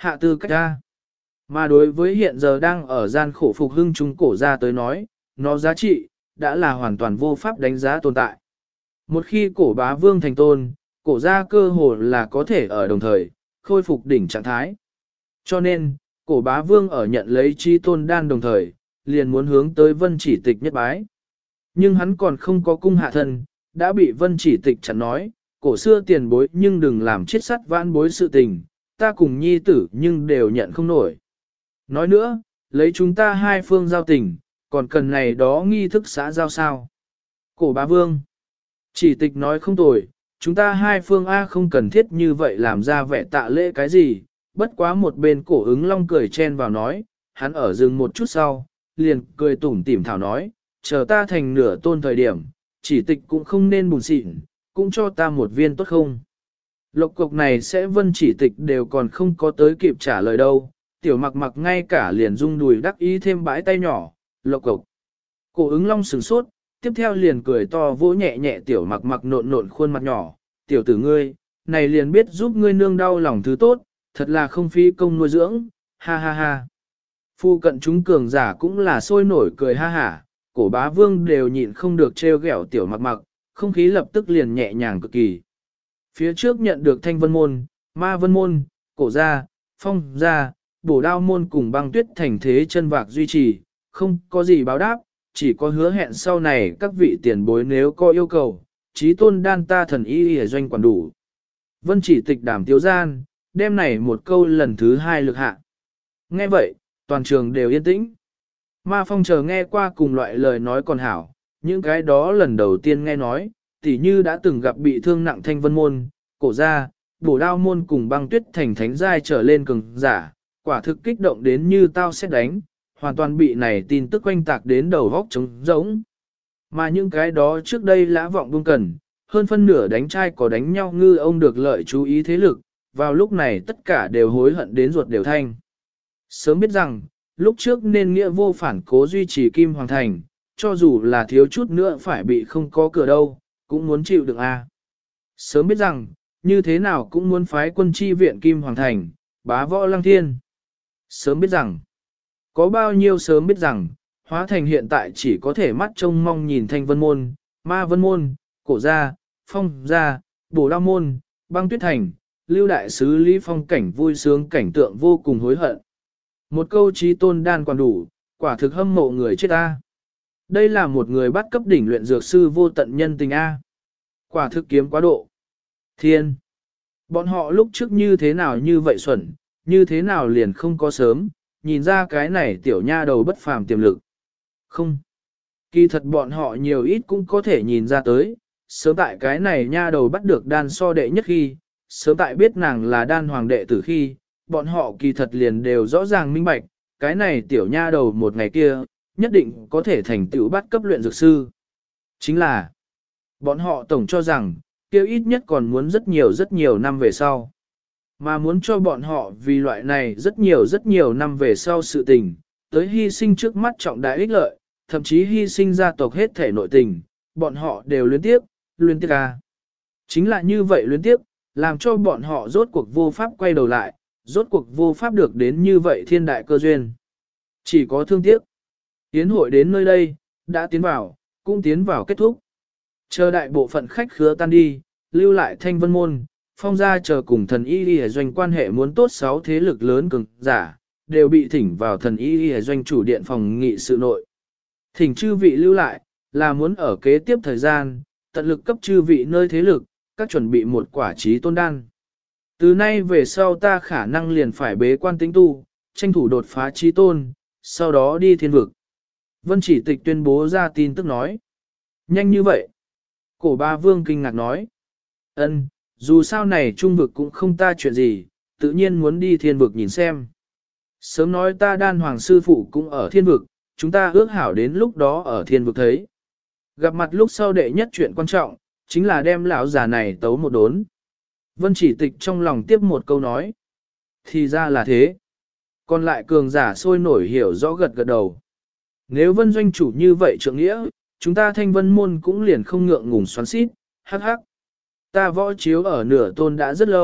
hạ tư cách ra. Mà đối với hiện giờ đang ở gian khổ phục hưng chúng cổ ra tới nói, nó giá trị, đã là hoàn toàn vô pháp đánh giá tồn tại. Một khi cổ bá vương thành tôn, cổ ra cơ hồ là có thể ở đồng thời, khôi phục đỉnh trạng thái. Cho nên, cổ bá vương ở nhận lấy chi tôn đan đồng thời, liền muốn hướng tới vân chỉ tịch nhất bái. Nhưng hắn còn không có cung hạ thân, đã bị vân chỉ tịch chặn nói, cổ xưa tiền bối nhưng đừng làm chết sắt vãn bối sự tình, ta cùng nhi tử nhưng đều nhận không nổi. Nói nữa, lấy chúng ta hai phương giao tình, còn cần này đó nghi thức xã giao sao. Cổ bá vương, chỉ tịch nói không tồi, chúng ta hai phương A không cần thiết như vậy làm ra vẻ tạ lễ cái gì, bất quá một bên cổ ứng long cười chen vào nói, hắn ở dừng một chút sau, liền cười tủm tỉm thảo nói, chờ ta thành nửa tôn thời điểm, chỉ tịch cũng không nên buồn xịn, cũng cho ta một viên tốt không. Lộc cục này sẽ vân chỉ tịch đều còn không có tới kịp trả lời đâu, tiểu mặc mặc ngay cả liền rung đùi đắc ý thêm bãi tay nhỏ, lộc cục. Cổ ứng long sửng sốt, tiếp theo liền cười to vỗ nhẹ nhẹ tiểu mặc mặc nộn nộn khuôn mặt nhỏ, tiểu tử ngươi, này liền biết giúp ngươi nương đau lòng thứ tốt, thật là không phí công nuôi dưỡng, ha ha ha. Phu cận chúng cường giả cũng là sôi nổi cười ha hả, cổ bá vương đều nhịn không được trêu ghẹo tiểu mặc mặc, không khí lập tức liền nhẹ nhàng cực kỳ. Phía trước nhận được thanh vân môn, ma vân môn, cổ gia, phong gia, bổ đao môn cùng băng tuyết thành thế chân vạc duy trì, không có gì báo đáp, chỉ có hứa hẹn sau này các vị tiền bối nếu có yêu cầu, trí tôn đan ta thần y y doanh quản đủ. Vân chỉ tịch đảm tiếu gian, đem này một câu lần thứ hai lực hạ. Nghe vậy, toàn trường đều yên tĩnh. Ma phong chờ nghe qua cùng loại lời nói còn hảo, những cái đó lần đầu tiên nghe nói, tỉ như đã từng gặp bị thương nặng thanh vân môn, cổ gia, bổ đao môn cùng băng tuyết thành thánh giai trở lên cường giả, quả thực kích động đến như tao xét đánh, hoàn toàn bị này tin tức quanh tạc đến đầu góc trống rỗng. Mà những cái đó trước đây lã vọng buông cần, hơn phân nửa đánh trai có đánh nhau ngư ông được lợi chú ý thế lực, vào lúc này tất cả đều hối hận đến ruột đều thanh. Sớm biết rằng, lúc trước nên nghĩa vô phản cố duy trì Kim Hoàng Thành, cho dù là thiếu chút nữa phải bị không có cửa đâu, cũng muốn chịu đựng a. Sớm biết rằng, như thế nào cũng muốn phái quân chi viện Kim Hoàng Thành, bá võ lăng thiên. Sớm biết rằng, có bao nhiêu sớm biết rằng, hóa thành hiện tại chỉ có thể mắt trông mong nhìn thanh vân môn, ma vân môn, cổ gia, phong gia, bổ đao môn, băng tuyết thành, lưu đại sứ Lý Phong cảnh vui sướng cảnh tượng vô cùng hối hận. Một câu trí tôn đan còn đủ, quả thực hâm mộ người chết ta. Đây là một người bắt cấp đỉnh luyện dược sư vô tận nhân tình A. Quả thực kiếm quá độ. Thiên. Bọn họ lúc trước như thế nào như vậy xuẩn, như thế nào liền không có sớm, nhìn ra cái này tiểu nha đầu bất phàm tiềm lực. Không. Kỳ thật bọn họ nhiều ít cũng có thể nhìn ra tới, sớm tại cái này nha đầu bắt được đan so đệ nhất khi, sớm tại biết nàng là đan hoàng đệ tử khi, bọn họ kỳ thật liền đều rõ ràng minh bạch, cái này tiểu nha đầu một ngày kia, nhất định có thể thành tựu bắt cấp luyện dược sư. Chính là, bọn họ tổng cho rằng, kia ít nhất còn muốn rất nhiều năm về sau. Mà muốn cho bọn họ vì loại này rất nhiều năm về sau sự tình, tới hy sinh trước mắt trọng đại ích lợi, thậm chí hy sinh gia tộc hết thể nội tình, bọn họ đều luyến tiếc ca. Chính là như vậy luyến tiếc, làm cho bọn họ rốt cuộc vô pháp quay đầu lại, rốt cuộc vô pháp được đến như vậy thiên đại cơ duyên. Chỉ có thương tiếc. Tiến hội đến nơi đây, đã tiến vào, cũng tiến vào kết thúc. Chờ đại bộ phận khách khứa tan đi, lưu lại thanh vân môn, phong gia chờ cùng thần y y doanh quan hệ muốn tốt 6 thế lực lớn cường giả, đều bị thỉnh vào thần y y doanh chủ điện phòng nghị sự nội. Thỉnh chư vị lưu lại, là muốn ở kế tiếp thời gian, tận lực cấp chư vị nơi thế lực, các chuẩn bị một quả trí tôn đan. Từ nay về sau ta khả năng liền phải bế quan tĩnh tu, tranh thủ đột phá trí tôn, sau đó đi thiên vực. Vân chỉ tịch tuyên bố ra tin tức nói. Nhanh như vậy. Cổ ba vương kinh ngạc nói. Ân, dù sao này trung vực cũng không ta chuyện gì, tự nhiên muốn đi thiên vực nhìn xem. Sớm nói ta đan hoàng sư phụ cũng ở thiên vực, chúng ta ước hảo đến lúc đó ở thiên vực thấy. Gặp mặt lúc sau đệ nhất chuyện quan trọng, chính là đem lão già này tấu một đốn. Vân chỉ tịch trong lòng tiếp một câu nói. Thì ra là thế. Còn lại cường giả sôi nổi hiểu rõ gật gật đầu. Nếu vân doanh chủ như vậy trượng nghĩa, chúng ta thanh vân môn cũng liền không ngượng ngùng xoắn xít, hắc hắc. Ta võ chiếu ở nửa tôn đã rất lâu,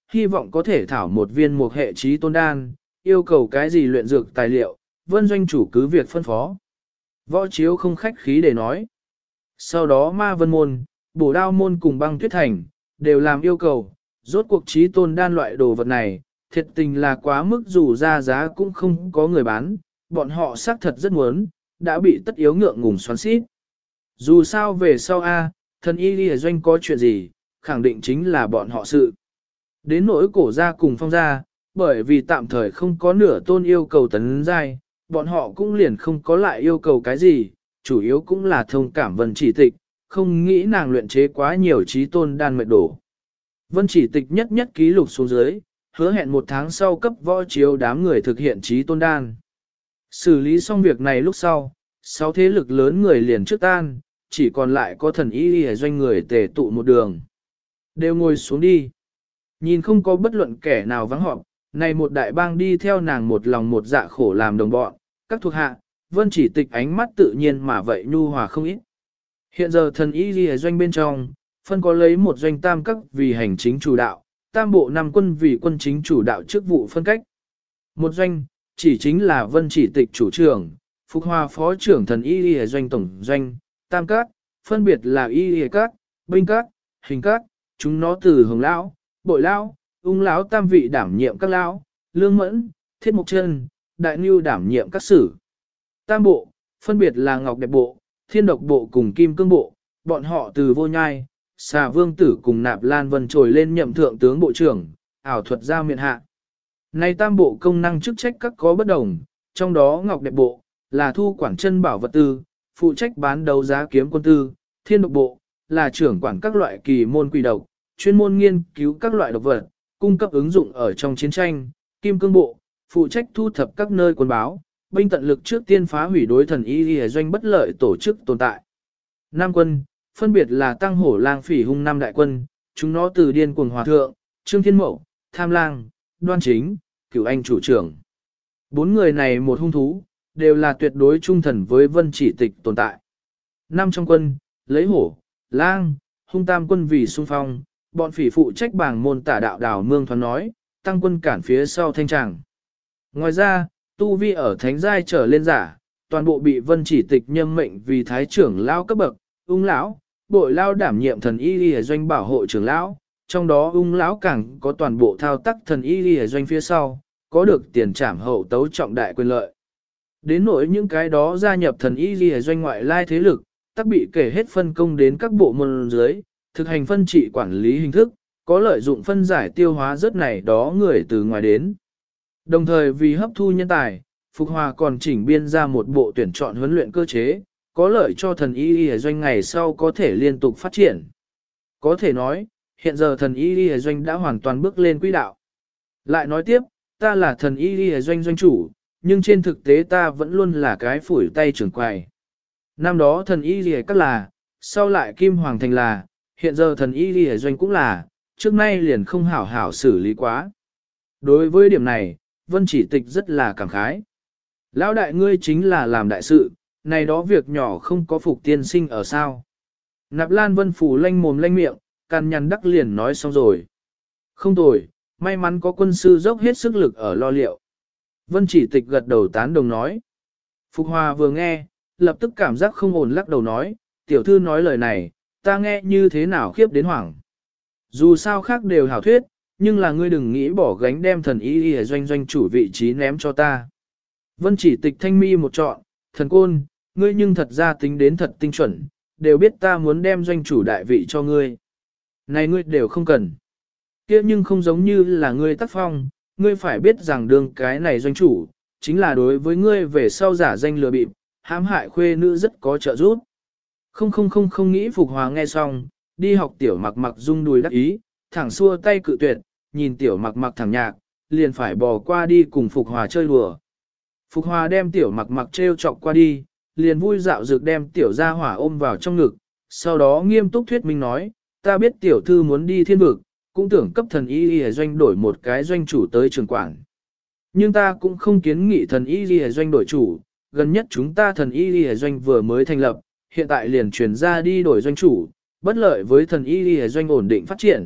hy vọng có thể thảo một viên một hệ trí tôn đan, yêu cầu cái gì luyện dược tài liệu, Vân doanh chủ cứ việc phân phó. Võ Chiếu không khách khí để nói. Sau đó Ma Vân môn, Bổ Đao môn cùng Băng Tuyết thành, đều làm yêu cầu, rốt cuộc trí tôn đan loại đồ vật này, thiệt tình là quá mức dù ra giá cũng không có người bán, bọn họ xác thật rất muốn, đã bị tất yếu ngượng ngùng xoắn xít. Dù sao về sau thần y lìa doanh có chuyện gì, khẳng định chính là bọn họ sự. Đến nỗi cổ gia cùng phong gia, bởi vì tạm thời không có nửa tôn yêu cầu tấn giai, bọn họ cũng liền không có lại yêu cầu cái gì, chủ yếu cũng là thông cảm Vân Chỉ Tịch, không nghĩ nàng luyện chế quá nhiều trí tôn đan mệt đổ. Vân Chỉ Tịch nhất nhất ký lục xuống dưới, hứa hẹn 1 tháng sau cấp Võ Chiếu đám người thực hiện trí tôn đan. Xử lý xong việc này lúc sau, 6 thế lực lớn người liền trước tan, chỉ còn lại có thần y y doanh người tề tụ một đường. Đều ngồi xuống đi. Nhìn không có bất luận kẻ nào vắng họp, này một đại bang đi theo nàng một lòng một dạ khổ làm đồng bọn, các thuộc hạ, Vân Chỉ Tịch ánh mắt tự nhiên mà vậy nhu hòa không ít. Hiện giờ thần y y doanh bên trong, phân có lấy một doanh tam các vì hành chính chủ đạo, tam bộ 5 quân vì quân chính chủ đạo chức vụ phân cách. Một doanh, chỉ chính là Vân Chỉ Tịch chủ trưởng, Phục Hòa phó trưởng thần y y doanh tổng doanh, tam các, phân biệt là y y các, binh các, hình các, chúng nó từ hồng lão, bội lão, ung lão tam vị đảm nhiệm các lão, lương mẫn, thiết mục chân, đại nưu đảm nhiệm các sử. Tam bộ, phân biệt là ngọc đẹp bộ, thiên độc bộ cùng kim cương bộ, bọn họ từ vô nhai, xà vương tử cùng nạp lan vân trồi lên nhậm thượng tướng bộ trưởng, ảo thuật gia miện hạ. Nay tam bộ công năng chức trách các có bất đồng, trong đó ngọc đẹp bộ, là thu quản chân bảo vật tư, phụ trách bán đấu giá kiếm quân tư, thiên độc bộ, là trưởng quản các loại kỳ môn quỷ độc, chuyên môn nghiên cứu các loại độc vật, cung cấp ứng dụng ở trong chiến tranh, kim cương bộ, phụ trách thu thập các nơi quân báo, binh tận lực trước tiên phá hủy đối thần y y doanh bất lợi tổ chức tồn tại. Nam quân, phân biệt là tăng hổ lang phỉ hung 5 đại quân, chúng nó từ điên cuồng hòa thượng, trương thiên mậu, tham lang, đoan chính, cửu anh chủ trưởng. 4 người này một hung thú, đều là tuyệt đối trung thần với Vân Chỉ Tịch tồn tại. 5 trong quân, lấy hổ, lang, hung tam quân vì xung phong, bọn phỉ phụ trách bảng môn tả đạo đảo mương thoáng nói, tăng quân cản phía sau thanh tràng. Ngoài ra, tu vi ở thánh giai trở lên giả, toàn bộ bị Vân Chỉ Tịch nhâm mệnh vì thái trưởng lão cấp bậc, ung lão, bội lão đảm nhiệm thần y y doanh bảo hộ trưởng lão, trong đó ung lão càng có toàn bộ thao tác thần y y doanh phía sau, có được tiền trảm hậu tấu trọng đại quyền lợi. Đến nỗi những cái đó gia nhập thần y y doanh ngoại lai thế lực, tắc bị kể hết phân công đến các bộ môn dưới, thực hành phân trị quản lý hình thức, có lợi dụng phân giải tiêu hóa rất này đó người từ ngoài đến. Đồng thời vì hấp thu nhân tài, Phục Hòa còn chỉnh biên ra một bộ tuyển chọn huấn luyện cơ chế, có lợi cho thần y y doanh ngày sau có thể liên tục phát triển. Có thể nói, hiện giờ thần y y doanh đã hoàn toàn bước lên quỹ đạo. Lại nói tiếp, ta là thần y y doanh doanh chủ, nhưng trên thực tế ta vẫn luôn là cái phủi tay trưởng quầy. Năm đó thần y y các là, sau lại kim hoàng thành là, hiện giờ thần y y doanh cũng là, trước nay liền không hảo hảo xử lý quá. Đối với điểm này, Vân Chỉ Tịch rất là cảm khái. Lão đại ngươi chính là làm đại sự, này đó việc nhỏ không có Phục tiên sinh ở sao. Nạp Lan Vân Phủ lanh mồm lanh miệng, cằn nhằn đắc liền nói xong rồi. Không tồi, may mắn có quân sư dốc hết sức lực ở lo liệu. Vân Chỉ Tịch gật đầu tán đồng nói. Phục Hòa vừa nghe, lập tức cảm giác không ổn lắc đầu nói, tiểu thư nói lời này, ta nghe như thế nào khiếp đến hoảng. Dù sao khác đều hảo thuyết, nhưng là ngươi đừng nghĩ bỏ gánh đem thần y y doanh doanh chủ vị trí ném cho ta. Vân Chỉ Tịch thanh mi một trọn, thần côn, ngươi nhưng thật ra tính đến thật tinh chuẩn, đều biết ta muốn đem doanh chủ đại vị cho ngươi. Này ngươi đều không cần. Kia nhưng không giống như là ngươi tác phong, ngươi phải biết rằng đương cái này doanh chủ, chính là đối với ngươi về sau giả danh lừa bịp, hãm hại khuê nữ rất có trợ giúp. Không nghĩ Phục Hòa nghe xong, đi học tiểu mặc mặc rung đùi đắc ý, thẳng xua tay cự tuyệt, nhìn tiểu mặc mặc thẳng nhạc, liền phải bò qua đi cùng Phục Hòa chơi đùa. Phục Hòa đem tiểu mặc mặc treo chọc qua đi, liền vui dạo dược đem tiểu gia hỏa ôm vào trong ngực, sau đó nghiêm túc thuyết minh nói, ta biết tiểu thư muốn đi thiên vực, cũng tưởng cấp thần y y doanh đổi một cái doanh chủ tới trường quản. Nhưng ta cũng không kiến nghị thần y y doanh đổi chủ, gần nhất chúng ta thần y y doanh vừa mới thành lập, hiện tại liền chuyển ra đi đổi doanh chủ, bất lợi với thần y y doanh ổn định phát triển,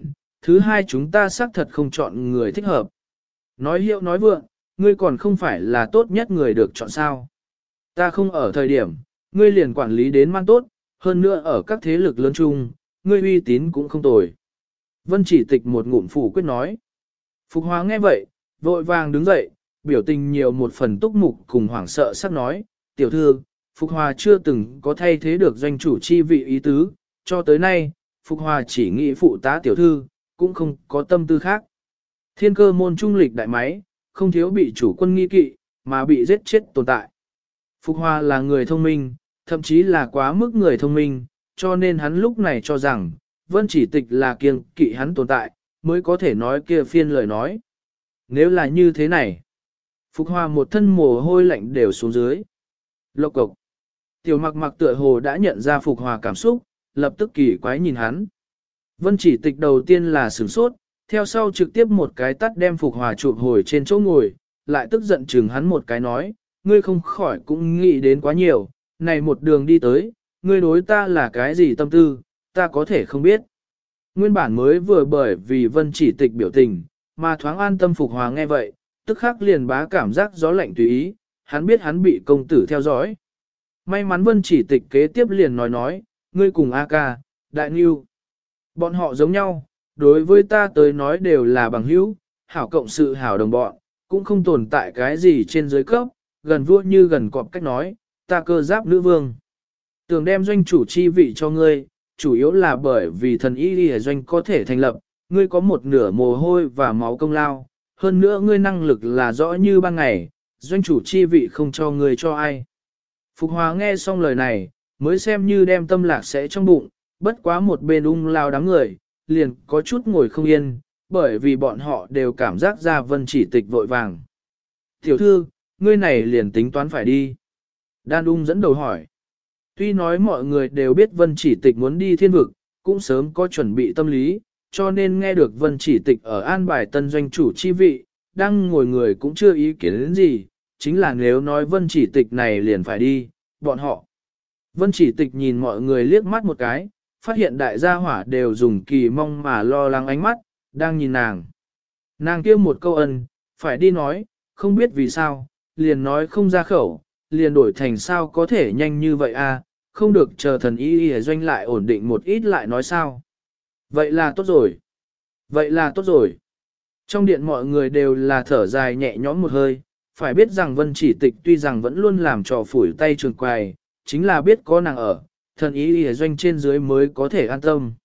thứ hai chúng ta xác thật không chọn người thích hợp. Nói hiệu nói vượng, ngươi còn không phải là tốt nhất người được chọn sao. Ta không ở thời điểm, ngươi liền quản lý đến man tốt, hơn nữa ở các thế lực lớn chung, ngươi uy tín cũng không tồi. Vân Chỉ Tịch một ngụm phủ quyết nói. Phục Hòa nghe vậy, vội vàng đứng dậy, biểu tình nhiều một phần túc mục cùng hoảng sợ sắc nói, tiểu thư, Phục Hòa chưa từng có thay thế được doanh chủ chi vị ý tứ, cho tới nay, Phục Hòa chỉ nghĩ phụ tá tiểu thư, cũng không có tâm tư khác. Thiên cơ môn trung lịch đại máy, không thiếu bị chủ quân nghi kỵ, mà bị giết chết tồn tại. Phục Hòa là người thông minh, thậm chí là quá mức người thông minh, cho nên hắn lúc này cho rằng, Vân Chỉ Tịch là kiêng kỵ hắn tồn tại, mới có thể nói kia phiên lời nói. Nếu là như thế này, Phục Hòa một thân mồ hôi lạnh đều xuống dưới. Lộc cộc. Tiểu Mặc Mặc tựa hồ đã nhận ra Phục Hòa cảm xúc, lập tức kỳ quái nhìn hắn. Vân Chỉ Tịch đầu tiên là sửng sốt, theo sau trực tiếp một cái tắt đem Phục Hòa chụp hồi trên chỗ ngồi, lại tức giận chừng hắn một cái nói, ngươi không khỏi cũng nghĩ đến quá nhiều, này một đường đi tới, ngươi đối ta là cái gì tâm tư, ta có thể không biết. Nguyên bản mới vừa bởi vì Vân Chỉ Tịch biểu tình, mà thoáng an tâm Phục Hòa nghe vậy, tức khắc liền bá cảm giác gió lạnh tùy ý, hắn biết hắn bị công tử theo dõi. May mắn Vân Chỉ Tịch kế tiếp liền nói, ngươi cùng A ca, đại nghiêu. Bọn họ giống nhau, đối với ta tới nói đều là bằng hữu, hảo cộng sự hảo đồng bọn, cũng không tồn tại cái gì trên dưới cấp, gần vua như gần cọp cách nói, ta cơ giáp nữ vương. Tưởng đem doanh chủ chi vị cho ngươi, chủ yếu là bởi vì thần y đi doanh có thể thành lập, ngươi có một nửa mồ hôi và máu công lao, hơn nữa ngươi năng lực là rõ như ban ngày, doanh chủ chi vị không cho ngươi cho ai. Phục Hòa nghe xong lời này, mới xem như đem tâm lạc sẽ trong bụng, bất quá một bên ung lao đám người, liền có chút ngồi không yên, bởi vì bọn họ đều cảm giác ra Vân Chỉ Tịch vội vàng. Tiểu thư, ngươi này liền tính toán phải đi. Đan ung dẫn đầu hỏi. Tuy nói mọi người đều biết Vân Chỉ Tịch muốn đi thiên vực, cũng sớm có chuẩn bị tâm lý, cho nên nghe được Vân Chỉ Tịch ở an bài tân doanh chủ chi vị, đang ngồi người cũng chưa ý kiến đến gì, chính là nếu nói Vân Chỉ Tịch này liền phải đi, bọn họ. Vân Chỉ Tịch nhìn mọi người liếc mắt một cái, phát hiện đại gia hỏa đều dùng kỳ mong mà lo lắng ánh mắt, đang nhìn nàng. Nàng kêu một câu ân, phải đi nói, không biết vì sao, liền nói không ra khẩu, liền đổi thành sao có thể nhanh như vậy à, không được chờ thần y doanh lại ổn định một ít lại nói sao. Vậy là tốt rồi. Vậy là tốt rồi. Trong điện mọi người đều là thở dài nhẹ nhõm một hơi, phải biết rằng Vân Chỉ Tịch tuy rằng vẫn luôn làm trò phủi tay trường quài, chính là biết có nàng ở, thần y doanh trên dưới mới có thể an tâm.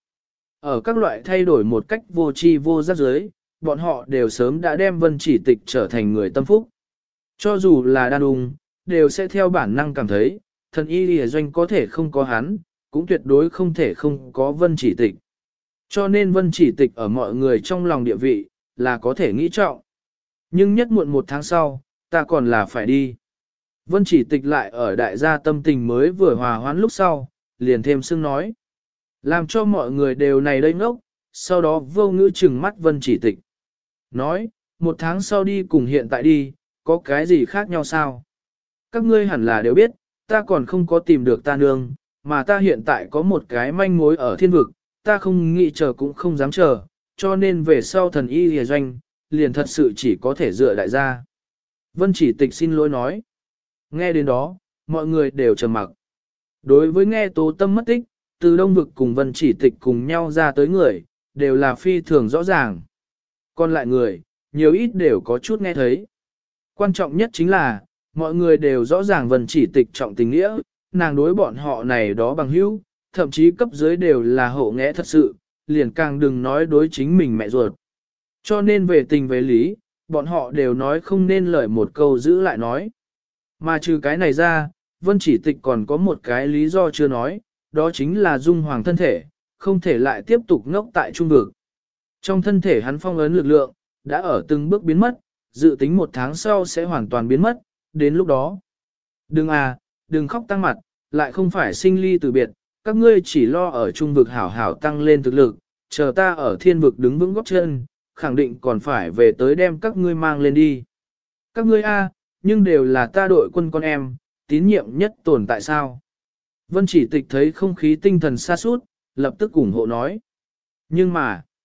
Ở các loại thay đổi một cách vô tri vô giác dưới, bọn họ đều sớm đã đem Vân Chỉ Tịch trở thành người tâm phúc. Cho dù là đàn ung, đều sẽ theo bản năng cảm thấy, thần y doanh có thể không có hắn, cũng tuyệt đối không thể không có Vân Chỉ Tịch. Cho nên Vân Chỉ Tịch ở mọi người trong lòng địa vị, là có thể nghĩ trọng. Nhưng nhất muộn một tháng sau, ta còn là phải đi. Vân Chỉ Tịch lại ở đại gia tâm tình mới vừa hòa hoãn lúc sau, liền thêm xưng nói. Làm cho mọi người đều này đây ngốc, sau đó vô ngữ chừng mắt Vân Chỉ Tịch. Nói, một tháng sau đi cùng hiện tại đi, có cái gì khác nhau sao? Các ngươi hẳn là đều biết, ta còn không có tìm được ta nương, mà ta hiện tại có một cái manh mối ở thiên vực, ta không nghĩ chờ cũng không dám chờ, cho nên về sau thần y hề doanh, liền thật sự chỉ có thể dựa đại gia. Vân Chỉ Tịch xin lỗi nói. Nghe đến đó, mọi người đều trầm mặc. Đối với nghe Tố Tâm mất tích, từ Đông Vực cùng Vân Chỉ Tịch cùng nhau ra tới người, đều là phi thường rõ ràng. Còn lại người, nhiều ít đều có chút nghe thấy. Quan trọng nhất chính là, mọi người đều rõ ràng Vân Chỉ Tịch trọng tình nghĩa, nàng đối bọn họ này đó bằng hữu, thậm chí cấp dưới đều là hậu nghẽ thật sự, liền càng đừng nói đối chính mình mẹ ruột. Cho nên về tình về lý, bọn họ đều nói không nên lời một câu giữ lại nói. Mà trừ cái này ra, Vân Chỉ Tịch còn có một cái lý do chưa nói, đó chính là dung hoàng thân thể, không thể lại tiếp tục ngốc tại trung vực. Trong thân thể hắn phong ấn lực lượng, đã ở từng bước biến mất, dự tính một tháng sau sẽ hoàn toàn biến mất, đến lúc đó. Đừng khóc tăng mặt, lại không phải sinh ly từ biệt, các ngươi chỉ lo ở trung vực hảo hảo tăng lên thực lực, chờ ta ở thiên vực đứng vững góp chân, khẳng định còn phải về tới đem các ngươi mang lên đi. Các ngươi nhưng đều là ta đội quân con em, tín nhiệm nhất tồn tại sao. Vân Chỉ Tịch thấy không khí tinh thần xa sút lập tức ủng hộ nói. Nhưng mà,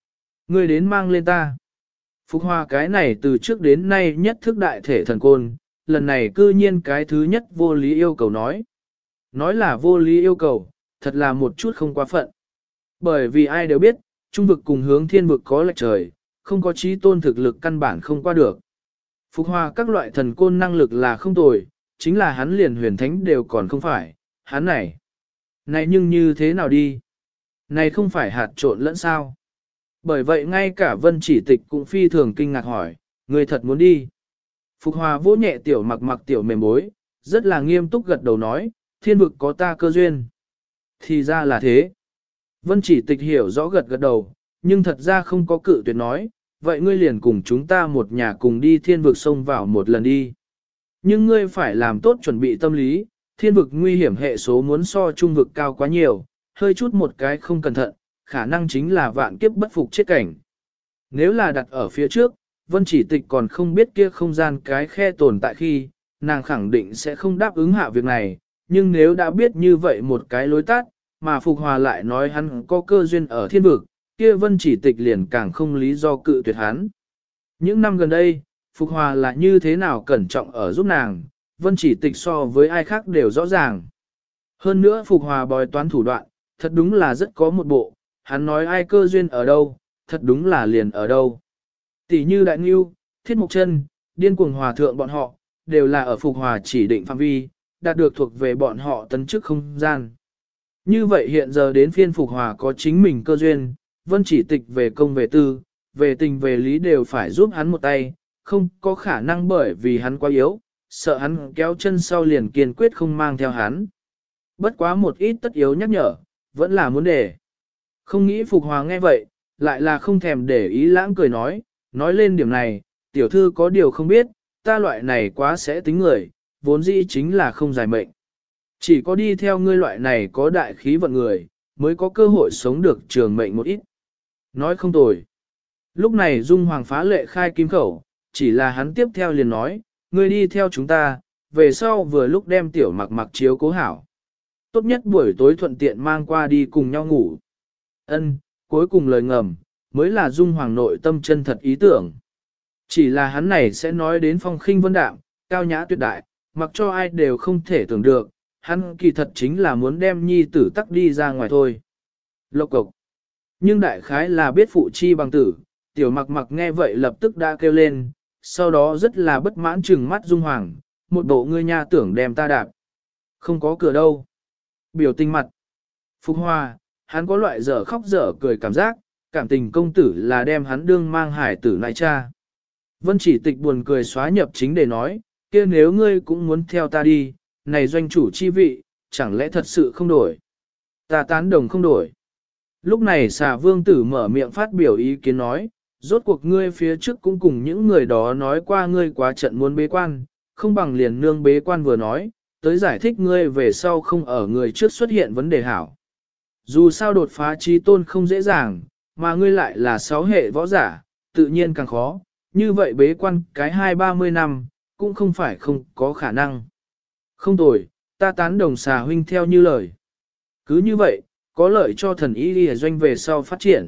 Ngươi đến mang lên ta. Phục Hòa cái này từ trước đến nay nhất thức đại thể thần côn, lần này cư nhiên cái thứ nhất vô lý yêu cầu nói. Nói là vô lý yêu cầu, thật là một chút không quá phận. Bởi vì ai đều biết, trung vực cùng hướng thiên vực có lệch trời, không có trí tôn thực lực căn bản không qua được. Phục Hòa các loại thần côn năng lực là không tồi, chính là hắn liền huyền thánh đều còn không phải, hắn này. Này nhưng như thế nào đi? Này không phải hạt trộn lẫn sao? Bởi vậy ngay cả Vân Chỉ Tịch cũng phi thường kinh ngạc hỏi, người thật muốn đi. Phục Hòa vỗ nhẹ tiểu mặc mặc tiểu mềm bối, rất là nghiêm túc gật đầu nói, thiên vực có ta cơ duyên. Thì ra là thế. Vân Chỉ Tịch hiểu rõ gật gật đầu, nhưng thật ra không có cự tuyệt nói, vậy ngươi liền cùng chúng ta một nhà cùng đi thiên vực xông vào một lần đi. Nhưng ngươi phải làm tốt chuẩn bị tâm lý, thiên vực nguy hiểm hệ số muốn so trung vực cao quá nhiều, hơi chút một cái không cẩn thận, khả năng chính là vạn kiếp bất phục chết cảnh. Nếu là đặt ở phía trước, Vân Chỉ Tịch còn không biết kia không gian cái khe tồn tại khi, nàng khẳng định sẽ không đáp ứng hạ việc này, nhưng nếu đã biết như vậy một cái lối tắt, mà Phục Hòa lại nói hắn có cơ duyên ở thiên vực, kia Vân Chỉ Tịch liền càng không lý do cự tuyệt hắn. Những năm gần đây, Phục Hòa là như thế nào cẩn trọng ở giúp nàng, Vân Chỉ Tịch so với ai khác đều rõ ràng. Hơn nữa Phục Hòa bói toán thủ đoạn, thật đúng là rất có một bộ, hắn nói ai cơ duyên ở đâu, thật đúng là liền ở đâu. Tỷ như Đại Ngưu, Thiết Mộc Chân, Điên Cuồng Hòa Thượng bọn họ, đều là ở Phục Hòa chỉ định phạm vi, đạt được thuộc về bọn họ tấn chức không gian. Như vậy hiện giờ đến phiên Phục Hòa có chính mình cơ duyên, Vân Chỉ Tịch về công về tư, về tình về lý đều phải giúp hắn một tay, không có khả năng bởi vì hắn quá yếu, sợ hắn kéo chân sau liền kiên quyết không mang theo hắn. Bất quá một ít tất yếu nhắc nhở, vẫn là muốn để. Không nghĩ Phục Hòa nghe vậy, lại là không thèm để ý lãng cười nói lên điểm này, tiểu thư có điều không biết, ta loại này quá sẽ tính người, vốn dĩ chính là không dài mệnh. Chỉ có đi theo ngươi loại này có đại khí vận người, mới có cơ hội sống được trường mệnh một ít. Nói không tồi. Lúc này Dung Hoàng phá lệ khai kim khẩu, chỉ là hắn tiếp theo liền nói, ngươi đi theo chúng ta, về sau vừa lúc đem tiểu mặc mặc chiếu cố hảo. Tốt nhất buổi tối thuận tiện mang qua đi cùng nhau ngủ. Ân, cuối cùng lời ngầm, mới là Dung Hoàng nội tâm chân thật ý tưởng. Chỉ là hắn này sẽ nói đến phong khinh vân đạm, cao nhã tuyệt đại, mặc cho ai đều không thể tưởng được, hắn kỳ thật chính là muốn đem nhi tử tắc đi ra ngoài thôi. Lộc cộc. Nhưng đại khái là biết phụ chi bằng tử, tiểu mặc mặc nghe vậy lập tức đã kêu lên, sau đó rất là bất mãn trừng mắt Dung Hoàng, một bộ ngươi nha tưởng đem ta đạp. Không có cửa đâu. Biểu tình mặt. Phục Hòa, hắn có loại dở khóc dở cười cảm giác, cảm tình công tử là đem hắn đương mang hải tử lại cha. Vân Chỉ Tịch buồn cười xóa nhập chính để nói, kia nếu ngươi cũng muốn theo ta đi, này doanh chủ chi vị, chẳng lẽ thật sự không đổi. Ta tán đồng không đổi. Lúc này xà vương tử mở miệng phát biểu ý kiến nói, rốt cuộc ngươi phía trước cũng cùng những người đó nói qua ngươi quá trận muốn bế quan, không bằng liền nương bế quan vừa nói, tới giải thích ngươi về sau không ở người trước xuất hiện vấn đề hảo. Dù sao đột phá trí tôn không dễ dàng, mà ngươi lại là 6 hệ võ giả, tự nhiên càng khó, như vậy bế quan cái 20-30 năm, cũng không phải không có khả năng. Không tồi, ta tán đồng xà huynh theo như lời. Cứ như vậy, có lợi cho thần y lìa doanh về sau phát triển.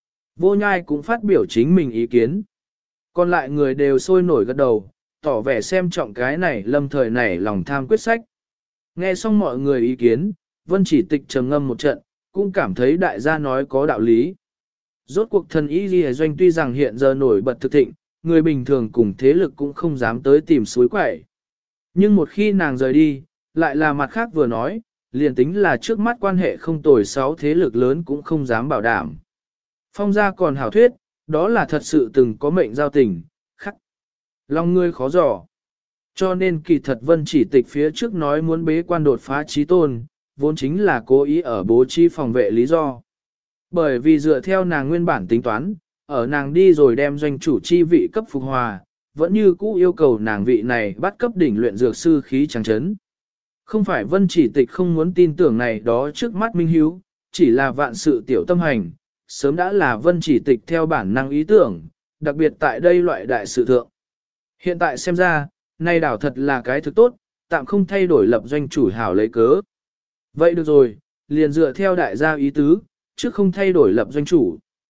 Vô Nhai cũng phát biểu chính mình ý kiến. Còn lại người đều sôi nổi gật đầu, tỏ vẻ xem trọng cái này lâm thời này lòng tham quyết sách. Nghe xong mọi người ý kiến, Vân Chỉ Tịch trầm ngâm một trận, cũng cảm thấy đại gia nói có đạo lý. Rốt cuộc thần y lìa doanh tuy rằng hiện giờ nổi bật thực thịnh, người bình thường cùng thế lực cũng không dám tới tìm suối quẩy. Nhưng một khi nàng rời đi, lại là mặt khác vừa nói, liền tính là trước mắt quan hệ không tồi 6 thế lực lớn cũng không dám bảo đảm. Phong gia còn hảo thuyết, đó là thật sự từng có mệnh giao tình, khắc. Lòng ngươi khó dò. Cho nên kỳ thật Vân Chỉ Tịch phía trước nói muốn bế quan đột phá chí tôn, vốn chính là cố ý ở bố trí phòng vệ lý do. Bởi vì dựa theo nàng nguyên bản tính toán, ở nàng đi rồi đem doanh chủ chi vị cấp Phục Hòa, vẫn như cũ yêu cầu nàng vị này bắt cấp đỉnh luyện dược sư khí trắng chấn. Không phải Vân Chỉ Tịch không muốn tin tưởng này đó trước mắt Minh Hiếu, chỉ là vạn sự tiểu tâm hành, sớm đã là Vân Chỉ Tịch theo bản năng ý tưởng, đặc biệt tại đây loại đại sự thượng. Hiện tại xem ra, nay đảo thật là cái thực tốt, tạm không thay đổi lập doanh chủ hảo lấy cớ. Vậy được rồi, liền dựa theo đại gia ý tứ, chứ không thay đổi lập doanh chủ.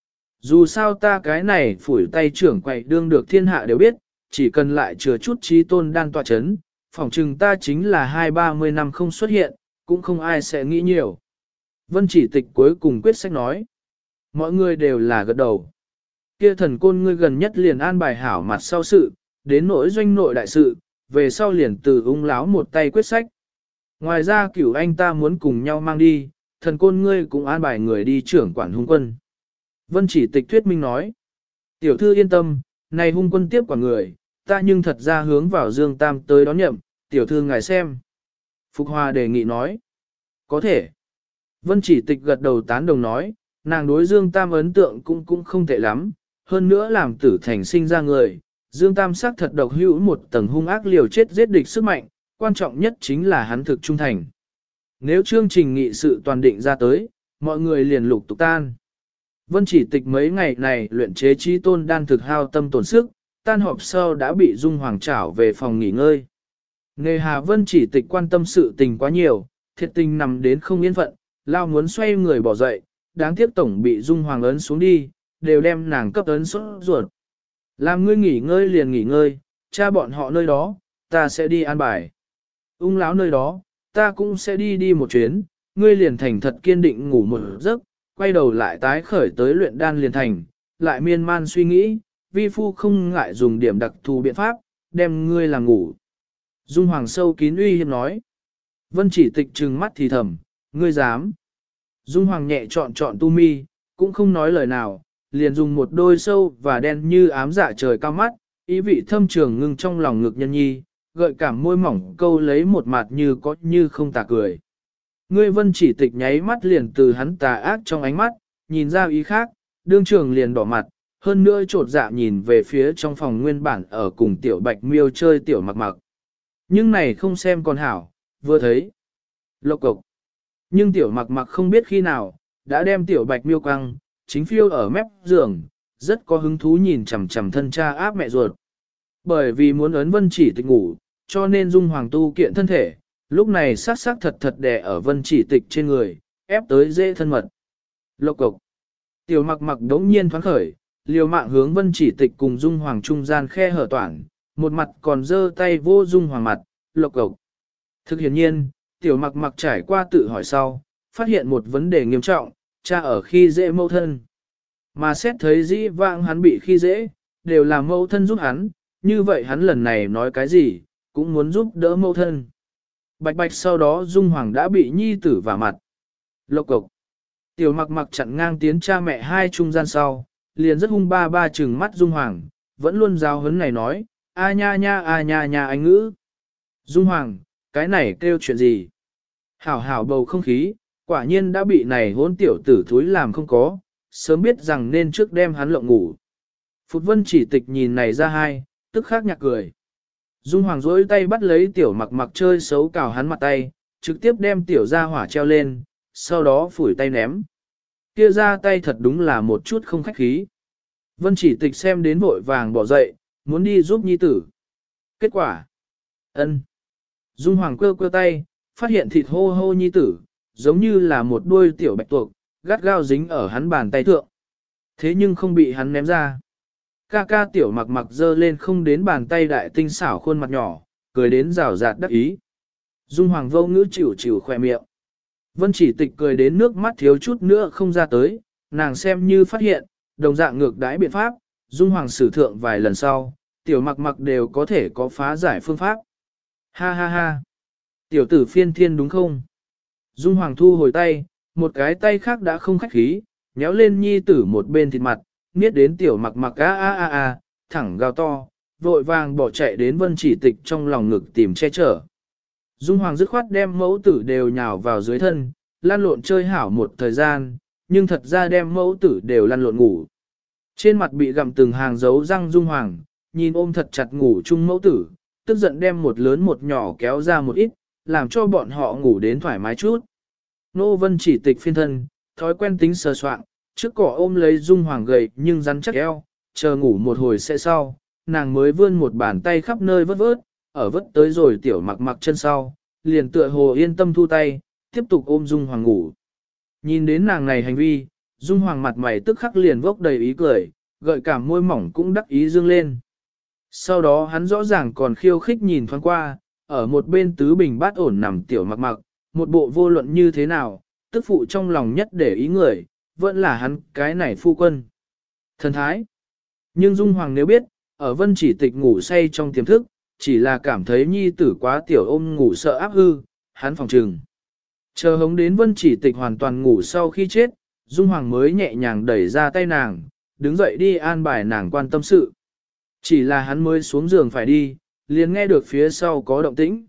Dù sao ta cái này phủi tay trưởng quậy đương được thiên hạ đều biết, chỉ cần lại chừa chút trí tôn đan tọa chấn, phỏng chừng ta chính là 20-30 năm không xuất hiện, cũng không ai sẽ nghĩ nhiều. Vân Chỉ Tịch cuối cùng quyết sách nói. Mọi người đều là gật đầu. Kia thần côn ngươi gần nhất liền an bài hảo mặt sau sự, đến nỗi doanh nội đại sự, về sau liền từ ung láo một tay quyết sách. Ngoài ra cửu anh ta muốn cùng nhau mang đi, thần côn ngươi cũng an bài người đi trưởng quản hung quân. Vân Chỉ Tịch thuyết minh nói. Tiểu thư yên tâm, này hung quân tiếp quản người, ta nhưng thật ra hướng vào Dương Tam tới đón nhậm, tiểu thư ngài xem. Phục Hòa đề nghị nói. Có thể. Vân Chỉ Tịch gật đầu tán đồng nói, nàng đối Dương Tam ấn tượng cũng không tệ lắm, hơn nữa làm tử thành sinh ra người. Dương Tam sắc thật độc hữu một tầng hung ác liều chết giết địch sức mạnh, quan trọng nhất chính là hắn thực trung thành. Nếu chương trình nghị sự toàn định ra tới, mọi người liền lục tục tan. Vân Chỉ Tịch mấy ngày này luyện chế trí tôn đan thực hao tâm tổn sức, tan họp sau đã bị Dung Hoàng trảo về phòng nghỉ ngơi. Nề hà Vân Chỉ Tịch quan tâm sự tình quá nhiều, thiệt tình nằm đến không yên phận, lao muốn xoay người bỏ dậy, đáng tiếc tổng bị Dung Hoàng ấn xuống đi, đều đem nàng cấp ấn sốt ruột. Làm ngươi nghỉ ngơi liền nghỉ ngơi, cha bọn họ nơi đó, ta sẽ đi an bài. Ung lão nơi đó, ta cũng sẽ đi một chuyến, ngươi liền thành thật kiên định ngủ một giấc, quay đầu lại tái khởi tới luyện đan liền thành, lại miên man suy nghĩ, vi phu không ngại dùng điểm đặc thù biện pháp, đem ngươi làm ngủ. Dung Hoàng sâu kín uy hiếp nói. Vân Chỉ Tịch trừng mắt thì thầm, ngươi dám. Dung Hoàng nhẹ chọn tu mi, cũng không nói lời nào, liền dùng một đôi sâu và đen như ám dạ trời cao mắt, ý vị thâm trường ngưng trong lòng ngực nhân nhi, gợi cảm môi mỏng câu lấy một mặt như có như không tà cười. Ngươi Vân Chỉ Tịch nháy mắt liền từ hắn tà ác trong ánh mắt, nhìn ra ý khác, đương trường liền đỏ mặt, hơn nữa trột dạ nhìn về phía trong phòng nguyên bản ở cùng tiểu bạch miêu chơi tiểu mặc mặc. Nhưng này không xem còn hảo, vừa thấy. Lộc cộc. Nhưng tiểu mặc mặc không biết khi nào, đã đem tiểu bạch miêu căng, chính phiêu ở mép giường, rất có hứng thú nhìn chằm chằm thân cha áp mẹ ruột. Bởi vì muốn ấn Vân Chỉ Tịch ngủ, cho nên Dung Hoàng tu kiện thân thể, lúc này sát thật đè ở Vân Chỉ Tịch trên người, ép tới dễ thân mật. Lộc cộc. Tiểu mặc mặc đống nhiên thoáng khởi, liều mạng hướng Vân Chỉ Tịch cùng Dung Hoàng trung gian khe hở toản, một mặt còn giơ tay vô Dung Hoàng mặt, lộc cộc. Thực hiện nhiên, tiểu mặc mặc trải qua tự hỏi sau, phát hiện một vấn đề nghiêm trọng, cha ở khi dễ mâu thân. Mà xét thấy dĩ vãng hắn bị khi dễ, đều là mâu thân giúp hắn, như vậy hắn lần này nói cái gì, cũng muốn giúp đỡ mâu thân. Bạch bạch sau đó Dung Hoàng đã bị nhi tử vả mặt. Lộc cộc. Tiểu mặc mặc chặn ngang tiến cha mẹ hai trung gian sau, liền rất hung ba trừng mắt Dung Hoàng, vẫn luôn giao hấn này nói, a nha anh ngữ. Dung Hoàng, cái này kêu chuyện gì? Hảo bầu không khí, quả nhiên đã bị này hôn tiểu tử thúi làm không có, sớm biết rằng nên trước đem hắn lộng ngủ. Phụt Vân Chỉ Tịch nhìn này ra hai, tức khắc nhạc cười. Dung Hoàng dối tay bắt lấy tiểu mặc mặc chơi xấu cào hắn mặt tay, trực tiếp đem tiểu ra hỏa treo lên, sau đó phủi tay ném. Kia ra tay thật đúng là một chút không khách khí. Vân Chỉ Tịch xem đến vội vàng bỏ dậy, muốn đi giúp nhi tử. Kết quả. Ân. Dung Hoàng quơ tay, phát hiện thịt hô hô nhi tử, giống như là một đuôi tiểu bạch tuộc, gắt gao dính ở hắn bàn tay thượng. Thế nhưng không bị hắn ném ra. Ca tiểu mặc mặc dơ lên không đến bàn tay đại tinh xảo khuôn mặt nhỏ, cười đến rào rạt đắc ý. Dung Hoàng vô ngữ chịu khỏe miệng. Vân Chỉ Tịch cười đến nước mắt thiếu chút nữa không ra tới, nàng xem như phát hiện, đồng dạng ngược đãi biện pháp, Dung Hoàng sử thượng vài lần sau, tiểu mặc mặc đều có thể có phá giải phương pháp. Ha. Tiểu tử phiên thiên đúng không? Dung Hoàng thu hồi tay, một cái tay khác đã không khách khí, nhéo lên nhi tử một bên thịt mặt, niết đến tiểu mặc mặc thẳng gào to, vội vàng bỏ chạy đến Vân Chỉ Tịch trong lòng ngực tìm che chở. Dung Hoàng dứt khoát đem mẫu tử đều nhào vào dưới thân, lăn lộn chơi hảo một thời gian, nhưng thật ra đem mẫu tử đều lăn lộn ngủ. Trên mặt bị gặm từng hàng dấu răng Dung Hoàng, nhìn ôm thật chặt ngủ chung mẫu tử, tức giận đem một lớn một nhỏ kéo ra một ít, làm cho bọn họ ngủ đến thoải mái chút. Nô Vân Chỉ Tịch phiên thân, thói quen tính sờ soạn, trước cỏ ôm lấy Dung Hoàng gầy nhưng rắn chắc eo, chờ ngủ một hồi sẽ sau, nàng mới vươn một bàn tay khắp nơi vớt, ở vớt tới rồi tiểu mặc mặc chân sau, liền tựa hồ yên tâm thu tay, tiếp tục ôm Dung Hoàng ngủ. Nhìn đến nàng này hành vi, Dung Hoàng mặt mày tức khắc liền vốc đầy ý cười, gợi cảm môi mỏng cũng đắc ý dương lên. Sau đó hắn rõ ràng còn khiêu khích nhìn thoáng qua, ở một bên tứ bình bát ổn nằm tiểu mặc mặc, một bộ vô luận như thế nào, tức phụ trong lòng nhất để ý người, vẫn là hắn cái này phu quân. Thần thái. Nhưng Dung Hoàng nếu biết, ở Vân Chỉ Tịch ngủ say trong tiềm thức, chỉ là cảm thấy nhi tử quá tiểu ôm ngủ sợ áp hư, hắn phòng trừng. Chờ hống đến Vân Chỉ Tịch hoàn toàn ngủ sau khi chết, Dung Hoàng mới nhẹ nhàng đẩy ra tay nàng, đứng dậy đi an bài nàng quan tâm sự. Chỉ là hắn mới xuống giường phải đi, liền nghe được phía sau có động tĩnh.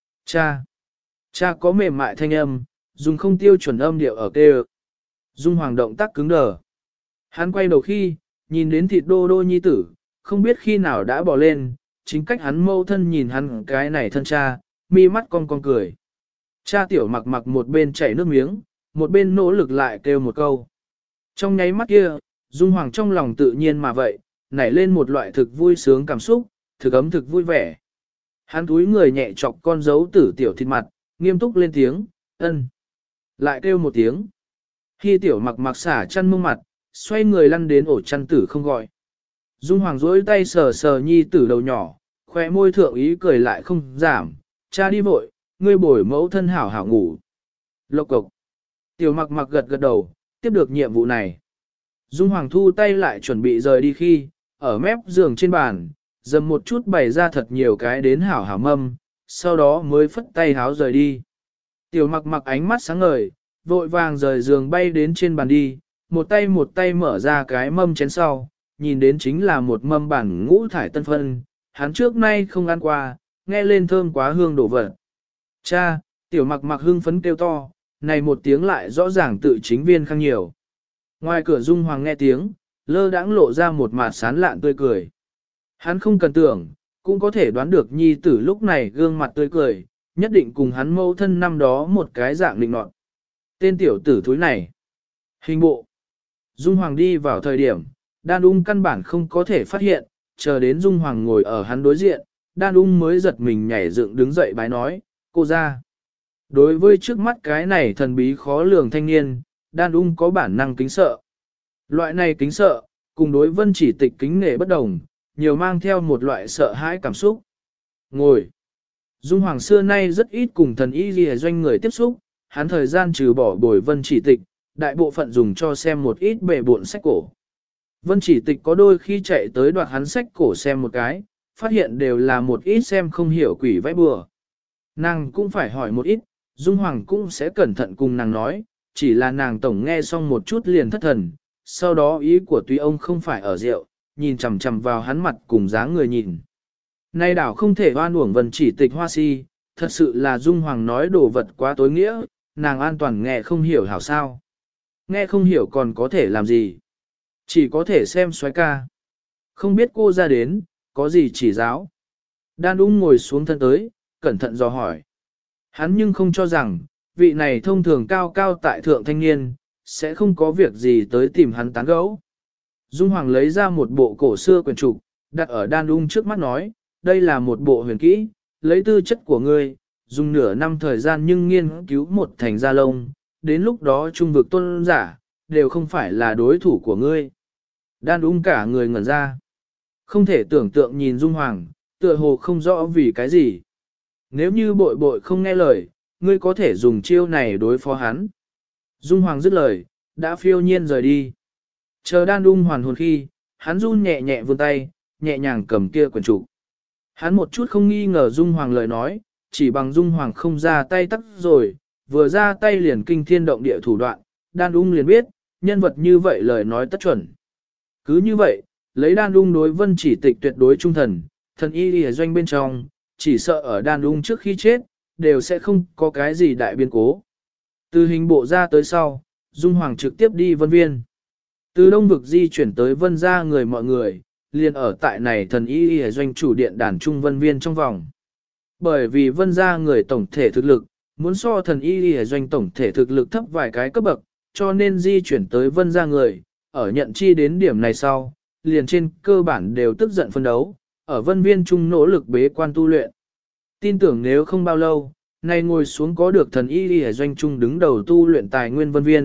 Cha có mềm mại thanh âm, dùng không tiêu chuẩn âm điệu ở kêu. Dung Hoàng động tác cứng đờ. Hắn quay đầu khi, nhìn đến thịt đô đô nhi tử, không biết khi nào đã bỏ lên, chính cách hắn mâu thân nhìn hắn cái này thân cha, mi mắt con cười. Cha tiểu mặc mặc một bên chảy nước miếng, một bên nỗ lực lại kêu một câu. Trong nháy mắt kia, Dung Hoàng trong lòng tự nhiên mà vậy, nảy lên một loại thực vui sướng cảm xúc, thực ấm thực vui vẻ. Hắn túi người nhẹ chọc con dấu tử tiểu thịt mặt, nghiêm túc lên tiếng, ân. Lại kêu một tiếng. Khi tiểu mặc mặc xả chăn mông mặt, xoay người lăn đến ổ chăn tử không gọi. Dung Hoàng duỗi tay sờ sờ nhi tử đầu nhỏ, khoe môi thượng ý cười lại không giảm, cha đi vội, ngươi bồi mẫu thân hảo hảo ngủ. Lộc cộc. Tiểu mặc mặc gật gật đầu, tiếp được nhiệm vụ này. Dung Hoàng thu tay lại chuẩn bị rời đi khi, ở mép giường trên bàn, dầm một chút bày ra thật nhiều cái đến hảo hảo mâm, sau đó mới phất tay háo rời đi. Tiểu mặc mặc ánh mắt sáng ngời, vội vàng rời giường bay đến trên bàn đi, một tay mở ra cái mâm chén sau, nhìn đến chính là một mâm bản ngũ thải tân phân, hắn trước nay không ăn qua, nghe lên thơm quá hương đổ vật. Cha, tiểu mặc mặc hưng phấn kêu to, này một tiếng lại rõ ràng tự chính viên khang nhiều. Ngoài cửa Dung Hoàng nghe tiếng, lơ đãng lộ ra một mặt sán lạn tươi cười. Hắn không cần tưởng, cũng có thể đoán được nhi tử lúc này gương mặt tươi cười, nhất định cùng hắn mâu thân năm đó một cái dạng định nọt. Tên tiểu tử thúi này. Hình bộ. Dung Hoàng đi vào thời điểm, Đan Ung căn bản không có thể phát hiện, chờ đến Dung Hoàng ngồi ở hắn đối diện, Đan Ung mới giật mình nhảy dựng đứng dậy bái nói, cô ra. Đối với trước mắt cái này thần bí khó lường thanh niên, Đan Ung có bản năng kính sợ. Loại này kính sợ, cùng đối Vân Chỉ Tịch kính nể bất đồng, nhiều mang theo một loại sợ hãi cảm xúc. Ngồi. Dung Hoàng xưa nay rất ít cùng thần y lìa doanh người tiếp xúc, hắn thời gian trừ bỏ bồi Vân Chỉ Tịch, đại bộ phận dùng cho xem một ít bề bộn sách cổ. Vân Chỉ Tịch có đôi khi chạy tới đoạt hắn sách cổ xem một cái, phát hiện đều là một ít xem không hiểu quỷ vẽ bừa. Nàng cũng phải hỏi một ít, Dung Hoàng cũng sẽ cẩn thận cùng nàng nói, chỉ là nàng tổng nghe xong một chút liền thất thần, sau đó ý của tuy ông không phải ở rượu, nhìn chằm chằm vào hắn mặt cùng dáng người nhìn. Nay đảo không thể oan uổng Vân Chỉ Tịch hoa si, thật sự là Dung Hoàng nói đồ vật quá tối nghĩa, nàng an toàn nghe không hiểu hảo sao. Nghe không hiểu còn có thể làm gì. Chỉ có thể xem xoái ca. Không biết cô ra đến, có gì chỉ giáo. Đan Ung ngồi xuống thân tới, cẩn thận dò hỏi. Hắn nhưng không cho rằng, vị này thông thường cao cao tại thượng thanh niên, sẽ không có việc gì tới tìm hắn tán gẫu. Dung Hoàng lấy ra một bộ cổ xưa quyển trục, đặt ở Đan Ung trước mắt nói, đây là một bộ huyền kỹ, lấy tư chất của ngươi, dùng nửa năm thời gian nhưng nghiên cứu một thành gia lông, đến lúc đó trung vực tôn giả, đều không phải là đối thủ của ngươi. Đan Ung cả người ngẩn ra. Không thể tưởng tượng nhìn Dung Hoàng, tựa hồ không rõ vì cái gì. Nếu như bội bội không nghe lời, ngươi có thể dùng chiêu này đối phó hắn. Dung Hoàng dứt lời, đã phiêu nhiên rời đi. Chờ Đan Ung hoàn hồn khi, hắn run nhẹ nhẹ vươn tay, nhẹ nhàng cầm kia quyển trục. Hắn một chút không nghi ngờ Dung Hoàng lời nói, chỉ bằng Dung Hoàng không ra tay tắt rồi, vừa ra tay liền kinh thiên động địa thủ đoạn, Đan Ung liền biết, nhân vật như vậy lời nói tất chuẩn. Cứ như vậy, lấy Đan Ung đối Vân Chỉ Tịch tuyệt đối trung thần, thần y lìa doanh bên trong, chỉ sợ ở Đan Ung trước khi chết, đều sẽ không có cái gì đại biến cố. Từ hình bộ ra tới sau, Dung Hoàng trực tiếp đi Vân Viên. Từ Đông Vực di chuyển tới Vân gia người mọi người, liền ở tại này thần y lìa doanh chủ điện đàn trung Vân Viên trong vòng. Bởi vì Vân gia người tổng thể thực lực, muốn so thần y lìa doanh tổng thể thực lực thấp vài cái cấp bậc, cho nên di chuyển tới Vân gia người, ở nhận chi đến điểm này sau, liền trên cơ bản đều tức giận phân đấu, ở Vân Viên trung nỗ lực bế quan tu luyện. Tin tưởng nếu không bao lâu, nay ngồi xuống có được thần y lìa doanh trung đứng đầu tu luyện tài nguyên Vân Viên,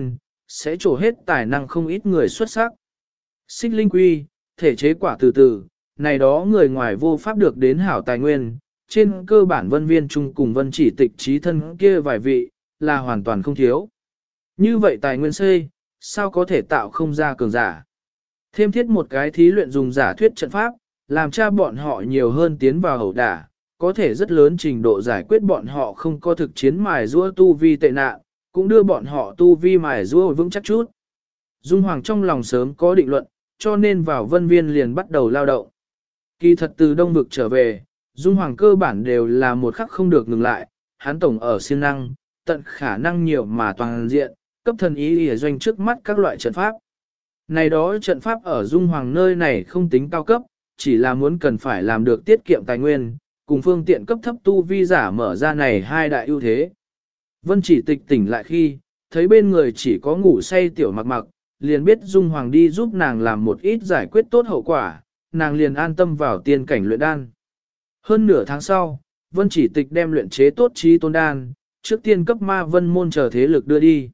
sẽ trổ hết tài năng không ít người xuất sắc. Xích linh quy, thể chế quả từ từ, này đó người ngoài vô pháp được đến hảo tài nguyên, trên cơ bản vân viên chung cùng vân chỉ tịch trí thân kia vài vị, là hoàn toàn không thiếu. Như vậy tài nguyên xây, sao có thể tạo không ra cường giả? Thêm thiết một cái thí luyện dùng giả thuyết trận pháp, làm cho bọn họ nhiều hơn tiến vào hậu đả, có thể rất lớn trình độ giải quyết bọn họ không có thực chiến mài rũa tu vi tệ nạn, cũng đưa bọn họ tu vi mài rũa vững chắc chút. Dung Hoàng trong lòng sớm có định luận, cho nên vào vân viên liền bắt đầu lao động. Kỳ thật từ Đông Vực trở về, Dung Hoàng cơ bản đều là một khắc không được ngừng lại, hắn tổng ở siêng năng, tận khả năng nhiều mà toàn diện, cấp thần ý để doanh trước mắt các loại trận pháp. Này đó trận pháp ở Dung Hoàng nơi này không tính cao cấp, chỉ là muốn cần phải làm được tiết kiệm tài nguyên, cùng phương tiện cấp thấp tu vi giả mở ra này hai đại ưu thế. Vân chỉ tịch tỉnh lại khi, thấy bên người chỉ có ngủ say tiểu mặc mặc, liền biết Dung Hoàng đi giúp nàng làm một ít giải quyết tốt hậu quả, nàng liền an tâm vào tiên cảnh luyện đan. Hơn nửa tháng sau, Vân chỉ tịch đem luyện chế tốt trí tôn đan, trước tiên cấp ma vân môn chờ thế lực đưa đi.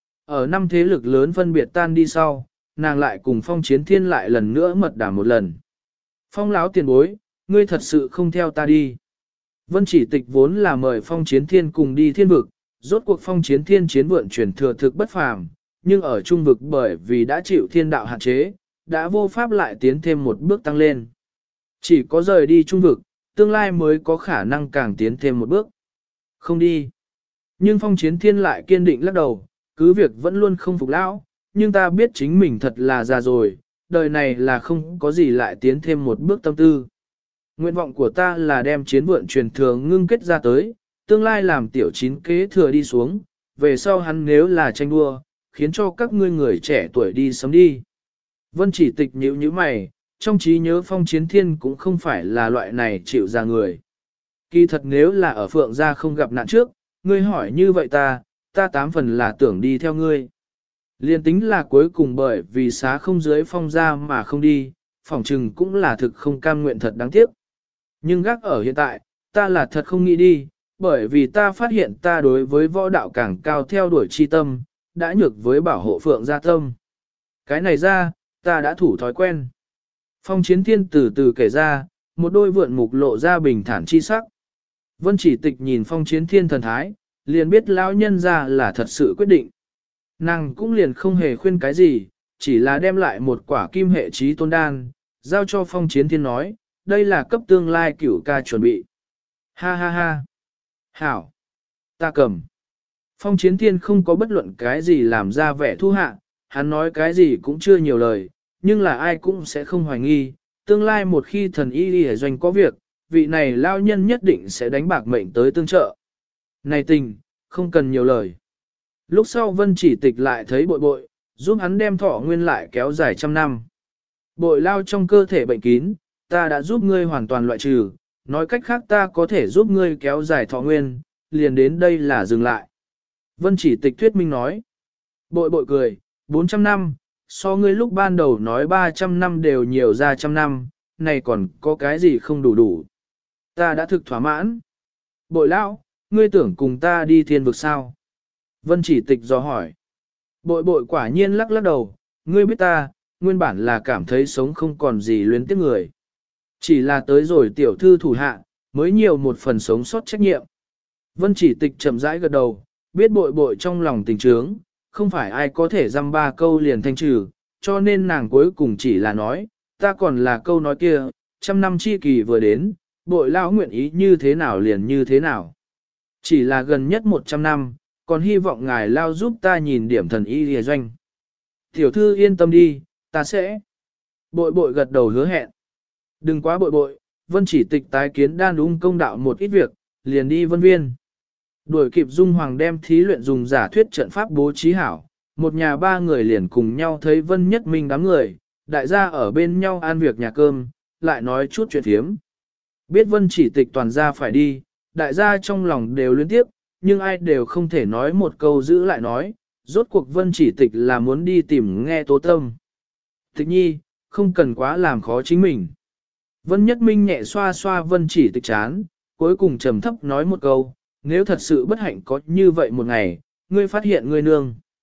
Ở năm thế lực lớn phân biệt tan đi sau, nàng lại cùng Phong Chiến Thiên lại lần nữa mật đàm một lần. Phong láo tiền bối, ngươi thật sự không theo ta đi. Vân chỉ tịch vốn là mời Phong Chiến Thiên cùng đi thiên vực, rốt cuộc Phong Chiến Thiên chiến vượn truyền thừa thực bất phàm, nhưng ở trung vực bởi vì đã chịu thiên đạo hạn chế, đã vô pháp lại tiến thêm một bước tăng lên. Chỉ có rời đi trung vực, tương lai mới có khả năng càng tiến thêm một bước. Không đi. Nhưng Phong Chiến Thiên lại kiên định lắc đầu, cứ việc vẫn luôn không phục lão, nhưng ta biết chính mình thật là già rồi, đời này là không có gì lại tiến thêm một bước tâm tư. Nguyện vọng của ta là đem chiến vượn truyền thừa ngưng kết ra tới, tương lai làm tiểu chín kế thừa đi xuống, về sau hắn nếu là tranh đua, khiến cho các ngươi người trẻ tuổi đi sớm đi. Vân chỉ tịch nhíu như mày, trong trí nhớ Phong Chiến Thiên cũng không phải là loại này chịu ra người. Kỳ thật nếu là ở Phượng gia không gặp nạn trước, ngươi hỏi như vậy ta tám phần là tưởng đi theo ngươi. Liên tính là cuối cùng bởi vì xá không dưới Phong gia mà không đi, phỏng chừng cũng là thực không cam nguyện thật đáng tiếc. Nhưng gác ở hiện tại, ta là thật không nghĩ đi, bởi vì ta phát hiện ta đối với võ đạo càng cao theo đuổi chi tâm, đã nhược với bảo hộ Phượng gia tâm. Cái này ra, ta đã thủ thói quen. Phong Chiến Thiên từ từ kể ra, một đôi vượn mục lộ ra bình thản chi sắc. Vân chỉ tịch nhìn Phong Chiến Thiên thần thái, liền biết lão nhân ra là thật sự quyết định. Nàng cũng liền không hề khuyên cái gì, chỉ là đem lại một quả kim hệ trí tôn đan, giao cho Phong Chiến Thiên nói, đây là cấp tương lai cửu ca chuẩn bị. Ha ha ha. Hảo. Ta cầm. Phong Chiến Thiên không có bất luận cái gì làm ra vẻ thu hạ, hắn nói cái gì cũng chưa nhiều lời, nhưng là ai cũng sẽ không hoài nghi, tương lai một khi thần y đi doanh có việc, vị này lao nhân nhất định sẽ đánh bạc mệnh tới tương trợ. Này tình, không cần nhiều lời. Lúc sau Vân chỉ tịch lại thấy bội bội, giúp hắn đem thọ nguyên lại kéo dài trăm năm. Bội lao trong cơ thể bệnh kín, ta đã giúp ngươi hoàn toàn loại trừ, nói cách khác ta có thể giúp ngươi kéo dài thọ nguyên, liền đến đây là dừng lại. Vân chỉ tịch thuyết minh nói. Bội bội cười, 400 năm, so ngươi lúc ban đầu nói 300 năm đều nhiều ra trăm năm, này còn có cái gì không đủ đủ. Ta đã thực thỏa mãn. Bội lão, ngươi tưởng cùng ta đi thiên vực sao? Vân chỉ tịch dò hỏi. Bội bội quả nhiên lắc lắc đầu, ngươi biết ta, nguyên bản là cảm thấy sống không còn gì luyến tiếc người. Chỉ là tới rồi tiểu thư thủ hạ, mới nhiều một phần sống sót trách nhiệm. Vân chỉ tịch chậm rãi gật đầu, biết bội bội trong lòng tình trướng, không phải ai có thể dăm ba câu liền thanh trừ, cho nên nàng cuối cùng chỉ là nói, ta còn là câu nói kia, trăm năm chi kỳ vừa đến, bội lão nguyện ý như thế nào liền như thế nào. Chỉ là gần nhất 100 năm, còn hy vọng ngài lao giúp ta nhìn điểm thần y lìa doanh. Tiểu thư yên tâm đi, ta sẽ. Bội bội gật đầu hứa hẹn. Đừng quá bội bội, Vân chỉ tịch tái kiến đan ung công đạo một ít việc, liền đi vân viên. Đuổi kịp Dung Hoàng đem thí luyện dùng giả thuyết trận pháp bố trí hảo, một nhà ba người liền cùng nhau thấy Vân Nhất Minh đám người, đại gia ở bên nhau ăn việc nhà cơm, lại nói chút chuyện thiếm. Biết Vân chỉ tịch toàn gia phải đi, đại gia trong lòng đều liên tiếp, nhưng ai đều không thể nói một câu giữ lại nói, rốt cuộc Vân chỉ tịch là muốn đi tìm nghe Tố Tâm. Tịch nhi, không cần quá làm khó chính mình. Vân Nhất Minh nhẹ xoa xoa Vân chỉ tịch chán, cuối cùng trầm thấp nói một câu, nếu thật sự bất hạnh có như vậy một ngày, ngươi phát hiện ngươi nương.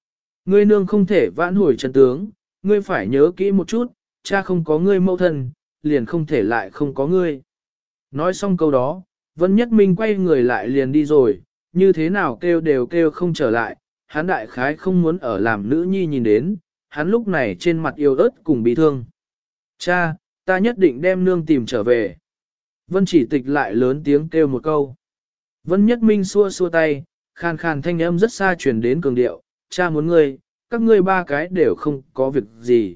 Ngươi nương không thể vãn hồi chân tướng, ngươi phải nhớ kỹ một chút, cha không có ngươi mẫu thân, liền không thể lại không có ngươi. Nói xong câu đó, Vân Nhất Minh quay người lại liền đi rồi, như thế nào kêu đều kêu không trở lại, hắn đại khái không muốn ở làm nữ nhi nhìn đến, hắn lúc này trên mặt yêu ớt cùng bị thương. Cha, ta nhất định đem nương tìm trở về. Vân Chỉ Tịch lại lớn tiếng kêu một câu. Vân Nhất Minh xua xua tay, khàn khàn thanh âm rất xa truyền đến cường điệu, cha muốn ngươi, các ngươi ba cái đều không có việc gì.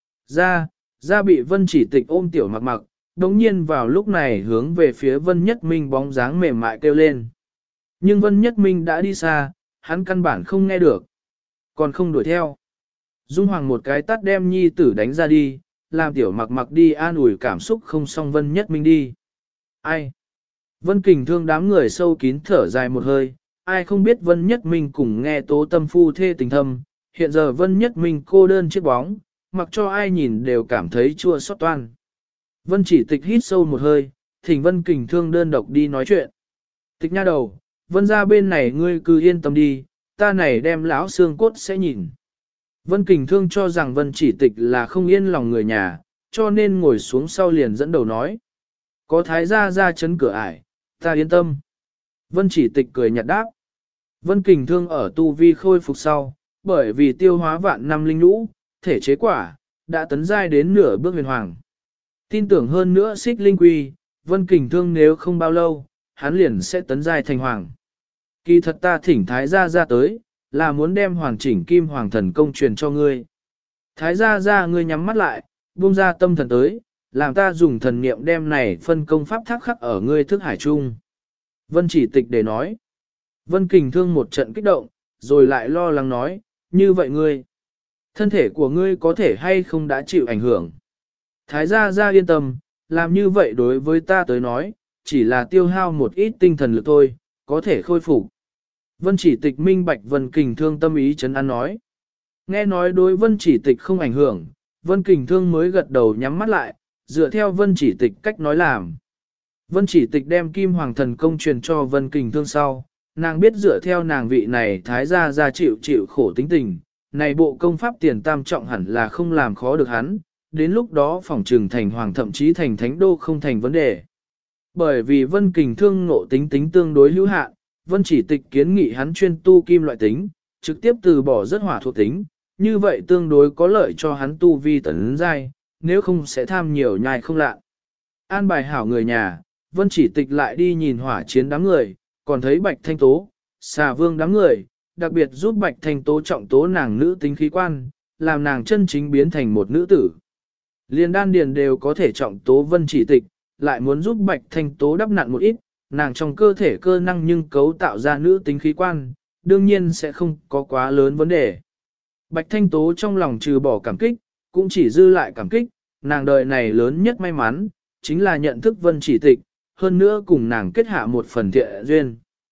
Ra bị Vân Chỉ Tịch ôm tiểu mặc mặc, đồng nhiên vào lúc này hướng về phía Vân Nhất Minh bóng dáng mềm mại kêu lên. Nhưng Vân Nhất Minh đã đi xa, hắn căn bản không nghe được, còn không đuổi theo. Dung Hoàng một cái tát đem nhi tử đánh ra đi, làm tiểu mặc mặc đi an ủi cảm xúc không xong Vân Nhất Minh đi. Ai? Vân Kình Thương đám người sâu kín thở dài một hơi, ai không biết Vân Nhất Minh cùng nghe tố tâm phu thê tình thâm, hiện giờ Vân Nhất Minh cô đơn chiếc bóng, mặc cho ai nhìn đều cảm thấy chua xót toan. Vân Chỉ Tịch hít sâu một hơi, thỉnh Vân Kình Thương đơn độc đi nói chuyện. Tịch nha đầu, Vân ra bên này ngươi cứ yên tâm đi, ta này đem lão xương cốt sẽ nhìn. Vân Kình Thương cho rằng Vân Chỉ Tịch là không yên lòng người nhà, cho nên ngồi xuống sau liền dẫn đầu nói. Có thái gia ra chấn cửa ải, ta yên tâm. Vân Chỉ Tịch cười nhạt đáp. Vân Kình Thương ở tu vi khôi phục sau, bởi vì tiêu hóa vạn năm linh lũ, thể chế quả, đã tấn giai đến nửa bước huyền hoàng. Tin tưởng hơn nữa xích linh quy, Vân Kình Thương nếu không bao lâu, hắn liền sẽ tấn giai thành hoàng. Kỳ thật ta thỉnh thái gia ra tới, là muốn đem hoàn chỉnh kim hoàng thần công truyền cho ngươi. Thái gia ra ngươi nhắm mắt lại, buông ra tâm thần tới, làm ta dùng thần niệm đem này phân công pháp thác khắc ở ngươi thức hải trung. Vân Chỉ Tịch để nói. Vân Kình Thương một trận kích động, rồi lại lo lắng nói, như vậy ngươi, thân thể của ngươi có thể hay không đã chịu ảnh hưởng. Thái gia gia yên tâm, làm như vậy đối với ta tới nói, chỉ là tiêu hao một ít tinh thần lực thôi, có thể khôi phục. Vân Chỉ Tịch minh bạch Vân Kình Thương tâm ý chấn an nói. Nghe nói đối Vân Chỉ Tịch không ảnh hưởng, Vân Kình Thương mới gật đầu nhắm mắt lại, dựa theo Vân Chỉ Tịch cách nói làm. Vân Chỉ Tịch đem Kim Hoàng Thần Công truyền cho Vân Kình Thương sau, nàng biết dựa theo nàng vị này thái gia gia chịu khổ tính tình, này bộ công pháp tiền tam trọng hẳn là không làm khó được hắn, đến lúc đó phỏng trừng thành hoàng thậm chí thành thánh đô không thành vấn đề. Bởi vì Vân Kình Thương ngộ tính tương đối hữu hạn, Vân Chỉ Tịch kiến nghị hắn chuyên tu kim loại tính, trực tiếp từ bỏ rất hỏa thuộc tính, như vậy tương đối có lợi cho hắn tu vi tấn giai, nếu không sẽ tham nhiều nhai không lạ. An bài hảo người nhà, Vân Chỉ Tịch lại đi nhìn hỏa chiến đám người, còn thấy Bạch Thanh Tố, Xà Vương đám người, đặc biệt giúp Bạch Thanh Tố trọng tố nàng nữ tính khí quan, làm nàng chân chính biến thành một nữ tử. Liên đan điền đều có thể trọng tố Vân Chỉ Tịch, lại muốn giúp Bạch Thanh Tố đắp nặn một ít, nàng trong cơ thể cơ năng nhưng cấu tạo ra nữ tính khí quan, đương nhiên sẽ không có quá lớn vấn đề. Bạch Thanh Tố trong lòng trừ bỏ cảm kích, cũng chỉ dư lại cảm kích, nàng đời này lớn nhất may mắn, chính là nhận thức Vân Chỉ Tịch, hơn nữa cùng nàng kết hạ một phần thiện duyên.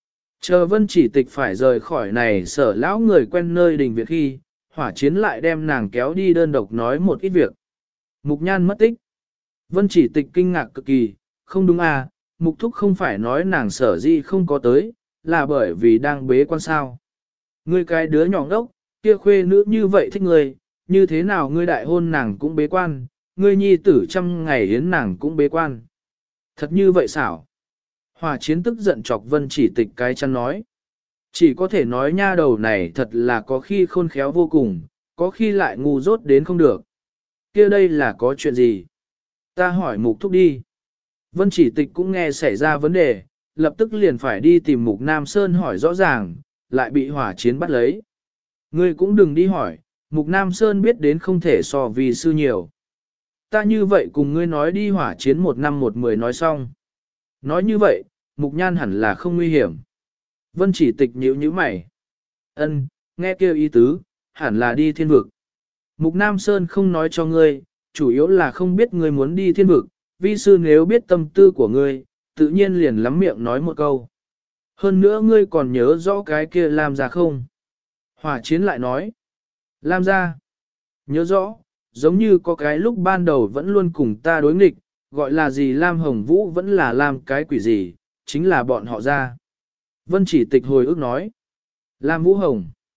Chờ Vân Chỉ Tịch phải rời khỏi này sở lão người quen nơi đình viện khi, hỏa chiến lại đem nàng kéo đi đơn độc nói một ít việc. Mục Nhan mất tích. Vân Chỉ Tịch kinh ngạc cực kỳ, không đúng à, Mục Thúc không phải nói nàng sở di không có tới, là bởi vì đang bế quan sao. Ngươi cái đứa nhỏ ngốc, kia khuê nữ như vậy thích ngươi, như thế nào ngươi đại hôn nàng cũng bế quan, ngươi nhi tử 100 ngày yến nàng cũng bế quan. Thật như vậy xảo. Hỏa chiến tức giận chọc Vân Chỉ Tịch cái chăn nói. Chỉ có thể nói nha đầu này thật là có khi khôn khéo vô cùng, có khi lại ngu dốt đến không được. Kia đây là có chuyện gì? Ta hỏi Mục Thúc đi. Vân Chỉ Tịch cũng nghe xảy ra vấn đề, lập tức liền phải đi tìm Mục Nam Sơn hỏi rõ ràng, lại bị hỏa chiến bắt lấy. Ngươi cũng đừng đi hỏi, Mục Nam Sơn biết đến không thể so vì sư nhiều. Ta như vậy cùng ngươi nói đi hỏa chiến 1 năm 1 10 nói xong. Nói như vậy, Mục Nhan hẳn là không nguy hiểm. Vân Chỉ Tịch nhíu mày. Ân, nghe kêu ý tứ, hẳn là đi thiên vực. Mục Nam Sơn không nói cho ngươi, chủ yếu là không biết ngươi muốn đi thiên vực, vi sư nếu biết tâm tư của ngươi, tự nhiên liền lắm miệng nói một câu. Hơn nữa ngươi còn nhớ rõ cái kia Lam gia không? Hỏa chiến lại nói. Lam gia. Nhớ rõ, giống như có cái lúc ban đầu vẫn luôn cùng ta đối nghịch, gọi là gì Lam Hồng Vũ vẫn là Lam cái quỷ gì, chính là bọn họ ra. Vân Chỉ Tịch hồi ức nói. Lam Vũ Hồng.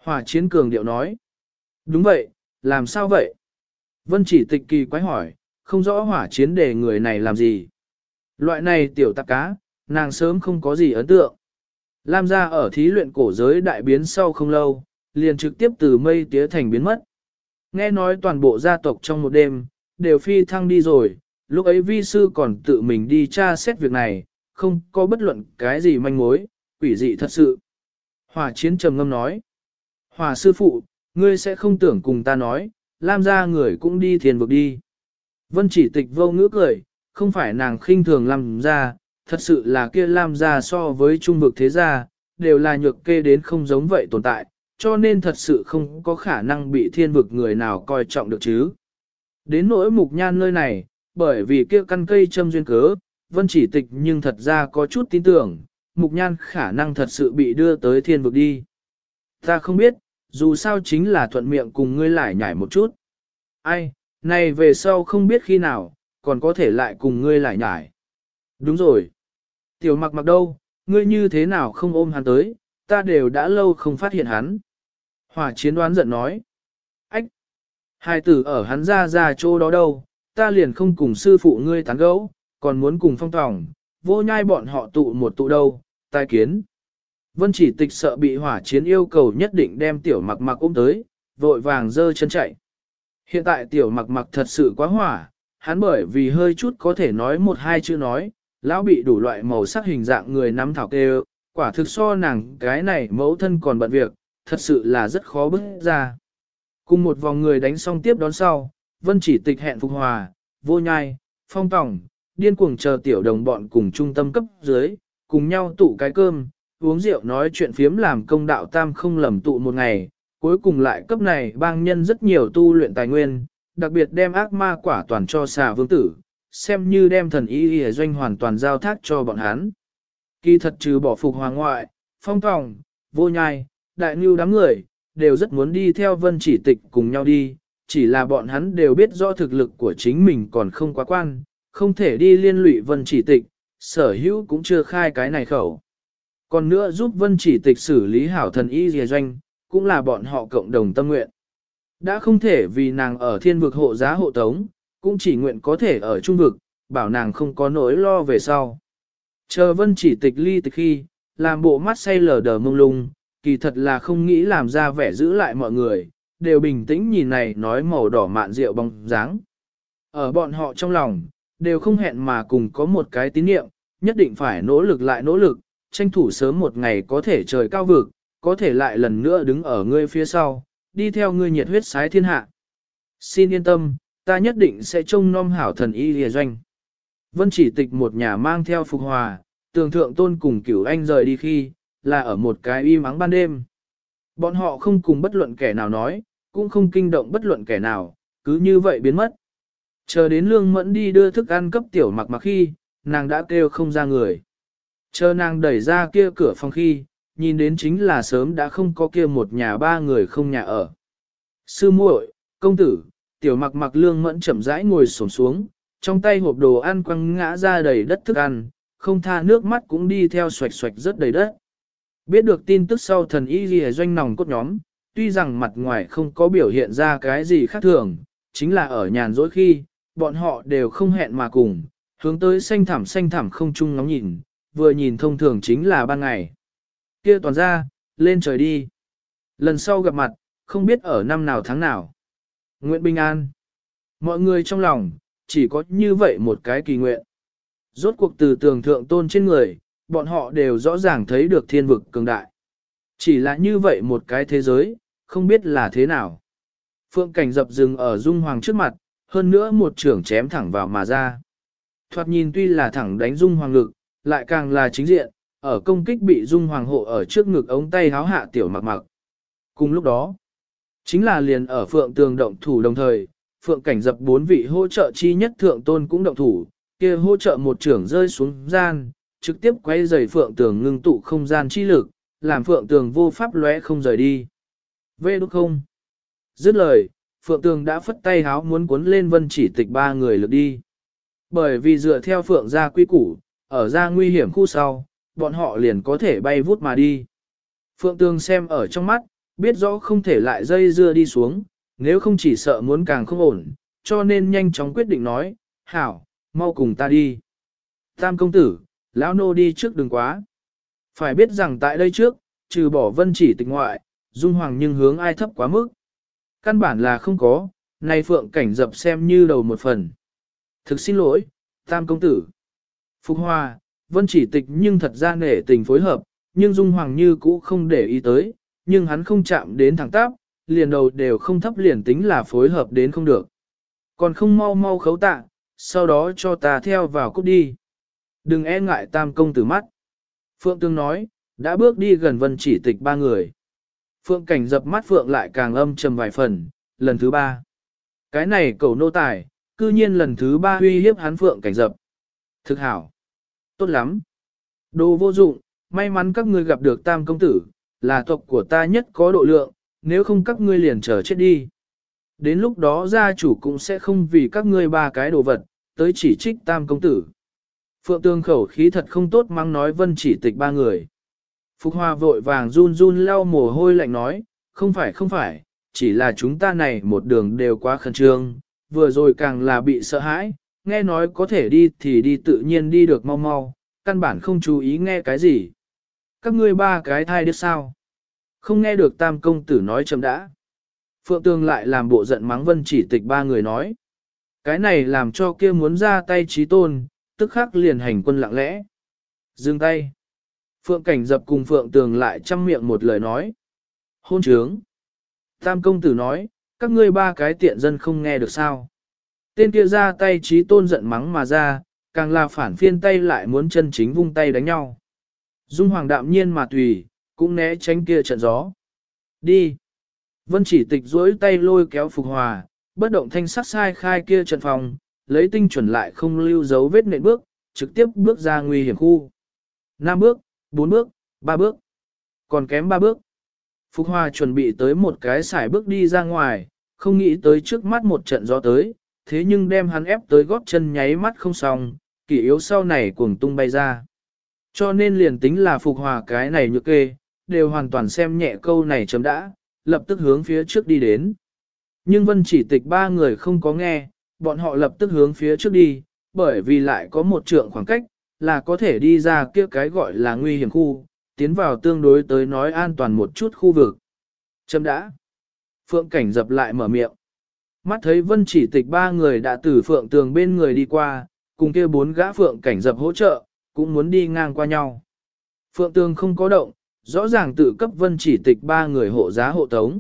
Hỏa chiến cường điệu nói. Đúng vậy, làm sao vậy? Vân chỉ tịch kỳ quái hỏi, không rõ hỏa chiến để người này làm gì. Loại này tiểu tạp cá, nàng sớm không có gì ấn tượng. Lam gia ở thí luyện cổ giới đại biến sau không lâu, liền trực tiếp từ mây tía thành biến mất. Nghe nói toàn bộ gia tộc trong một đêm, đều phi thăng đi rồi, lúc ấy vi sư còn tự mình đi tra xét việc này, không có bất luận cái gì manh mối, quỷ dị thật sự. Hỏa chiến trầm ngâm nói, Hỏa sư phụ, ngươi sẽ không tưởng cùng ta nói, Lam gia người cũng đi thiền vực đi. Vân chỉ tịch vô ngữ cười, không phải nàng khinh thường Lam gia, thật sự là kia Lam gia so với trung vực thế gia, đều là nhược kê đến không giống vậy tồn tại, cho nên thật sự không có khả năng bị thiên vực người nào coi trọng được chứ. Đến nỗi mục nhan nơi này, bởi vì kia căn cây châm duyên cớ, Vân chỉ tịch nhưng thật ra có chút tin tưởng, mục nhan khả năng thật sự bị đưa tới thiên vực đi. Ta không biết, dù sao chính là thuận miệng cùng ngươi lại nhảy một chút. Ai, này về sau không biết khi nào, còn có thể lại cùng ngươi lại nhảy. Đúng rồi. Tiểu mặc mặc đâu, ngươi như thế nào không ôm hắn tới, ta đều đã lâu không phát hiện hắn. Hỏa chiến đoán giận nói. Ách! Hai tử ở hắn ra chỗ đó đâu, ta liền không cùng sư phụ ngươi tán gẫu, còn muốn cùng phong tòng, vô nhai bọn họ tụ một tụ đâu, tai kiến. Vân chỉ tịch sợ bị hỏa chiến yêu cầu nhất định đem tiểu mặc mặc ôm tới, vội vàng dơ chân chạy. Hiện tại tiểu mặc mặc thật sự quá hỏa, hắn bởi vì hơi chút có thể nói một hai chữ nói, lão bị đủ loại màu sắc hình dạng người nắm thảo kêu, quả thực so nàng cái này mẫu thân còn bận việc, thật sự là rất khó bước ra. Cùng một vòng người đánh xong tiếp đón sau, Vân chỉ tịch hẹn phục hòa, vô nhai, phong tòng, điên cuồng chờ tiểu đồng bọn cùng trung tâm cấp dưới, cùng nhau tụ cái cơm, uống rượu nói chuyện phiếm làm công đạo tam không lầm tụ một ngày, cuối cùng lại cấp này bang nhân rất nhiều tu luyện tài nguyên, đặc biệt đem ác ma quả toàn cho xà vương tử, xem như đem thần y y doanh hoàn toàn giao thác cho bọn hắn. Kỳ thật trừ bỏ phục hoàng ngoại, phong tòng, vô nhai, đại ngưu đám người, đều rất muốn đi theo Vân chỉ tịch cùng nhau đi, chỉ là bọn hắn đều biết rõ thực lực của chính mình còn không quá quan, không thể đi liên lụy Vân chỉ tịch, sở hữu cũng chưa khai cái này khẩu. Còn nữa giúp Vân chỉ tịch xử lý hảo thần y dìa doanh, cũng là bọn họ cộng đồng tâm nguyện. Đã không thể vì nàng ở thiên vực hộ giá hộ tống, cũng chỉ nguyện có thể ở trung vực, bảo nàng không có nỗi lo về sau. Chờ Vân chỉ tịch ly tịch khi, làm bộ mắt say lờ đờ mông lung, kỳ thật là không nghĩ làm ra vẻ giữ lại mọi người, đều bình tĩnh nhìn này nói màu đỏ mạn rượu bóng dáng. Ở bọn họ trong lòng, đều không hẹn mà cùng có một cái tín niệm, nhất định phải nỗ lực lại nỗ lực, tranh thủ sớm một ngày có thể trời cao vực, có thể lại lần nữa đứng ở ngươi phía sau, đi theo ngươi nhiệt huyết sái thiên hạ. Xin yên tâm, ta nhất định sẽ trông nom hảo thần y lìa doanh. Vân chỉ tịch một nhà mang theo phục hòa, tường thượng tôn cùng cửu anh rời đi khi, là ở một cái im ắng ban đêm. Bọn họ không cùng bất luận kẻ nào nói, cũng không kinh động bất luận kẻ nào, cứ như vậy biến mất. Chờ đến Lương Mẫn đi đưa thức ăn cấp tiểu mặc mặc khi, nàng đã kêu không ra người. Chờ nàng đẩy ra kia cửa phòng khi, nhìn đến chính là sớm đã không có kia một nhà ba người không nhà ở. Sư muội, công tử, tiểu mặc mặc Lương Mẫn chậm rãi ngồi xổm xuống, trong tay hộp đồ ăn quăng ngã ra đầy đất thức ăn, không tha nước mắt cũng đi theo xoạch xoạch rất đầy đất. Biết được tin tức sau thần y ghi doanh nòng cốt nhóm, tuy rằng mặt ngoài không có biểu hiện ra cái gì khác thường, chính là ở nhàn rỗi khi, bọn họ đều không hẹn mà cùng, hướng tới xanh thẳm không chung ngóng nhìn, vừa nhìn thông thường chính là ban ngày. Kia toàn ra, lên trời đi. Lần sau gặp mặt, không biết ở năm nào tháng nào. Nguyện bình an. Mọi người trong lòng, chỉ có như vậy một cái kỳ nguyện. Rốt cuộc từ tường thượng tôn trên người, bọn họ đều rõ ràng thấy được thiên vực cường đại. Chỉ là như vậy một cái thế giới, không biết là thế nào. Phượng cảnh dập dừng ở Dung Hoàng trước mặt, hơn nữa một trưởng chém thẳng vào mà ra. Thoạt nhìn tuy là thẳng đánh Dung Hoàng ngực, lại càng là chính diện, ở công kích bị Dung Hoàng hộ ở trước ngực ống tay háo hạ tiểu mặc mặc. Cùng lúc đó, chính là liền ở Phượng tường động thủ đồng thời, Phượng cảnh dập 4 vị hỗ trợ chi nhất thượng tôn cũng động thủ, kia hỗ trợ một trưởng rơi xuống gian, trực tiếp quay rời Phượng tường ngưng tụ không gian chi lực, làm Phượng tường vô pháp lóe không rời đi. Vê đúc không? Dứt lời, Phượng tường đã phất tay háo muốn cuốn lên Vân chỉ tịch 3 người lực đi. Bởi vì dựa theo Phượng gia quy củ, ở ra nguy hiểm khu sau, bọn họ liền có thể bay vút mà đi. Phượng tường xem ở trong mắt, biết rõ không thể lại dây dưa đi xuống, nếu không chỉ sợ muốn càng không ổn, cho nên nhanh chóng quyết định nói, hảo, mau cùng ta đi. Tam công tử, lão nô đi trước đừng quá. Phải biết rằng tại đây trước, trừ bỏ Vân Chỉ Tịch ngoại, Dung Hoàng nhưng hướng ai thấp quá mức. Căn bản là không có, nay Phượng Cảnh Dập xem như đầu một phần. Thực xin lỗi, Tam công tử. Phục Hoa, Vân Chỉ Tịch nhưng thật ra nể tình phối hợp, nhưng Dung Hoàng như cũ không để ý tới, nhưng hắn không chạm đến thẳng tắp, liền đầu đều không thấp liền tính là phối hợp đến không được. Còn không mau mau khấu tạ, sau đó cho ta theo vào cút đi. Đừng e ngại Tam công tử mắt. Phượng Tương nói, đã bước đi gần Vân Chỉ Tịch ba người. Phượng Cảnh Dập mắt Phượng lại càng âm trầm vài phần, lần thứ ba. Cái này cầu nô tài, cư nhiên lần thứ ba uy hiếp hắn Phượng Cảnh Dập. Thực hảo. Tốt lắm. Đồ vô dụng, may mắn các ngươi gặp được Tam công tử, là tộc của ta nhất có độ lượng, nếu không các ngươi liền chờ chết đi. Đến lúc đó gia chủ cũng sẽ không vì các ngươi ba cái đồ vật, tới chỉ trích Tam công tử. Phượng Tương khẩu khí thật không tốt mắng nói Vân Chỉ Tịch ba người. Phục Hoa vội vàng run run lau mồ hôi lạnh nói, không phải, chỉ là chúng ta này một đường đều quá khẩn trương, vừa rồi càng là bị sợ hãi, nghe nói có thể đi thì đi tự nhiên đi được mau mau, căn bản không chú ý nghe cái gì. Các ngươi ba cái thai đứa sao? Không nghe được Tam công tử nói chấm đã. Phượng Tương lại làm bộ giận mắng Vân Chỉ Tịch ba người nói. Cái này làm cho kia muốn ra tay Chí Tôn, tức khắc liền hành quân lặng lẽ. Dừng tay. Phượng Cảnh Dập cùng Phượng Tường lại chăm miệng một lời nói. Hôn trướng. Tam công tử nói, các ngươi ba cái tiện dân không nghe được sao. Tên kia ra tay Chí Tôn giận mắng mà ra, càng là phản phiên tay lại muốn chân chính vung tay đánh nhau. Dung Hoàng đạm nhiên mà tùy, cũng né tránh kia trận gió. Đi. Vân Chỉ Tịch duỗi tay lôi kéo Phục Hòa, bất động thanh sắc sai khai kia trận phòng, lấy tinh chuẩn lại không lưu dấu vết nện bước, trực tiếp bước ra nguy hiểm khu. 5 bước, 4 bước, 3 bước, còn kém 3 bước. Phục Hòa chuẩn bị tới một cái sải bước đi ra ngoài, không nghĩ tới trước mắt một trận gió tới, thế nhưng đem hắn ép tới gót chân nháy mắt không xong, kỷ yếu sau này cuồng tung bay ra. Cho nên liền tính là Phục Hòa cái này nhược kê, đều hoàn toàn xem nhẹ câu này chấm đã, lập tức hướng phía trước đi đến. Nhưng Vân Chỉ Tịch ba người không có nghe, bọn họ lập tức hướng phía trước đi, bởi vì lại có một trượng khoảng cách, là có thể đi ra kia cái gọi là nguy hiểm khu, tiến vào tương đối tới nói an toàn một chút khu vực. Chấm đã. Phượng Cảnh Dập lại mở miệng. Mắt thấy Vân Chỉ Tịch ba người đã từ Phượng Tường bên người đi qua, cùng kia 4 gã Phượng Cảnh Dập hỗ trợ, cũng muốn đi ngang qua nhau. Phượng Tường không có động, rõ ràng tự cấp Vân Chỉ Tịch ba người hộ giá hộ tống.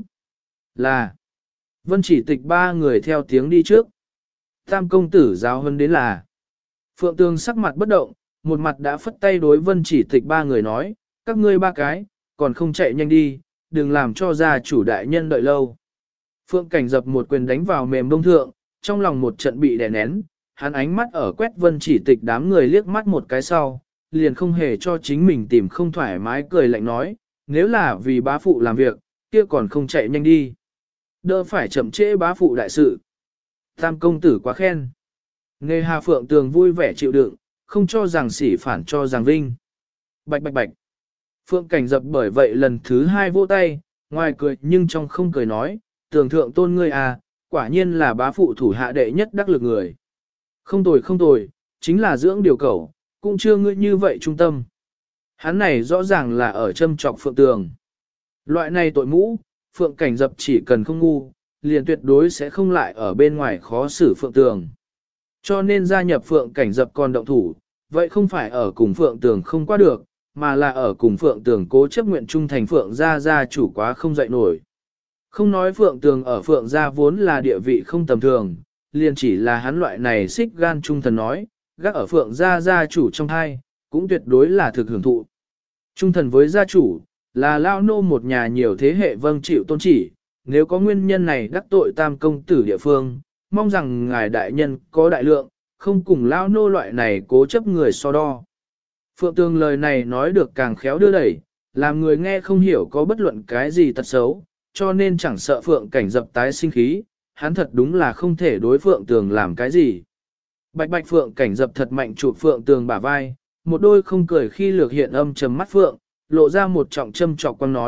Là Vân Chỉ Tịch ba người theo tiếng đi trước. Tam công tử giáo hơn đến là. Phượng Tường sắc mặt bất động, một mặt đã phất tay đối Vân Chỉ Tịch ba người nói, các ngươi ba cái, còn không chạy nhanh đi, đừng làm cho gia chủ đại nhân đợi lâu. Phượng Cảnh Dập một quyền đánh vào mềm bông thượng, trong lòng một trận bị đè nén, hắn ánh mắt ở quét Vân Chỉ Tịch đám người liếc mắt một cái sau, liền không hề cho chính mình tìm không thoải mái cười lạnh nói, nếu là vì bá phụ làm việc, kia còn không chạy nhanh đi. Đỡ phải chậm trễ bá phụ đại sự. Tam công tử quá khen. Nghe Hà Phượng Tường vui vẻ chịu đựng, không cho rằng sỉ phản cho rằng vinh. Bạch bạch bạch. Phượng Cảnh Dập bởi vậy lần thứ 2 vỗ tay, ngoài cười nhưng trong không cười nói, Tường thượng tôn ngươi à, quả nhiên là bá phụ thủ hạ đệ nhất đắc lực người. Không tồi, chính là dưỡng điều cẩu, cũng chưa ngươi như vậy trung tâm. Hắn này rõ ràng là ở châm trọc Phượng Tường. Loại này tội mũ, Phượng Cảnh Dập chỉ cần không ngu, liền tuyệt đối sẽ không lại ở bên ngoài khó xử Phượng Tường. Cho nên gia nhập Phượng Cảnh Dập còn động thủ, vậy không phải ở cùng Phượng Tường không qua được, mà là ở cùng Phượng Tường cố chấp nguyện trung thành Phượng gia chủ quá không dậy nổi. Không nói Phượng Tường ở Phượng gia vốn là địa vị không tầm thường, liền chỉ là hắn loại này xích gan trung thần nói, gác ở Phượng gia chủ trong hai, cũng tuyệt đối là thực hưởng thụ. Trung thần với gia chủ, là lao nô một nhà nhiều thế hệ vâng chịu tôn chỉ, nếu có nguyên nhân này đắc tội tam công tử địa phương, mong rằng ngài đại nhân có đại lượng, không cùng lao nô loại này cố chấp người so đo. Phượng Tường lời này nói được càng khéo đưa đẩy, làm người nghe không hiểu có bất luận cái gì tật xấu, cho nên chẳng sợ Phượng Cảnh Dập tái sinh khí, hắn thật đúng là không thể đối Phượng Tường làm cái gì. Bạch bạch Phượng Cảnh Dập thật mạnh chụp Phượng Tường bả vai, một đôi không cười khi lược hiện âm trầm mắt Phượng, lộ ra một trọng châm trọc quang nói,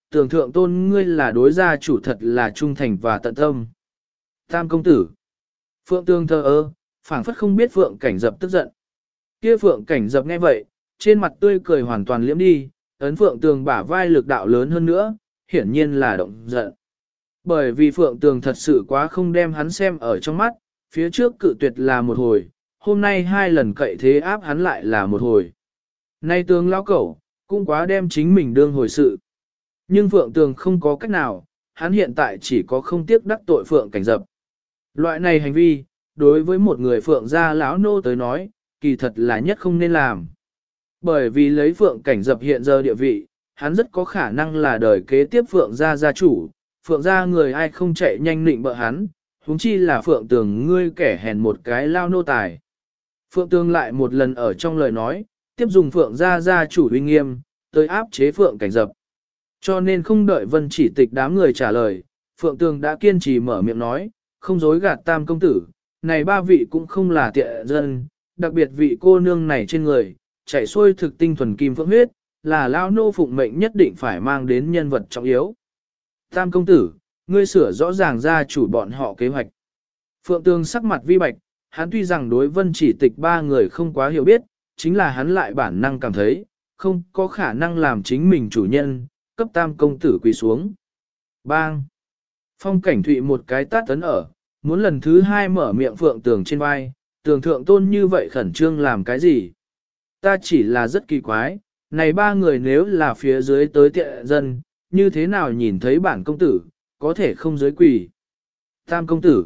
tưởng thượng tôn ngươi là đối gia chủ thật là trung thành và tận tâm. Tam công tử. Phượng Tường thờ ơ, phảng phất không biết Phượng Cảnh Dập tức giận. Kia Phượng Cảnh Dập nghe vậy, trên mặt tươi cười hoàn toàn liễm đi, ấn Phượng Tường bả vai lực đạo lớn hơn nữa, hiển nhiên là động giận. Bởi vì Phượng Tường thật sự quá không đem hắn xem ở trong mắt, phía trước cự tuyệt là một hồi, hôm nay hai lần cậy thế áp hắn lại là một hồi. Nay Tường lão cẩu, cũng quá đem chính mình đương hồi sự. Nhưng Phượng Tường không có cách nào, hắn hiện tại chỉ có không tiếc đắc tội Phượng Cảnh Dập. Loại này hành vi, đối với một người Phượng gia lão nô tới nói, kỳ thật là nhất không nên làm. Bởi vì lấy Phượng Cảnh Dập hiện giờ địa vị, hắn rất có khả năng là đời kế tiếp Phượng gia gia chủ, Phượng gia người ai không chạy nhanh nịnh bợ hắn, huống chi là Phượng Tường ngươi kẻ hèn một cái lao nô tài. Phượng Tường lại một lần ở trong lời nói, tiếp dùng Phượng gia gia chủ uy nghiêm, tới áp chế Phượng Cảnh Dập. Cho nên không đợi Vân Chỉ Tịch đám người trả lời, Phượng Tường đã kiên trì mở miệng nói, không dối gạt tam công tử, này ba vị cũng không là tiện dân, đặc biệt vị cô nương này trên người, chảy xuôi thực tinh thuần kim phượng huyết, là lao nô phụng mệnh nhất định phải mang đến nhân vật trọng yếu. Tam công tử, ngươi sửa rõ ràng ra chủ bọn họ kế hoạch. Phượng Tường sắc mặt vi bạch, hắn tuy rằng đối Vân Chỉ Tịch ba người không quá hiểu biết, chính là hắn lại bản năng cảm thấy, không có khả năng làm chính mình chủ nhân, cấp tam công tử quỳ xuống. Bang! Phong Cảnh Thụy một cái tát tấn ở, muốn lần thứ hai mở miệng Phượng Tường trên vai, Tường thượng tôn như vậy khẩn trương làm cái gì? Ta chỉ là rất kỳ quái, này ba người nếu là phía dưới tới tiện dân, như thế nào nhìn thấy bản công tử, có thể không dưới quỳ. Tam công tử.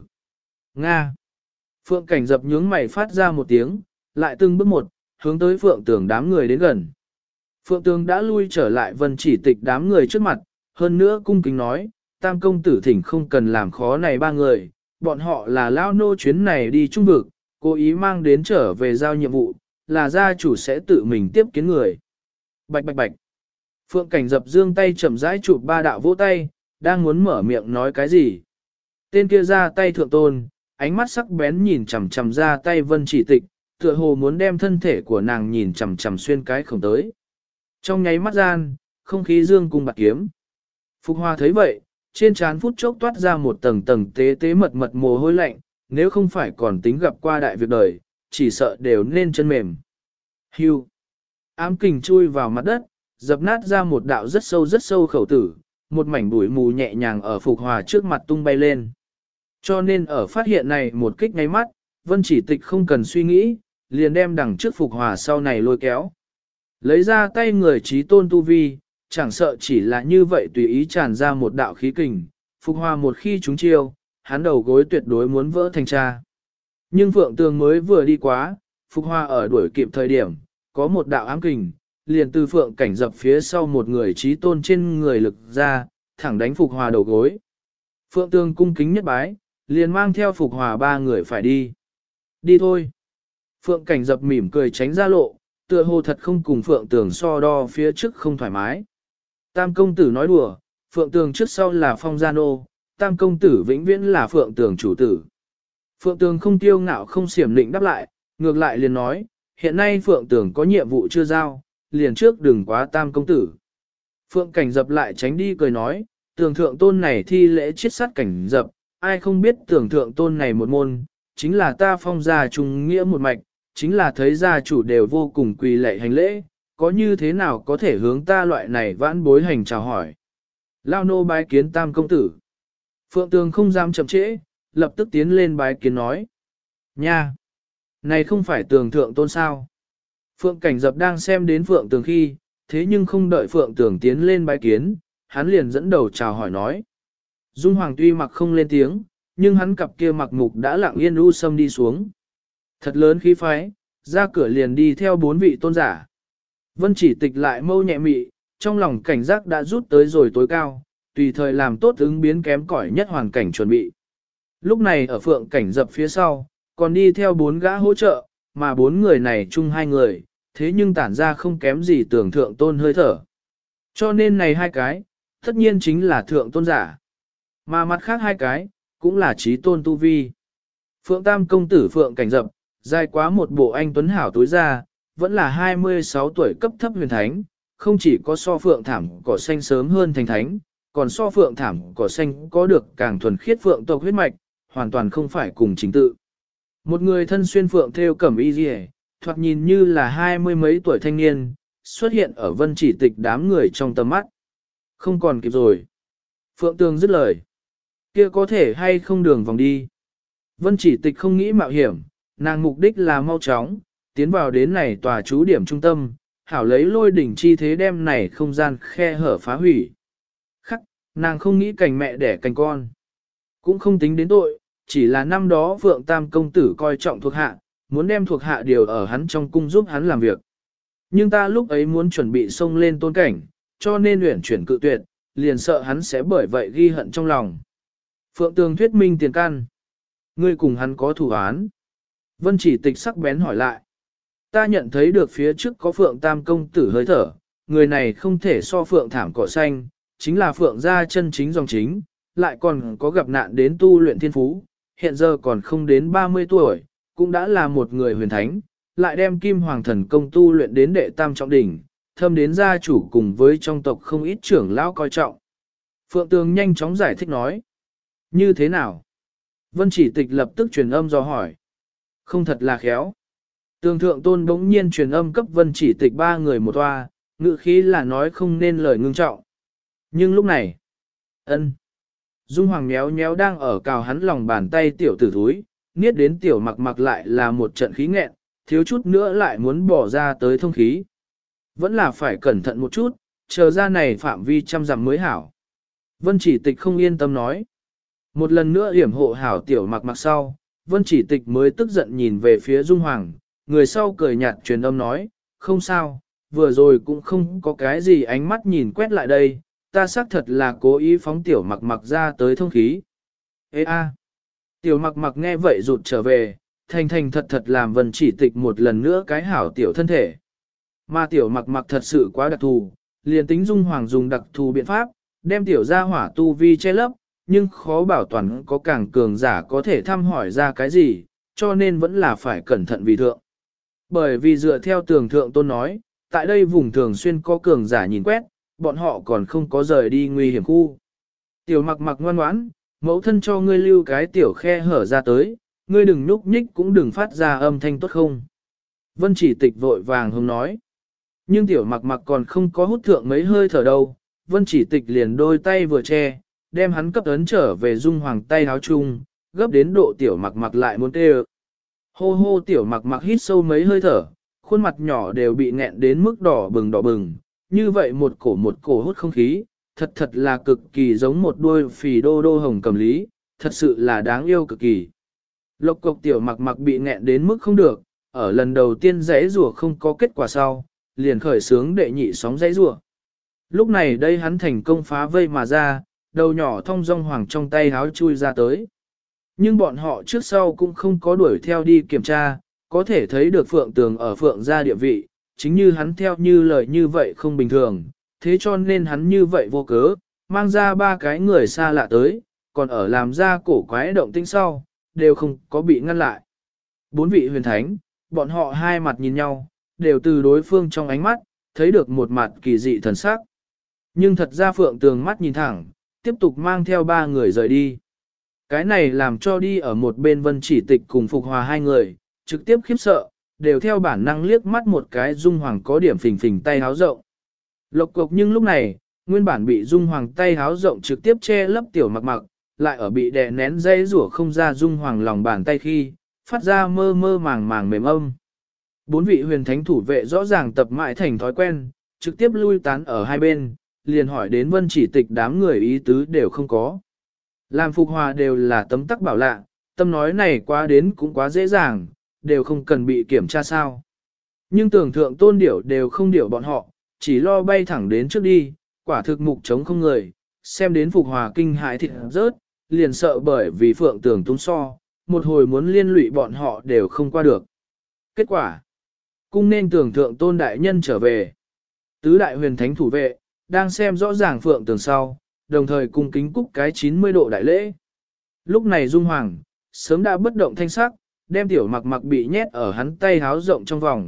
Nga. Phượng Cảnh Dập nhướng mày phát ra một tiếng, lại từng bước một, hướng tới Phượng Tường đám người đến gần. Phượng Tường đã lui trở lại Vân Chỉ Tịch đám người trước mặt, hơn nữa cung kính nói, Tam công tử thỉnh không cần làm khó này ba người, bọn họ là lao nô chuyến này đi trung vực, cố ý mang đến trở về giao nhiệm vụ, là gia chủ sẽ tự mình tiếp kiến người. Bạch bạch bạch. Phượng Cảnh Dập dương tay chậm rãi chụp ba đạo vỗ tay, đang muốn mở miệng nói cái gì. Tên kia ra tay thượng tôn, ánh mắt sắc bén nhìn chằm chằm ra tay Vân Chỉ Tịch, tựa hồ muốn đem thân thể của nàng nhìn chằm chằm xuyên cái khổng tới. Trong nháy mắt gian, không khí dương cung bạc kiếm. Phục Hoa thấy vậy, trên trán phút chốc toát ra một tầng tầng tế tế mật mật mồ hôi lạnh, nếu không phải còn tính gặp qua đại việc đời, chỉ sợ đều nên chân mềm. Hưu. Ám kình chui vào mặt đất, dập nát ra một đạo rất sâu khẩu tử, một mảnh bụi mù nhẹ nhàng ở Phục Hòa trước mặt tung bay lên. Cho nên ở phát hiện này một kích ngay mắt, Vân Chỉ Tịch không cần suy nghĩ, liền đem đằng trước Phục Hòa sau này lôi kéo. Lấy ra tay người trí tôn tu vi, chẳng sợ chỉ là như vậy tùy ý tràn ra một đạo khí kình, Phục Hòa một khi trúng chiêu, hắn đầu gối tuyệt đối muốn vỡ thành cha. Nhưng Phượng Tường mới vừa đi quá, Phục Hòa ở đuổi kịp thời điểm, có một đạo ám kình, liền từ Phượng Cảnh Dập phía sau một người trí tôn trên người lực ra, thẳng đánh Phục Hòa đầu gối. Phượng Tường cung kính nhất bái, liền mang theo Phục Hòa ba người phải đi. Đi thôi. Phượng Cảnh Dập mỉm cười tránh ra lộ, tựa hồ thật không cùng Phượng Tường so đo phía trước không thoải mái. Tam công tử nói đùa, Phượng Tường trước sau là phong gia nô, Tam công tử vĩnh viễn là Phượng Tường chủ tử. Phượng Tường không tiêu ngạo không xiểm định đáp lại, ngược lại liền nói, hiện nay Phượng Tường có nhiệm vụ chưa giao, liền trước đừng quá Tam công tử. Phượng Cảnh Dập lại tránh đi cười nói, Tường thượng tôn này thi lễ chiết sát Cảnh Dập, ai không biết Tường thượng tôn này một môn, chính là ta phong gia trung nghĩa một mạch, chính là thấy gia chủ đều vô cùng quỳ lệ hành lễ, có như thế nào có thể hướng ta loại này vãn bối hành chào hỏi. Lao nô bái kiến Tam công tử. Phượng Tường không dám chậm trễ, lập tức tiến lên bái kiến nói. Nha! Này không phải Tường thượng tôn sao? Phượng Cảnh Dập đang xem đến Phượng Tường khi, thế nhưng không đợi Phượng Tường tiến lên bái kiến, hắn liền dẫn đầu chào hỏi nói. Dung Hoàng tuy mặc không lên tiếng, nhưng hắn cặp kia mặc mục đã lặng yên u sâm đi xuống. Thật lớn khí phái, ra cửa liền đi theo bốn vị tôn giả. Vân Chỉ Tịch lại mâu nhẹ mị, trong lòng cảnh giác đã rút tới rồi tối cao, tùy thời làm tốt ứng biến kém cỏi nhất hoàn cảnh chuẩn bị. Lúc này ở Phượng Cảnh Dập phía sau, còn đi theo bốn gã hỗ trợ, mà bốn người này chung hai người, thế nhưng tản ra không kém gì tưởng thượng tôn hơi thở. Cho nên này hai cái, tất nhiên chính là thượng tôn giả. Mà mặt khác hai cái, cũng là trí tôn tu vi. Phượng Tam công tử Phượng Cảnh Dập, dài quá một bộ anh tuấn hảo tối ra, vẫn là 26 tuổi cấp thấp huyền thánh, không chỉ có so phượng thảm cỏ xanh sớm hơn thành thánh, còn so phượng thảm cỏ xanh có được càng thuần khiết phượng tộc huyết mạch, hoàn toàn không phải cùng chính tự. Một người thân xuyên phượng theo cẩm y liễu, thoạt nhìn như là 20 mấy tuổi thanh niên, xuất hiện ở Vân Chỉ Tịch đám người trong tầm mắt. Không còn kịp rồi. Phượng Tường dứt lời. Kia có thể hay không đường vòng đi. Vân Chỉ Tịch không nghĩ mạo hiểm, nàng mục đích là mau chóng, tiến vào đến này tòa trú điểm trung tâm, hảo lấy lôi đỉnh chi thế đem này không gian khe hở phá hủy. Khắc, nàng không nghĩ cành mẹ đẻ cành con. Cũng không tính đến tội, chỉ là năm đó Phượng Tam công tử coi trọng thuộc hạ, muốn đem thuộc hạ điều ở hắn trong cung giúp hắn làm việc. Nhưng ta lúc ấy muốn chuẩn bị xông lên tôn cảnh, cho nên luyện chuyển cự tuyệt, liền sợ hắn sẽ bởi vậy ghi hận trong lòng. Phượng Tường thuyết minh tiền căn. Ngươi cùng hắn có thủ án. Vân Chỉ Tịch sắc bén hỏi lại. Ta nhận thấy được phía trước có Phượng Tam công tử hơi thở, người này không thể so Phượng thảm cỏ xanh, chính là Phượng gia chân chính dòng chính, lại còn có gặp nạn đến tu luyện thiên phú, hiện giờ còn không đến 30 tuổi, cũng đã là một người huyền thánh, lại đem Kim Hoàng thần công tu luyện đến đệ tam trọng đỉnh, thâm đến gia chủ cùng với trong tộc không ít trưởng lão coi trọng. Phượng Tường nhanh chóng giải thích nói. Như thế nào? Vân Chỉ Tịch lập tức truyền âm do hỏi. Không thật là khéo. Tường Thượng Tôn bỗng nhiên truyền âm cấp Vân Chỉ Tịch ba người một toa, ngữ khí là nói không nên lời ngưng trọng. Nhưng lúc này, Dung Hoàng méo méo đang ở cào hắn lòng bàn tay tiểu tử thúi, niết đến tiểu mặc mặc lại là một trận khí nghẹn, thiếu chút nữa lại muốn bỏ ra tới thông khí. Vẫn là phải cẩn thận một chút, chờ ra này phạm vi trăm dặm mới hảo. Vân Chỉ Tịch không yên tâm nói. Một lần nữa hiểm hộ hảo tiểu mặc mặc sau, Vân Chỉ Tịch mới tức giận nhìn về phía Dung Hoàng, người sau cười nhạt truyền âm nói, không sao, vừa rồi cũng không có cái gì ánh mắt nhìn quét lại đây, ta xác thật là cố ý phóng tiểu mặc mặc ra tới thông khí. Ê a! Tiểu mặc mặc nghe vậy rụt trở về, thành thành thật thật làm Vân Chỉ Tịch một lần nữa cái hảo tiểu thân thể. Mà tiểu mặc mặc thật sự quá đặc thù, liền tính Dung Hoàng dùng đặc thù biện pháp, đem tiểu ra hỏa tu vi che lấp, nhưng khó bảo toàn có càng cường giả có thể thăm hỏi ra cái gì, cho nên vẫn là phải cẩn thận vì thượng. Bởi vì dựa theo Tường Thượng Tôn nói, tại đây vùng thường xuyên có cường giả nhìn quét, bọn họ còn không có rời đi nguy hiểm khu. Tiểu mặc mặc ngoan ngoãn, mẫu thân cho ngươi lưu cái tiểu khe hở ra tới, ngươi đừng nhúc nhích cũng đừng phát ra âm thanh tốt không. Vân Chỉ Tịch vội vàng hông nói. Nhưng tiểu mặc mặc còn không có hút thượng mấy hơi thở đâu, Vân Chỉ Tịch liền đôi tay vừa che, đem hắn cấp ấn trở về Dung Hoàng tay háo chung, gấp đến độ tiểu mặc mặc lại muốn tê ơ. Hô hô tiểu mặc mặc hít sâu mấy hơi thở, khuôn mặt nhỏ đều bị nghẹn đến mức đỏ bừng, như vậy một cổ hút không khí, thật thật là cực kỳ giống một đuôi phì đô đô hồng cầm lý, thật sự là đáng yêu cực kỳ. Lộc cộc tiểu mặc mặc bị nghẹn đến mức không được, ở lần đầu tiên giãy rủa không có kết quả sau, liền khởi sướng đệ nhị sóng giãy rủa. Lúc này đây hắn thành công phá vây mà ra, đầu nhỏ thong dong hoàng trong tay háo chui ra tới. Nhưng bọn họ trước sau cũng không có đuổi theo đi kiểm tra, có thể thấy được Phượng Tường ở Phượng gia địa vị, chính như hắn theo như lời như vậy không bình thường, thế cho nên hắn như vậy vô cớ, mang ra ba cái người xa lạ tới, còn ở làm ra cổ quái động tĩnh sau, đều không có bị ngăn lại. Bốn vị huyền thánh, bọn họ hai mặt nhìn nhau, đều từ đối phương trong ánh mắt, thấy được một mặt kỳ dị thần sắc. Nhưng thật ra Phượng Tường mắt nhìn thẳng, tiếp tục mang theo ba người rời đi. Cái này làm cho đi ở một bên Vân Chỉ Tịch cùng Phục Hòa hai người, trực tiếp khiếp sợ, đều theo bản năng liếc mắt một cái Dung Hoàng có điểm phình phình tay háo rộng. Lộc cộc nhưng lúc này, nguyên bản bị Dung Hoàng tay háo rộng trực tiếp che lấp tiểu mặc mặc, lại ở bị đè nén dây rủa không ra Dung Hoàng lòng bàn tay khi, phát ra mơ mơ màng màng mềm âm. Bốn vị huyền thánh thủ vệ rõ ràng tập mãi thành thói quen, trực tiếp lui tán ở hai bên, liền hỏi đến Vân Chỉ Tịch đám người ý tứ đều không có. Làm Phục Hòa đều là tấm tắc bảo lạ, tâm nói này quá đến cũng quá dễ dàng, đều không cần bị kiểm tra sao. Nhưng Tưởng Thượng Tôn điểu đều không điểu bọn họ, chỉ lo bay thẳng đến trước đi, quả thực mục chống không người, xem đến Phục Hòa kinh hãi thịt rớt, liền sợ bởi vì Phượng Tường tung so, một hồi muốn liên lụy bọn họ đều không qua được. Kết quả, cung nên Tưởng Thượng Tôn đại nhân trở về. Tứ đại huyền thánh thủ vệ, đang xem rõ ràng Phượng Tường sau, đồng thời cung kính cúc cái 90 độ đại lễ. Lúc này Dung Hoàng, sớm đã bất động thanh sắc, đem tiểu mặc mặc bị nhét ở hắn tay háo rộng trong vòng,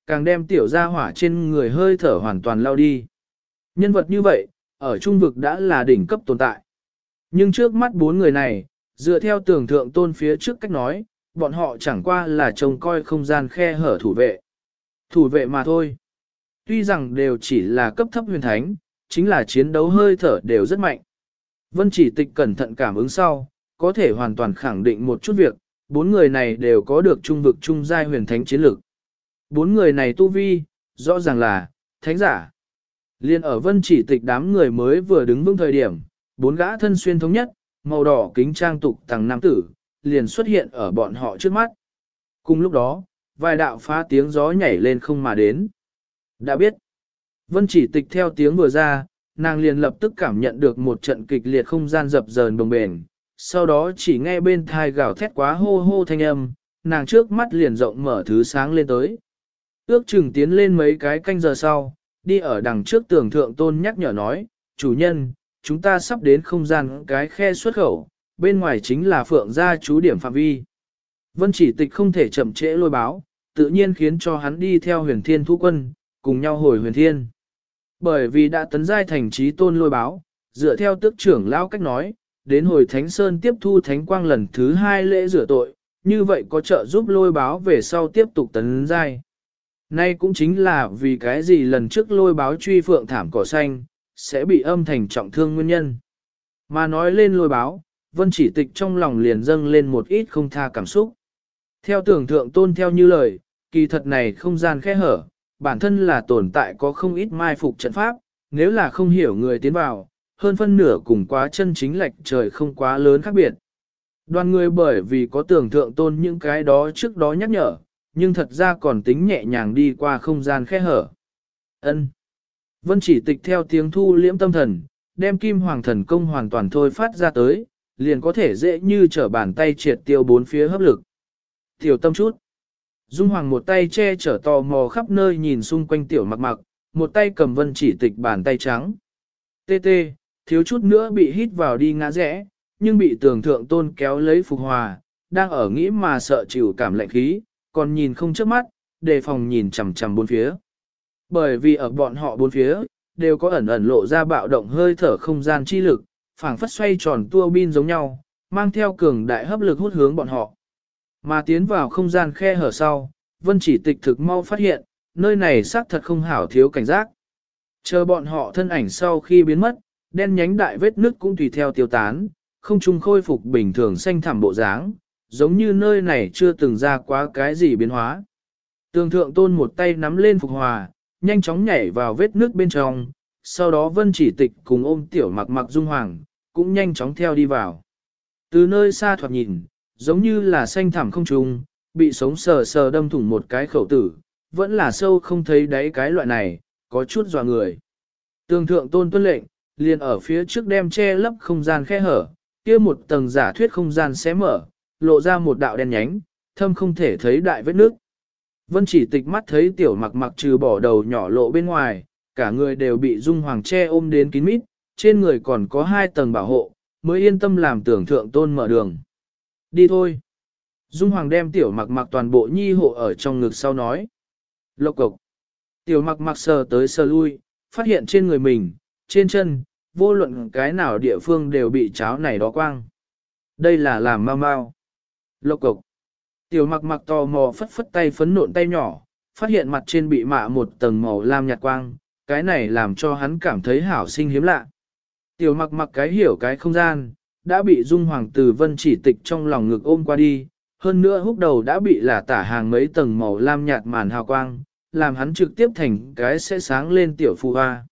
càng đem tiểu gia hỏa trên người hơi thở hoàn toàn lao đi. Nhân vật như vậy, ở trung vực đã là đỉnh cấp tồn tại. Nhưng trước mắt bốn người này, dựa theo tưởng thượng tôn phía trước cách nói, bọn họ chẳng qua là trông coi không gian khe hở thủ vệ. Thủ vệ mà thôi. Tuy rằng đều chỉ là cấp thấp huyền thánh, chính là chiến đấu hơi thở đều rất mạnh. Vân Chỉ Tịch cẩn thận cảm ứng sau, có thể hoàn toàn khẳng định một chút việc, bốn người này đều có được trung vực trung giai huyền thánh chiến lực. Bốn người này tu vi, rõ ràng là thánh giả. Liên ở Vân Chỉ Tịch đám người mới vừa đứng vững thời điểm, bốn gã thân xuyên thống nhất, màu đỏ kính trang tục tàng nam tử, liền xuất hiện ở bọn họ trước mắt. Cùng lúc đó, vài đạo phá tiếng gió nhảy lên không mà đến. Đã biết, Vân Chỉ Tịch theo tiếng vừa ra, nàng liền lập tức cảm nhận được một trận kịch liệt không gian dập dờn đồng bền, sau đó chỉ nghe bên thai gào thét quá hô hô thanh âm, nàng trước mắt liền rộng mở thứ sáng lên tới. Ước chừng tiến lên mấy cái canh giờ sau, đi ở đằng trước tường thượng tôn nhắc nhở nói, chủ nhân, chúng ta sắp đến không gian cái khe xuất khẩu, bên ngoài chính là phượng gia trú điểm phạm vi. Vân Chỉ Tịch không thể chậm trễ lôi báo, tự nhiên khiến cho hắn đi theo huyền thiên thú quân, cùng nhau hồi huyền thiên. Bởi vì đã tấn giai thành trí tôn lôi báo, dựa theo tước trưởng lão cách nói, đến hồi Thánh Sơn tiếp thu Thánh Quang lần thứ 2 lễ rửa tội, như vậy có trợ giúp lôi báo về sau tiếp tục tấn giai. Nay cũng chính là vì cái gì lần trước lôi báo truy phượng thảm cỏ xanh, sẽ bị âm thành trọng thương nguyên nhân. Mà nói lên lôi báo, Vân Chỉ Tịch trong lòng liền dâng lên một ít không tha cảm xúc. Theo tưởng thượng tôn theo như lời, kỳ thật này không gian khe hở, bản thân là tồn tại có không ít mai phục trận pháp, nếu là không hiểu người tiến vào, hơn phân nửa cùng quá chân chính lệch trời không quá lớn khác biệt. Đoàn người bởi vì có tưởng thượng tôn những cái đó trước đó nhắc nhở, nhưng thật ra còn tính nhẹ nhàng đi qua không gian khe hở. Ân. Vân Chỉ Tịch theo tiếng thu liễm tâm thần, đem kim hoàng thần công hoàn toàn thôi phát ra tới, liền có thể dễ như trở bàn tay triệt tiêu bốn phía hấp lực. Tiểu tâm chút. Dung Hoàng một tay che chở tò mò khắp nơi nhìn xung quanh tiểu mặc mặc, một tay cầm Vân Chỉ Tịch bàn tay trắng. Tê tê, thiếu chút nữa bị hít vào đi ngã rẽ, nhưng bị tưởng thượng tôn kéo lấy phục hòa, đang ở nghĩ mà sợ chịu cảm lạnh khí, còn nhìn không chớp mắt, đề phòng nhìn chằm chằm bốn phía. Bởi vì ở bọn họ bốn phía, đều có ẩn ẩn lộ ra bạo động hơi thở không gian chi lực, phảng phất xoay tròn tua bin giống nhau, mang theo cường đại hấp lực hút hướng bọn họ. Mà tiến vào không gian khe hở sau, Vân Chỉ Tịch thực mau phát hiện, nơi này xác thật không hảo thiếu cảnh giác. Chờ bọn họ thân ảnh sau khi biến mất, đen nhánh đại vết nứt cũng tùy theo tiêu tán, không trung khôi phục bình thường xanh thẳm bộ dáng, giống như nơi này chưa từng ra quá cái gì biến hóa. Tường thượng tôn một tay nắm lên phục hòa, nhanh chóng nhảy vào vết nước bên trong, sau đó Vân Chỉ Tịch cùng ôm tiểu mặc mặc Dung Hoàng, cũng nhanh chóng theo đi vào. Từ nơi xa thoạt nhìn, giống như là xanh thẳm không trung, bị sống sờ sờ đâm thủng một cái khẩu tử, vẫn là sâu không thấy đáy cái loại này, có chút dọa người. Tường thượng tôn tuân lệnh, liền ở phía trước đem che lấp không gian khe hở, kia một tầng giả thuyết không gian xé mở, lộ ra một đạo đen nhánh, thâm không thể thấy đại vết nước. Vân Chỉ Tịch mắt thấy tiểu mặc mặc trừ bỏ đầu nhỏ lộ bên ngoài, cả người đều bị Dung Hoàng che ôm đến kín mít, trên người còn có 2 tầng bảo hộ, mới yên tâm làm tưởng thượng tôn mở đường. Đi thôi. Dung Hoàng đem tiểu mặc mặc toàn bộ nhi hộ ở trong ngực sau nói. Lộc cộc. Tiểu mặc mặc sờ tới sờ lui, phát hiện trên người mình, trên chân, vô luận cái nào địa phương đều bị cháo này đó quang. Đây là làm mau mau. Lộc cộc. Tiểu mặc mặc tò mò phất phất tay phấn nộn tay nhỏ, phát hiện mặt trên bị mạ một tầng màu lam nhạt quang, cái này làm cho hắn cảm thấy hảo sinh hiếm lạ. Tiểu mặc mặc cái hiểu cái không gian, đã bị Dung Hoàng từ Vân Chỉ Tịch trong lòng ngực ôm qua đi, hơn nữa húc đầu đã bị là tả hàng mấy tầng màu lam nhạt màn hào quang, làm hắn trực tiếp thành cái sẽ sáng lên tiểu phù hoa.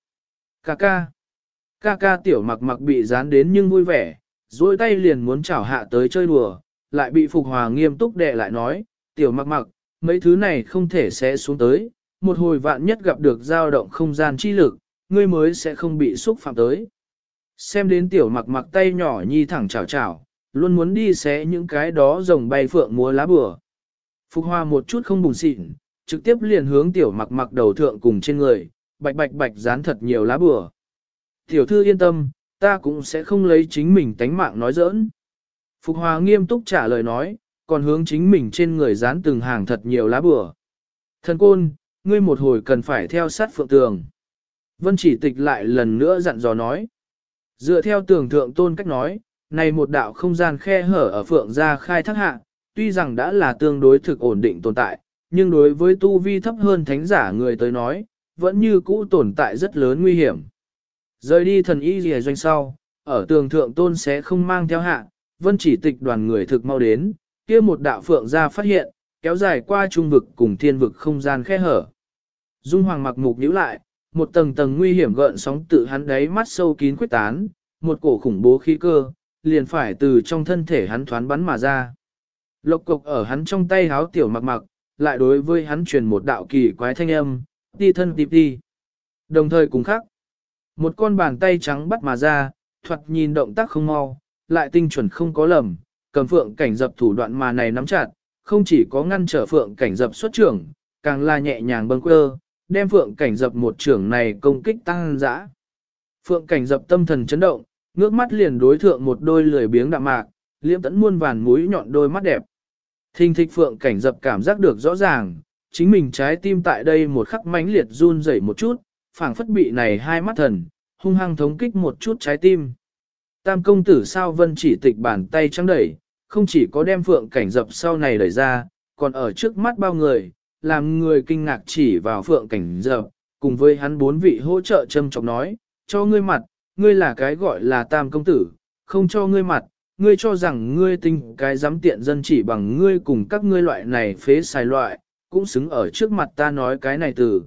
Ca ca tiểu mặc mặc bị dán đến nhưng vui vẻ, duỗi tay liền muốn chảo hạ tới chơi đùa, lại bị Phục Hòa nghiêm túc đè lại nói, tiểu mặc mặc, mấy thứ này không thể sẽ xuống tới, một hồi vạn nhất gặp được dao động không gian chi lực, ngươi mới sẽ không bị xúc phạm tới. Xem đến tiểu mặc mặc tay nhỏ nhi thẳng chảo chảo, luôn muốn đi xé những cái đó rồng bay phượng múa lá bừa. Phục Hòa một chút không bùn xịn, trực tiếp liền hướng tiểu mặc mặc đầu thượng cùng trên người, bạch bạch bạch dán thật nhiều lá bừa. Tiểu thư yên tâm, ta cũng sẽ không lấy chính mình tánh mạng nói giỡn. Phục Hòa nghiêm túc trả lời nói, còn hướng chính mình trên người dán từng hàng thật nhiều lá bừa. Thần côn, ngươi một hồi cần phải theo sát phượng tường. Vân chỉ tịch lại lần nữa dặn dò nói. Dựa theo tường thượng tôn cách nói, này một đạo không gian khe hở ở phượng gia khai thác hạ, tuy rằng đã là tương đối thực ổn định tồn tại, nhưng đối với tu vi thấp hơn thánh giả người tới nói, vẫn như cũ tồn tại rất lớn nguy hiểm. Rời đi thần y rìa doanh sau, ở tường thượng tôn sẽ không mang theo hạ, vân chỉ tịch đoàn người thực mau đến, kia một đạo phượng gia phát hiện, kéo dài qua trung vực cùng thiên vực không gian khe hở. Dung Hoàng mặc mục nhíu lại, một tầng tầng nguy hiểm gợn sóng tự hắn đáy mắt sâu kín quyết tán, một cổ khủng bố khí cơ, liền phải từ trong thân thể hắn thoán bắn mà ra. Lộc cục ở hắn trong tay háo tiểu mặc mặc, lại đối với hắn truyền một đạo kỳ quái thanh âm, đi thân tiếp đi. Đồng thời cùng khắc, một con bàn tay trắng bắt mà ra, thoạt nhìn động tác không mau, lại tinh chuẩn không có lầm, cầm phượng cảnh dập thủ đoạn mà này nắm chặt, không chỉ có ngăn trở phượng cảnh dập xuất trưởng, càng là nhẹ nhàng bâng quơ, đem phượng cảnh dập một trưởng này công kích tăng dã. Phượng cảnh dập tâm thần chấn động, ngước mắt liền đối thượng một đôi lười biếng đạm mạc, liễm tẫn muôn vàn mũi nhọn đôi mắt đẹp. Thình thịch phượng cảnh dập cảm giác được rõ ràng, chính mình trái tim tại đây một khắc mãnh liệt run rẩy một chút, phảng phất bị này hai mắt thần, hung hăng thống kích một chút trái tim. Tam công tử sao vân chỉ tịch bàn tay trắng đẩy, không chỉ có đem phượng cảnh dập sau này đẩy ra, còn ở trước mắt bao người, làm người kinh ngạc chỉ vào phượng cảnh dập, cùng với hắn bốn vị hỗ trợ châm chọc nói, cho ngươi mặt, ngươi là cái gọi là tam công tử, không cho ngươi mặt, ngươi cho rằng ngươi tinh cái dám tiện dân chỉ bằng ngươi cùng các ngươi loại này phế xài loại, cũng xứng ở trước mặt ta nói cái này từ.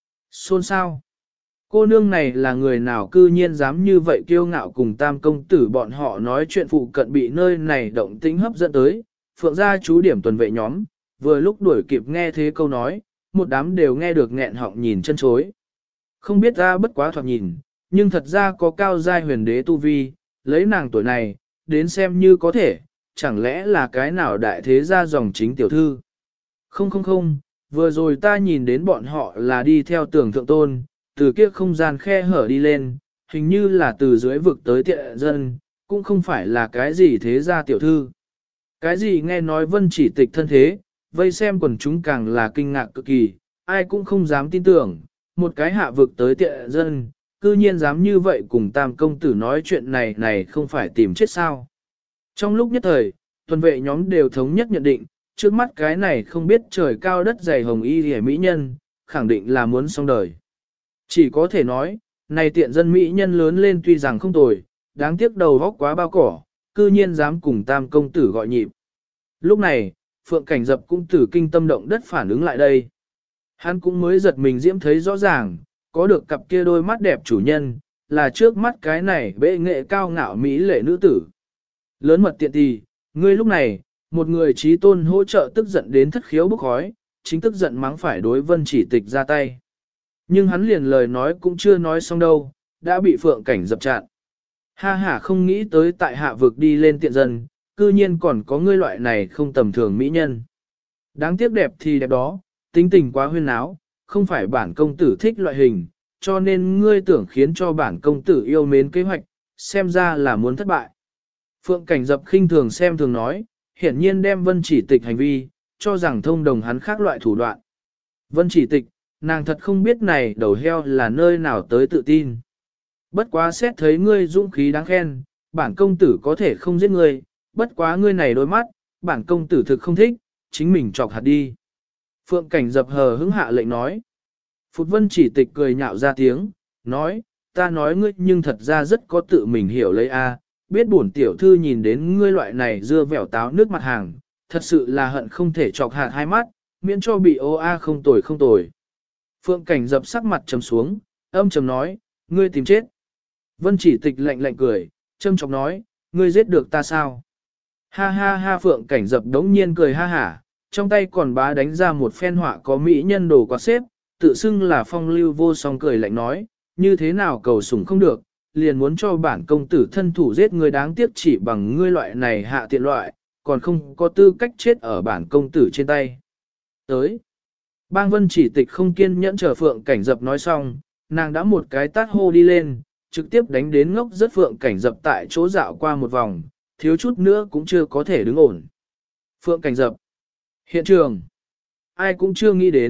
Xôn sao? Cô nương này là người nào cư nhiên dám như vậy kiêu ngạo cùng tam công tử bọn họ nói chuyện phụ cận bị nơi này động tĩnh hấp dẫn tới, phượng gia chú điểm tuần vệ nhóm, vừa lúc đuổi kịp nghe thế câu nói, một đám đều nghe được nghẹn họng nhìn chân chối. Không biết ra bất quá thoạt nhìn, nhưng thật ra có cao giai huyền đế tu vi, lấy nàng tuổi này, đến xem như có thể, chẳng lẽ là cái nào đại thế gia dòng chính tiểu thư. Không không không, vừa rồi ta nhìn đến bọn họ là đi theo tường thượng tôn, từ kia không gian khe hở đi lên, hình như là từ dưới vực tới tiện dân, cũng không phải là cái gì thế gia tiểu thư. Cái gì nghe nói vân chỉ tịch thân thế, vây xem quần chúng càng là kinh ngạc cực kỳ, ai cũng không dám tin tưởng, một cái hạ vực tới tiện dân, cư nhiên dám như vậy cùng tam công tử nói chuyện này không phải tìm chết sao. Trong lúc nhất thời, tuần vệ nhóm đều thống nhất nhận định, trước mắt cái này không biết trời cao đất dày hồng y hề mỹ nhân, khẳng định là muốn xong đời. Chỉ có thể nói, này tiện dân mỹ nhân lớn lên tuy rằng không tồi, đáng tiếc đầu góc quá bao cỏ, cư nhiên dám cùng tam công tử gọi nhịp. Lúc này, Phượng Cảnh Dập cũng tử kinh tâm động đất phản ứng lại đây. Hắn cũng mới giật mình diễm thấy rõ ràng, có được cặp kia đôi mắt đẹp chủ nhân, là trước mắt cái này bệ nghệ cao ngạo mỹ lệ nữ tử. Lớn mật tiện tì, ngươi lúc này, một người trí tôn hỗ trợ tức giận đến thất khiếu bốc khói, chính tức giận mắng phải đối vân chỉ tịch ra tay. Nhưng hắn liền lời nói cũng chưa nói xong đâu, đã bị Phượng Cảnh Dập chặn. Ha ha, không nghĩ tới tại hạ vực đi lên tiện dân, cư nhiên còn có ngươi loại này không tầm thường mỹ nhân. Đáng tiếc đẹp thì đẹp đó, tính tình quá huyên áo, không phải bản công tử thích loại hình, cho nên ngươi tưởng khiến cho bản công tử yêu mến kế hoạch, xem ra là muốn thất bại. Phượng Cảnh Dập khinh thường xem thường nói, hiển nhiên đem vân chỉ tịch hành vi, cho rằng thông đồng hắn khác loại thủ đoạn. Vân chỉ tịch, nàng thật không biết này đầu heo là nơi nào tới tự tin. Bất quá xét thấy ngươi dũng khí đáng khen, bản công tử có thể không giết ngươi, bất quá ngươi này đôi mắt, bản công tử thực không thích, chính mình chọc hạt đi. Phượng Cảnh Dập hờ hững hạ lệnh nói. Phụt Vân chỉ tịch cười nhạo ra tiếng, nói, ta nói ngươi nhưng thật ra rất có tự mình hiểu lấy a, biết bổn tiểu thư nhìn đến ngươi loại này dưa vẻo táo nước mặt hàng, thật sự là hận không thể chọc hạt hai mắt, miễn cho bị ô a không tồi không tồi. Phượng Cảnh Dập sắc mặt trầm xuống, âm trầm nói, ngươi tìm chết. Vân chỉ tịch lạnh lạnh cười, châm chọc nói, ngươi giết được ta sao? Ha ha ha Phượng Cảnh Dập đống nhiên cười ha hả, trong tay còn bá đánh ra một phen họa có mỹ nhân đồ quạt xếp, tự xưng là phong lưu vô song cười lạnh nói, như thế nào cầu sủng không được, liền muốn cho bản công tử thân thủ giết người đáng tiếc chỉ bằng ngươi loại này hạ tiện loại, còn không có tư cách chết ở bản công tử trên tay. Tới, Bang Vân chỉ tịch không kiên nhẫn chờ Phượng Cảnh Dập nói xong, nàng đã một cái tát hô đi lên, trực tiếp đánh đến ngốc rất Phượng Cảnh Dập tại chỗ dạo qua một vòng, thiếu chút nữa cũng chưa có thể đứng ổn. Phượng Cảnh Dập, hiện trường, ai cũng chưa nghĩ đến,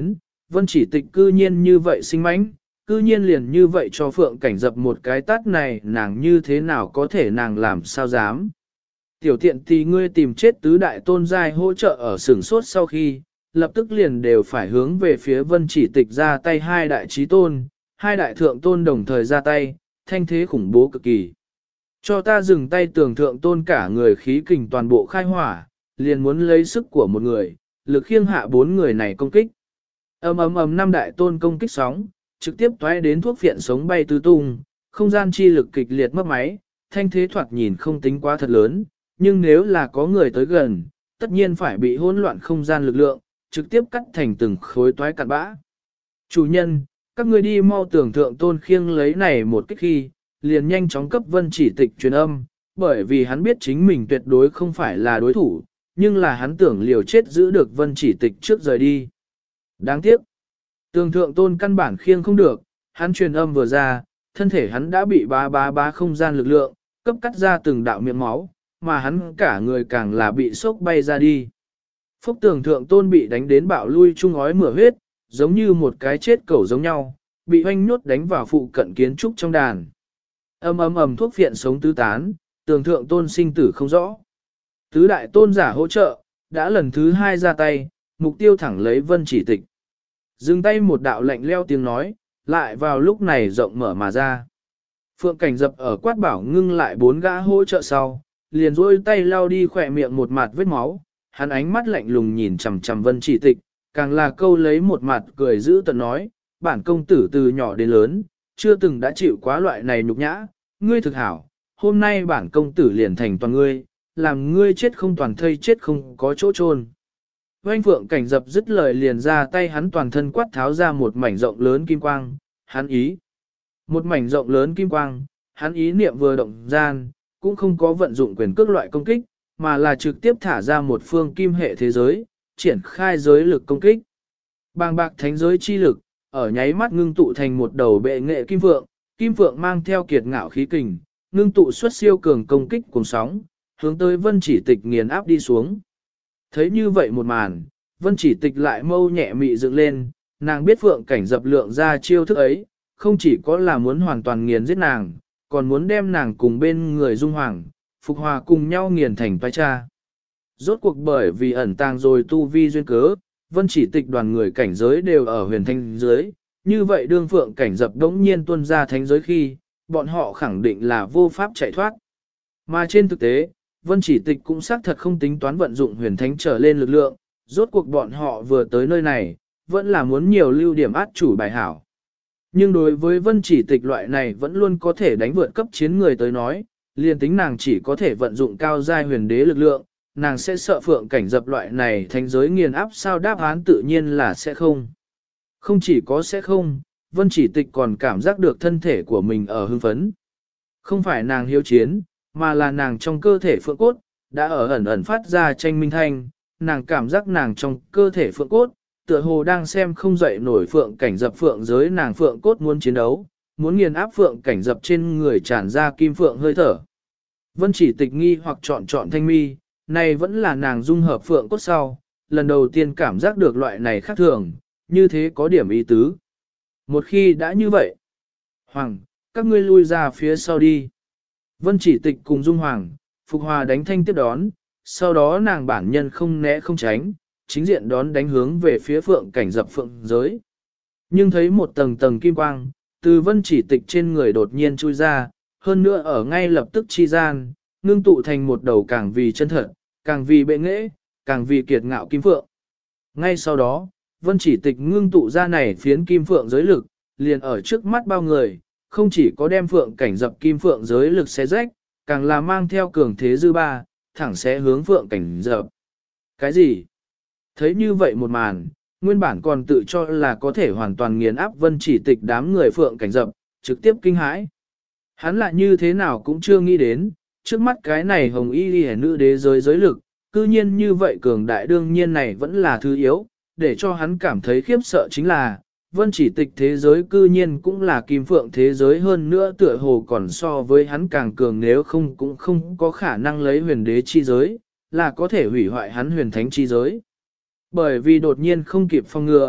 Vân Chỉ Tịch cư nhiên như vậy sinh mãnh, cư nhiên liền như vậy cho Phượng Cảnh Dập một cái tát này, nàng như thế nào có thể, nàng làm sao dám. Tiểu tiện tì ngươi tìm chết tứ đại tôn giai hỗ trợ ở sửng sốt sau khi, lập tức liền đều phải hướng về phía Vân Chỉ Tịch ra tay, hai đại trí tôn, hai đại thượng tôn đồng thời ra tay, thanh thế khủng bố cực kỳ. Cho ta dừng tay, tưởng thượng tôn cả người khí kình toàn bộ khai hỏa, liền muốn lấy sức của một người, lực khiêng hạ bốn người này công kích. Ầm ầm ầm, năm đại tôn công kích sóng, trực tiếp toé đến thuốc phiện sống bay tứ tung, không gian chi lực kịch liệt mất máy, thanh thế thoạt nhìn không tính quá thật lớn, nhưng nếu là có người tới gần, tất nhiên phải bị hỗn loạn không gian lực lượng, trực tiếp cắt thành từng khối toái cặn bã. Chủ nhân, các ngươi đi mau, tưởng thượng tôn khiêng lấy này một kích khi, liền nhanh chóng cấp Vân Chỉ Tịch truyền âm, bởi vì hắn biết chính mình tuyệt đối không phải là đối thủ, nhưng là hắn tưởng liều chết giữ được Vân Chỉ Tịch trước rời đi. Đáng tiếc, tường thượng tôn căn bản khiêng không được, hắn truyền âm vừa ra, thân thể hắn đã bị bá không gian lực lượng, cấp cắt ra từng đạo miệng máu, mà hắn cả người càng là bị sốc bay ra đi. Phúc tường thượng tôn bị đánh đến bạo lui chung ói mửa huyết, giống như một cái chết cẩu giống nhau, bị hoanh nhốt đánh vào phụ cận kiến trúc trong đàn. Ầm ầm ầm, thuốc phiện sống tứ tán, tường thượng tôn sinh tử không rõ. Tứ đại tôn giả hỗ trợ, đã lần thứ hai ra tay, mục tiêu thẳng lấy Vân Chỉ Tịch. Dừng tay, một đạo lạnh leo tiếng nói, lại vào lúc này rộng mở mà ra. Phượng Cảnh Dập ở quát bảo ngưng lại bốn gã hỗ trợ sau, liền rôi tay lau đi khỏe miệng một mặt vết máu, hắn ánh mắt lạnh lùng nhìn chằm chằm Vân Chỉ Tịch, càng là câu lấy một mặt cười giữ tận nói, bản công tử từ nhỏ đến lớn, chưa từng đã chịu quá loại này nhục nhã, ngươi thực hảo, hôm nay bản công tử liền thành toàn ngươi, làm ngươi chết không toàn thây, chết không có chỗ chôn. Oanh Phượng Cảnh Dập dứt lời liền ra tay, hắn toàn thân quát tháo ra một mảnh rộng lớn kim quang, hắn ý. Một mảnh rộng lớn kim quang, hắn ý niệm vừa động gian, cũng không có vận dụng quyền cước loại công kích, mà là trực tiếp thả ra một phương kim hệ thế giới, triển khai giới lực công kích. Bàng bạc thánh giới chi lực, ở nháy mắt ngưng tụ thành một đầu bệ nghệ kim phượng mang theo kiệt ngạo khí kình, ngưng tụ xuất siêu cường công kích cùng sóng, hướng tới Vân Chỉ Tịch nghiền áp đi xuống. Thấy như vậy một màn, Vân Chỉ Tịch lại mâu nhẹ mị dựng lên, nàng biết Phượng Cảnh Dập lượng ra chiêu thức ấy, không chỉ có là muốn hoàn toàn nghiền giết nàng, còn muốn đem nàng cùng bên người Dung Hoàng, Phục Hòa cùng nhau nghiền thành toái cha. Rốt cuộc bởi vì ẩn tàng rồi tu vi duyên cớ, Vân Chỉ Tịch đoàn người cảnh giới đều ở huyền thanh giới, như vậy đương Phượng Cảnh Dập đống nhiên tuôn ra thánh giới khi, bọn họ khẳng định là vô pháp chạy thoát. Mà trên thực tế, Vân Chỉ Tịch cũng xác thật không tính toán vận dụng huyền thánh trở lên lực lượng, rốt cuộc bọn họ vừa tới nơi này, vẫn là muốn nhiều lưu điểm át chủ bài hảo. Nhưng đối với Vân Chỉ Tịch loại này vẫn luôn có thể đánh vượt cấp chiến người tới nói, liền tính nàng chỉ có thể vận dụng cao giai huyền đế lực lượng, nàng sẽ sợ Phượng Cảnh Dập loại này thánh giới nghiền áp sao, đáp án tự nhiên là sẽ không. Không chỉ có sẽ không, Vân Chỉ Tịch còn cảm giác được thân thể của mình ở hưng phấn. Không phải nàng hiếu chiến, mà là nàng trong cơ thể phượng cốt, đã ở ẩn ẩn phát ra tranh minh thanh, nàng cảm giác nàng trong cơ thể phượng cốt, tựa hồ đang xem không dậy nổi Phượng Cảnh Dập phượng giới, nàng phượng cốt muốn chiến đấu, muốn nghiền áp Phượng Cảnh Dập trên người tràn ra kim phượng hơi thở. Vân Chỉ Tịch nghi hoặc chọn thanh mi, này vẫn là nàng dung hợp phượng cốt sau, lần đầu tiên cảm giác được loại này khác thường, như thế có điểm ý tứ. Một khi đã như vậy, Hoàng, các ngươi lui ra phía sau đi. Vân Chỉ Tịch cùng Dung Hoàng, Phục Hòa đánh thanh tiếp đón, sau đó nàng bản nhân không né không tránh, chính diện đón đánh hướng về phía Phượng Cảnh Dập phượng giới. Nhưng thấy một tầng tầng kim quang, từ Vân Chỉ Tịch trên người đột nhiên chui ra, hơn nữa ở ngay lập tức chi gian, ngưng tụ thành một đầu càng vì chân thật, càng vì bệ nghệ, càng vì kiệt ngạo kim phượng. Ngay sau đó, Vân Chỉ Tịch ngưng tụ ra này phiến kim phượng giới lực, liền ở trước mắt bao người, không chỉ có đem Phượng Cảnh Dập kim phượng giới lực xé rách, càng là mang theo cường thế dư ba, thẳng sẽ hướng Phượng Cảnh Dập. Cái gì? Thấy như vậy một màn, nguyên bản còn tự cho là có thể hoàn toàn nghiền áp Vân Chỉ Tịch đám người Phượng Cảnh Dập, trực tiếp kinh hãi. Hắn lại như thế nào cũng chưa nghĩ đến, trước mắt cái này hồng y hẻ nữ đế giới lực, cư nhiên như vậy cường đại, đương nhiên này vẫn là thứ yếu, để cho hắn cảm thấy khiếp sợ chính là, Vân Chỉ Tịch thế giới cư nhiên cũng là kim phượng thế giới, hơn nữa tựa hồ còn so với hắn càng cường, nếu không cũng không có khả năng lấy huyền đế chi giới, là có thể hủy hoại hắn huyền thánh chi giới. Bởi vì đột nhiên không kịp phòng ngừa,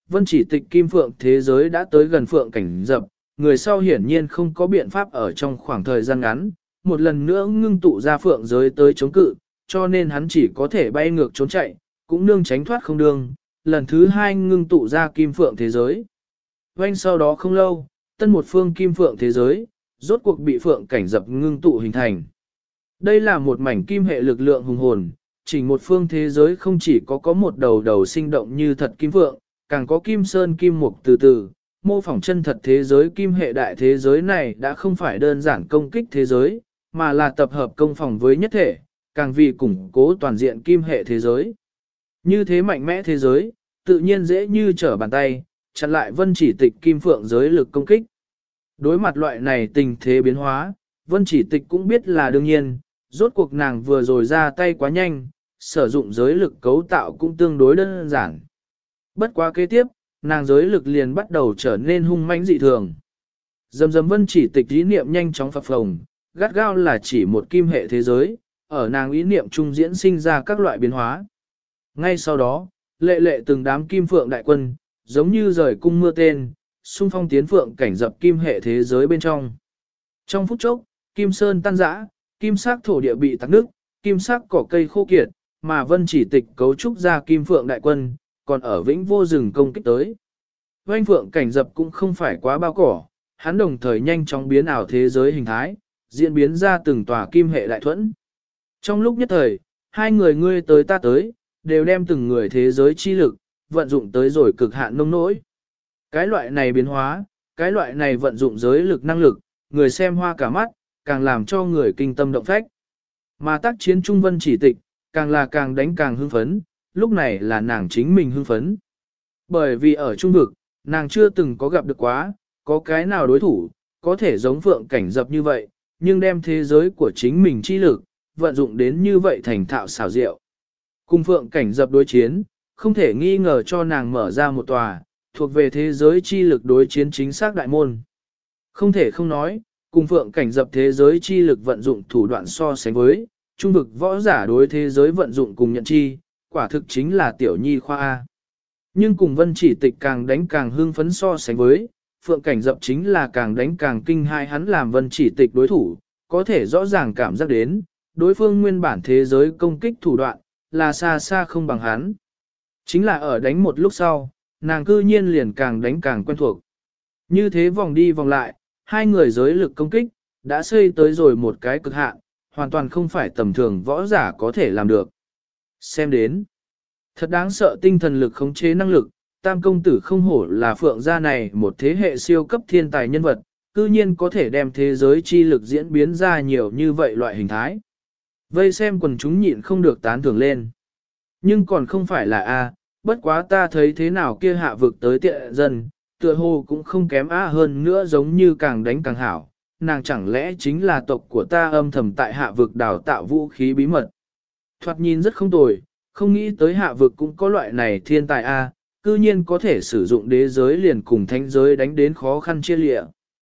vân chỉ tịch kim phượng thế giới đã tới gần phượng cảnh dập, người sau hiển nhiên không có biện pháp ở trong khoảng thời gian ngắn, một lần nữa ngưng tụ ra phượng giới tới chống cự, cho nên hắn chỉ có thể bay ngược trốn chạy, cũng nương tránh thoát không đương, lần thứ hai ngưng tụ ra kim phượng thế giới. Oanh sau đó không lâu, tân một phương kim phượng thế giới, rốt cuộc bị phượng cảnh dập ngưng tụ hình thành. Đây là một mảnh kim hệ lực lượng hùng hồn, chỉ một phương thế giới không chỉ có một đầu đầu sinh động như thật kim phượng, càng có kim sơn kim mục từ từ, mô phỏng chân thật thế giới kim hệ đại thế giới này đã không phải đơn giản công kích thế giới, mà là tập hợp công phòng với nhất thể, càng vì củng cố toàn diện kim hệ thế giới. Như thế mạnh mẽ thế giới, tự nhiên dễ như trở bàn tay, chặn lại vân chỉ tịch kim phượng giới lực công kích. Đối mặt loại này tình thế biến hóa, vân chỉ tịch cũng biết là đương nhiên, rốt cuộc nàng vừa rồi ra tay quá nhanh, sử dụng giới lực cấu tạo cũng tương đối đơn giản. Bất quá kế tiếp, nàng giới lực liền bắt đầu trở nên hung mãnh dị thường. Dầm dầm vân chỉ tịch ý niệm nhanh chóng phập phồng, gắt gao là chỉ một kim hệ thế giới, ở nàng ý niệm trung diễn sinh ra các loại biến hóa. Ngay sau đó, lệ lệ từng đám kim phượng đại quân, giống như rời cung mưa tên, xung phong tiến phượng cảnh dập kim hệ thế giới bên trong. Trong phút chốc, kim sơn tan rã, kim sắc thổ địa bị tắc nước, kim sắc cỏ cây khô kiệt, mà vân chỉ tịch cấu trúc ra kim phượng đại quân, còn ở vĩnh vô rừng công kích tới. Oanh phượng cảnh dập cũng không phải quá bao cỏ, hắn đồng thời nhanh chóng biến ảo thế giới hình thái, diễn biến ra từng tòa kim hệ đại thuẫn. Trong lúc nhất thời, hai người ngươi tới ta tới, đều đem từng người thế giới chi lực, vận dụng tới rồi cực hạn nông nỗi. Cái loại này biến hóa, cái loại này vận dụng giới lực năng lực, người xem hoa cả mắt, càng làm cho người kinh tâm động phách. Mà tác chiến trung vân chỉ tịch, càng là càng đánh càng hưng phấn, lúc này là nàng chính mình hưng phấn. Bởi vì ở trung vực, nàng chưa từng có gặp được quá, có cái nào đối thủ, có thể giống phượng cảnh dập như vậy, nhưng đem thế giới của chính mình chi lực, vận dụng đến như vậy thành thạo xảo diệu. Cùng phượng cảnh dập đối chiến, không thể nghi ngờ cho nàng mở ra một tòa, thuộc về thế giới chi lực đối chiến chính xác đại môn. Không thể không nói, cùng phượng cảnh dập thế giới chi lực vận dụng thủ đoạn so sánh với, trung vực võ giả đối thế giới vận dụng cùng nhận chi, quả thực chính là tiểu nhi khoa A. Nhưng cùng vân chỉ tịch càng đánh càng hưng phấn so sánh với, phượng cảnh dập chính là càng đánh càng kinh hai hắn làm vân chỉ tịch đối thủ, có thể rõ ràng cảm giác đến, đối phương nguyên bản thế giới công kích thủ đoạn, là xa xa không bằng hắn. Chính là ở đánh một lúc sau, nàng cư nhiên liền càng đánh càng quen thuộc. Như thế vòng đi vòng lại, hai người giới lực công kích, đã xây tới rồi một cái cực hạn, hoàn toàn không phải tầm thường võ giả có thể làm được. Xem đến, thật đáng sợ tinh thần lực khống chế năng lực, tam công tử không hổ là phượng gia này một thế hệ siêu cấp thiên tài nhân vật, cư nhiên có thể đem thế giới chi lực diễn biến ra nhiều như vậy loại hình thái. Vây xem quần chúng nhịn không được tán thưởng lên. Nhưng còn không phải là A, bất quá ta thấy thế nào kia hạ vực tới tiện dân, tựa hồ cũng không kém A hơn nữa giống như càng đánh càng hảo, nàng chẳng lẽ chính là tộc của ta âm thầm tại hạ vực đào tạo vũ khí bí mật. Thoạt nhìn rất không tồi, không nghĩ tới hạ vực cũng có loại này thiên tài A, cư nhiên có thể sử dụng đế giới liền cùng thánh giới đánh đến khó khăn chia lịa.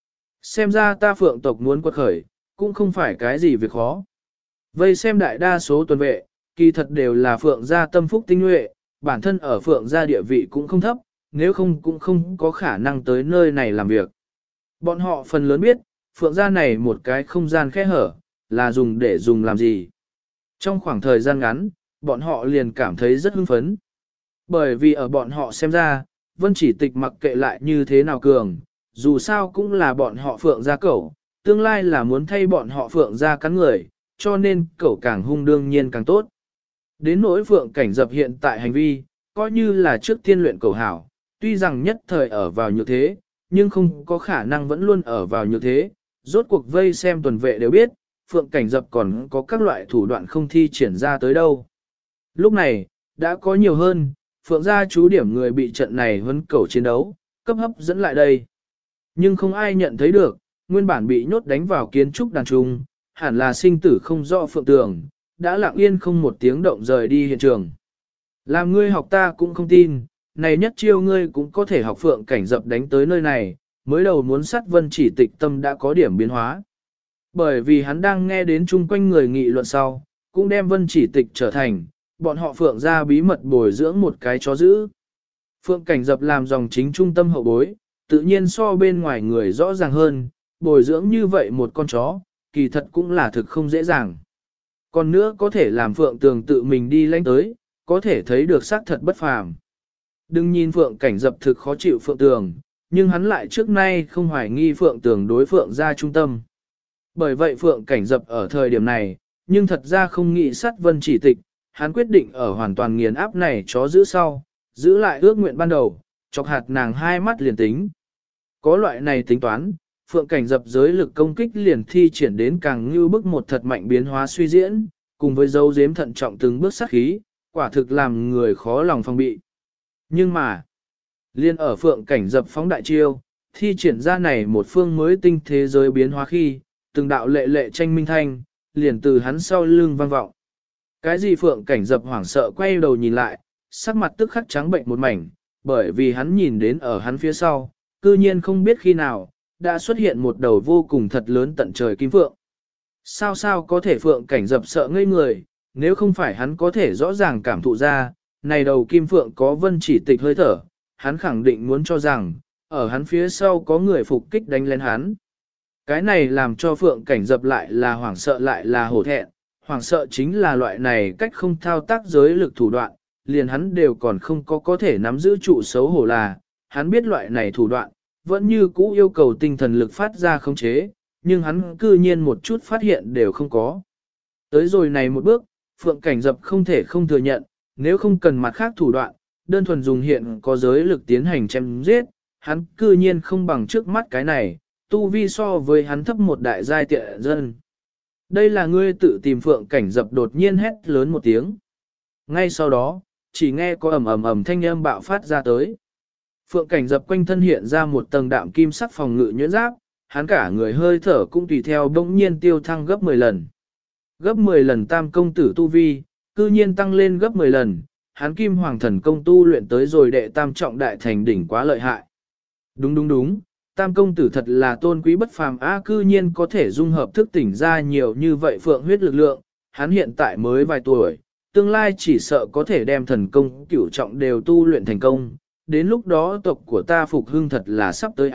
Xem ra ta phượng tộc muốn quật khởi, cũng không phải cái gì việc khó. Vây xem đại đa số tuần vệ, kỳ thật đều là phượng gia tâm phúc tinh nhuệ, bản thân ở phượng gia địa vị cũng không thấp, nếu không cũng không có khả năng tới nơi này làm việc. Bọn họ phần lớn biết, phượng gia này một cái không gian khe hở, là dùng để dùng làm gì. Trong khoảng thời gian ngắn, bọn họ liền cảm thấy rất hưng phấn. Bởi vì ở bọn họ xem ra, vân chỉ tịch mặc kệ lại như thế nào cường, dù sao cũng là bọn họ phượng gia cẩu, tương lai là muốn thay bọn họ phượng gia cắn người, cho nên cẩu càng hung đương nhiên càng tốt. Đến nỗi phượng cảnh dập hiện tại hành vi, coi như là trước tiên luyện cẩu hảo, tuy rằng nhất thời ở vào như thế, nhưng không có khả năng vẫn luôn ở vào như thế, rốt cuộc vây xem tuần vệ đều biết, phượng cảnh dập còn có các loại thủ đoạn không thi triển ra tới đâu. Lúc này, đã có nhiều hơn, phượng gia chú điểm người bị trận này huấn cẩu chiến đấu, cấp hấp dẫn lại đây. Nhưng không ai nhận thấy được, nguyên bản bị nhốt đánh vào kiến trúc đàn trung, hẳn là sinh tử không rõ phượng tường, đã lặng yên không một tiếng động rời đi hiện trường. Làm ngươi học ta cũng không tin, này nhất chiêu ngươi cũng có thể học phượng cảnh dập đánh tới nơi này, mới đầu muốn sát vân chỉ tịch tâm đã có điểm biến hóa. Bởi vì hắn đang nghe đến chung quanh người nghị luận sau, cũng đem vân chỉ tịch trở thành, bọn họ phượng ra bí mật bồi dưỡng một cái chó giữ. Phượng Cảnh Dập làm dòng chính trung tâm hậu bối, tự nhiên so bên ngoài người rõ ràng hơn, bồi dưỡng như vậy một con chó, kỳ thật cũng là thực không dễ dàng. Còn nữa có thể làm Phượng Tường tự mình đi lãnh tới, có thể thấy được xác thật bất phàm. Đừng nhìn Phượng Cảnh Dập thực khó chịu Phượng Tường, nhưng hắn lại trước nay không hoài nghi Phượng Tường đối Phượng ra trung tâm. Bởi vậy Phượng Cảnh Dập ở thời điểm này, nhưng thật ra không nghĩ sát Vân Chỉ Tịch, hắn quyết định ở hoàn toàn nghiền áp này chó giữ sau, giữ lại ước nguyện ban đầu, chọc hạt nàng hai mắt liền tính. Có loại này tính toán, Phượng Cảnh Dập giới lực công kích liền thi triển đến càng như bức một thật mạnh biến hóa suy diễn, cùng với dấu giếm thận trọng từng bước sát khí, quả thực làm người khó lòng phòng bị. Nhưng mà, liên ở Phượng Cảnh Dập phóng đại chiêu, thi triển ra này một phương mới tinh thế giới biến hóa khi, từng đạo lệ lệ tranh minh thanh, liền từ hắn sau lưng vang vọng. Cái gì Phượng Cảnh Dập hoảng sợ quay đầu nhìn lại, sắc mặt tức khắc trắng bệnh một mảnh, bởi vì hắn nhìn đến ở hắn phía sau, cư nhiên không biết khi nào, đã xuất hiện một đầu vô cùng thật lớn tận trời kim phượng. Sao có thể Phượng Cảnh Dập sợ ngây người, nếu không phải hắn có thể rõ ràng cảm thụ ra, này đầu kim phượng có Vân Chỉ Tịch hơi thở, hắn khẳng định muốn cho rằng, ở hắn phía sau có người phục kích đánh lên hắn. Cái này làm cho Phượng Cảnh Dập lại là hoảng sợ lại là hổ thẹn, hoảng sợ chính là loại này cách không thao tác giới lực thủ đoạn, liền hắn đều còn không có thể nắm giữ trụ xấu hổ là, hắn biết loại này thủ đoạn, vẫn như cũ yêu cầu tinh thần lực phát ra khống chế, nhưng hắn cư nhiên một chút phát hiện đều không có. Tới rồi này một bước, Phượng Cảnh Dập không thể không thừa nhận, nếu không cần mặt khác thủ đoạn, đơn thuần dùng hiện có giới lực tiến hành chém giết, hắn cư nhiên không bằng trước mắt cái này, tu vi so với hắn thấp một đại giai tiện dân. Đây là ngươi tự tìm Phượng Cảnh Dập đột nhiên hét lớn một tiếng. Ngay sau đó, chỉ nghe có ầm thanh âm bạo phát ra tới. Phượng Cảnh Dập quanh thân hiện ra một tầng đạm kim sắc phòng ngự nhuyễn giáp, hắn cả người hơi thở cũng tùy theo bỗng nhiên tiêu thăng gấp 10 lần. Gấp 10 lần tam công tử tu vi, cư nhiên tăng lên gấp 10 lần, hắn kim hoàng thần công tu luyện tới rồi đệ tam trọng đại thành đỉnh quá lợi hại. Đúng, tam công tử thật là tôn quý bất phàm cư nhiên có thể dung hợp thức tỉnh ra nhiều như vậy phượng huyết lực lượng, hắn hiện tại mới vài tuổi, tương lai chỉ sợ có thể đem thần công cửu trọng đều tu luyện thành công, đến lúc đó tộc của ta phục hưng thật là sắp tới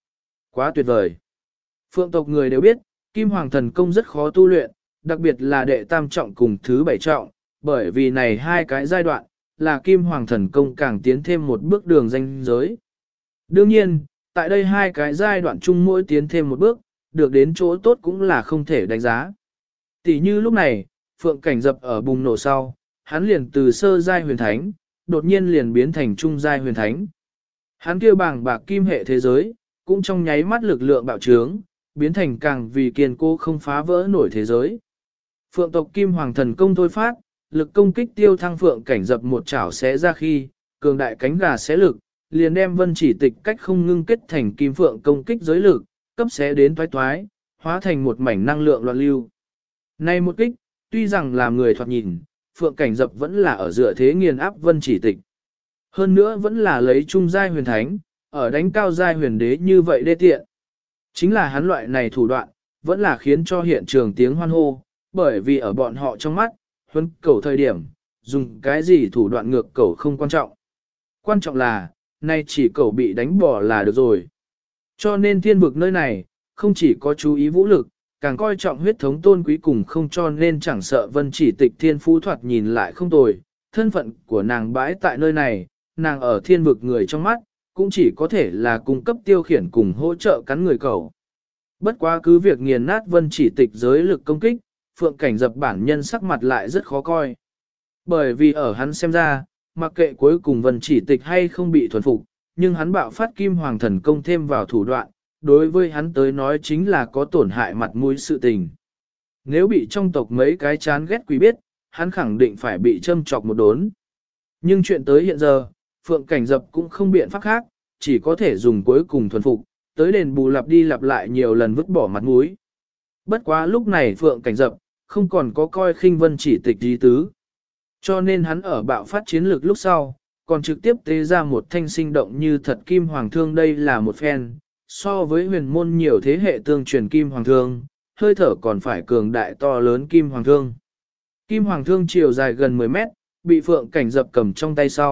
Quá tuyệt vời. Phượng tộc người đều biết, kim hoàng thần công rất khó tu luyện, đặc biệt là đệ tam trọng cùng thứ bảy trọng, bởi vì này hai cái giai đoạn, là kim hoàng thần công càng tiến thêm một bước đường ranh giới. Đương nhiên, tại đây hai cái giai đoạn chung mỗi tiến thêm một bước, được đến chỗ tốt cũng là không thể đánh giá. Tỷ như lúc này, Phượng Cảnh Dập ở bùng nổ sau, hắn liền từ sơ giai huyền thánh, đột nhiên liền biến thành trung giai huyền thánh. Hắn kêu bảng bạc kim hệ thế giới, cũng trong nháy mắt lực lượng bạo trướng, biến thành càng vì kiên cố không phá vỡ nổi thế giới. Phượng tộc kim hoàng thần công thôi phát, lực công kích tiêu thăng Phượng Cảnh Dập một chảo xé ra khi, cường đại cánh gà xé lực, liền đem Vân Chỉ Tịch cách không ngưng kết thành kim phượng công kích giới lực, cấp xé đến toái toái, hóa thành một mảnh năng lượng loạn lưu. Này một kích, tuy rằng làm người thoạt nhìn, Phượng Cảnh Dập vẫn là ở dựa thế nghiền áp Vân Chỉ Tịch. Hơn nữa vẫn là lấy trung giai huyền thánh, ở đánh cao giai huyền đế như vậy đê tiện. Chính là hắn loại này thủ đoạn, vẫn là khiến cho hiện trường tiếng hoan hô, bởi vì ở bọn họ trong mắt, huấn cầu thời điểm, dùng cái gì thủ đoạn ngược cầu không quan trọng. Quan trọng là, nay chỉ cầu bị đánh bỏ là được rồi. Cho nên thiên vực nơi này, không chỉ có chú ý vũ lực, càng coi trọng huyết thống tôn quý cùng không cho nên chẳng sợ Vân Chỉ Tịch thiên phú thoạt nhìn lại không tồi, thân phận của nàng bãi tại nơi này, nàng ở thiên vực người trong mắt, cũng chỉ có thể là cung cấp tiêu khiển cùng hỗ trợ cắn người cầu. Bất quá cứ việc nghiền nát Vân Chỉ Tịch giới lực công kích, Phượng Cảnh Dập bản nhân sắc mặt lại rất khó coi. Bởi vì ở hắn xem ra, mặc kệ cuối cùng Vân Chỉ Tịch hay không bị thuần phục, nhưng hắn bạo phát kim hoàng thần công thêm vào thủ đoạn, đối với hắn tới nói chính là có tổn hại mặt mũi sự tình. Nếu bị trong tộc mấy cái chán ghét quý biết, hắn khẳng định phải bị châm chọc một đốn. Nhưng chuyện tới hiện giờ, Phượng Cảnh Dập cũng không biện pháp khác, chỉ có thể dùng cuối cùng thuần phục, tới đền bù lặp đi lặp lại nhiều lần vứt bỏ mặt mũi. Bất quá lúc này Phượng Cảnh Dập, không còn có coi khinh Vân Chỉ Tịch ý tứ. Cho nên hắn ở bạo phát chiến lược lúc sau, còn trực tiếp tế ra một thanh sinh động như thật kim hoàng thương, đây là một phen, so với huyền môn nhiều thế hệ tương truyền kim hoàng thương, hơi thở còn phải cường đại to lớn kim hoàng thương. Kim hoàng thương chiều dài gần 10 mét, bị Phượng Cảnh Dập cầm trong tay sau,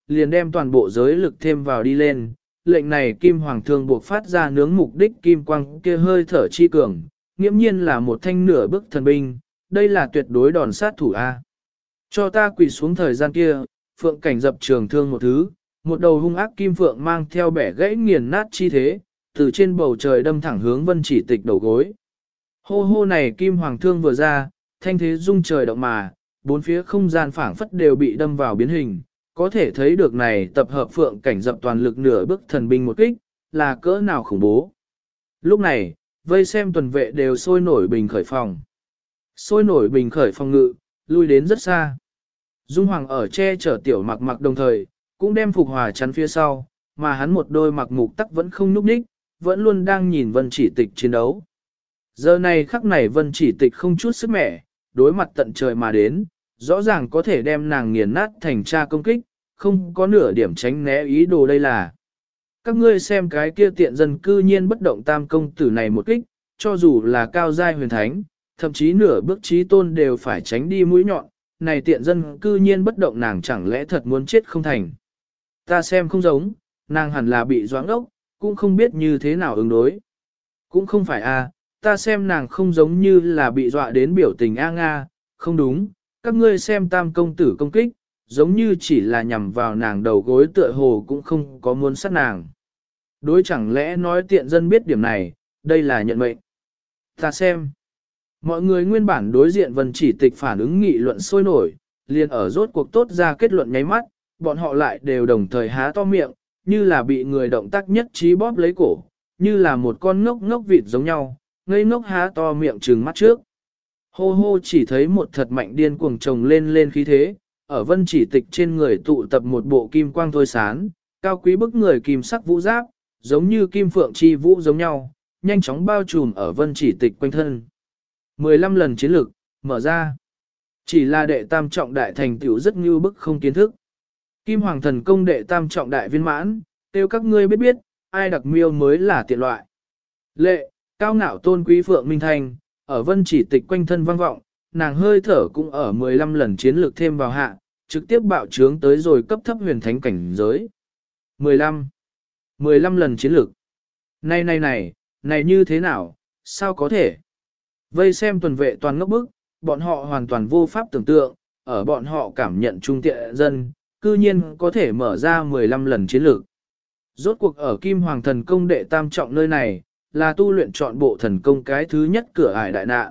liền đem toàn bộ giới lực thêm vào đi lên. Lệnh này kim hoàng thương buộc phát ra nướng mục đích kim quang kia hơi thở chi cường, nghiễm nhiên là một thanh nửa bức thần binh, đây là tuyệt đối đòn sát thủ A. Cho ta quỳ xuống thời gian kia, phượng cảnh dập trường thương một thứ, một đầu hung ác kim phượng mang theo bẻ gãy nghiền nát chi thế, từ trên bầu trời đâm thẳng hướng Vân Chỉ Tịch đầu gối. Hô hô này kim hoàng thương vừa ra, thanh thế rung trời động mà, bốn phía không gian phảng phất đều bị đâm vào biến hình, có thể thấy được này tập hợp phượng cảnh dập toàn lực nửa bước thần binh một kích, là cỡ nào khủng bố. Lúc này, vây xem tuần vệ đều sôi nổi bình khởi phòng. Sôi nổi bình khởi phòng ngự, lui đến rất xa. Dung Hoàng ở che chở tiểu mặc mặc đồng thời, cũng đem phục hòa chắn phía sau, mà hắn một đôi mặc mục tắc vẫn không nhúc nhích, vẫn luôn đang nhìn Vân Chỉ Tịch chiến đấu. Giờ này khắc này Vân Chỉ Tịch không chút sức mẻ, đối mặt tận trời mà đến, rõ ràng có thể đem nàng nghiền nát thành tra công kích, không có nửa điểm tránh né ý đồ đây là. Các ngươi xem cái kia tiện dân cư nhiên bất động tam công tử này một kích, cho dù là cao giai huyền thánh, thậm chí nửa bước trí tôn đều phải tránh đi mũi nhọn, này tiện dân cư nhiên bất động nàng chẳng lẽ thật muốn chết không thành. Ta xem không giống, nàng hẳn là bị doãn ốc, cũng không biết như thế nào ứng đối. Cũng không phải a, ta xem nàng không giống như là bị dọa đến biểu tình a nga, không đúng, các ngươi xem tam công tử công kích, giống như chỉ là nhằm vào nàng đầu gối tựa hồ cũng không có muốn sát nàng. Đối chẳng lẽ nói tiện dân biết điểm này, đây là nhận mệnh. Ta xem. Mọi người nguyên bản đối diện Vân Chỉ Tịch phản ứng nghị luận sôi nổi, liền ở rốt cuộc tốt ra kết luận nháy mắt, bọn họ lại đều đồng thời há to miệng, như là bị người động tác nhất trí bóp lấy cổ, như là một con ngốc ngốc vịt giống nhau, ngây ngốc há to miệng trừng mắt trước. Hô hô chỉ thấy một thật mạnh điên cuồng trồng lên khí thế, ở Vân Chỉ Tịch trên người tụ tập một bộ kim quang thôi sán, cao quý bức người kim sắc vũ giáp, giống như kim phượng chi vũ giống nhau, nhanh chóng bao trùm ở Vân Chỉ Tịch quanh thân. 15 lần chiến lực, mở ra. Chỉ là đệ tam trọng đại thành tựu rất như bức không kiến thức. Kim Hoàng thần công đệ tam trọng đại viên mãn, tiêu các ngươi biết ai đặc miêu mới là tiện loại. Lệ, cao ngạo tôn quý phượng minh thanh, ở Vân Chỉ Tịch quanh thân vang vọng, nàng hơi thở cũng ở 15 lần chiến lực thêm vào hạ, trực tiếp bạo trướng tới rồi cấp thấp huyền thánh cảnh giới. 15 lần chiến lực. Này như thế nào, sao có thể? Vây xem tuần vệ toàn ngốc bức, bọn họ hoàn toàn vô pháp tưởng tượng, ở bọn họ cảm nhận trung tiện dân, cư nhiên có thể mở ra 15 lần chiến lược. Rốt cuộc ở Kim Hoàng thần công đệ tam trọng nơi này, là tu luyện chọn bộ thần công cái thứ nhất cửa ải đại nạn.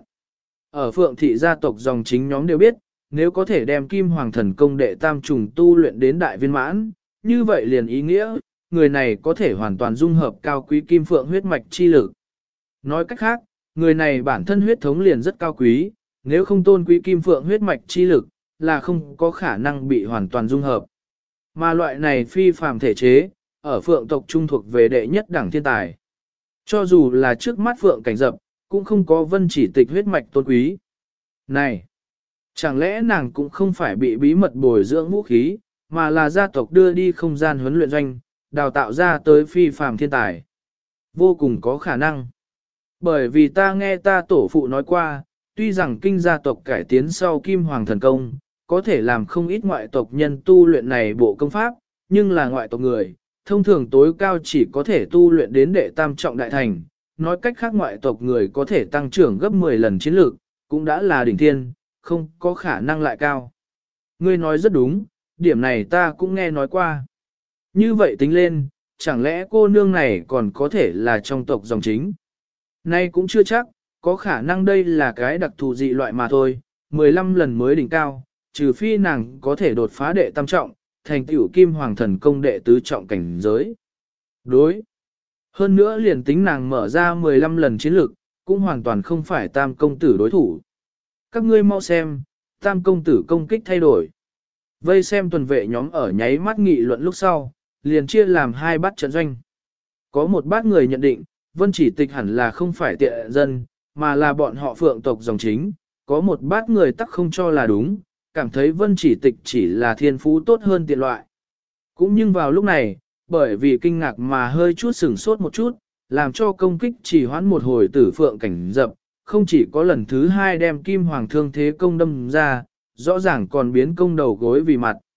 Ở Phượng thị gia tộc dòng chính nhóm đều biết, nếu có thể đem Kim Hoàng thần công đệ tam trùng tu luyện đến đại viên mãn, như vậy liền ý nghĩa, người này có thể hoàn toàn dung hợp cao quý Kim Phượng huyết mạch chi lực. Nói cách khác, người này bản thân huyết thống liền rất cao quý, nếu không tôn quý Kim Phượng huyết mạch chi lực, là không có khả năng bị hoàn toàn dung hợp. Mà loại này phi phàm thể chế, ở Phượng tộc trung thuộc về đệ nhất đẳng thiên tài. Cho dù là trước mắt Phượng cảnh dập, cũng không có Vân Chỉ Tịch huyết mạch tôn quý. Này, chẳng lẽ nàng cũng không phải bị bí mật bồi dưỡng vũ khí, mà là gia tộc đưa đi không gian huấn luyện doanh, đào tạo ra tới phi phàm thiên tài. Vô cùng có khả năng. Bởi vì ta nghe ta tổ phụ nói qua, tuy rằng kinh gia tộc cải tiến sau Kim Hoàng thần công, có thể làm không ít ngoại tộc nhân tu luyện này bộ công pháp, nhưng là ngoại tộc người, thông thường tối cao chỉ có thể tu luyện đến đệ tam trọng đại thành, nói cách khác ngoại tộc người có thể tăng trưởng gấp 10 lần chiến lược, cũng đã là đỉnh thiên, không có khả năng lại cao. Ngươi nói rất đúng, điểm này ta cũng nghe nói qua. Như vậy tính lên, chẳng lẽ cô nương này còn có thể là trong tộc dòng chính? Nay cũng chưa chắc, có khả năng đây là cái đặc thù dị loại mà thôi, 15 lần mới đỉnh cao, trừ phi nàng có thể đột phá đệ tam trọng, thành tựu Kim Hoàng thần công đệ tứ trọng cảnh giới. Đối. Hơn nữa liền tính nàng mở ra 15 lần chiến lược, cũng hoàn toàn không phải tam công tử đối thủ. Các ngươi mau xem, tam công tử công kích thay đổi. Vây xem tuần vệ nhóm ở nháy mắt nghị luận lúc sau, liền chia làm hai bát trận doanh. Có một bát người nhận định, Vân Chỉ Tịch hẳn là không phải tiện dân, mà là bọn họ Phượng tộc dòng chính. Có một bát người tắc không cho là đúng, cảm thấy Vân Chỉ Tịch chỉ là thiên phú tốt hơn tiện loại. Cũng nhưng vào lúc này, bởi vì kinh ngạc mà hơi chút sửng sốt một chút, làm cho công kích chỉ hoãn một hồi tử Phượng cảnh dập, không chỉ có lần thứ hai đem Kim Hoàng thương thế công đâm ra, rõ ràng còn biến công đầu gối vì mặt.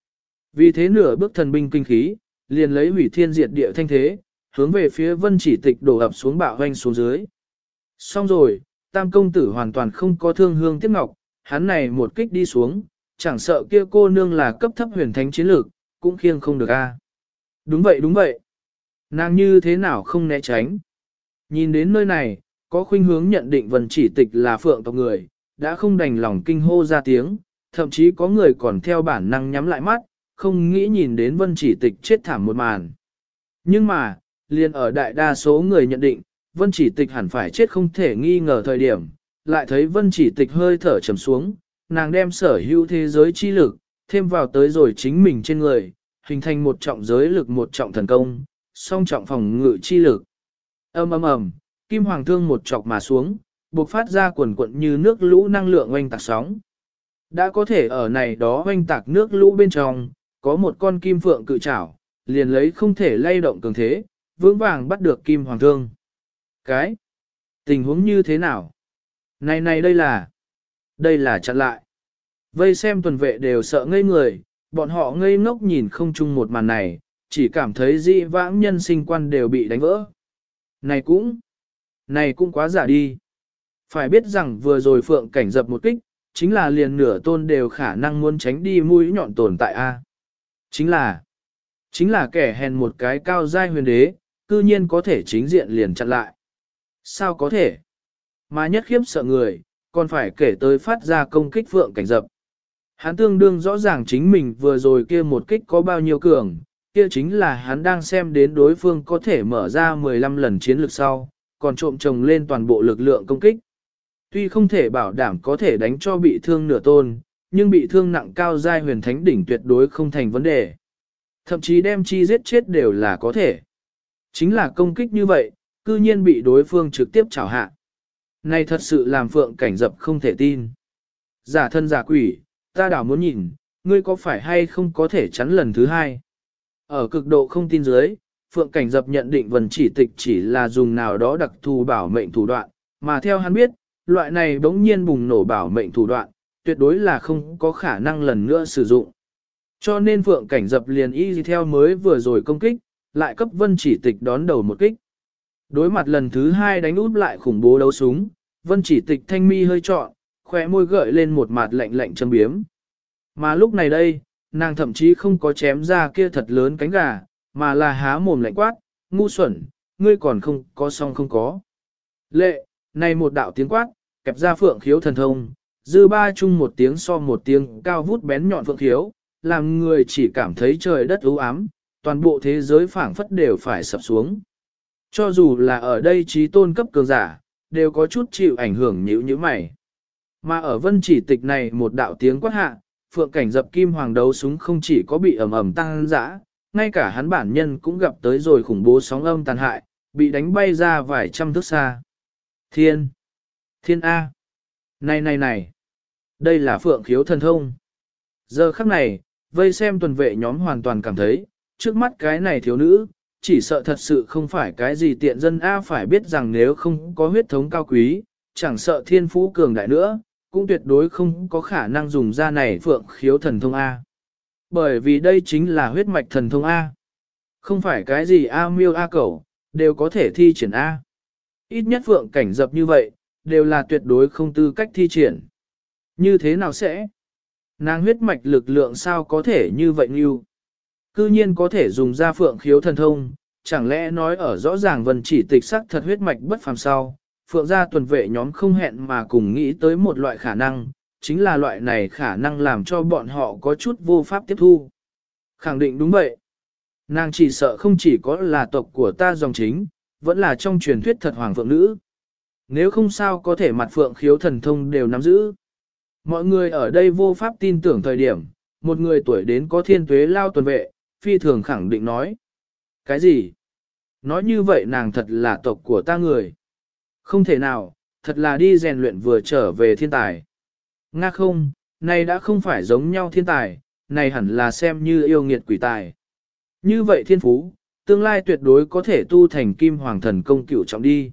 Vì thế nửa bước thần binh kinh khí, liền lấy hủy thiên diệt địa thanh thế, hướng về phía Vân Chỉ Tịch đổ ập xuống bạo hoanh xuống dưới. Xong rồi, tam công tử hoàn toàn không có thương hương tiếc ngọc, hắn này một kích đi xuống, chẳng sợ kia cô nương là cấp thấp huyền thánh chiến lược, cũng khiêng không được a. Đúng vậy đúng vậy. Nàng như thế nào không né tránh. Nhìn đến nơi này, có khuynh hướng nhận định Vân Chỉ Tịch là phượng tộc người, đã không đành lòng kinh hô ra tiếng, thậm chí có người còn theo bản năng nhắm lại mắt, không nghĩ nhìn đến Vân Chỉ Tịch chết thảm một màn. Nhưng mà, liền ở đại đa số người nhận định, Vân Chỉ Tịch hẳn phải chết không thể nghi ngờ thời điểm, lại thấy Vân Chỉ Tịch hơi thở trầm xuống, nàng đem sở hữu thế giới chi lực, thêm vào tới rồi chính mình trên người, hình thành một trọng giới lực một trọng thần công, song trọng phòng ngự chi lực. Ầm ầm ầm, kim hoàng thương một chọc mà xuống, bộc phát ra quần quận như nước lũ năng lượng oanh tạc sóng. Đã có thể ở này đó oanh tạc nước lũ bên trong, có một con kim phượng cự trảo, liền lấy không thể lay động cường thế, vững vàng bắt được kim hoàng thương. Cái? Tình huống như thế nào? Này đây là chặn lại. Vây xem tuần vệ đều sợ ngây người, bọn họ ngây ngốc nhìn không chung một màn này, chỉ cảm thấy dị vãng nhân sinh quan đều bị đánh vỡ. Này cũng quá giả đi. Phải biết rằng vừa rồi phượng cảnh dập một kích, chính là liền nửa tôn đều khả năng muốn tránh đi mũi nhọn tồn tại a. Chính là kẻ hèn một cái cao giai huyền đế, cư nhiên có thể chính diện liền chặn lại. Sao có thể? Mà nhất khiếp sợ người, còn phải kể tới phát ra công kích phượng cảnh dập. Hắn tương đương rõ ràng chính mình vừa rồi kia một kích có bao nhiêu cường, kia chính là hắn đang xem đến đối phương có thể mở ra 15 lần chiến lược sau, còn trộm chồng lên toàn bộ lực lượng công kích. Tuy không thể bảo đảm có thể đánh cho bị thương nửa tôn, nhưng bị thương nặng cao giai huyền thánh đỉnh tuyệt đối không thành vấn đề. Thậm chí đem chi giết chết đều là có thể. Chính là công kích như vậy, cư nhiên bị đối phương trực tiếp trảo hạ. Này thật sự làm phượng cảnh dập không thể tin. Giả thân giả quỷ, ta đảo muốn nhìn, ngươi có phải hay không có thể chắn lần thứ hai. Ở cực độ không tin dưới, phượng cảnh dập nhận định Vân Chỉ Tịch chỉ là dùng nào đó đặc thù bảo mệnh thủ đoạn, mà theo hắn biết, loại này bỗng nhiên bùng nổ bảo mệnh thủ đoạn, tuyệt đối là không có khả năng lần nữa sử dụng. Cho nên phượng cảnh dập liền y theo mới vừa rồi công kích, lại cấp Vân Chỉ Tịch đón đầu một kích. Đối mặt lần thứ hai đánh út lại khủng bố đấu súng, Vân Chỉ Tịch thanh mi hơi trọn, khóe môi gợi lên một mặt lạnh lạnh châm biếm. Mà lúc này đây, nàng thậm chí không có chém ra kia thật lớn cánh gà, mà là há mồm lạnh quát, ngu xuẩn, ngươi còn không có xong không có. Lệ, này một đạo tiếng quát, kẹp ra phượng khiếu thần thông, dư ba chung một tiếng so một tiếng cao vút bén nhọn phượng khiếu, làm người chỉ cảm thấy trời đất u ám, toàn bộ thế giới phảng phất đều phải sập xuống. Cho dù là ở đây trí tôn cấp cường giả, đều có chút chịu ảnh hưởng nhíu như mày. Mà ở Vân Chỉ Tịch này một đạo tiếng quát hạ, phượng cảnh dập kim hoàng đấu súng không chỉ có bị ầm ầm tăng dã, ngay cả hắn bản nhân cũng gặp tới rồi khủng bố sóng âm tàn hại, bị đánh bay ra vài trăm thước xa. Thiên A! Này! Đây là phượng khiếu thần thông. Giờ khắc này, vây xem tuần vệ nhóm hoàn toàn cảm thấy, trước mắt cái này thiếu nữ, chỉ sợ thật sự không phải cái gì tiện dân A, phải biết rằng nếu không có huyết thống cao quý, chẳng sợ thiên phú cường đại nữa, cũng tuyệt đối không có khả năng dùng ra này phượng khiếu thần thông A. Bởi vì đây chính là huyết mạch thần thông A. Không phải cái gì A miêu A cẩu, đều có thể thi triển A. Ít nhất phượng cảnh dập như vậy, đều là tuyệt đối không tư cách thi triển. Như thế nào sẽ? Nàng huyết mạch lực lượng sao có thể như vậy như? Cư nhiên có thể dùng ra phượng khiếu thần thông, chẳng lẽ nói ở rõ ràng Vân Chỉ Tịch sắc thật huyết mạch bất phàm sau, phượng gia tuần vệ nhóm không hẹn mà cùng nghĩ tới một loại khả năng, chính là loại này khả năng làm cho bọn họ có chút vô pháp tiếp thu. Khẳng định đúng vậy. Nàng chỉ sợ không chỉ có là tộc của ta dòng chính, vẫn là trong truyền thuyết thật hoàng phượng nữ. Nếu không sao có thể mặt phượng khiếu thần thông đều nắm giữ. Mọi người ở đây vô pháp tin tưởng thời điểm, một người tuổi đến có thiên tuế lao tuần vệ, phi thường khẳng định nói. Cái gì? Nói như vậy nàng thật là tộc của ta người. Không thể nào, thật là đi rèn luyện vừa trở về thiên tài. Nga không, này đã không phải giống nhau thiên tài, này hẳn là xem như yêu nghiệt quỷ tài. Như vậy thiên phú, tương lai tuyệt đối có thể tu thành kim hoàng thần công cửu trọng đi.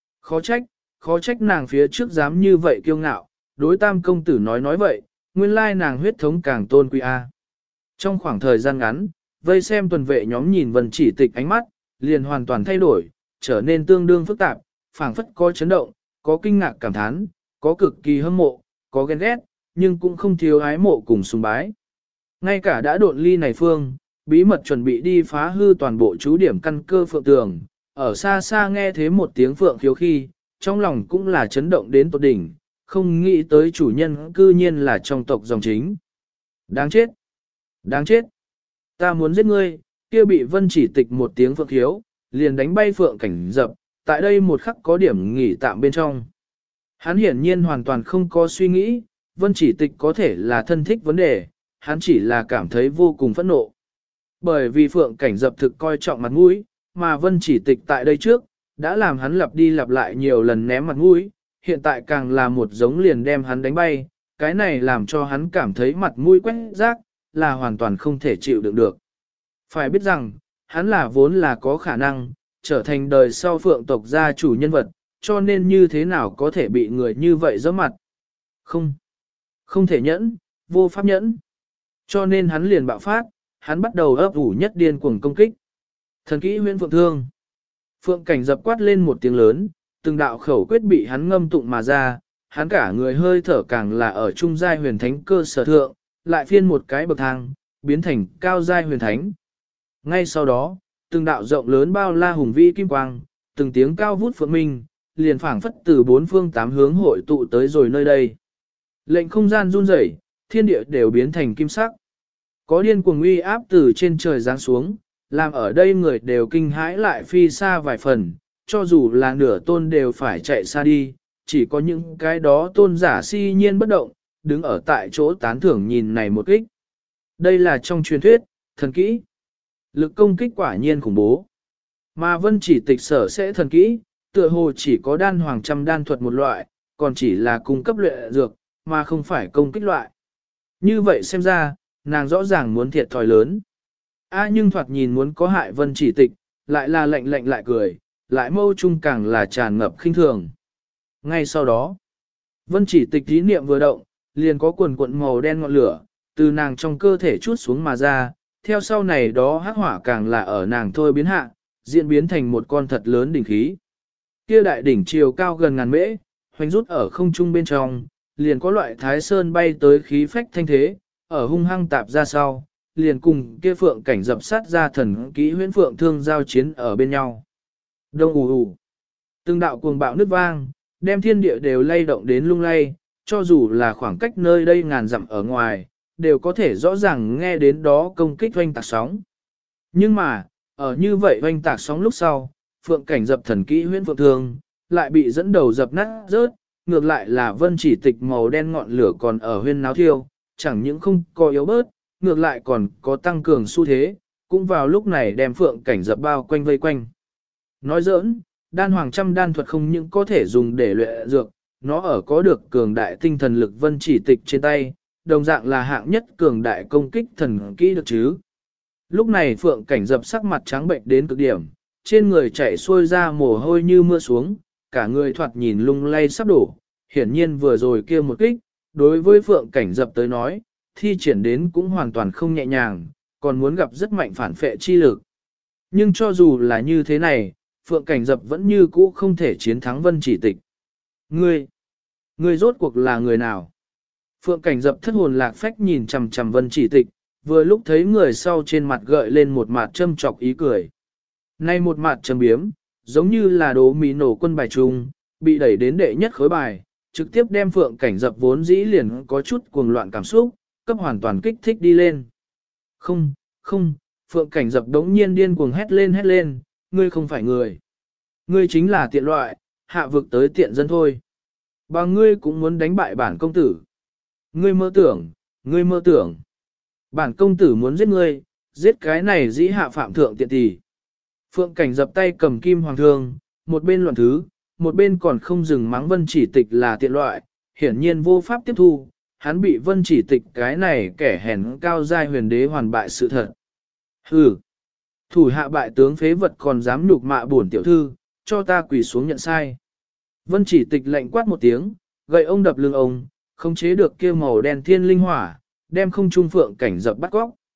Khó trách nàng phía trước dám như vậy kiêu ngạo, đối tam công tử nói vậy, nguyên lai nàng huyết thống càng tôn quý A. Trong khoảng thời gian ngắn, vây xem tuần vệ nhóm nhìn Vân Chỉ Tịch ánh mắt, liền hoàn toàn thay đổi, trở nên tương đương phức tạp, phảng phất có chấn động, có kinh ngạc cảm thán, có cực kỳ hâm mộ, có ghen ghét, nhưng cũng không thiếu ái mộ cùng sùng bái. Ngay cả đã độn ly này phương, bí mật chuẩn bị đi phá hư toàn bộ chú điểm căn cơ phượng tường, ở xa xa nghe thế một tiếng phượng khiếu khi, trong lòng cũng là chấn động đến tột đỉnh, không nghĩ tới chủ nhân cư nhiên là trong tộc dòng chính. Đáng chết! Đáng chết! Ta muốn giết ngươi, kia bị Vân Chỉ Tịch một tiếng phượng khiếu, liền đánh bay phượng cảnh dập, tại đây một khắc có điểm nghỉ tạm bên trong. Hắn hiển nhiên hoàn toàn không có suy nghĩ, Vân Chỉ Tịch có thể là thân thích vấn đề, hắn chỉ là cảm thấy vô cùng phẫn nộ. Bởi vì phượng cảnh dập thực coi trọng mặt mũi, mà Vân Chỉ Tịch tại đây trước, đã làm hắn lặp đi lặp lại nhiều lần ném mặt mũi, hiện tại càng là một giống liền đem hắn đánh bay, cái này làm cho hắn cảm thấy mặt mũi quét rác, là hoàn toàn không thể chịu đựng được. Phải biết rằng, hắn là vốn là có khả năng, trở thành đời sau phượng tộc gia chủ nhân vật, cho nên như thế nào có thể bị người như vậy giẫm mặt. Không thể nhẫn, vô pháp nhẫn. Cho nên hắn liền bạo phát, hắn bắt đầu ấp ủ nhất điên cuồng công kích. Thần kỹ huyễn phượng thương. Phượng cảnh dập quát lên một tiếng lớn, từng đạo khẩu quyết bị hắn ngâm tụng mà ra, hắn cả người hơi thở càng là ở trung giai huyền thánh cơ sở thượng, lại phiên một cái bậc thang, biến thành cao giai huyền thánh. Ngay sau đó, từng đạo rộng lớn bao la hùng vĩ kim quang, từng tiếng cao vút phượng minh, liền phảng phất từ bốn phương tám hướng hội tụ tới rồi nơi đây. Lệnh không gian run rẩy, thiên địa đều biến thành kim sắc. Có điên cuồng uy áp từ trên trời giáng xuống, làm ở đây người đều kinh hãi lại phi xa vài phần, cho dù là nửa tôn đều phải chạy xa đi, chỉ có những cái đó tôn giả si nhiên bất động, đứng ở tại chỗ tán thưởng nhìn này một kích. Đây là trong truyền thuyết, thần kỹ. Lực công kích quả nhiên khủng bố. Mà Vân Chỉ Tịch sở sẽ thần kỹ, tựa hồ chỉ có đan hoàng trăm đan thuật một loại, còn chỉ là cung cấp luyện dược, mà không phải công kích loại. Như vậy xem ra, nàng rõ ràng muốn thiệt thòi lớn. Nhưng thoạt nhìn muốn có hại Vân Chỉ Tịch, lại là lạnh lại cười, lại mâu trung càng là tràn ngập khinh thường. Ngay sau đó, Vân Chỉ Tịch ý niệm vừa động, liền có quần cuộn màu đen ngọn lửa, từ nàng trong cơ thể chút xuống mà ra, theo sau này đó hắc hỏa càng là ở nàng thôi biến hạ, diễn biến thành một con thật lớn đỉnh khí. Kia đại đỉnh chiều cao gần ngàn mễ, hoành rút ở không trung bên trong, liền có loại thái sơn bay tới khí phách thanh thế, ở hung hăng tạp ra sau, liền cùng kia phượng cảnh dập sát ra thần kỹ huyễn phượng thương giao chiến ở bên nhau. Đông ù ù, từng đạo cuồng bạo nứt vang, đem thiên địa đều lay động đến lung lay, cho dù là khoảng cách nơi đây ngàn dặm ở ngoài, đều có thể rõ ràng nghe đến đó công kích oanh tạc sóng. Nhưng mà, ở như vậy oanh tạc sóng lúc sau, phượng cảnh dập thần kỹ huyễn phượng thương, lại bị dẫn đầu dập nát rớt, ngược lại là Vân Chỉ Tịch màu đen ngọn lửa còn ở huyên náo thiêu, chẳng những không có yếu bớt, ngược lại còn có tăng cường xu thế, cũng vào lúc này đem phượng cảnh dập bao quanh vây quanh. Nói giỡn, đan hoàng trăm đan thuật không những có thể dùng để luyện dược, nó ở có được cường đại tinh thần lực Vân Chỉ Tịch trên tay, đồng dạng là hạng nhất cường đại công kích thần kỹ được chứ. Lúc này phượng cảnh dập sắc mặt trắng bệnh đến cực điểm, trên người chảy xuôi ra mồ hôi như mưa xuống, cả người thoạt nhìn lung lay sắp đổ, hiển nhiên vừa rồi kia một kích, đối với phượng cảnh dập tới nói, thi triển đến cũng hoàn toàn không nhẹ nhàng, còn muốn gặp rất mạnh phản phệ chi lực. Nhưng cho dù là như thế này, phượng cảnh dập vẫn như cũ không thể chiến thắng Vân Chỉ Tịch. Ngươi rốt cuộc là người nào? Phượng cảnh dập thất hồn lạc phách nhìn chằm chằm Vân Chỉ Tịch, vừa lúc thấy người sau trên mặt gợi lên một mặt châm chọc ý cười. Nay một mặt châm biếm, giống như là đố mì nổ quân bài trung, bị đẩy đến đệ nhất khối bài, trực tiếp đem phượng cảnh dập vốn dĩ liền có chút cuồng loạn cảm xúc, cấp hoàn toàn kích thích đi lên. Không, phượng cảnh dập đống nhiên điên cuồng hét lên, ngươi không phải người. Ngươi chính là tiện loại, hạ vực tới tiện dân thôi. Bà ngươi cũng muốn đánh bại bản công tử. Ngươi mơ tưởng. Bản công tử muốn giết ngươi, giết cái này dĩ hạ phạm thượng tiện tỷ. Phượng cảnh dập tay cầm kim hoàng thương, một bên loạn thứ, một bên còn không dừng mắng Vân Chỉ Tịch là tiện loại, hiển nhiên vô pháp tiếp thu, hắn bị Vân Chỉ Tịch cái này kẻ hèn cao giai huyền đế hoàn bại sự thật. Hừ, thủ hạ bại tướng phế vật còn dám nhục mạ bổn tiểu thư, cho ta quỳ xuống nhận sai. Vân Chỉ Tịch lạnh quát một tiếng, gậy ông đập lưng ông, không chế được kia màu đen thiên linh hỏa, đem không trung phượng cảnh dập bắt góc.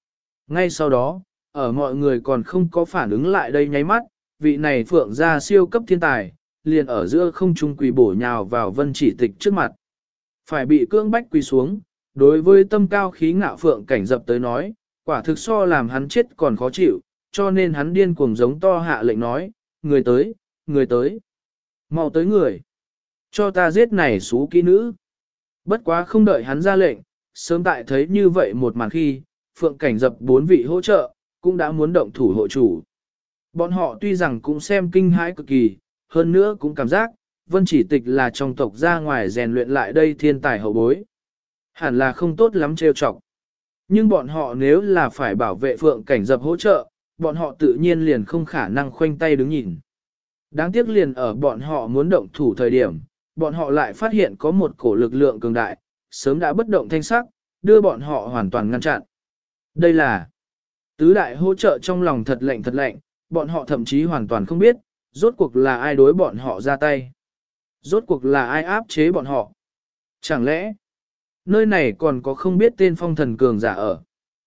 Ngay sau đó, ở mọi người còn không có phản ứng lại đây nháy mắt, vị này phượng gia siêu cấp thiên tài, liền ở giữa không trung quỳ bổ nhào vào Vân Chỉ Tịch trước mặt. Phải bị cưỡng bách quỳ xuống, đối với tâm cao khí ngạo phượng cảnh dập tới nói, quả thực so làm hắn chết còn khó chịu, cho nên hắn điên cuồng giống to hạ lệnh nói, người tới, mau tới người, cho ta giết này xú kỹ nữ. Bất quá không đợi hắn ra lệnh, sớm tại thấy như vậy một màn khi, phượng cảnh dập 4 vị hỗ trợ, cũng đã muốn động thủ hộ chủ. Bọn họ tuy rằng cũng xem kinh hãi cực kỳ, hơn nữa cũng cảm giác, Vân Chỉ Tịch là trong tộc ra ngoài rèn luyện lại đây thiên tài hậu bối. Hẳn là không tốt lắm trêu chọc. Nhưng bọn họ nếu là phải bảo vệ phượng cảnh dập hỗ trợ, bọn họ tự nhiên liền không khả năng khoanh tay đứng nhìn. Đáng tiếc liền ở bọn họ muốn động thủ thời điểm, bọn họ lại phát hiện có một cổ lực lượng cường đại, sớm đã bất động thanh sắc, đưa bọn họ hoàn toàn ngăn chặn. Đây là tứ đại hỗ trợ trong lòng thật lạnh, bọn họ thậm chí hoàn toàn không biết, rốt cuộc là ai đối bọn họ ra tay. Rốt cuộc là ai áp chế bọn họ. Chẳng lẽ, nơi này còn có không biết tên phong thần cường giả ở?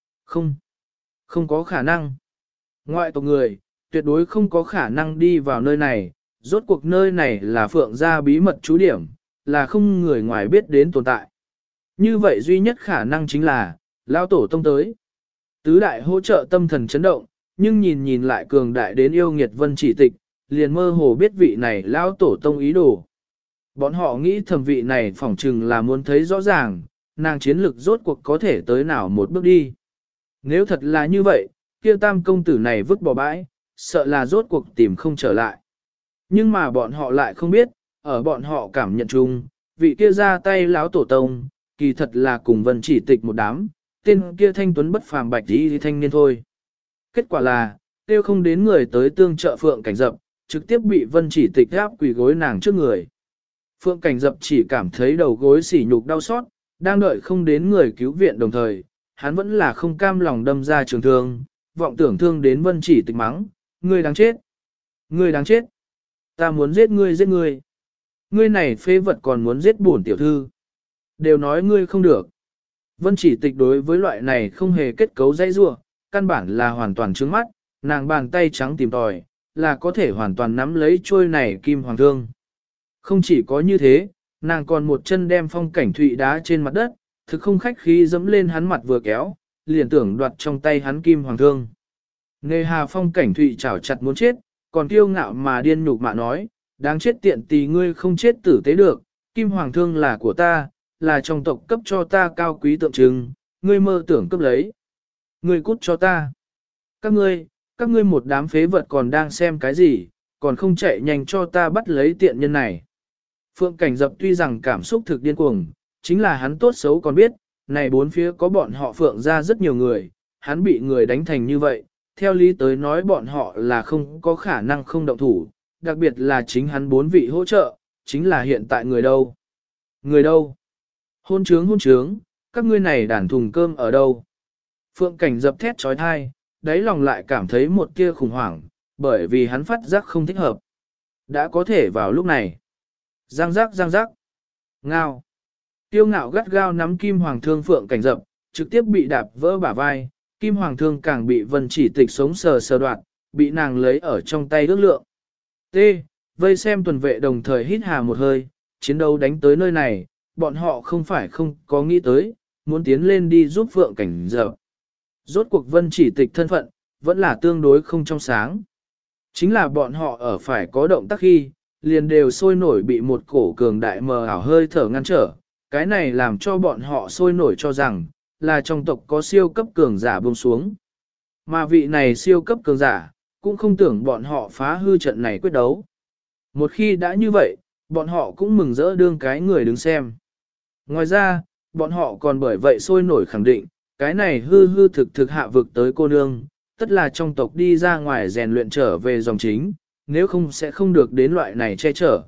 Không có khả năng. Ngoại tộc người, tuyệt đối không có khả năng đi vào nơi này, rốt cuộc nơi này là phượng gia bí mật trú điểm, là không người ngoài biết đến tồn tại. Như vậy duy nhất khả năng chính là, Lão Tổ Tông tới. Tứ đại hỗ trợ tâm thần chấn động, nhưng nhìn lại cường đại đến yêu nghiệt Vân Chỉ Tịch, liền mơ hồ biết vị này Lão Tổ Tông ý đồ. Bọn họ nghĩ thẩm vị này phỏng chừng là muốn thấy rõ ràng, nàng chiến lực rốt cuộc có thể tới nào một bước đi. Nếu thật là như vậy, kia tam công tử này vứt bỏ bãi, sợ là rốt cuộc tìm không trở lại. Nhưng mà bọn họ lại không biết, ở bọn họ cảm nhận chung, vị kia ra tay Lão Tổ Tông, kỳ thật là cùng Vân Chỉ Tịch một đám, tên kia thanh tuấn bất phàm bạch y thanh niên thôi. Kết quả là, tiêu không đến người tới tương trợ phượng cảnh dập, trực tiếp bị Vân Chỉ Tịch áp quỳ gối nàng trước người. Phượng cảnh dập chỉ cảm thấy đầu gối sỉ nhục đau xót, đang đợi không đến người cứu viện đồng thời, hắn vẫn là không cam lòng đâm ra trường thương, vọng tưởng thương đến Vân Chỉ Tịch mắng, ngươi đáng chết, ngươi đáng chết, ta muốn giết ngươi, ngươi này phế vật còn muốn giết bổn tiểu thư, đều nói ngươi không được. Vân Chỉ Tịch đối với loại này không hề kết cấu dây rua, căn bản là hoàn toàn trướng mắt, nàng bàn tay trắng tìm tòi, là có thể hoàn toàn nắm lấy trôi này kim hoàng thương. Không chỉ có như thế, nàng còn một chân đem phong cảnh thụy đá trên mặt đất, thực không khách khí dẫm lên hắn mặt vừa kéo, liền tưởng đoạt trong tay hắn kim hoàng thương. Nề hà phong cảnh thụy chảo chặt muốn chết, còn kiêu ngạo mà điên nhục mà nói, đáng chết tiện tì ngươi không chết tử tế được, kim hoàng thương là của ta, là trong tộc cấp cho ta cao quý tượng trưng, ngươi mơ tưởng cấp lấy. Ngươi cút cho ta. Các ngươi một đám phế vật còn đang xem cái gì, còn không chạy nhanh cho ta bắt lấy tiện nhân này. Phượng cảnh dập tuy rằng cảm xúc thực điên cuồng, chính là hắn tốt xấu còn biết, này bốn phía có bọn họ phượng ra rất nhiều người, hắn bị người đánh thành như vậy, theo lý tới nói bọn họ là không có khả năng không động thủ, đặc biệt là chính hắn 4 vị hỗ trợ, chính là hiện tại người đâu. Người đâu? Hôn trướng, các ngươi này đàn thùng cơm ở đâu? Phượng cảnh dập thét trói thai, đáy lòng lại cảm thấy một tia khủng hoảng, bởi vì hắn phát giác không thích hợp. Đã có thể vào lúc này. Giang giác. Ngao. Tiêu ngạo gắt gao nắm kim hoàng thương phượng cảnh dập, trực tiếp bị đạp vỡ bả vai, kim hoàng thương càng bị Vân Chỉ Tịch sống sờ đoạt, bị nàng lấy ở trong tay ước lượng. T. Vây xem tuần vệ đồng thời hít hà một hơi, chiến đấu đánh tới nơi này, bọn họ không phải không có nghĩ tới, muốn tiến lên đi giúp phượng cảnh dập. Rốt cuộc Vân Chỉ Tịch thân phận, vẫn là tương đối không trong sáng. Chính là bọn họ ở phải có động tác khi, liền đều sôi nổi bị một cổ cường đại mờ ảo hơi thở ngăn trở, cái này làm cho bọn họ sôi nổi cho rằng, là trong tộc có siêu cấp cường giả buông xuống. Mà vị này siêu cấp cường giả, cũng không tưởng bọn họ phá hư trận này quyết đấu. Một khi đã như vậy, bọn họ cũng mừng rỡ đương cái người đứng xem. Ngoài ra, bọn họ còn bởi vậy sôi nổi khẳng định, cái này hư thực hạ vực tới cô nương, tất là trong tộc đi ra ngoài rèn luyện trở về dòng chính, nếu không sẽ không được đến loại này che chở.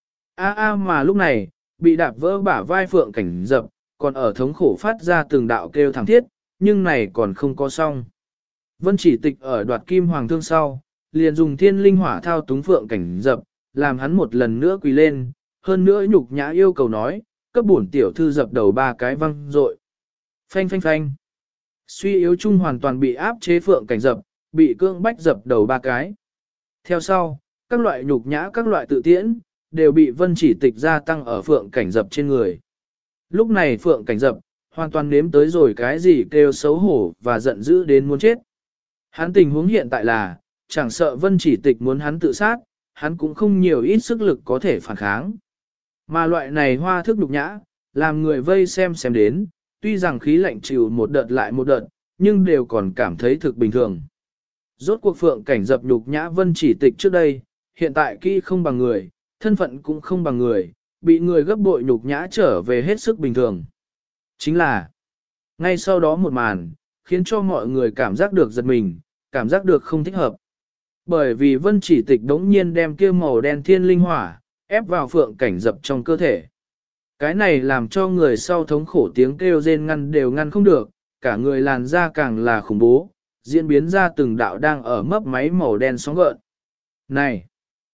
Mà lúc này, bị đạp vỡ bả vai phượng cảnh dập, còn ở thống khổ phát ra từng đạo kêu thảm thiết, nhưng này còn không có xong. Vân Chỉ Tịch ở đoạt kim hoàng thương sau, liền dùng thiên linh hỏa thao túng phượng cảnh dập, làm hắn một lần nữa quỳ lên, hơn nữa nhục nhã yêu cầu nói, cấp bổn tiểu thư dập đầu 3 cái văng rội. Phanh. Suy yếu chung hoàn toàn bị áp chế Phượng Cảnh Dập, bị cưỡng bách dập đầu 3 cái. Theo sau, các loại nhục nhã các loại tự tiễn, đều bị Vân Chỉ Tịch gia tăng ở Phượng Cảnh Dập trên người. Lúc này Phượng Cảnh Dập, hoàn toàn nếm tới rồi cái gì kêu xấu hổ và giận dữ đến muốn chết. Hắn tình huống hiện tại là, chẳng sợ Vân Chỉ Tịch muốn hắn tự sát, hắn cũng không nhiều ít sức lực có thể phản kháng. Mà loại này hoa thức nhục nhã, làm người vây xem đến, tuy rằng khí lạnh chịu một đợt lại một đợt, nhưng đều còn cảm thấy thực bình thường. Rốt cuộc Phượng Cảnh Dập nhục nhã Vân Chỉ Tịch trước đây, hiện tại kỹ không bằng người, thân phận cũng không bằng người, bị người gấp bội nhục nhã trở về hết sức bình thường. Chính là, ngay sau đó một màn, khiến cho mọi người cảm giác được giật mình, cảm giác được không thích hợp. Bởi vì Vân Chỉ Tịch đống nhiên đem kia màu đen thiên linh hỏa, ép vào Phượng Cảnh Dập trong cơ thể. Cái này làm cho người sau thống khổ tiếng kêu rên ngăn đều ngăn không được, cả người làn da càng là khủng bố, diễn biến ra từng đạo đang ở mấp máy màu đen sóng gợn. Này!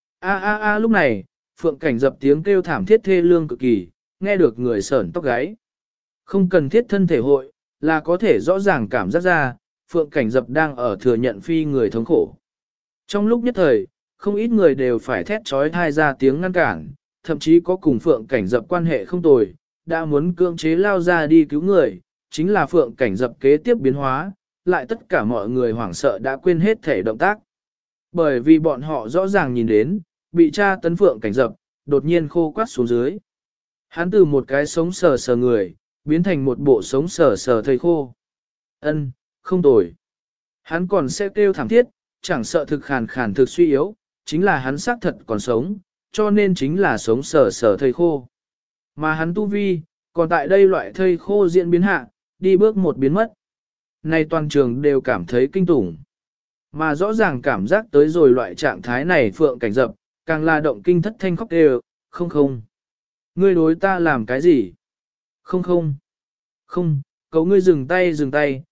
Lúc này, Phượng Cảnh Dập tiếng kêu thảm thiết thê lương cực kỳ, nghe được người sởn tóc gáy. Không cần thiết thân thể hội, là có thể rõ ràng cảm giác ra, Phượng Cảnh Dập đang ở thừa nhận phi người thống khổ. Trong lúc nhất thời, không ít người đều phải thét trói thai ra tiếng ngăn cản, thậm chí có cùng Phượng Cảnh Dập quan hệ không tồi, đã muốn cưỡng chế lao ra đi cứu người, chính là Phượng Cảnh Dập kế tiếp biến hóa, lại tất cả mọi người hoảng sợ đã quên hết thể động tác. Bởi vì bọn họ rõ ràng nhìn đến, bị tra tấn Phượng Cảnh Dập, đột nhiên khô quắt xuống dưới. Hắn từ một cái sống sờ sờ người, biến thành một bộ sống sờ sờ thây khô. Ân, không tồi. Hắn còn sẽ kêu thảm thiết, chẳng sợ thực khàn khàn thực suy yếu, chính là hắn xác thật còn sống, cho nên chính là sống sờ sờ thây khô. Mà hắn tu vi, còn tại đây loại thây khô diễn biến hạ, đi bước một biến mất. Này toàn trường đều cảm thấy kinh tủng. Mà rõ ràng cảm giác tới rồi loại trạng thái này Phượng Cảnh Dập, càng là động kinh thất thanh khóc đều, không. Ngươi đối ta làm cái gì? Không. Cậu ngươi dừng tay,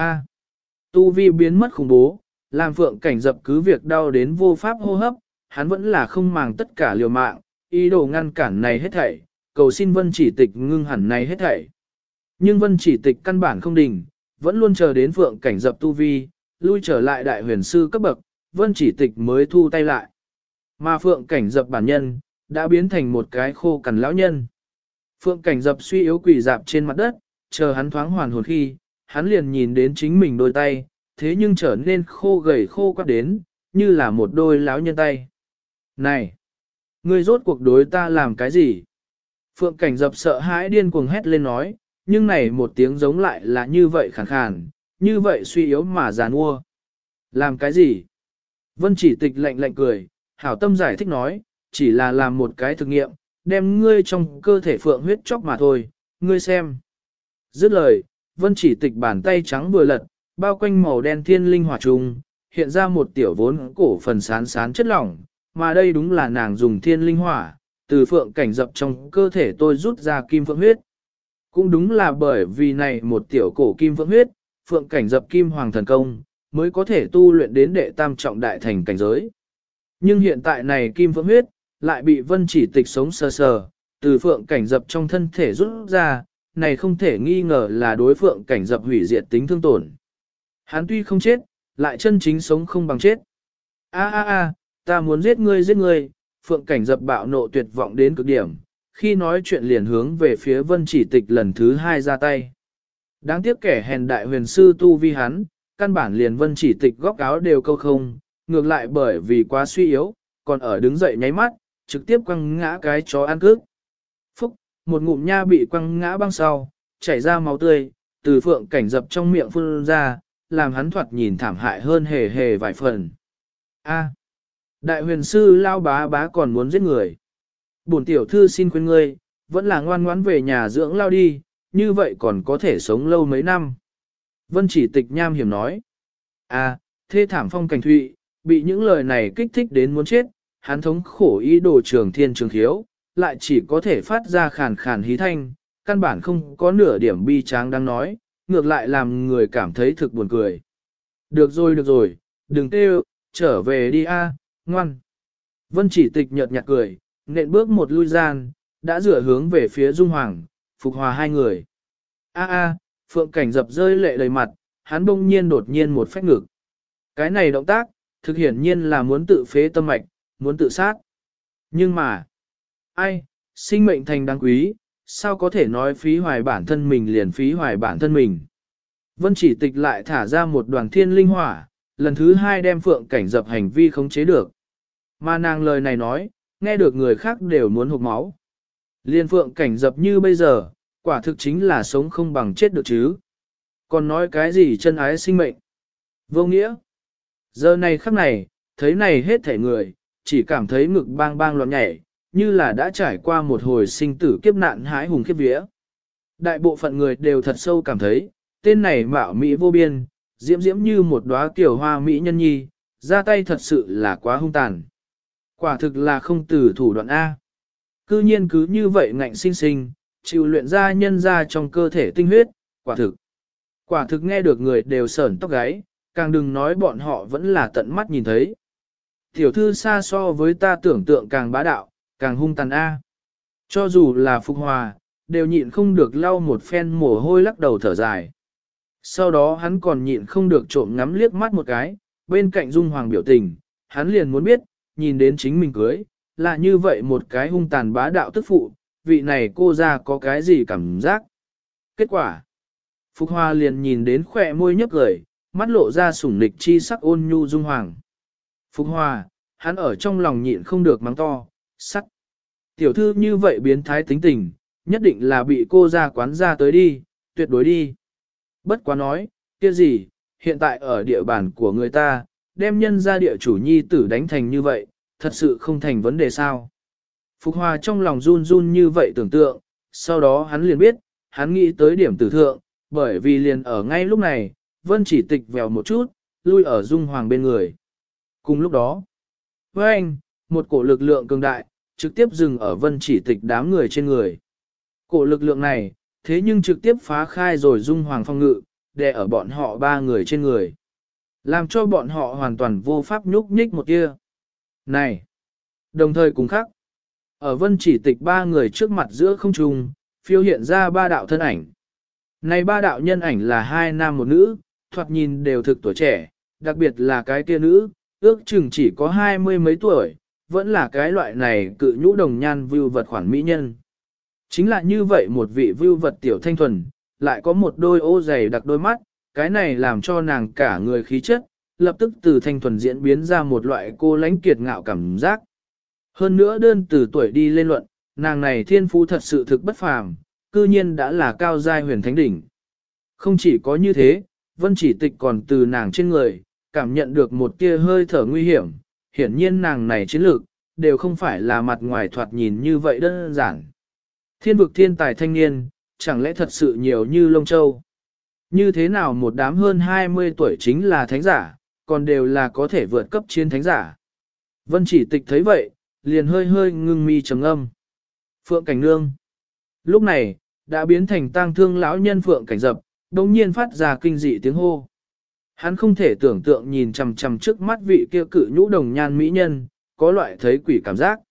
Tu vi biến mất khủng bố, làm Phượng Cảnh Dập cứ việc đau đến vô pháp hô hấp, hắn vẫn là không màng tất cả liều mạng, ý đồ ngăn cản này hết thảy, cầu xin Vân Chỉ Tịch ngưng hẳn này hết thảy. Nhưng Vân Chỉ Tịch căn bản không đình, vẫn luôn chờ đến Phượng Cảnh Dập tu vi, lui trở lại đại huyền sư cấp bậc, Vân Chỉ Tịch mới thu tay lại. Mà Phượng Cảnh Dập bản nhân, đã biến thành một cái khô cằn lão nhân. Phượng Cảnh Dập suy yếu quỳ dạp trên mặt đất, chờ hắn thoáng hoàn hồn khi, hắn liền nhìn đến chính mình đôi tay, thế nhưng trở nên khô gầy khô quắt đến, như là một đôi lão nhân tay. Này! Ngươi rốt cuộc đối ta làm cái gì? Phượng Cảnh Dập sợ hãi điên cuồng hét lên nói, nhưng này một tiếng giống lại là như vậy khàn khàn, như vậy suy yếu mà giàn mua. Làm cái gì? Vân Chỉ Tịch lạnh cười, hảo tâm giải thích nói, chỉ là làm một cái thực nghiệm, đem ngươi trong cơ thể phượng huyết chóc mà thôi, ngươi xem. Dứt lời, Vân Chỉ Tịch bàn tay trắng vừa lật, bao quanh màu đen thiên linh hỏa trùng, hiện ra một tiểu vốn cổ phần sán chất lỏng, mà đây đúng là nàng dùng thiên linh hỏa, từ Phượng Cảnh Dập trong cơ thể tôi rút ra kim phượng huyết. Cũng đúng là bởi vì này một tiểu cổ kim phượng huyết, Phượng Cảnh Dập kim hoàng thần công, mới có thể tu luyện đến đệ tam trọng đại thành cảnh giới. Nhưng hiện tại này kim phượng huyết, lại bị Vân Chỉ Tịch sống sờ sờ, từ Phượng Cảnh Dập trong thân thể rút ra, này không thể nghi ngờ là đối Phượng Cảnh Dập hủy diệt tính thương tổn. Hắn tuy không chết, lại chân chính sống không bằng chết. Ta muốn giết ngươi, Phượng Cảnh Dập bạo nộ tuyệt vọng đến cực điểm, khi nói chuyện liền hướng về phía Vân Chỉ Tịch lần thứ 2 ra tay. Đáng tiếc kẻ hèn đại huyền sư tu vi hắn, căn bản liền Vân Chỉ Tịch góc áo đều câu không, ngược lại bởi vì quá suy yếu, còn ở đứng dậy nháy mắt, trực tiếp quăng ngã cái chó ăn cước. Phúc, một ngụm nha bị quăng ngã băng sau, chảy ra máu tươi, từ Phượng Cảnh Dập trong miệng phun ra, làm hắn thoạt nhìn thảm hại hơn hề vài phần. Đại huyền sư lao bá còn muốn giết người. Bổn tiểu thư xin khuyên ngươi, vẫn là ngoan ngoãn về nhà dưỡng lao đi, như vậy còn có thể sống lâu mấy năm. Vân Chỉ Tịch nham hiểm nói. Thê thảm phong cảnh thụy, bị những lời này kích thích đến muốn chết, hắn thống khổ ý đồ trường thiên trường thiếu, lại chỉ có thể phát ra khàn khàn hí thanh, căn bản không có nửa điểm bi tráng đang nói, ngược lại làm người cảm thấy thực buồn cười. Được rồi, đừng kêu, trở về đi ngoan. Vân Chỉ Tịch nhợt nhạt cười, nện bước một lui gian, đã rửa hướng về phía Dung Hoàng, phục hòa hai người. Phượng Cảnh Dập rơi lệ đầy mặt, hắn bỗng nhiên đột nhiên một phách ngực. Cái này động tác, thực hiển nhiên là muốn tự phế tâm mạch, muốn tự sát. Nhưng mà, ai, sinh mệnh thành đáng quý, sao có thể nói phí hoài bản thân mình liền phí hoài bản thân mình. Vân Chỉ Tịch lại thả ra một đoàn thiên linh hỏa, lần thứ hai đem Phượng Cảnh Dập hành vi khống chế được. Mà nàng lời này nói, nghe được người khác đều muốn hụt máu. Liên Phượng Cảnh Dập như bây giờ, quả thực chính là sống không bằng chết được chứ. Còn nói cái gì chân ái sinh mệnh? Vô nghĩa. Giờ này khắc này, thấy này hết thể người, chỉ cảm thấy ngực bang bang loạn nhảy, như là đã trải qua một hồi sinh tử kiếp nạn hãi hùng khiếp vía. Đại bộ phận người đều thật sâu cảm thấy, tên này mạo mỹ vô biên, diễm diễm như một đóa kiểu hoa mỹ nhân nhi, ra tay thật sự là quá hung tàn. Quả thực là không từ thủ đoạn A. Cư nhiên cứ như vậy ngạnh sinh sinh, chịu luyện ra nhân ra trong cơ thể tinh huyết, quả thực. Quả thực nghe được người đều sởn tóc gáy, càng đừng nói bọn họ vẫn là tận mắt nhìn thấy. Tiểu thư xa so với ta tưởng tượng càng bá đạo, càng hung tàn A. Cho dù là Phục Hòa, đều nhịn không được lau một phen mồ hôi lắc đầu thở dài. Sau đó hắn còn nhịn không được trộm ngắm liếc mắt một cái, bên cạnh Dung Hoàng biểu tình, hắn liền muốn biết, nhìn đến chính mình cưới, là như vậy một cái hung tàn bá đạo tức phụ, vị này cô ra có cái gì cảm giác. Kết quả, Phục Hoa liền nhìn đến khỏe môi nhấp cười, mắt lộ ra sủng nịch chi sắc ôn nhu Dung Hoàng. Phục Hoa, hắn ở trong lòng nhịn không được mắng to, sắc. Tiểu thư như vậy biến thái tính tình, nhất định là bị cô ra quán ra tới đi, tuyệt đối đi. Bất quá nói, kia gì, hiện tại ở địa bàn của người ta, đem nhân ra địa chủ nhi tử đánh thành như vậy, thật sự không thành vấn đề sao. Phục Hòa trong lòng run run như vậy tưởng tượng, sau đó hắn liền biết, hắn nghĩ tới điểm tử thượng, bởi vì liền ở ngay lúc này, Vân Chỉ Tịch vèo một chút, lui ở Dung Hoàng bên người. Cùng lúc đó, với anh, một cổ lực lượng cường đại, trực tiếp dừng ở Vân Chỉ Tịch đám người trên người. Cổ lực lượng này, thế nhưng trực tiếp phá khai rồi Dung Hoàng phong ngự, đè ở bọn họ ba người trên người. Làm cho bọn họ hoàn toàn vô pháp nhúc nhích một tia. Này! Đồng thời cùng khắc, ở Vân Chỉ Tịch ba người trước mặt giữa không trung, phiêu hiện ra ba đạo thân ảnh. Này ba đạo nhân ảnh là hai nam một nữ, thoạt nhìn đều thực tuổi trẻ, đặc biệt là cái kia nữ, ước chừng chỉ có 20 mấy tuổi, vẫn là cái loại này cự nhũ đồng nhan vưu vật khoản mỹ nhân. Chính là như vậy một vị vưu vật tiểu thanh thuần, lại có một đôi ô dày đặc đôi mắt, cái này làm cho nàng cả người khí chất, lập tức từ thanh thuần diễn biến ra một loại cô lãnh kiệt ngạo cảm giác. Hơn nữa đơn từ tuổi đi lên luận, nàng này thiên phú thật sự thực bất phàm, cư nhiên đã là cao giai huyền thánh đỉnh. Không chỉ có như thế, Vân Chỉ Tịch còn từ nàng trên người, cảm nhận được một tia hơi thở nguy hiểm, hiển nhiên nàng này chiến lược, đều không phải là mặt ngoài thoạt nhìn như vậy đơn giản. Thiên vực thiên tài thanh niên, chẳng lẽ thật sự nhiều như lông châu? Như thế nào một đám hơn 20 tuổi chính là thánh giả, còn đều là có thể vượt cấp chiến thánh giả? Vân Chỉ Tịch thấy vậy, liền hơi hơi ngưng mi trầm âm. Phượng Cảnh Nương. Lúc này, đã biến thành tang thương lão nhân Phượng Cảnh Dập, đồng nhiên phát ra kinh dị tiếng hô. Hắn không thể tưởng tượng nhìn chằm chằm trước mắt vị kia cự nhũ đồng nhan mỹ nhân, có loại thấy quỷ cảm giác.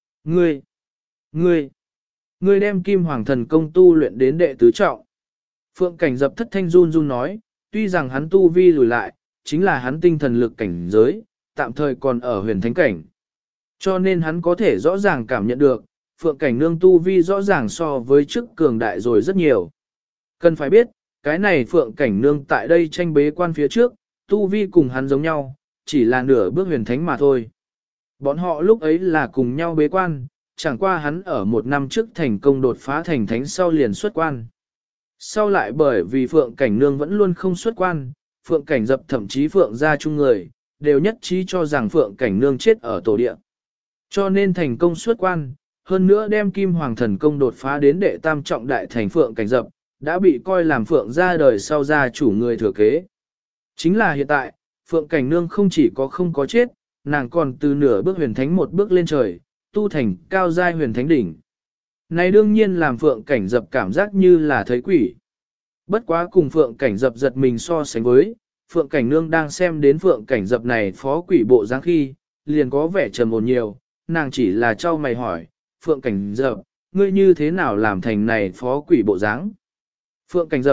Ngươi đem Kim Hoàng Thần Công tu luyện đến đệ tứ trọng. Phượng Cảnh Dập thất thanh run run nói, tuy rằng hắn tu vi lùi lại, chính là hắn tinh thần lực cảnh giới, tạm thời còn ở huyền thánh cảnh. Cho nên hắn có thể rõ ràng cảm nhận được, Phượng Cảnh Nương tu vi rõ ràng so với trước cường đại rồi rất nhiều. Cần phải biết, cái này Phượng Cảnh Nương tại đây tranh bế quan phía trước, tu vi cùng hắn giống nhau, chỉ là nửa bước huyền thánh mà thôi. Bọn họ lúc ấy là cùng nhau bế quan, chẳng qua hắn ở một năm trước thành công đột phá thành thánh sau liền xuất quan. Sau lại bởi vì Phượng Cảnh Nương vẫn luôn không xuất quan, Phượng Cảnh Dập thậm chí Phượng gia chung người, đều nhất trí cho rằng Phượng Cảnh Nương chết ở tổ địa. Cho nên thành công xuất quan, hơn nữa đem Kim Hoàng Thần Công đột phá đến đệ tam trọng đại thành Phượng Cảnh Dập, đã bị coi làm Phượng gia đời sau gia chủ người thừa kế. Chính là hiện tại, Phượng Cảnh Nương không chỉ có không có chết, nàng còn từ nửa bước huyền thánh một bước lên trời, tu thành cao giai huyền thánh đỉnh. Này đương nhiên làm Phượng Cảnh Dập cảm giác như là thấy quỷ. Bất quá cùng Phượng Cảnh Dập giật mình so sánh với, Phượng Cảnh Nương đang xem đến Phượng Cảnh Dập này phó quỷ bộ dáng khi, liền có vẻ trầm ổn nhiều, nàng chỉ là trao mày hỏi, Phượng Cảnh Dập, ngươi như thế nào làm thành này phó quỷ bộ dáng? Phượng Cảnh Dập,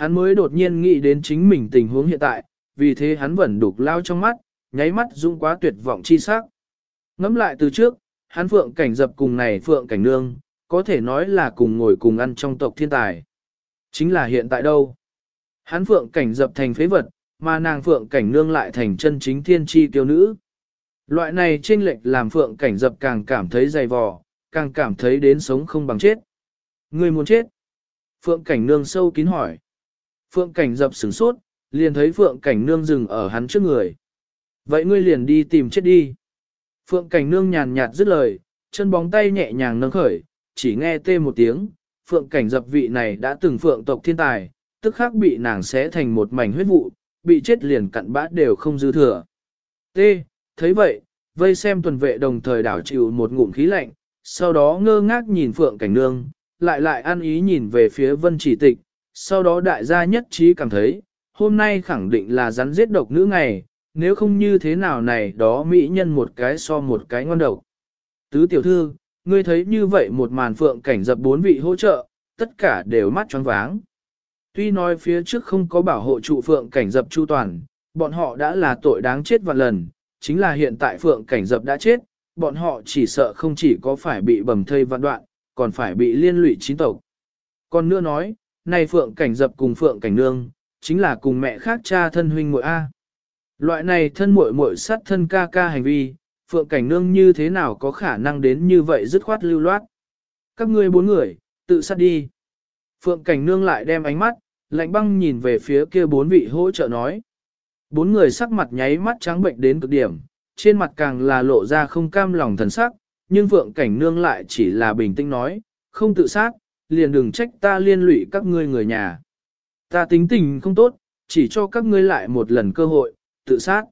hắn mới đột nhiên nghĩ đến chính mình tình huống hiện tại, vì thế hắn vẫn đục lao trong mắt, nháy mắt dũng quá tuyệt vọng chi sắc. Ngắm lại từ trước, hắn Phượng Cảnh Dập cùng này Phượng Cảnh Nương, có thể nói là cùng ngồi cùng ăn trong tộc thiên tài. Chính là hiện tại đâu? Hắn Phượng Cảnh Dập thành phế vật, mà nàng Phượng Cảnh Nương lại thành chân chính thiên chi kiêu nữ. Loại này chênh lệch làm Phượng Cảnh Dập càng cảm thấy dày vò, càng cảm thấy đến sống không bằng chết. Ngươi muốn chết? Phượng Cảnh Nương sâu kín hỏi. Phượng Cảnh Dập sửng sốt, liền thấy Phượng Cảnh Nương dừng ở hắn trước người. Vậy ngươi liền đi tìm chết đi. Phượng Cảnh Nương nhàn nhạt dứt lời, chân bóng tay nhẹ nhàng nâng khởi, chỉ nghe tê một tiếng, Phượng Cảnh Dập vị này đã từng Phượng tộc thiên tài, tức khắc bị nàng xé thành một mảnh huyết vụ, bị chết liền cặn bã đều không dư thừa. Tê, thấy vậy, vây xem tuần vệ đồng thời đảo chịu một ngụm khí lạnh, sau đó ngơ ngác nhìn Phượng Cảnh Nương, lại ăn ý nhìn về phía Vân Chỉ Tịch, sau đó đại gia nhất trí cảm thấy, hôm nay khẳng định là rắn giết độc nữ ngày, nếu không như thế nào này đó mỹ nhân một cái so một cái ngon độc. Tứ tiểu thư, ngươi thấy như vậy một màn Phượng Cảnh Dập 4 vị hỗ trợ, tất cả đều mắt choáng váng. Tuy nói phía trước không có bảo hộ trụ Phượng Cảnh Dập chu toàn, bọn họ đã là tội đáng chết vạn lần, chính là hiện tại Phượng Cảnh Dập đã chết, bọn họ chỉ sợ không chỉ có phải bị bầm thây vạn đoạn, còn phải bị liên lụy chín tộc. Còn nữa nói, này Phượng Cảnh Dập cùng Phượng Cảnh Nương, chính là cùng mẹ khác cha thân huynh muội A. Loại này thân muội muội sát thân ca ca hành vi, Phượng Cảnh Nương như thế nào có khả năng đến như vậy dứt khoát lưu loát. Các ngươi 4 người, tự sát đi. Phượng Cảnh Nương lại đem ánh mắt, lạnh băng nhìn về phía kia 4 vị hỗ trợ nói. 4 người sắc mặt nháy mắt trắng bệnh đến cực điểm, trên mặt càng là lộ ra không cam lòng thần sắc, nhưng Phượng Cảnh Nương lại chỉ là bình tĩnh nói, không tự sát, liền đừng trách ta liên lụy các ngươi người nhà. Ta tính tình không tốt, chỉ cho các ngươi lại một lần cơ hội, tự sát.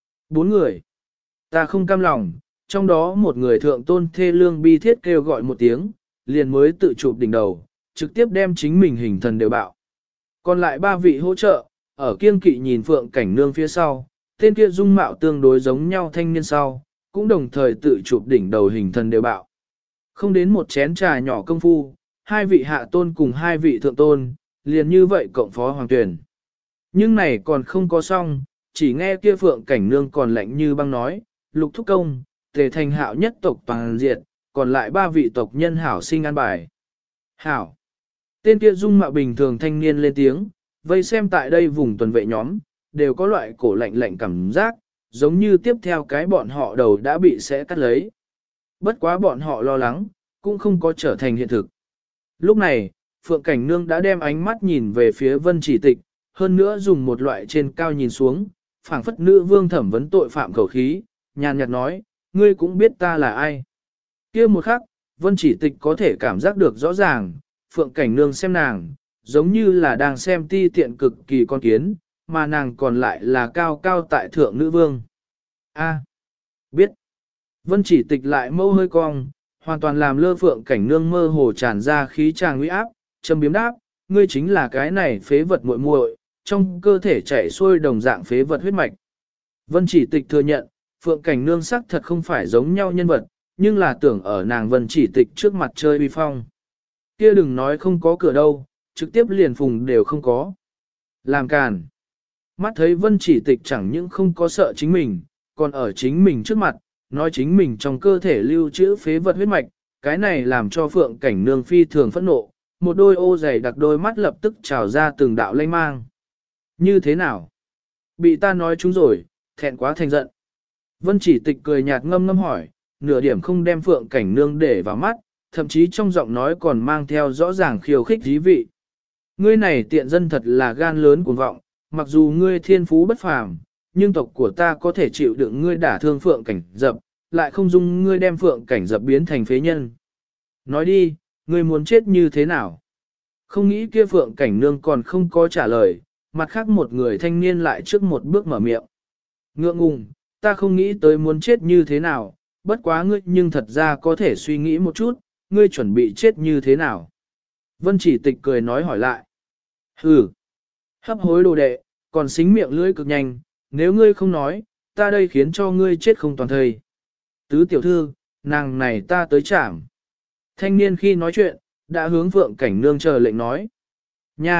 4 người. Ta không cam lòng, trong đó một người thượng tôn thê lương bi thiết kêu gọi một tiếng, liền mới tự chụp đỉnh đầu, trực tiếp đem chính mình hình thần đều bạo. Còn lại 3 vị hỗ trợ, ở kiêng kỵ nhìn Phượng Cảnh Nương phía sau, tên kia dung mạo tương đối giống nhau thanh niên sau, cũng đồng thời tự chụp đỉnh đầu hình thần đều bạo. Không đến một chén trà nhỏ công phu, 2 vị hạ tôn cùng 2 vị thượng tôn, liền như vậy cộng phó hoàng tuyển. Nhưng này còn không có xong, chỉ nghe kia Phượng Cảnh Nương còn lạnh như băng nói, Lục thúc công, Tề Thành Hạo nhất tộc toàn diệt, còn lại 3 vị tộc nhân hảo sinh an bài. Hảo. Tên kia dung mạo bình thường thanh niên lên tiếng, vây xem tại đây vùng tuần vệ nhóm, đều có loại cổ lạnh lạnh cảm giác, giống như tiếp theo cái bọn họ đầu đã bị sẽ cắt lấy. Bất quá bọn họ lo lắng, cũng không có trở thành hiện thực. Lúc này, Phượng Cảnh Nương đã đem ánh mắt nhìn về phía Vân Chỉ Tịch, hơn nữa dùng một loại trên cao nhìn xuống, phảng phất nữ vương thẩm vấn tội phạm khẩu khí, nhàn nhạt nói, ngươi cũng biết ta là ai. Kia một khắc, Vân Chỉ Tịch có thể cảm giác được rõ ràng, Phượng Cảnh Nương xem nàng, giống như là đang xem ti tiện cực kỳ con kiến, mà nàng còn lại là cao cao tại thượng nữ vương. A, biết. Vân Chỉ Tịch lại mâu hơi cong, hoàn toàn làm lơ Phượng Cảnh Nương mơ hồ tràn ra khí tràng uy áp, châm biếm đáp, ngươi chính là cái này phế vật muội muội, trong cơ thể chảy xuôi đồng dạng phế vật huyết mạch. Vân Chỉ Tịch thừa nhận, Phượng Cảnh Nương sắc thật không phải giống nhau nhân vật, nhưng là tưởng ở nàng Vân Chỉ Tịch trước mặt chơi uy phong. Kia đừng nói không có cửa đâu, trực tiếp liền phùng đều không có. Làm càn. Mắt thấy Vân Chỉ Tịch chẳng những không có sợ chính mình, còn ở chính mình trước mặt, nói chính mình trong cơ thể lưu trữ phế vật huyết mạch, cái này làm cho Phượng Cảnh Nương phi thường phẫn nộ, một đôi ô dày đặc đôi mắt lập tức trào ra từng đạo lanh mang. Như thế nào? Bị ta nói chúng rồi, thẹn quá thành giận. Vân Chỉ Tịch cười nhạt ngâm ngâm hỏi, nửa điểm không đem Phượng Cảnh Nương để vào mắt, thậm chí trong giọng nói còn mang theo rõ ràng khiêu khích dí vị. Ngươi này tiện dân thật là gan lớn cuồng vọng, mặc dù ngươi thiên phú bất phàm, nhưng tộc của ta có thể chịu đựng ngươi đả thương Phượng Cảnh Dập, lại không dung ngươi đem Phượng Cảnh Dập biến thành phế nhân. Nói đi, ngươi muốn chết như thế nào? Không nghĩ kia Phượng Cảnh Nương còn không có trả lời, mặt khác một người thanh niên lại trước một bước mở miệng. Ngượng ngùng, ta không nghĩ tới muốn chết như thế nào, bất quá ngươi nhưng thật ra có thể suy nghĩ một chút, ngươi chuẩn bị chết như thế nào? Vân Chỉ Tịch cười nói hỏi lại. Hừ, hấp hối đồ đệ, còn xính miệng lưỡi cực nhanh, nếu ngươi không nói, ta đây khiến cho ngươi chết không toàn thây. Tứ tiểu thư, nàng này ta tới chạm. Thanh niên khi nói chuyện, đã hướng Phượng Cảnh Nương chờ lệnh nói. Nha,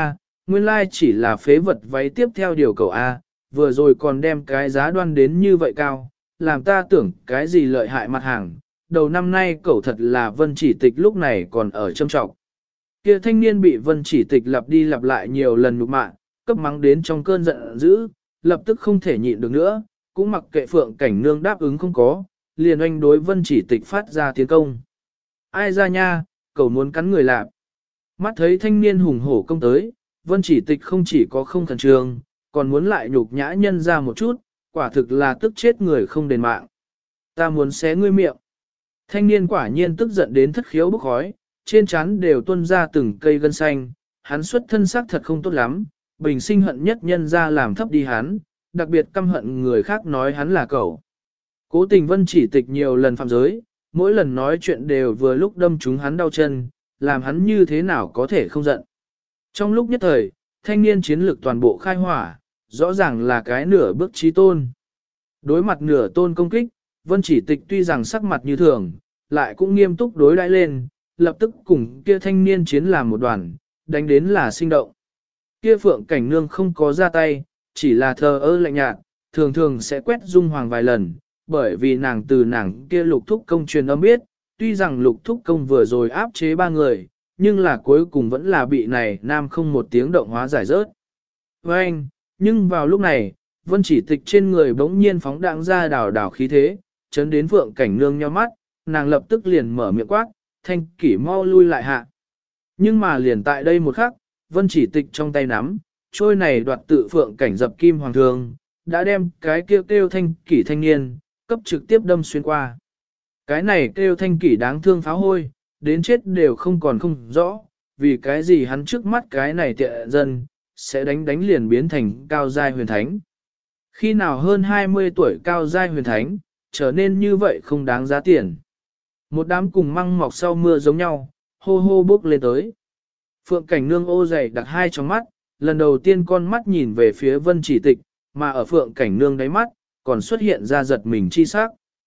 nguyên lai chỉ là phế vật váy tiếp theo điều cầu A, vừa rồi còn đem cái giá đoan đến như vậy cao, làm ta tưởng cái gì lợi hại mặt hàng, đầu năm nay cậu thật là Vân Chỉ Tịch lúc này còn ở châm trọng. Kia thanh niên bị Vân Chỉ Tịch lặp đi lặp lại nhiều lần nhục mạ, cấp mắng đến trong cơn giận dữ, lập tức không thể nhịn được nữa, cũng mặc kệ Phượng Cảnh Nương đáp ứng không có, liền oanh đối Vân Chỉ Tịch phát ra tiến công. Ai ra nha, cậu muốn cắn người lạp. Mắt thấy thanh niên hùng hổ công tới, Vân Chỉ Tịch không chỉ có không khẩn trương, còn muốn lại nhục nhã nhân ra một chút, quả thực là tức chết người không đền mạng. Ta muốn xé ngươi miệng. Thanh niên quả nhiên tức giận đến thất khiếu bốc khói, trên trán đều tuôn ra từng cây gân xanh, hắn xuất thân sắc thật không tốt lắm, bình sinh hận nhất nhân ra làm thấp đi hắn, đặc biệt căm hận người khác nói hắn là cẩu. Cố tình Vân Chỉ Tịch nhiều lần phạm giới, mỗi lần nói chuyện đều vừa lúc đâm trúng hắn đau chân, làm hắn như thế nào có thể không giận. Trong lúc nhất thời, thanh niên chiến lược toàn bộ khai hỏa, rõ ràng là cái nửa bước chí tôn. Đối mặt nửa tôn công kích, Vân Chỉ Tịch tuy rằng sắc mặt như thường, lại cũng nghiêm túc đối đãi lên, lập tức cùng kia thanh niên chiến làm một đoàn, đánh đến là sinh động. Kia Phượng Cảnh Nương không có ra tay, chỉ là thờ ơ lạnh nhạt, thường thường sẽ quét Dung Hoàng vài lần, bởi vì nàng từ nàng kia Lục Thúc Công truyền âm biết, tuy rằng Lục Thúc Công vừa rồi áp chế ba người, nhưng là cuối cùng vẫn là bị này nam không một tiếng động hóa giải rớt. Với anh, nhưng vào lúc này, Vân Chỉ Tịch trên người bỗng nhiên phóng đãng ra đảo đảo khí thế, chấn đến Phượng Cảnh Nương nhíu mắt, nàng lập tức liền mở miệng quát, Thanh Kỷ mau lui lại hạ. Nhưng mà liền tại đây một khắc, Vân Chỉ Tịch trong tay nắm, trôi này đoạt tự Phượng Cảnh dập kim hoàng thương, đã đem cái kêu Thanh Kỷ thanh niên, cấp trực tiếp đâm xuyên qua. Cái này kêu Thanh Kỷ đáng thương pháo hôi, đến chết đều không còn không rõ, vì cái gì hắn trước mắt cái này tiện dân, sẽ đánh liền biến thành cao giai huyền thánh. Khi nào hơn 20 tuổi cao giai huyền thánh, trở nên như vậy không đáng giá tiền. Một đám cùng măng mọc sau mưa giống nhau, hô hô bước lên tới. Phượng Cảnh Nương ô dày đặt hai trong mắt, lần đầu tiên con mắt nhìn về phía Vân Chỉ Tịch, mà ở Phượng Cảnh Nương đáy mắt, còn xuất hiện ra giật mình chi sắc.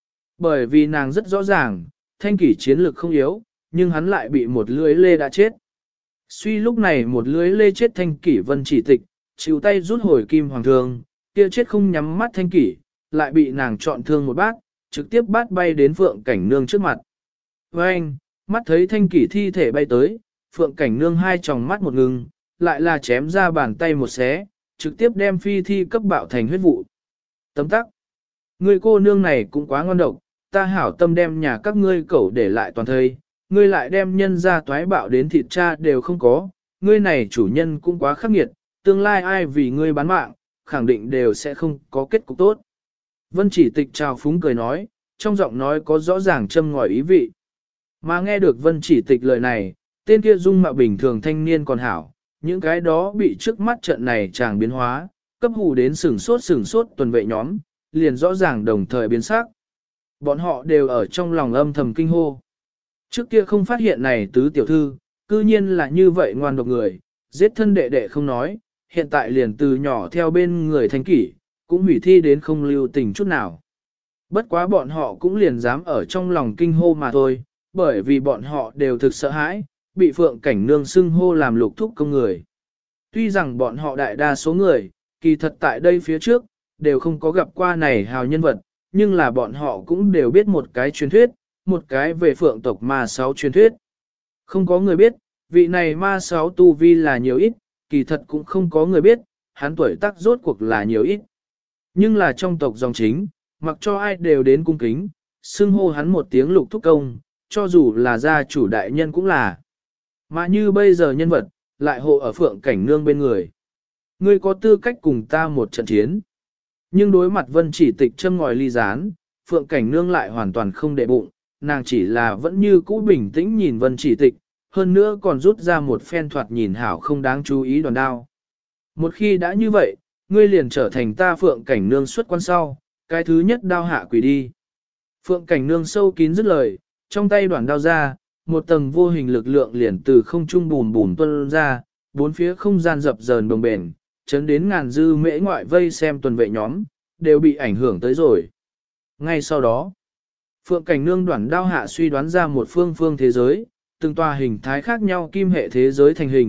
Bởi vì nàng rất rõ ràng, Thanh Kỷ chiến lực không yếu, nhưng hắn lại bị một lưới lê đã chết. Suy lúc này một lưới lê chết Thanh Kỷ Vân Chỉ Tịch, chịu tay rút hồi kim hoàng thương, kia chết không nhắm mắt Thanh Kỷ, lại bị nàng chọn thương một bát, trực tiếp bát bay đến Phượng Cảnh Nương trước mặt. Với anh, mắt thấy Thanh Kỷ thi thể bay tới, Phượng Cảnh Nương hai tròng mắt một ngừng, lại là chém ra bàn tay một xé, trực tiếp đem phi thi cấp bạo thành huyết vụ. Tấm tắc. Người cô nương này cũng quá ngon độc, ta hảo tâm đem nhà các ngươi cẩu để lại toàn thây, ngươi lại đem nhân ra toái bạo đến thịt cha đều không có, ngươi này chủ nhân cũng quá khắc nghiệt, tương lai ai vì ngươi bán mạng, khẳng định đều sẽ không có kết cục tốt. Vân Chỉ Tịch trào phúng cười nói, trong giọng nói có rõ ràng châm ngòi ý vị. Mà nghe được Vân Chỉ Tịch lời này, tên kia dung mạo bình thường thanh niên còn hảo, những cái đó bị trước mắt trận này chàng biến hóa, cấp hù đến sửng sốt tuần vệ nhóm, liền rõ ràng đồng thời biến sắc. Bọn họ đều ở trong lòng âm thầm kinh hô. Trước kia không phát hiện này tứ tiểu thư, cư nhiên là như vậy ngoan độc người, giết thân đệ đệ không nói, hiện tại liền từ nhỏ theo bên người Thanh Kỷ, cũng hủy thi đến không lưu tình chút nào. Bất quá bọn họ cũng liền dám ở trong lòng kinh hô mà thôi, bởi vì bọn họ đều thực sợ hãi, bị Phượng Cảnh Nương xưng hô làm Lục Thúc Công người. Tuy rằng bọn họ đại đa số người, kỳ thật tại đây phía trước, đều không có gặp qua này hào nhân vật, nhưng là bọn họ cũng đều biết một cái truyền thuyết, một cái về Phượng tộc ma sáu truyền thuyết. Không có người biết, vị này ma sáu tu vi là nhiều ít, kỳ thật cũng không có người biết, hắn tuổi tác rốt cuộc là nhiều ít. Nhưng là trong tộc dòng chính, mặc cho ai đều đến cung kính, xưng hô hắn một tiếng Lục Thúc Công, cho dù là gia chủ đại nhân cũng là. Mà như bây giờ nhân vật, lại hộ ở Phượng Cảnh Nương bên người. Ngươi có tư cách cùng ta một trận chiến. Nhưng đối mặt Vân Chỉ Tịch châm ngòi ly gián, Phượng Cảnh Nương lại hoàn toàn không để bụng, nàng chỉ là vẫn như cũ bình tĩnh nhìn Vân Chỉ Tịch, hơn nữa còn rút ra một phen thoạt nhìn hảo không đáng chú ý đòn đao. Một khi đã như vậy, ngươi liền trở thành ta Phượng Cảnh Nương xuất quan sau, cái thứ nhất đao hạ quỷ đi. Phượng Cảnh Nương sâu kín dứt lời, trong tay đoạn đao ra, một tầng vô hình lực lượng liền từ không trung bùn bùn tuôn ra, bốn phía không gian dập dờn đồng bền, chấn đến ngàn dư mễ ngoại vây xem tuần vệ nhóm, đều bị ảnh hưởng tới rồi. Ngay sau đó, Phượng Cảnh Nương đoạn đao hạ suy đoán ra một phương thế giới, từng tòa hình thái khác nhau kim hệ thế giới thành hình,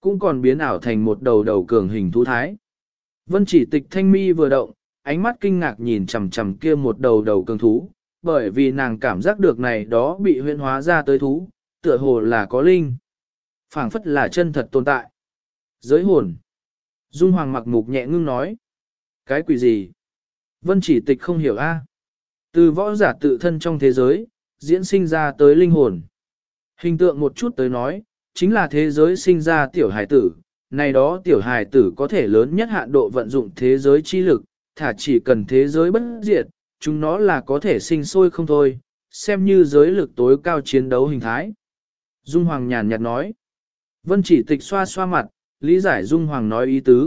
cũng còn biến ảo thành một đầu đầu cường hình thú thái. Vân Chỉ Tịch thanh mi vừa động, ánh mắt kinh ngạc nhìn chằm chằm kia một đầu đầu cường thú, bởi vì nàng cảm giác được này đó bị huyễn hóa ra tới thú, tựa hồ là có linh. Phảng phất là chân thật tồn tại. Giới hồn. Dung Hoàng mặc mục nhẹ ngưng nói. Cái quỷ gì? Vân Chỉ Tịch không hiểu a. Từ võ giả tự thân trong thế giới, diễn sinh ra tới linh hồn. Hình tượng một chút tới nói, chính là thế giới sinh ra tiểu hải tử. Này đó tiểu hải tử có thể lớn nhất hạn độ vận dụng thế giới chi lực, thả chỉ cần thế giới bất diệt, chúng nó là có thể sinh sôi không thôi, xem như giới lực tối cao chiến đấu hình thái. Dung Hoàng nhàn nhạt nói. Vân Chỉ Tịch xoa xoa mặt, lý giải Dung Hoàng nói ý tứ.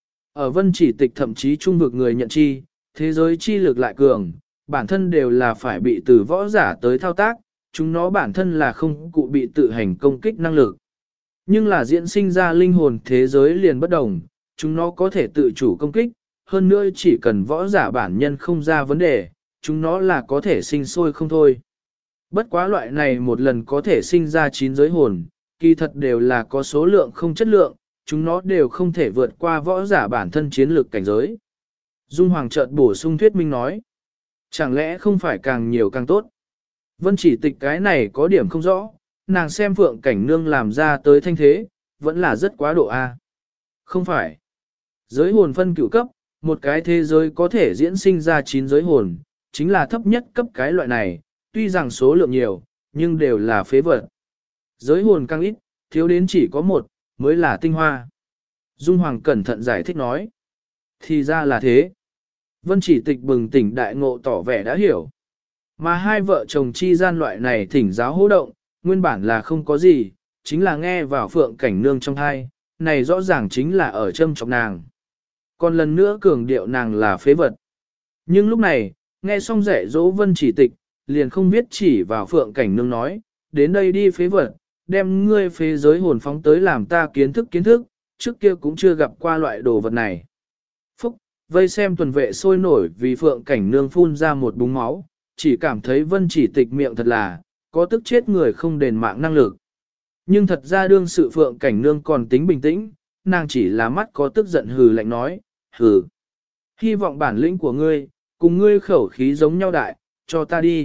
Ở Vân Chỉ Tịch thậm chí trung vực người nhận chi, thế giới chi lực lại cường, bản thân đều là phải bị từ võ giả tới thao tác, chúng nó bản thân là không cụ bị tự hành công kích năng lực. Nhưng là diễn sinh ra linh hồn thế giới liền bất đồng, chúng nó có thể tự chủ công kích, hơn nữa chỉ cần võ giả bản nhân không ra vấn đề, chúng nó là có thể sinh sôi không thôi. Bất quá loại này một lần có thể sinh ra 9 giới hồn, kỳ thật đều là có số lượng không chất lượng, chúng nó đều không thể vượt qua võ giả bản thân chiến lược cảnh giới. Dung Hoàng chợt bổ sung thuyết minh nói, chẳng lẽ không phải càng nhiều càng tốt? Vân Chỉ Tịch cái này có điểm không rõ, nàng xem Phượng Cảnh Nương làm ra tới thanh thế, vẫn là rất quá độ A. Không phải. Giới hồn phân cửu cấp, một cái thế giới có thể diễn sinh ra 9 giới hồn, chính là thấp nhất cấp cái loại này, tuy rằng số lượng nhiều, nhưng đều là phế vật. Giới hồn càng ít, thiếu đến chỉ có một, mới là tinh hoa. Dung Hoàng cẩn thận giải thích nói. Thì ra là thế. Vân Chỉ Tịch bừng tỉnh đại ngộ tỏ vẻ đã hiểu. Mà hai vợ chồng chi gian loại này thỉnh giáo hô động, nguyên bản là không có gì, chính là nghe vào Phượng Cảnh Nương trong thai, này rõ ràng chính là ở châm chọc nàng. Còn lần nữa cường điệu nàng là phế vật. Nhưng lúc này, nghe xong dạy dỗ Vân Chỉ Tịch, liền không biết chỉ vào Phượng Cảnh Nương nói, đến đây đi phế vật, đem ngươi phế giới hồn phóng tới làm ta kiến thức, trước kia cũng chưa gặp qua loại đồ vật này. Phúc, vây xem tuần vệ sôi nổi vì Phượng Cảnh Nương phun ra một búng máu, chỉ cảm thấy Vân Chỉ Tịch miệng thật là, có tức chết người không đền mạng năng lực. Nhưng thật ra đương sự Phượng Cảnh Nương còn tính bình tĩnh, nàng chỉ là mắt có tức giận hừ lạnh nói, hừ. Hy vọng bản lĩnh của ngươi, cùng ngươi khẩu khí giống nhau đại, cho ta đi.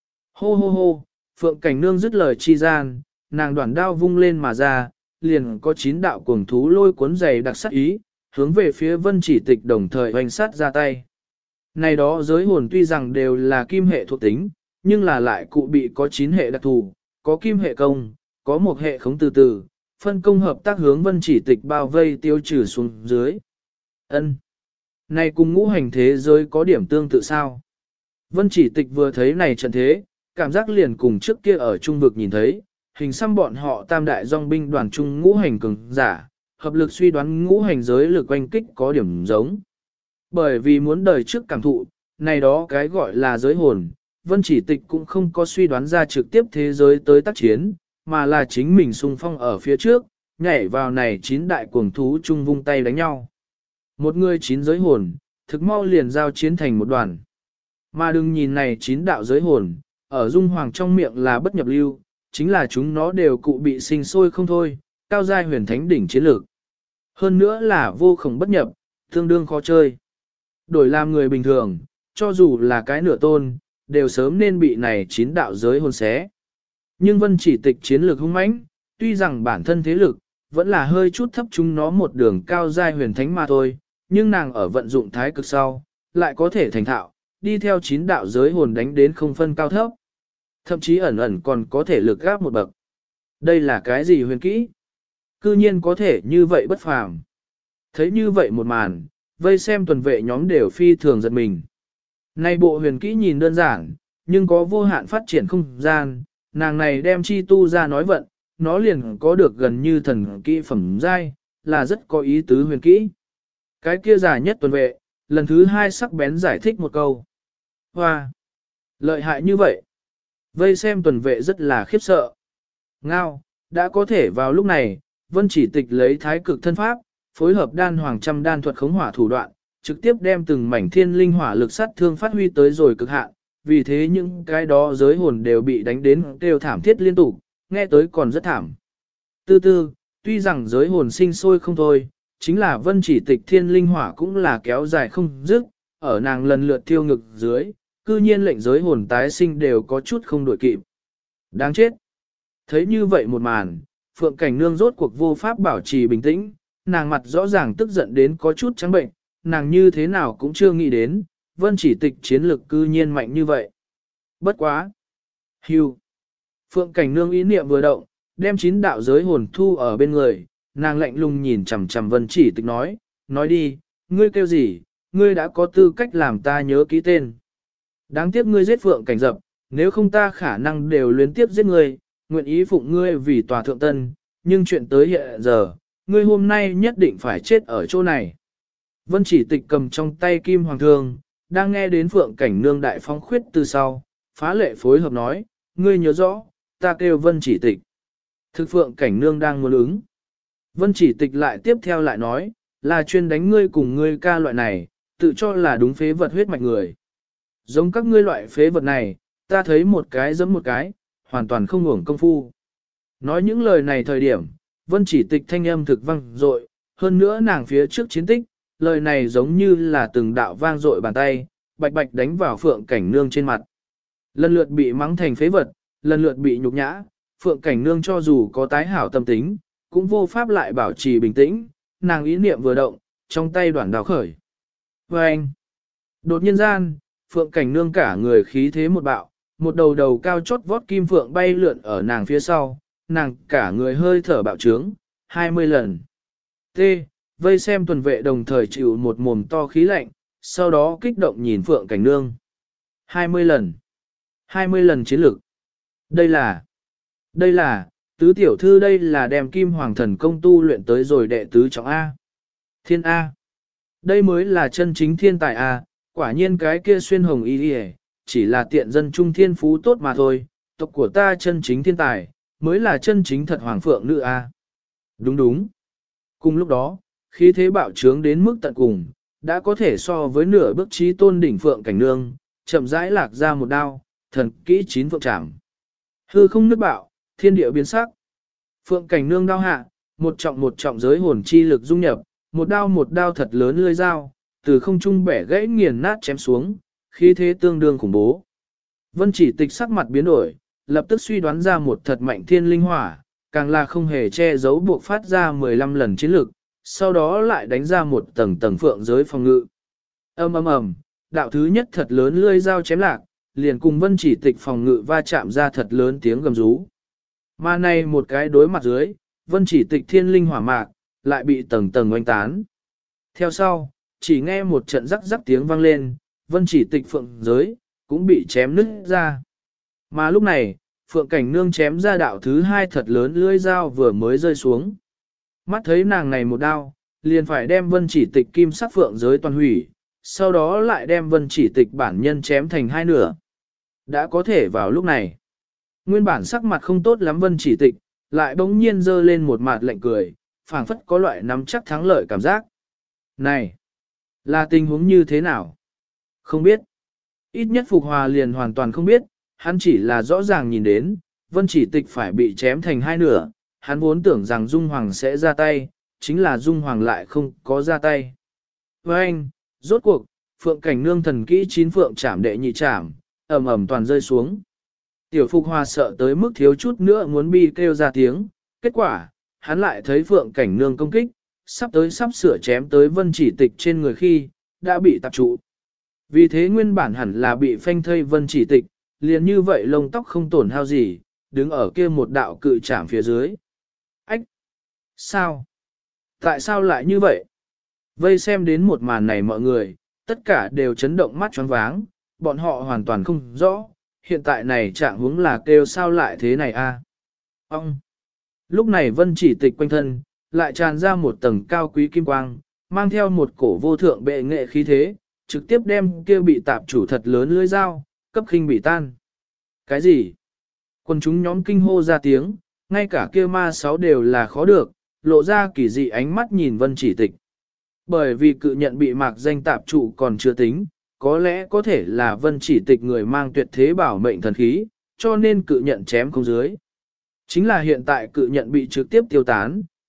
Hô hô hô, Phượng Cảnh Nương dứt lời chi gian, nàng đoản đao vung lên mà ra, liền có 9 đạo cuồng thú lôi cuốn dày đặc sắc ý, hướng về phía Vân Chỉ Tịch đồng thời hoành sát ra tay. Này đó giới hồn tuy rằng đều là kim hệ thuộc tính, nhưng là lại cụ bị có 9 hệ đặc thù, có kim hệ công, có một hệ khống từ từ, phân công hợp tác hướng Vân Chỉ Tịch bao vây tiêu trừ xuống dưới. Ân, này cùng ngũ hành thế giới có điểm tương tự sao? Vân Chỉ Tịch vừa thấy này trận thế, cảm giác liền cùng trước kia ở trung vực nhìn thấy, hình xăm bọn họ tam đại dòng binh đoàn trung ngũ hành cường giả, hợp lực suy đoán ngũ hành giới lực oanh kích có điểm giống. Bởi vì muốn đời trước cảm thụ, này đó cái gọi là giới hồn, Vân Chỉ Tịch cũng không có suy đoán ra trực tiếp thế giới tới tác chiến, mà là chính mình xung phong ở phía trước, nhảy vào này 9 đại cuồng thú chung vung tay đánh nhau. Một người 9 giới hồn, thực mau liền giao chiến thành một đoàn. Mà đừng nhìn này 9 đạo giới hồn, ở Dung Hoàng trong miệng là bất nhập lưu, chính là chúng nó đều cụ bị sinh sôi không thôi, cao giai huyền thánh đỉnh chiến lược. Hơn nữa là vô khổng bất nhập, tương đương khó chơi. Đổi làm người bình thường, cho dù là cái nửa tôn, đều sớm nên bị này 9 đạo giới hồn xé. Nhưng Vân Chỉ Tịch chiến lược hung mãnh, tuy rằng bản thân thế lực, vẫn là hơi chút thấp chúng nó một đường cao giai huyền thánh mà thôi, nhưng nàng ở vận dụng thái cực sau, lại có thể thành thạo, đi theo 9 đạo giới hồn đánh đến không phân cao thấp. Thậm chí ẩn ẩn còn có thể lực gáp một bậc. Đây là cái gì huyền kỹ? Cư nhiên có thể như vậy bất phàm. Thấy như vậy một màn, vây xem tuần vệ nhóm đều phi thường giật mình. Này bộ huyền kỹ nhìn đơn giản, nhưng có vô hạn phát triển không gian, nàng này đem chi tu ra nói vận, nó liền có được gần như thần kỹ phẩm giai, là rất có ý tứ huyền kỹ. Cái kia giả nhất tuần vệ, lần thứ 2 sắc bén giải thích một câu. Hoa! Lợi hại như vậy! Vây xem tuần vệ rất là khiếp sợ. Ngao, đã có thể vào lúc này, Vân Chỉ Tịch lấy thái cực thân pháp, phối hợp đan hoàng trăm đan thuật khống hỏa thủ đoạn, trực tiếp đem từng mảnh thiên linh hỏa lực sát thương phát huy tới rồi cực hạn, vì thế những cái đó giới hồn đều bị đánh đến kêu thảm thiết liên tục, nghe tới còn rất thảm. Từ từ, tuy rằng giới hồn sinh sôi không thôi, chính là vân chỉ tịch thiên linh hỏa cũng là kéo dài không dứt, ở nàng lần lượt thiêu ngực dưới, cư nhiên lệnh giới hồn tái sinh đều có chút không đổi kịp. Đáng chết! Thấy như vậy một màn, Phượng Cảnh Nương rốt cuộc vô pháp bảo trì bình tĩnh, nàng mặt rõ ràng tức giận đến có chút trắng bệnh, nàng như thế nào cũng chưa nghĩ đến, vân chỉ tịch chiến lực cư nhiên mạnh như vậy. Bất quá! Hưu! Phượng Cảnh Nương ý niệm vừa động, đem 9 đạo giới hồn thu ở bên người, nàng lạnh lùng nhìn chằm chằm vân chỉ tịch nói đi, ngươi kêu gì, ngươi đã có tư cách làm ta nhớ ký tên. Đáng tiếc ngươi giết Phượng Cảnh Dập, nếu không ta khả năng đều luyến tiếp giết ngươi, nguyện ý phụng ngươi vì tòa thượng tân, nhưng chuyện tới hiện giờ, ngươi hôm nay nhất định phải chết ở chỗ này. Vân chỉ tịch cầm trong tay kim hoàng thương, đang nghe đến Phượng Cảnh Nương đại phong khuyết từ sau, phá lệ phối hợp nói, ngươi nhớ rõ, ta kêu Vân chỉ tịch. Thực Phượng Cảnh Nương đang muốn ứng. Vân chỉ tịch lại tiếp theo lại nói, là chuyên đánh ngươi cùng ngươi ca loại này, tự cho là đúng phế vật huyết mạch người. Giống các ngươi loại phế vật này, ta thấy một cái giẫm một cái, hoàn toàn không uổng công phu. Nói những lời này thời điểm, Vân chỉ tịch thanh âm thực vang dội, hơn nữa nàng phía trước chiến tích, lời này giống như là từng đạo vang dội bàn tay, bạch bạch đánh vào Phượng Cảnh Nương trên mặt. Lần lượt bị mắng thành phế vật, lần lượt bị nhục nhã, Phượng Cảnh Nương cho dù có tái hảo tâm tính, cũng vô pháp lại bảo trì bình tĩnh, nàng ý niệm vừa động, trong tay đoạn đào khởi. Và anh, đột nhiên gian, Phượng Cảnh Nương cả người khí thế một bạo, một đầu đầu cao chót vót kim phượng bay lượn ở nàng phía sau, nàng cả người hơi thở bạo trướng, 20 lần. T. Vây xem tuần vệ đồng thời chịu một mồm to khí lạnh, sau đó kích động nhìn Phượng Cảnh Nương. 20 lần. 20 lần chiến lực. Đây là, tứ tiểu thư đây là đem kim hoàng thần công tu luyện tới rồi đệ tứ trọng A. Thiên A. Đây mới là chân chính thiên tài A, quả nhiên cái kia xuyên hồng y đi chỉ là tiện dân trung thiên phú tốt mà thôi, tộc của ta chân chính thiên tài, mới là chân chính thật hoàng phượng nữ A. Đúng đúng. Cùng lúc đó, khí thế bạo trướng đến mức tận cùng, đã có thể so với nửa bước trí tôn đỉnh Phượng Cảnh Nương, chậm rãi lạc ra một đao, thần kỹ 9 phượng trảm. Hư không nứt bạo, thiên địa biến sắc. Phượng Cảnh Nương đao hạ, một trọng giới hồn chi lực dung nhập, một đao thật lớn lưỡi dao, từ không trung bẻ gãy nghiền nát chém xuống, khí thế tương đương khủng bố. Vân chỉ tịch sắc mặt biến đổi, lập tức suy đoán ra một thật mạnh thiên linh hỏa, càng là không hề che giấu buộc phát ra 15 lần chiến lực, sau đó lại đánh ra một tầng phượng giới phòng ngự. Ầm, đạo thứ nhất thật lớn lưỡi dao chém lạc, liền cùng Vân chỉ tịch phòng ngự va chạm ra thật lớn tiếng gầm rú. Mà này một cái đối mặt dưới, Vân chỉ tịch thiên linh hỏa mạc, lại bị tầng oanh tán. Theo sau, chỉ nghe một trận rắc rắc tiếng vang lên, Vân chỉ tịch phượng giới, cũng bị chém nứt ra. Mà lúc này, Phượng Cảnh Nương chém ra đạo thứ hai thật lớn lưỡi dao vừa mới rơi xuống. Mắt thấy nàng này một đao, liền phải đem Vân chỉ tịch kim sắc phượng giới toàn hủy, sau đó lại đem Vân chỉ tịch bản nhân chém thành hai nửa. Đã có thể vào lúc này. Nguyên bản sắc mặt không tốt lắm Vân chỉ tịch, lại bỗng nhiên dơ lên một mặt lạnh cười, phảng phất có loại nắm chắc thắng lợi cảm giác. Này, là tình huống như thế nào? Không biết. Ít nhất Phục Hòa liền hoàn toàn không biết, hắn chỉ là rõ ràng nhìn đến, Vân chỉ tịch phải bị chém thành hai nửa, hắn vốn tưởng rằng Dung Hoàng sẽ ra tay, chính là Dung Hoàng lại không có ra tay. Với anh, rốt cuộc, Phượng Cảnh Nương thần kỹ 9 phượng trảm đệ nhị trảm, ầm toàn rơi xuống. Tiểu Phục Hòa sợ tới mức thiếu chút nữa muốn bi kêu ra tiếng, kết quả, hắn lại thấy Phượng Cảnh Nương công kích, sắp sửa chém tới Vân chỉ tịch trên người khi, đã bị tạp trụ. Vì thế nguyên bản hẳn là bị phanh thây Vân chỉ tịch, liền như vậy lông tóc không tổn hao gì, đứng ở kia một đạo cự trảm phía dưới. Ách! Sao? Tại sao lại như vậy? Vây xem đến một màn này mọi người, tất cả đều chấn động mắt choáng váng, bọn họ hoàn toàn không rõ, hiện tại này trạng huống là kêu sao lại thế này a? Ông! Lúc này Vân chỉ tịch quanh thân, lại tràn ra một tầng cao quý kim quang, mang theo một cổ vô thượng bệ nghệ khí thế, trực tiếp đem kia bị tạp chủ thật lớn lưỡi dao, cấp khinh bị tan. Cái gì? Quân chúng nhóm kinh hô ra tiếng, ngay cả kia ma sáu đều là khó được, lộ ra kỳ dị ánh mắt nhìn Vân chỉ tịch. Bởi vì cự nhận bị mạc danh tạp trụ còn chưa tính, có lẽ có thể là Vân chỉ tịch người mang tuyệt thế bảo mệnh thần khí, cho nên cự nhận chém không dưới. Chính là hiện tại cự nhận bị trực tiếp tiêu tán,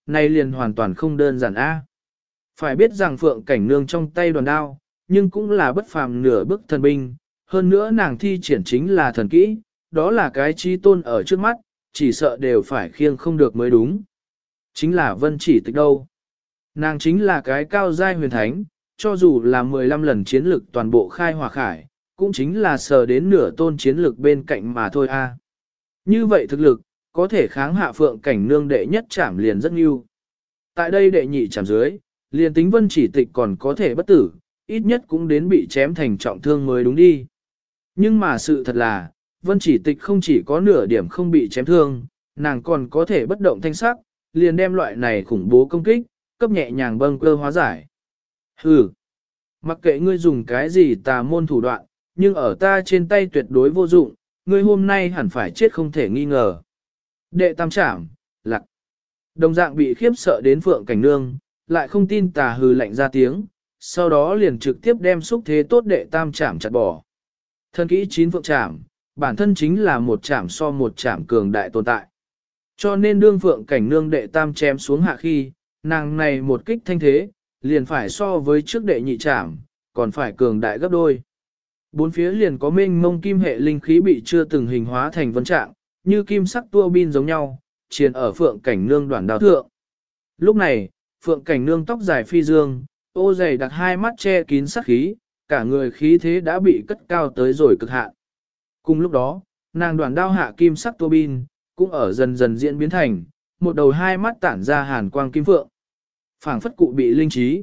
này liền hoàn toàn không đơn giản a. Phải biết rằng Phượng Cảnh Nương trong tay đoàn đao, nhưng cũng là bất phàm nửa bước thần binh, hơn nữa nàng thi triển chính là thần kỹ, đó là cái chi tôn ở trước mắt, chỉ sợ đều phải khiêng không được mới đúng. Chính là Vân Chỉ Tịch đâu. Nàng chính là cái cao giai huyền thánh, cho dù là 15 lần chiến lực toàn bộ khai hỏa khải, cũng chính là sờ đến nửa tôn chiến lực bên cạnh mà thôi a. Như vậy thực lực, có thể kháng hạ Phượng Cảnh Nương đệ nhất chảm liền rất nhiều. Tại đây đệ nhị chảm dưới, liền tính Vân Chỉ Tịch còn có thể bất tử, ít nhất cũng đến bị chém thành trọng thương mới đúng đi. Nhưng mà sự thật là, Vân Chỉ Tịch không chỉ có nửa điểm không bị chém thương, nàng còn có thể bất động thanh sắc, liền đem loại này khủng bố công kích, cấp nhẹ nhàng bâng cơ hóa giải. Hừ, mặc kệ ngươi dùng cái gì tà môn thủ đoạn, nhưng ở ta trên tay tuyệt đối vô dụng, ngươi hôm nay hẳn phải chết không thể nghi ngờ. Đệ tam trảm, lặc. Đồng dạng bị khiếp sợ đến Phượng Cảnh Nương, lại không tin tà hừ lạnh ra tiếng, sau đó liền trực tiếp đem xúc thế tốt đệ tam trảm chặt bỏ. Thân kỹ 9 phượng trảm, bản thân chính là một trảm so một trảm cường đại tồn tại. Cho nên đương Phượng Cảnh Nương đệ tam chém xuống hạ khi, nàng này một kích thanh thế, liền phải so với trước đệ nhị trảm, còn phải cường đại gấp đôi. Bốn phía liền có mênh mông kim hệ linh khí bị chưa từng hình hóa thành vân trạng, như kim sắc tua bin giống nhau, triền ở Phượng Cảnh Nương đoạn đao thượng. Lúc này, Phượng Cảnh Nương tóc dài phi dương, ô dày đặt hai mắt che kín sát khí, cả người khí thế đã bị cất cao tới rồi cực hạn. Cùng lúc đó, nàng đoạn đao hạ kim sắc tua bin, cũng ở dần dần diễn biến thành, một đầu hai mắt tản ra hàn quang kim phượng. Phảng phất cụ bị linh trí.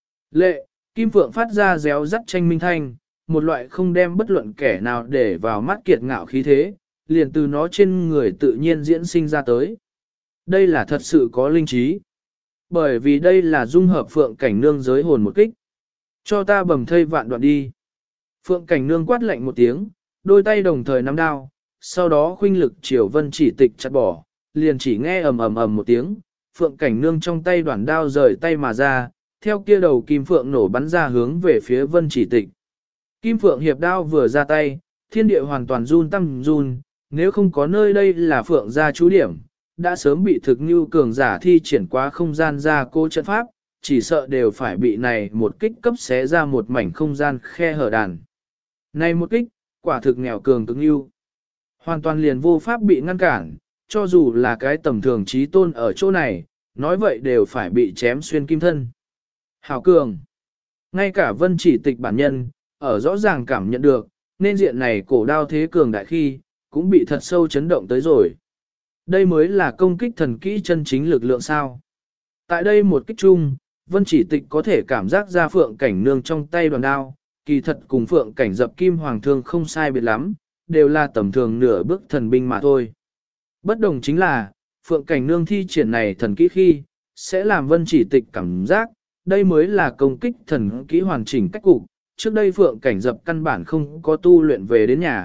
Lệ, kim phượng phát ra réo rắt tranh minh thanh, một loại không đem bất luận kẻ nào để vào mắt kiệt ngạo khí thế, liền từ nó trên người tự nhiên diễn sinh ra tới. Đây là thật sự có linh trí. Bởi vì đây là dung hợp Phượng Cảnh Nương giới hồn một kích. Cho ta bầm thây vạn đoạn đi. Phượng Cảnh Nương quát lạnh một tiếng, đôi tay đồng thời nắm đao, sau đó khuynh lực chiều Vân Chỉ Tịch chặt bỏ, liền chỉ nghe ầm ầm ầm một tiếng, Phượng Cảnh Nương trong tay đoạn đao rời tay mà ra, theo kia đầu kim phượng nổ bắn ra hướng về phía Vân Chỉ Tịch. Kim phượng hiệp đao vừa ra tay, thiên địa hoàn toàn run tăng run, nếu không có nơi đây là phượng gia trú điểm, đã sớm bị thực như cường giả thi triển qua không gian ra cô trận pháp, chỉ sợ đều phải bị này một kích cấp xé ra một mảnh không gian khe hở đàn. Này một kích, quả thực nghèo cường cực như, hoàn toàn liền vô pháp bị ngăn cản, cho dù là cái tầm thường trí tôn ở chỗ này, nói vậy đều phải bị chém xuyên kim thân. Hảo cường, ngay cả Vân Chỉ Tịch bản nhân, ở rõ ràng cảm nhận được, nên diện này cổ đao thế cường đại khi, cũng bị thật sâu chấn động tới rồi. Đây mới là công kích thần kỹ chân chính lực lượng sao. Tại đây một kích chung, Vân Chỉ Tịch có thể cảm giác ra Phượng Cảnh Nương trong tay đoàn đao, kỳ thật cùng Phượng Cảnh dập kim hoàng thương không sai biệt lắm, đều là tầm thường nửa bước thần binh mà thôi. Bất đồng chính là, Phượng Cảnh Nương thi triển này thần kỹ khi, sẽ làm Vân Chỉ Tịch cảm giác, đây mới là công kích thần kỹ hoàn chỉnh cách cục, trước đây Phượng Cảnh dập căn bản không có tu luyện về đến nhà.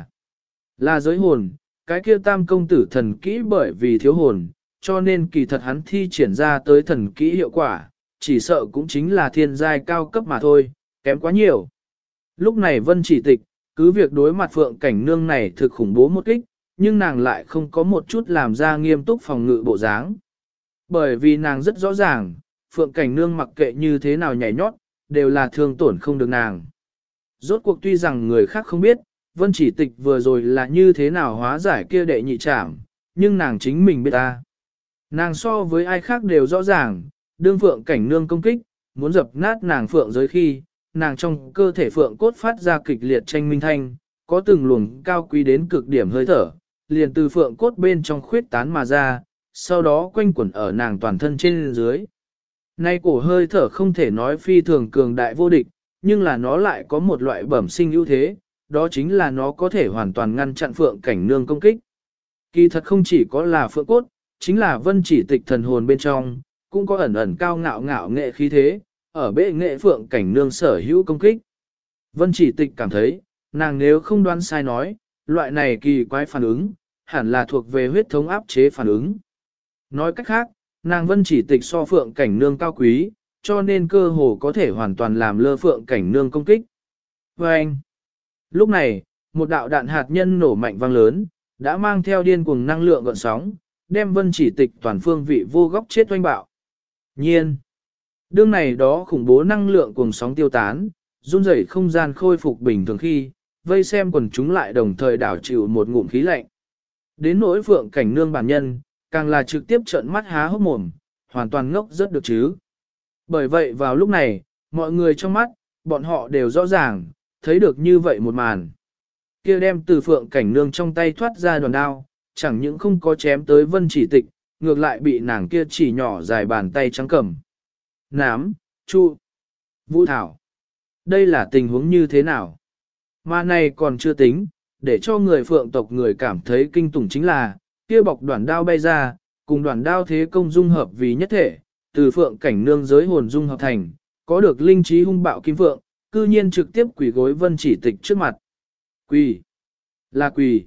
Là giới hồn, cái kia tam công tử thần kỹ bởi vì thiếu hồn, cho nên kỳ thật hắn thi triển ra tới thần kỹ hiệu quả, chỉ sợ cũng chính là thiên giai cao cấp mà thôi, kém quá nhiều. Lúc này Vân Chỉ Tịch, cứ việc đối mặt Phượng Cảnh Nương này thực khủng bố một kích, nhưng nàng lại không có một chút làm ra nghiêm túc phòng ngự bộ dáng. Bởi vì nàng rất rõ ràng, Phượng Cảnh Nương mặc kệ như thế nào nhảy nhót, đều là thương tổn không được nàng. Rốt cuộc tuy rằng người khác không biết, Vân Chỉ Tịch vừa rồi là như thế nào hóa giải kia đệ nhị trảm, nhưng nàng chính mình biết ta. Nàng so với ai khác đều rõ ràng, đương Phượng Cảnh Nương công kích, muốn dập nát nàng Phượng giới khi, nàng trong cơ thể Phượng cốt phát ra kịch liệt tranh minh thanh, có từng luồng cao quý đến cực điểm hơi thở, liền từ Phượng cốt bên trong khuyết tán mà ra, sau đó quanh quẩn ở nàng toàn thân trên dưới. Nay cổ hơi thở không thể nói phi thường cường đại vô địch, nhưng là nó lại có một loại bẩm sinh ưu thế, đó chính là nó có thể hoàn toàn ngăn chặn Phượng Cảnh Nương công kích. Kỳ thật không chỉ có là Phượng cốt, chính là Vân Chỉ Tịch thần hồn bên trong, cũng có ẩn ẩn cao ngạo ngạo nghệ khí thế, ở bệ nghệ Phượng Cảnh Nương sở hữu công kích. Vân Chỉ Tịch cảm thấy, nàng nếu không đoán sai nói, loại này kỳ quái phản ứng, hẳn là thuộc về huyết thống áp chế phản ứng. Nói cách khác, nàng Vân Chỉ Tịch so Phượng Cảnh Nương cao quý, cho nên cơ hồ có thể hoàn toàn làm lơ Phượng Cảnh Nương công kích. Và anh, lúc này, một đạo đạn hạt nhân nổ mạnh vang lớn, đã mang theo điên cuồng năng lượng gợn sóng, đem Vân Chỉ Tịch toàn phương vị vô góc chết oanh bạo. Nhiên, đương này đó khủng bố năng lượng cùng sóng tiêu tán, run rẩy không gian khôi phục bình thường khi, vây xem quần chúng lại đồng thời đảo chịu một ngụm khí lạnh. Đến nỗi Phượng Cảnh Nương bản nhân, càng là trực tiếp trợn mắt há hốc mồm, hoàn toàn ngốc rất được chứ. Bởi vậy vào lúc này, mọi người trong mắt, bọn họ đều rõ ràng, thấy được như vậy một màn. Kia đem từ Phượng Cảnh Nương trong tay thoát ra đoàn đao, chẳng những không có chém tới Vân Chỉ Tịch, ngược lại bị nàng kia chỉ nhỏ dài bàn tay trắng cầm. Nám, Chu, Vũ Thảo. Đây là tình huống như thế nào? Mà này còn chưa tính, để cho người Phượng tộc người cảm thấy kinh tủng chính là, kia bọc đoàn đao bay ra, cùng đoàn đao thế công dung hợp vì nhất thể, từ Phượng Cảnh Nương giới hồn dung hợp thành, có được linh trí hung bạo kim phượng, cư nhiên trực tiếp quỳ gối Vân Chỉ Tịch trước mặt. Quỳ, là quỳ,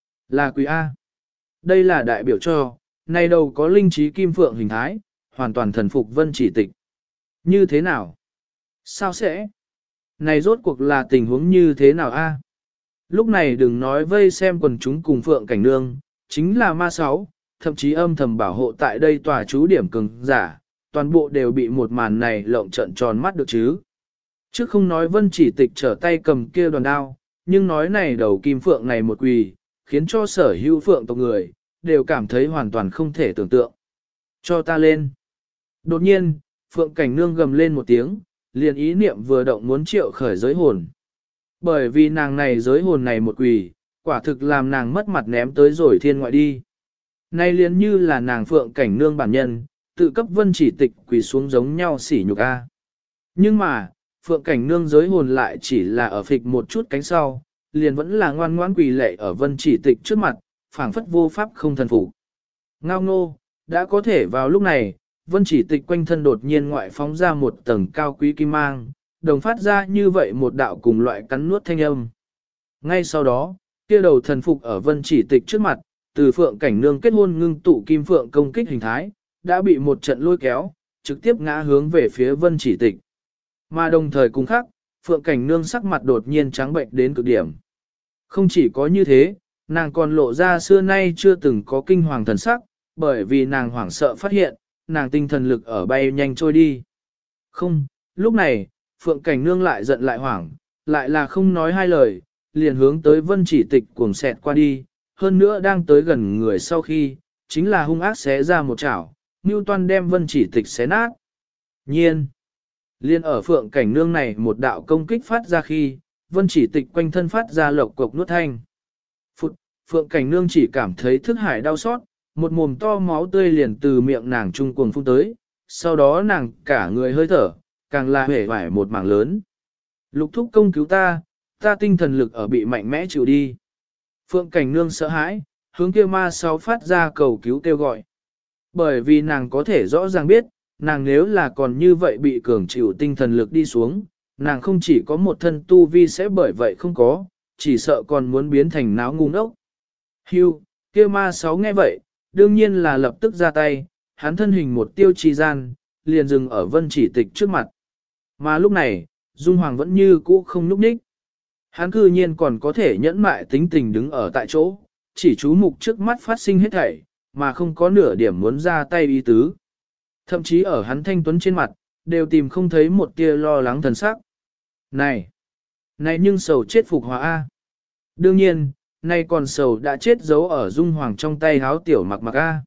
là quỳ A. Đây là đại biểu cho, này đầu có linh trí kim phượng hình thái, hoàn toàn thần phục Vân Chỉ Tịch. Như thế nào? Sao sẽ? Này rốt cuộc là tình huống như thế nào a? Lúc này đừng nói vây xem quần chúng cùng Phượng Cảnh Nương, chính là ma sáu, thậm chí âm thầm bảo hộ tại đây tòa trú điểm cường giả, toàn bộ đều bị một màn này lộng trận tròn mắt được chứ. Chứ không nói Vân Chỉ Tịch trở tay cầm kia đoàn đao, nhưng nói này đầu kim phượng này một quỳ, khiến cho sở hữu phượng tộc người, đều cảm thấy hoàn toàn không thể tưởng tượng. Cho ta lên. Đột nhiên, Phượng Cảnh Nương gầm lên một tiếng, liền ý niệm vừa động muốn triệu khởi giới hồn. Bởi vì nàng này giới hồn này một quỳ, quả thực làm nàng mất mặt ném tới rồi thiên ngoại đi. Nay liền như là nàng Phượng Cảnh Nương bản nhân, tự cấp Vân Chỉ Tịch quỳ xuống giống nhau sỉ nhục a. Nhưng mà, Phượng Cảnh Nương giới hồn lại chỉ là ở phịch một chút cánh sau, liền vẫn là ngoan ngoãn quỳ lệ ở Vân Chỉ Tịch trước mặt, phảng phất vô pháp không thần phục. Ngao ngô, đã có thể vào lúc này, Vân Chỉ Tịch quanh thân đột nhiên ngoại phóng ra một tầng cao quý kim mang, đồng phát ra như vậy một đạo cùng loại cắn nuốt thanh âm. Ngay sau đó, kia đầu thần phục ở Vân Chỉ Tịch trước mặt, từ Phượng Cảnh Nương kết hôn ngưng tụ kim phượng công kích hình thái, đã bị một trận lôi kéo, trực tiếp ngã hướng về phía Vân Chỉ Tịch. Mà đồng thời cùng khác, Phượng Cảnh Nương sắc mặt đột nhiên trắng bệnh đến cực điểm. Không chỉ có như thế, nàng còn lộ ra xưa nay chưa từng có kinh hoàng thần sắc, bởi vì nàng hoảng sợ phát hiện, nàng tinh thần lực ở bay nhanh trôi đi. Không, lúc này, Phượng Cảnh Nương lại giận lại hoảng, lại là không nói hai lời, liền hướng tới Vân Chỉ Tịch cuồng xẹt qua đi, hơn nữa đang tới gần người sau khi, chính là hung ác xé ra một chảo, Newton đem Vân Chỉ Tịch xé nát. Nhiên, liên ở Phượng Cảnh Nương này một đạo công kích phát ra khi, Vân Chỉ Tịch quanh thân phát ra lộc cục nuốt thanh. Phượng Cảnh Nương chỉ cảm thấy thức hải đau xót, một mồm to máu tươi liền từ miệng nàng trung cuồng phun tới, sau đó nàng cả người hơi thở, càng là hể vải một mảng lớn. Lục thúc công cứu ta, ta tinh thần lực ở bị mạnh mẽ chịu đi. Phượng Cảnh Nương sợ hãi, hướng kia ma sáu phát ra cầu cứu kêu gọi. Bởi vì nàng có thể rõ ràng biết, nàng nếu là còn như vậy bị cường chịu tinh thần lực đi xuống, nàng không chỉ có một thân tu vi sẽ bởi vậy không có, chỉ sợ còn muốn biến thành náo ngu ngốc. Hưu, kia ma sáu nghe vậy, đương nhiên là lập tức ra tay, hắn thân hình một tiêu trì gian, liền dừng ở Vân Chỉ Tịch trước mặt. Mà lúc này, Dung Hoàng vẫn như cũ không núp ních. Hắn cư nhiên còn có thể nhẫn mại tính tình đứng ở tại chỗ, chỉ chú mục trước mắt phát sinh hết thảy, mà không có nửa điểm muốn ra tay ý tứ. Thậm chí ở hắn thanh tuấn trên mặt, đều tìm không thấy một tia lo lắng thần sắc. Này nhưng sầu chết phục hòa A. Đương nhiên, nay còn sầu đã chết giấu ở Dung Hoàng trong tay háo tiểu mặc mặc A.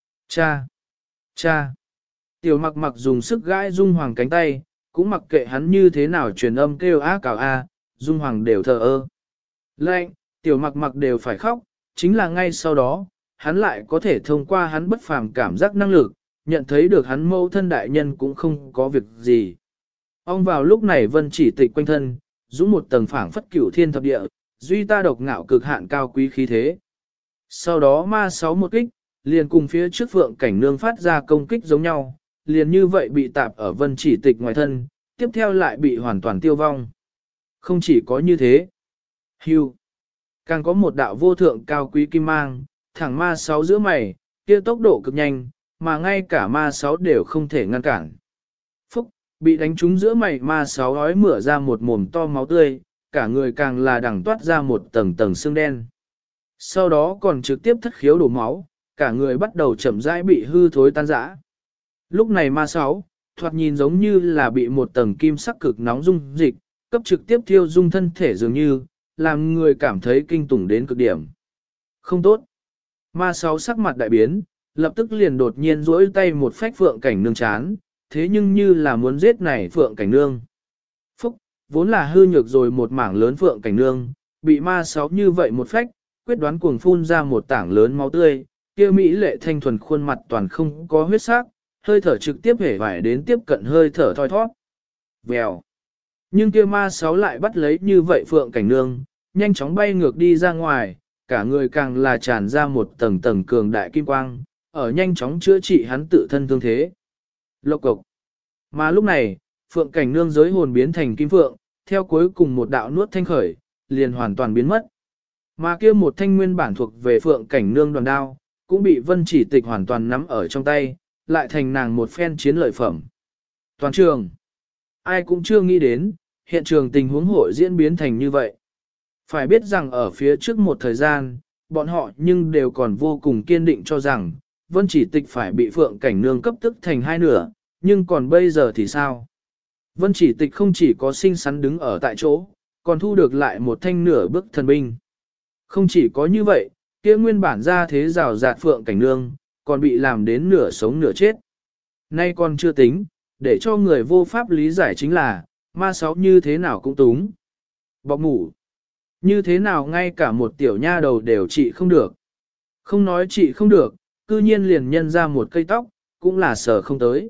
Cha. Tiểu mặc mặc dùng sức gãi Dung Hoàng cánh tay, cũng mặc kệ hắn như thế nào truyền âm kêu á cào A, Dung Hoàng đều thờ ơ. Lệnh, tiểu mặc mặc đều phải khóc, chính là ngay sau đó, hắn lại có thể thông qua hắn bất phàm cảm giác năng lực, nhận thấy được hắn mẫu thân đại nhân cũng không có việc gì. Ông vào lúc này Vân Chỉ Tịch quanh thân, dũng một tầng phảng phất cửu thiên thập địa, duy ta độc ngạo cực hạn cao quý khí thế. Sau đó ma sáu một kích, liền cùng phía trước Phượng Cảnh Nương phát ra công kích giống nhau, liền như vậy bị tạp ở Vân Chỉ Tịch ngoài thân, tiếp theo lại bị hoàn toàn tiêu vong. Không chỉ có như thế, hưu, càng có một đạo vô thượng cao quý kim mang, thẳng ma sáu giữa mày, kia tốc độ cực nhanh, mà ngay cả ma sáu đều không thể ngăn cản. Phúc, bị đánh trúng giữa mày ma sáu ói mửa ra một mồm to máu tươi, cả người càng là đằng toát ra một tầng tầng xương đen. Sau đó còn trực tiếp thất khiếu đổ máu, cả người bắt đầu chậm rãi bị hư thối tan rã. Lúc này ma sáu, thoạt nhìn giống như là bị một tầng kim sắc cực nóng dung dịch, cấp trực tiếp thiêu dung thân thể dường như, làm người cảm thấy kinh tủng đến cực điểm. Không tốt. Ma sáu sắc mặt đại biến, lập tức liền đột nhiên duỗi tay một phách Phượng Cảnh Nương chán, thế nhưng như là muốn giết này Phượng Cảnh Nương. Phúc, vốn là hư nhược rồi một mảng lớn Phượng Cảnh Nương, bị ma sáu như vậy một phách, quyết đoán cuồng phun ra một tảng lớn máu tươi, kia mỹ lệ thanh thuần khuôn mặt toàn không có huyết sắc, hơi thở trực tiếp hể vải đến tiếp cận hơi thở thoi thoát. Vèo. Nhưng kia ma sáu lại bắt lấy như vậy Phượng Cảnh Nương, nhanh chóng bay ngược đi ra ngoài, cả người càng là tràn ra một tầng tầng cường đại kim quang, ở nhanh chóng chữa trị hắn tự thân thương thế. Lộc cộc. Mà lúc này, Phượng Cảnh Nương giới hồn biến thành kim phượng, theo cuối cùng một đạo nuốt thanh khởi, liền hoàn toàn biến mất. Mà kia một thanh nguyên bản thuộc về Phượng Cảnh Nương đoàn đao, cũng bị Vân Chỉ Tịch hoàn toàn nắm ở trong tay, lại thành nàng một phen chiến lợi phẩm. Toàn trường, ai cũng chưa nghĩ đến, hiện trường tình huống hội diễn biến thành như vậy. Phải biết rằng ở phía trước một thời gian, bọn họ nhưng đều còn vô cùng kiên định cho rằng, Vân Chỉ Tịch phải bị Phượng Cảnh Nương cấp tức thành hai nửa, nhưng còn bây giờ thì sao? Vân Chỉ Tịch không chỉ có xinh xắn đứng ở tại chỗ, còn thu được lại một thanh nửa bức thần binh. Không chỉ có như vậy, kia nguyên bản ra thế rào rạt Phượng Cảnh Nương, còn bị làm đến nửa sống nửa chết. Nay còn chưa tính, để cho người vô pháp lý giải chính là, ma sáu như thế nào cũng túng. Bọc ngủ. Như thế nào ngay cả một tiểu nha đầu đều trị không được. Không nói trị không được, cư nhiên liền nhân ra một cây tóc, cũng là sở không tới.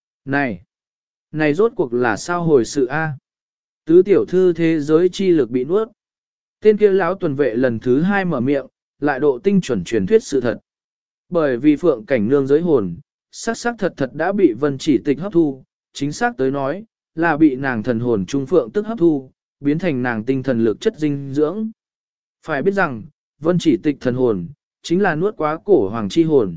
Này rốt cuộc là sao hồi sự a? Tứ tiểu thư thế giới chi lực bị nuốt. Tên kia lão tuần vệ lần thứ hai mở miệng, lại độ tinh chuẩn truyền thuyết sự thật. Bởi vì Phượng Cảnh Nương giới hồn, xác thật đã bị Vân Chỉ Tịch hấp thu, chính xác tới nói, là bị nàng thần hồn trung phượng tức hấp thu, biến thành nàng tinh thần lực chất dinh dưỡng. Phải biết rằng, Vân Chỉ Tịch thần hồn, chính là nuốt quá cổ hoàng chi hồn.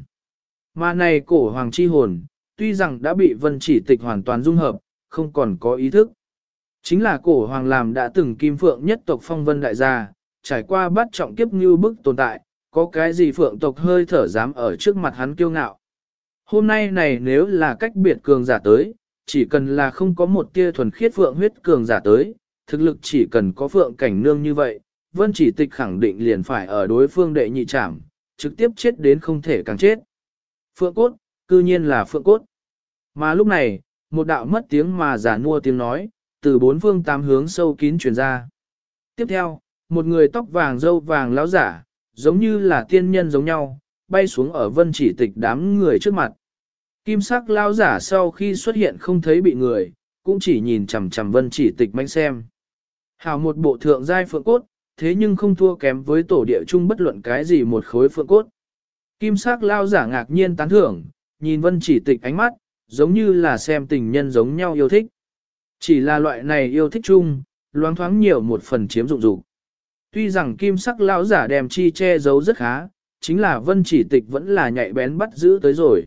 Mà này cổ hoàng chi hồn, tuy rằng đã bị Vân Chỉ Tịch hoàn toàn dung hợp, không còn có ý thức. Chính là cổ hoàng làm đã từng kim phượng nhất tộc phong vân đại gia, trải qua bắt trọng kiếp như bức tồn tại, có cái gì phượng tộc hơi thở dám ở trước mặt hắn kiêu ngạo. Hôm nay này nếu là cách biệt cường giả tới, chỉ cần là không có một tia thuần khiết phượng huyết cường giả tới, thực lực chỉ cần có Phượng Cảnh Nương như vậy, Vân Chỉ Tịch khẳng định liền phải ở đối phương đệ nhị trảm, trực tiếp chết đến không thể càng chết. Phượng cốt, cư nhiên là phượng cốt. Mà lúc này, một đạo mất tiếng mà giả nua tiếng nói, từ bốn phương tám hướng sâu kín truyền ra. Tiếp theo, một người tóc vàng râu vàng lão giả, giống như là tiên nhân giống nhau, bay xuống ở Vân Chỉ Tịch đám người trước mặt. Kim sắc lão giả sau khi xuất hiện không thấy bị người, cũng chỉ nhìn chằm chằm Vân Chỉ Tịch manh xem. Hảo một bộ thượng giai phượng cốt, thế nhưng không thua kém với tổ địa chung bất luận cái gì một khối phượng cốt. Kim sắc lão giả ngạc nhiên tán thưởng, nhìn Vân Chỉ Tịch ánh mắt, giống như là xem tình nhân giống nhau yêu thích. Chỉ là loại này yêu thích chung, loáng thoáng nhiều một phần chiếm dụng dục. Tuy rằng kim sắc lão giả đem chi che giấu rất khá, chính là Vân Chỉ Tịch vẫn là nhạy bén bắt giữ tới rồi.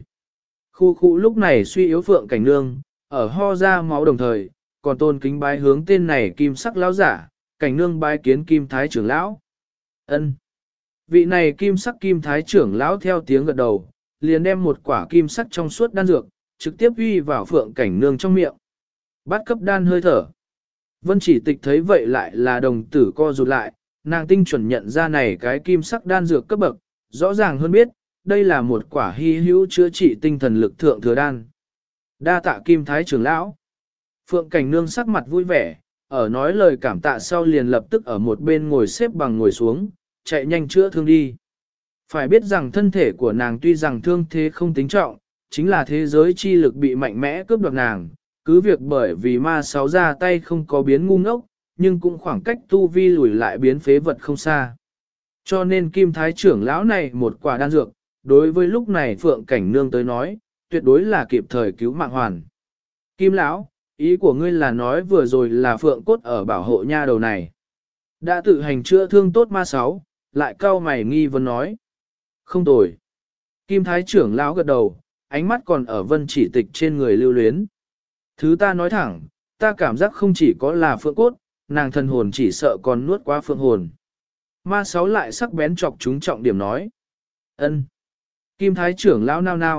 Khu lúc này suy yếu Phượng Cảnh Nương, ở ho ra máu đồng thời, còn tôn kính bái hướng tên này kim sắc lão giả, Cảnh Nương bái kiến kim thái trưởng lão. Ân. Vị này kim sắc kim thái trưởng lão theo tiếng gật đầu, liền đem một quả kim sắc trong suốt đan dược, trực tiếp uy vào Phượng Cảnh Nương trong miệng. Bắt cấp đan hơi thở. Vân Chỉ Tịch thấy vậy lại là đồng tử co rụt lại, nàng tinh chuẩn nhận ra này cái kim sắc đan dược cấp bậc, rõ ràng hơn biết, đây là một quả hy hữu chữa trị tinh thần lực thượng thừa đan. Đa tạ kim thái trưởng lão. Phượng Cảnh Nương sắc mặt vui vẻ, ở nói lời cảm tạ sau liền lập tức ở một bên ngồi xếp bằng ngồi xuống, chạy nhanh chữa thương đi. Phải biết rằng thân thể của nàng tuy rằng thương thế không tính trọng, chính là thế giới chi lực bị mạnh mẽ cướp đoạt nàng, cứ việc bởi vì ma sáu ra tay không có biến ngu ngốc, nhưng cũng khoảng cách tu vi lùi lại biến phế vật không xa. Cho nên kim thái trưởng lão này một quả đan dược, đối với lúc này Phượng Cảnh Nương tới nói, tuyệt đối là kịp thời cứu mạng hoàn. Kim lão, ý của ngươi là nói vừa rồi là Phượng cốt ở bảo hộ nha đầu này. Đã tự hành chữa thương tốt ma sáu, lại cau mày nghi vấn nói. Không tồi. Kim thái trưởng lão gật đầu, ánh mắt còn ở Vân Chỉ Tịch trên người lưu luyến. Thứ ta nói thẳng, ta cảm giác không chỉ có là phượng cốt, nàng thần hồn chỉ sợ còn nuốt qua phượng hồn. Ma sáu lại sắc bén chọc chúng trọng điểm nói. Ân. Kim thái trưởng lão nao nao,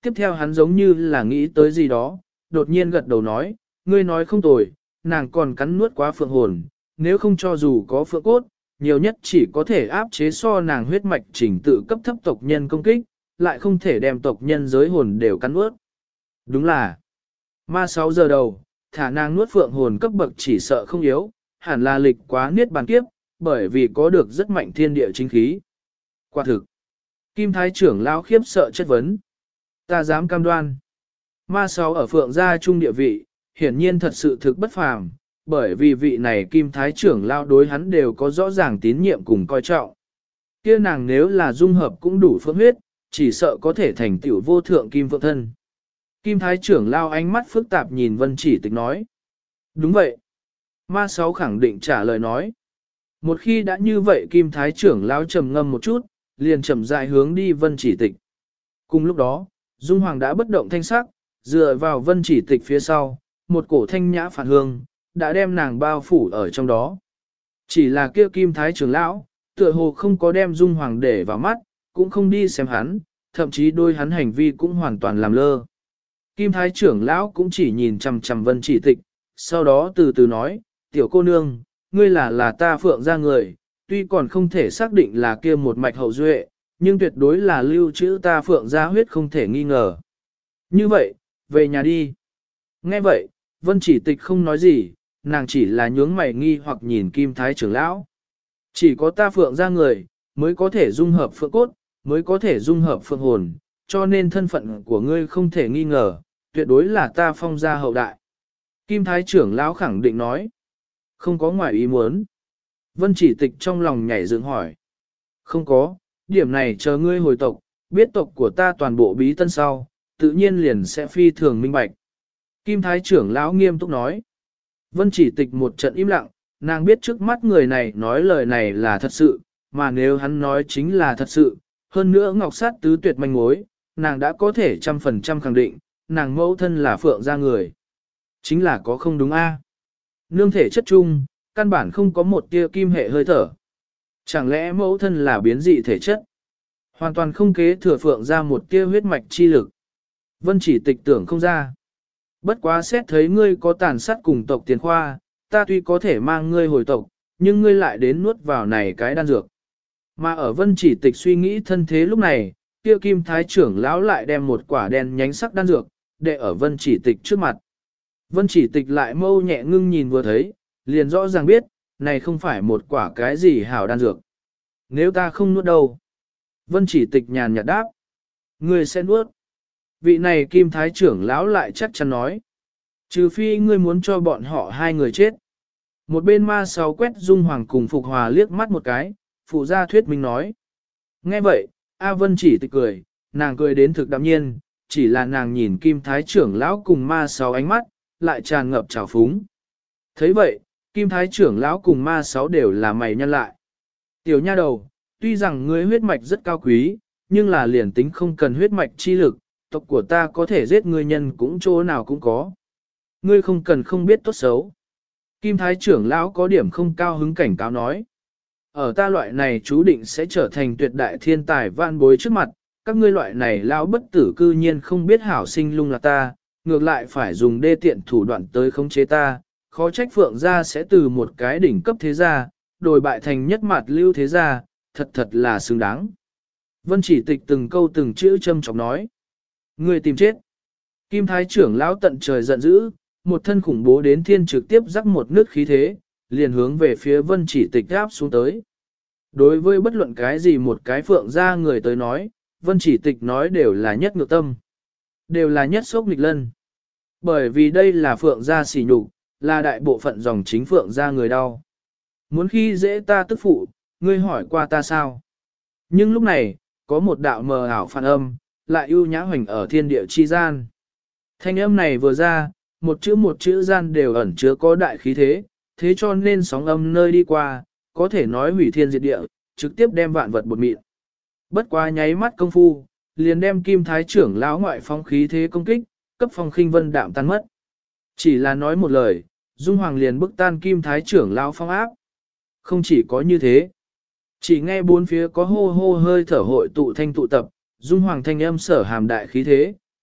Tiếp theo hắn giống như là nghĩ tới gì đó, đột nhiên gật đầu nói, ngươi nói không tồi, nàng còn cắn nuốt quá phượng hồn, nếu không cho dù có phượng cốt, nhiều nhất chỉ có thể áp chế so nàng huyết mạch trình tự cấp thấp tộc nhân công kích, lại không thể đem tộc nhân giới hồn đều cắn nuốt. Đúng là, ma 6 giờ đầu, thả nàng nuốt phượng hồn cấp bậc chỉ sợ không yếu, hẳn là lịch quá niết bàn kiếp, bởi vì có được rất mạnh thiên địa chính khí. Quả thực, Kim Thái trưởng lão khiếp sợ chất vấn. Ta dám cam đoan. Ma 6 ở phượng gia trung địa vị, hiển nhiên thật sự thực bất phàm, bởi vì vị này Kim Thái trưởng lão đối hắn đều có rõ ràng tín nhiệm cùng coi trọng. Kia nàng nếu là dung hợp cũng đủ phượng huyết, chỉ sợ có thể thành tiểu vô thượng kim phượng thân. Kim Thái trưởng lão ánh mắt phức tạp nhìn Vân Chỉ Tịch nói. Đúng vậy. Ma 6 khẳng định trả lời nói. Một khi đã như vậy Kim Thái trưởng lão trầm ngâm một chút, liền chậm rãi hướng đi Vân Chỉ Tịch. Cùng lúc đó, Dung Hoàng đã bất động thanh sắc, dựa vào Vân Chỉ Tịch phía sau, một cổ thanh nhã phản hương, đã đem nàng bao phủ ở trong đó. Chỉ là kia Kim Thái trưởng lão, tựa hồ không có đem Dung Hoàng để vào mắt, cũng không đi xem hắn, thậm chí đôi hắn hành vi cũng hoàn toàn làm lơ. Kim Thái trưởng lão cũng chỉ nhìn chằm chằm Vân Chỉ Tịch, sau đó từ từ nói, tiểu cô nương, ngươi là ta phượng ra người, tuy còn không thể xác định là kia một mạch hậu duệ, nhưng tuyệt đối là lưu trữ ta phượng ra huyết không thể nghi ngờ. Như vậy, về nhà đi. Nghe vậy, Vân Chỉ Tịch không nói gì, nàng chỉ là nhướng mày nghi hoặc nhìn Kim Thái trưởng lão. Chỉ có ta phượng ra người, mới có thể dung hợp phượng cốt, mới có thể dung hợp phượng hồn, cho nên thân phận của ngươi không thể nghi ngờ, tuyệt đối là ta phong gia hậu đại. Kim Thái trưởng lão khẳng định nói. Không có ngoài ý muốn. Vân Chỉ Tịch trong lòng nhảy dựng hỏi. Không có, điểm này chờ ngươi hồi tộc, biết tộc của ta toàn bộ bí tân sau, tự nhiên liền sẽ phi thường minh bạch. Kim Thái trưởng lão nghiêm túc nói. Vân Chỉ Tịch một trận im lặng, nàng biết trước mắt người này nói lời này là thật sự, mà nếu hắn nói chính là thật sự, hơn nữa ngọc sát tứ tuyệt manh mối, nàng đã có thể 100% khẳng định, nàng mẫu thân là phượng gia người. Chính là có không đúng a? Nương thể chất chung, căn bản không có một tia kim hệ hơi thở. Chẳng lẽ mẫu thân là biến dị thể chất? Hoàn toàn không kế thừa phượng ra một tia huyết mạch chi lực. Vân Chỉ Tịch tưởng không ra. Bất quá xét thấy ngươi có tàn sát cùng tộc tiền khoa, ta tuy có thể mang ngươi hồi tộc, nhưng ngươi lại đến nuốt vào này cái đan dược. Mà ở Vân Chỉ Tịch suy nghĩ thân thế lúc này, kia Kim Thái trưởng lão lại đem một quả đen nhánh sắc đan dược, để ở Vân Chỉ Tịch trước mặt. Vân Chỉ Tịch lại mâu nhẹ ngưng nhìn vừa thấy, liền rõ ràng biết, này không phải một quả cái gì hảo đan dược. Nếu ta không nuốt đâu? Vân Chỉ Tịch nhàn nhạt đáp. Ngươi sẽ nuốt. Vị này Kim Thái trưởng lão lại chắc chắn nói. Trừ phi ngươi muốn cho bọn họ hai người chết. Một bên ma 6 quét Dung Hoàng cùng Phục Hòa liếc mắt một cái, phụ gia thuyết minh nói. Nghe vậy, A Vân Chỉ Tịch cười, nàng cười đến thực đạm nhiên, chỉ là nàng nhìn Kim Thái trưởng lão cùng ma 6 ánh mắt, lại tràn ngập trào phúng. Thấy vậy, Kim Thái trưởng lão cùng ma 6 đều là mày nhăn lại. Tiểu nha đầu, tuy rằng ngươi huyết mạch rất cao quý, nhưng là liền tính không cần huyết mạch chi lực, tộc của ta có thể giết ngươi nhân cũng chỗ nào cũng có. Ngươi không cần không biết tốt xấu. Kim Thái trưởng lão có điểm không cao hứng cảnh cáo nói. Ở ta loại này chú định sẽ trở thành tuyệt đại thiên tài vạn bối trước mặt, các ngươi loại này lão bất tử cư nhiên không biết hảo sinh lung là ta, ngược lại phải dùng đê tiện thủ đoạn tới khống chế ta, khó trách phượng gia sẽ từ một cái đỉnh cấp thế gia, đổi bại thành nhất mặt lưu thế gia, thật là xứng đáng. Vân Chỉ Tịch từng câu từng chữ châm chọc nói. Người tìm chết. Kim Thái trưởng lão tận trời giận dữ, một thân khủng bố đến thiên trực tiếp rắc một nước khí thế, liền hướng về phía Vân Chỉ Tịch áp xuống tới. Đối với bất luận cái gì một cái phượng gia người tới nói, Vân Chỉ Tịch nói đều là nhất ngược tâm. Đều là nhất sốc nghịch lân. Bởi vì đây là phượng gia sỉ nhục, là đại bộ phận dòng chính phượng gia người đau. Muốn khi dễ ta tức phụ, ngươi hỏi qua ta sao? Nhưng lúc này, có một đạo mờ ảo phản âm, lại ưu nhã hoành ở thiên địa chi gian. Thanh âm này vừa ra, một chữ gian đều ẩn chứa có đại khí thế, thế cho nên sóng âm nơi đi qua, có thể nói hủy thiên diệt địa, trực tiếp đem vạn vật bột mịn. Bất quá nháy mắt công phu, liền đem Kim Thái trưởng lão ngoại phong khí thế công kích, cấp phong khinh vân đạm tan mất. Chỉ là nói một lời, Dung Hoàng liền bức tan Kim Thái trưởng lão phong áp. Không chỉ có như thế, chỉ nghe bốn phía có hô hô hơi thở hội tụ thanh tụ tập, Dung Hoàng thanh âm sở hàm đại khí thế,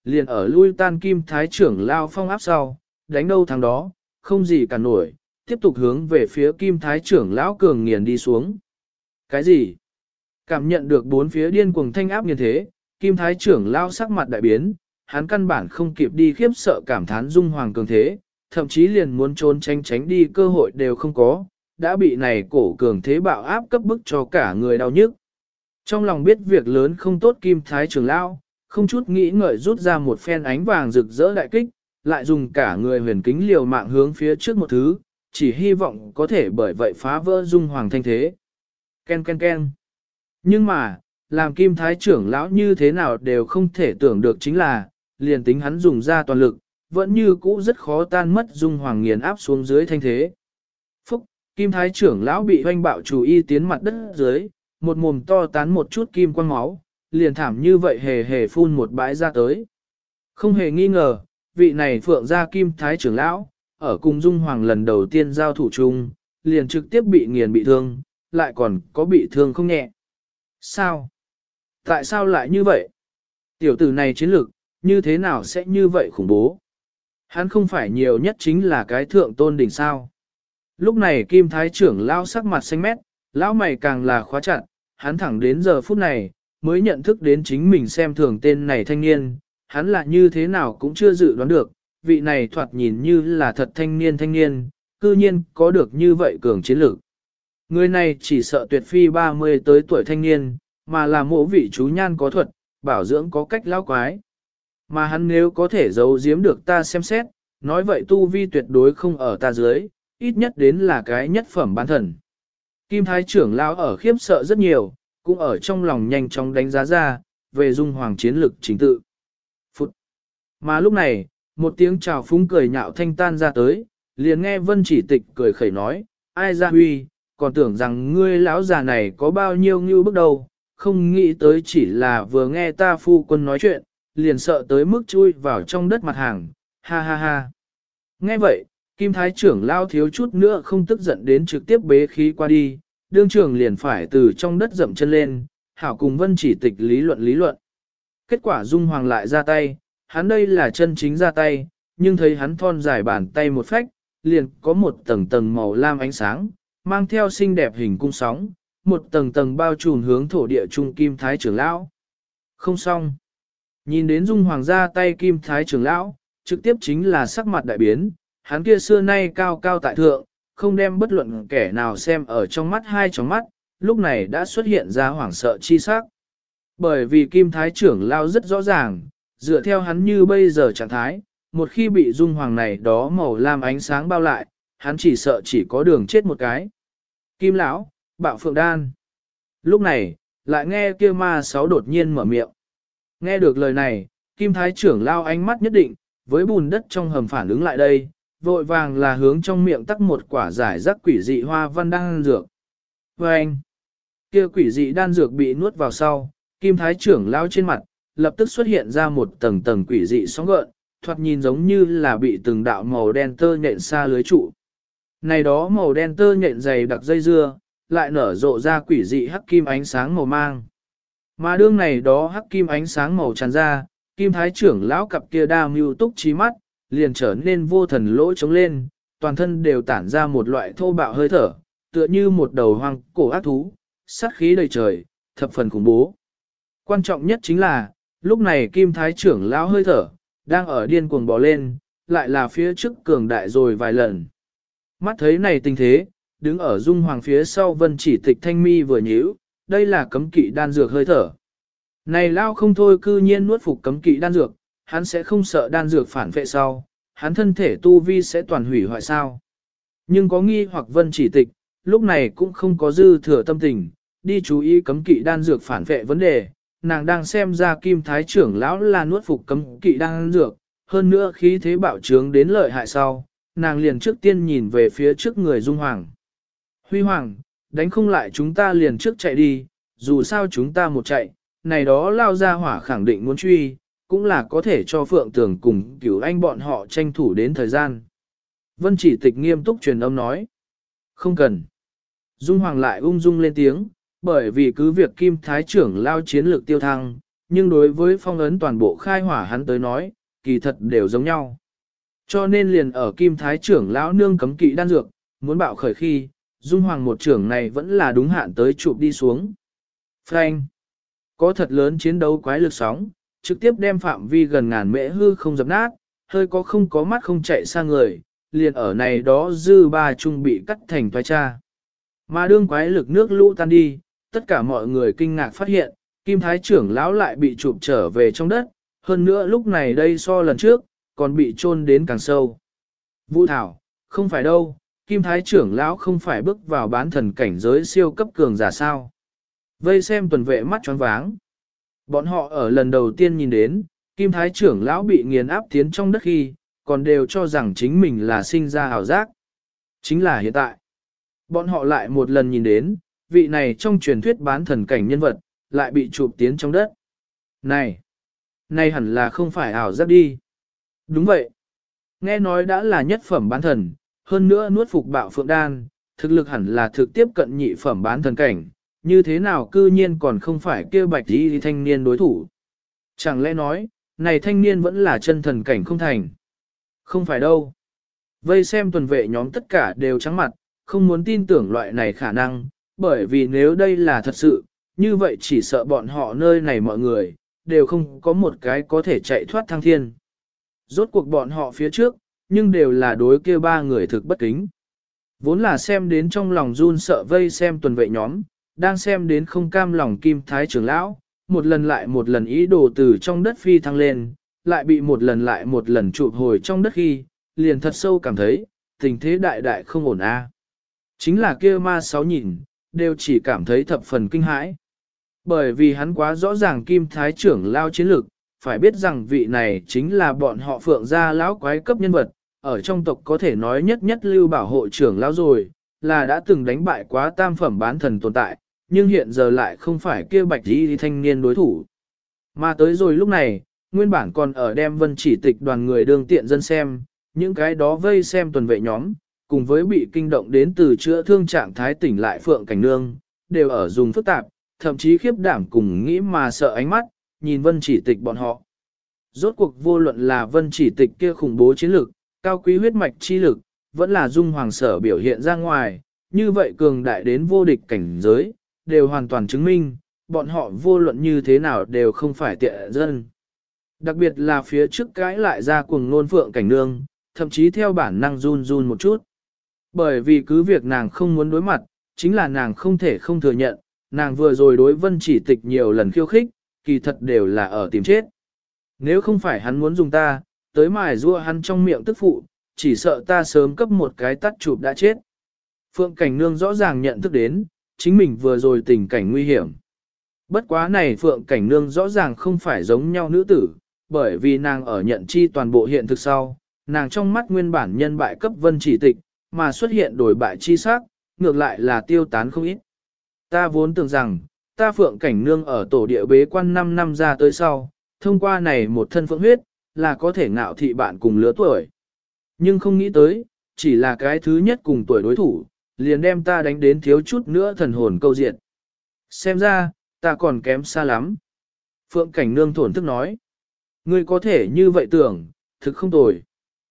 liền ở lui tan Kim Thái trưởng lao phong áp sau, đánh đâu thắng đó, không gì cả nổi, tiếp tục hướng về phía Kim Thái trưởng lão cường nghiền đi xuống. Cái gì? Cảm nhận được bốn phía điên cuồng thanh áp như thế, Kim Thái trưởng lao sắc mặt đại biến, hắn căn bản không kịp đi khiếp sợ cảm thán Dung Hoàng cường thế, thậm chí liền muốn trốn tránh tránh đi cơ hội đều không có, đã bị này cổ cường thế bạo áp cấp bức cho cả người đau nhức. Trong lòng biết việc lớn không tốt Kim Thái trưởng lão, không chút nghĩ ngợi rút ra một phen ánh vàng rực rỡ đại kích, lại dùng cả người huyền kính liều mạng hướng phía trước một thứ, chỉ hy vọng có thể bởi vậy phá vỡ Dung Hoàng thanh thế. Ken ken ken. Nhưng mà, làm Kim Thái trưởng lão như thế nào đều không thể tưởng được chính là, liền tính hắn dùng ra toàn lực, vẫn như cũ rất khó tan mất Dung Hoàng nghiền áp xuống dưới thanh thế. Phúc, Kim Thái trưởng lão bị hoanh bạo chủ y tiến mặt đất dưới, một mồm to tán một chút kim quang máu, liền thảm như vậy hề hề phun một bãi ra tới. Không hề nghi ngờ, vị này phượng gia Kim Thái trưởng lão, ở cùng Dung Hoàng lần đầu tiên giao thủ chung, liền trực tiếp bị nghiền bị thương, lại còn có bị thương không nhẹ. Sao? Tại sao lại như vậy? Tiểu tử này chiến lược, như thế nào sẽ như vậy khủng bố? Hắn không phải nhiều nhất chính là cái thượng tôn đỉnh sao. Lúc này Kim Thái trưởng lão sắc mặt xanh mét, lão mày càng là khóa chặt, hắn thẳng đến giờ phút này, mới nhận thức đến chính mình xem thường tên này thanh niên, hắn là như thế nào cũng chưa dự đoán được, vị này thoạt nhìn như là thật thanh niên, cư nhiên có được như vậy cường chiến lược. Người này chỉ sợ tuyệt phi 30 tới tuổi thanh niên, mà là mộ vị chú nhan có thuật, bảo dưỡng có cách lão quái. Mà hắn nếu có thể giấu giếm được ta xem xét, nói vậy tu vi tuyệt đối không ở ta dưới, ít nhất đến là cái nhất phẩm bán thần. Kim Thái trưởng lão ở khiếp sợ rất nhiều, cũng ở trong lòng nhanh chóng đánh giá ra, về Dung Hoàng chiến lực chính tự. Phút. Mà lúc này, một tiếng chào phúng cười nhạo thanh tan ra tới, liền nghe Vân Chỉ Tịch cười khẩy nói, ai ra huy, còn tưởng rằng ngươi lão già này có bao nhiêu ngưu bước đầu, không nghĩ tới chỉ là vừa nghe ta phu quân nói chuyện, liền sợ tới mức chui vào trong đất mặt hàng, ha ha ha. Nghe vậy, Kim Thái trưởng lao thiếu chút nữa không tức giận đến trực tiếp bế khí qua đi, đương trưởng liền phải từ trong đất dậm chân lên, hảo cùng Vân Chỉ Tịch lý luận. Kết quả Dung Hoàng lại ra tay, hắn đây là chân chính ra tay, nhưng thấy hắn thon dài bàn tay một phách, liền có một tầng tầng màu lam ánh sáng, mang theo xinh đẹp hình cung sóng, một tầng tầng bao trùm hướng thổ địa trung Kim Thái trưởng lão. Không xong. Nhìn đến Dung Hoàng ra tay Kim Thái trưởng lão, trực tiếp chính là sắc mặt đại biến, hắn kia xưa nay cao cao tại thượng, không đem bất luận kẻ nào xem ở trong mắt hai trong mắt, lúc này đã xuất hiện ra hoảng sợ chi sắc. Bởi vì Kim Thái trưởng lão rất rõ ràng, dựa theo hắn như bây giờ trạng thái, một khi bị Dung Hoàng này đó màu lam ánh sáng bao lại, hắn chỉ sợ chỉ có đường chết một cái. Kim lão, bạo phượng đan. Lúc này, lại nghe kia ma sáu đột nhiên mở miệng. Nghe được lời này, Kim Thái trưởng lao ánh mắt nhất định, với bùn đất trong hầm phản ứng lại đây, vội vàng là hướng trong miệng tắc một quả giải rắc quỷ dị hoa văn đan dược. Và anh, kia quỷ dị đan dược bị nuốt vào sau, Kim Thái trưởng lao trên mặt, lập tức xuất hiện ra một tầng tầng quỷ dị sóng gợn, thoạt nhìn giống như là bị từng đạo màu đen tơ nhện xa lưới trụ. Này đó màu đen tơ nhện dày đặc dây dưa, lại nở rộ ra quỷ dị hắc kim ánh sáng màu mang. Mà đương này đó hắc kim ánh sáng màu tràn ra, Kim Thái trưởng lão cặp kia đa mưu túc trí mắt, liền trở nên vô thần lỗ trống lên, toàn thân đều tản ra một loại thô bạo hơi thở, tựa như một đầu hoang cổ ác thú, sát khí đầy trời, thập phần khủng bố. Quan trọng nhất chính là, lúc này Kim Thái trưởng lão hơi thở, đang ở điên cuồng bò lên, lại là phía trước cường đại rồi vài lần. Mắt thấy này tình thế, đứng ở Dung Hoàng phía sau Vân Chỉ Tịch thanh mi vừa nhíu, đây là cấm kỵ đan dược hơi thở. Này lao không thôi cư nhiên nuốt phục cấm kỵ đan dược, hắn sẽ không sợ đan dược phản vệ sau, hắn thân thể tu vi sẽ toàn hủy hoại sao. Nhưng có nghi hoặc Vân Chỉ Tịch, lúc này cũng không có dư thừa tâm tình, đi chú ý cấm kỵ đan dược phản vệ vấn đề, nàng đang xem ra Kim Thái trưởng lão là nuốt phục cấm kỵ đan dược, hơn nữa khí thế bạo trướng đến lợi hại sau, nàng liền trước tiên nhìn về phía trước người Dung Hoàng. Huy Hoàng, đánh không lại chúng ta liền trước chạy đi, dù sao chúng ta một chạy, này đó lao ra hỏa khẳng định muốn truy, cũng là có thể cho Phượng Tường cùng Cửu Anh bọn họ tranh thủ đến thời gian. Vân Chỉ Tịch nghiêm túc truyền âm nói. Không cần. Dung Hoàng lại ung dung lên tiếng, bởi vì cứ việc Kim Thái trưởng lao chiến lược tiêu thăng, nhưng đối với phong ấn toàn bộ khai hỏa hắn tới nói, kỳ thật đều giống nhau. Cho nên liền ở Kim Thái trưởng lão nương cấm kỵ đan dược, muốn bạo khởi khi, Dung Hoàng một trưởng này vẫn là đúng hạn tới chụp đi xuống. Frank! Có thật lớn chiến đấu quái lực sóng, trực tiếp đem phạm vi gần ngàn mễ hư không dập nát, hơi có không có mắt không chạy sang người, liền ở này đó dư ba chung bị cắt thành toái cha. Mà đương quái lực nước lũ tan đi, tất cả mọi người kinh ngạc phát hiện, Kim Thái trưởng lão lại bị chụp trở về trong đất, hơn nữa lúc này đây so lần trước, còn bị chôn đến càng sâu. Vũ Thảo, không phải đâu, Kim Thái trưởng lão không phải bước vào bán thần cảnh giới siêu cấp cường giả sao. Vây xem tuần vệ mắt choáng váng. Bọn họ ở lần đầu tiên nhìn đến, Kim Thái trưởng lão bị nghiền áp tiến trong đất khi, còn đều cho rằng chính mình là sinh ra ảo giác. Chính là hiện tại. Bọn họ lại một lần nhìn đến, vị này trong truyền thuyết bán thần cảnh nhân vật, lại bị chụp tiến trong đất. Này hẳn là không phải ảo giác đi. Đúng vậy. Nghe nói đã là nhất phẩm bán thần, hơn nữa nuốt phục bạo phượng đan, thực lực hẳn là thực tiếp cận nhị phẩm bán thần cảnh, như thế nào cư nhiên còn không phải kêu bạch đi thanh niên đối thủ. Chẳng lẽ nói, này thanh niên vẫn là chân thần cảnh không thành. Không phải đâu. Vây xem tuần vệ nhóm tất cả đều trắng mặt, không muốn tin tưởng loại này khả năng, bởi vì nếu đây là thật sự, như vậy chỉ sợ bọn họ nơi này mọi người, đều không có một cái có thể chạy thoát thăng thiên. Rốt cuộc bọn họ phía trước, nhưng đều là đối kia ba người thực bất kính. Vốn là xem đến trong lòng run sợ vây xem tuần vệ nhóm, đang xem đến không cam lòng Kim Thái trưởng lão, một lần lại một lần ý đồ từ trong đất phi thăng lên, lại bị một lần lại một lần chụp hồi trong đất khi, liền thật sâu cảm thấy, tình thế đại đại không ổn a. Chính là kia ma sáu nhìn, đều chỉ cảm thấy thập phần kinh hãi. Bởi vì hắn quá rõ ràng Kim Thái trưởng lao chiến lực, phải biết rằng vị này chính là bọn họ Phượng gia lão quái cấp nhân vật, ở trong tộc có thể nói nhất nhất lưu bảo hộ trưởng lão rồi, là đã từng đánh bại quá tam phẩm bán thần tồn tại, nhưng hiện giờ lại không phải kia bạch y thanh niên đối thủ. Mà tới rồi lúc này, nguyên bản còn ở đem vân chỉ tịch đoàn người đương tiện dân xem, những cái đó vây xem tuần vệ nhóm, cùng với bị kinh động đến từ chữa thương trạng thái tỉnh lại Phượng Cảnh Nương, đều ở dùng phức tạp, thậm chí khiếp đảm cùng nghĩ mà sợ ánh mắt, nhìn vân chỉ tịch bọn họ. Rốt cuộc vô luận là vân chỉ tịch kia khủng bố chiến lực, cao quý huyết mạch chi lực, vẫn là dung hoàng sở biểu hiện ra ngoài, như vậy cường đại đến vô địch cảnh giới, đều hoàn toàn chứng minh, bọn họ vô luận như thế nào đều không phải tiện dân. Đặc biệt là phía trước cãi lại ra cuồng nôn Phượng Cảnh Nương, thậm chí theo bản năng run run một chút. Bởi vì cứ việc nàng không muốn đối mặt, chính là nàng không thể không thừa nhận, nàng vừa rồi đối vân chỉ tịch nhiều lần khiêu khích, kỳ thật đều là ở tìm chết. Nếu không phải hắn muốn dùng ta, tới mài rua hắn trong miệng tức phụ, chỉ sợ ta sớm cấp một cái tắt chụp đã chết. Phượng Cảnh Nương rõ ràng nhận thức đến, chính mình vừa rồi tình cảnh nguy hiểm. Bất quá này Phượng Cảnh Nương rõ ràng không phải giống nhau nữ tử, bởi vì nàng ở nhận chi toàn bộ hiện thực sau, nàng trong mắt nguyên bản nhân bại cấp vân chỉ tịch, mà xuất hiện đổi bại chi sắc, ngược lại là tiêu tán không ít. Ta vốn tưởng rằng, ta Phượng Cảnh Nương ở tổ địa bế quan 5 năm ra tới sau, thông qua này một thân phượng huyết, là có thể ngạo thị bạn cùng lứa tuổi. Nhưng không nghĩ tới, chỉ là cái thứ nhất cùng tuổi đối thủ, liền đem ta đánh đến thiếu chút nữa thần hồn câu diện. Xem ra, ta còn kém xa lắm. Phượng Cảnh Nương thổn thức nói. Ngươi có thể như vậy tưởng, thực không tồi.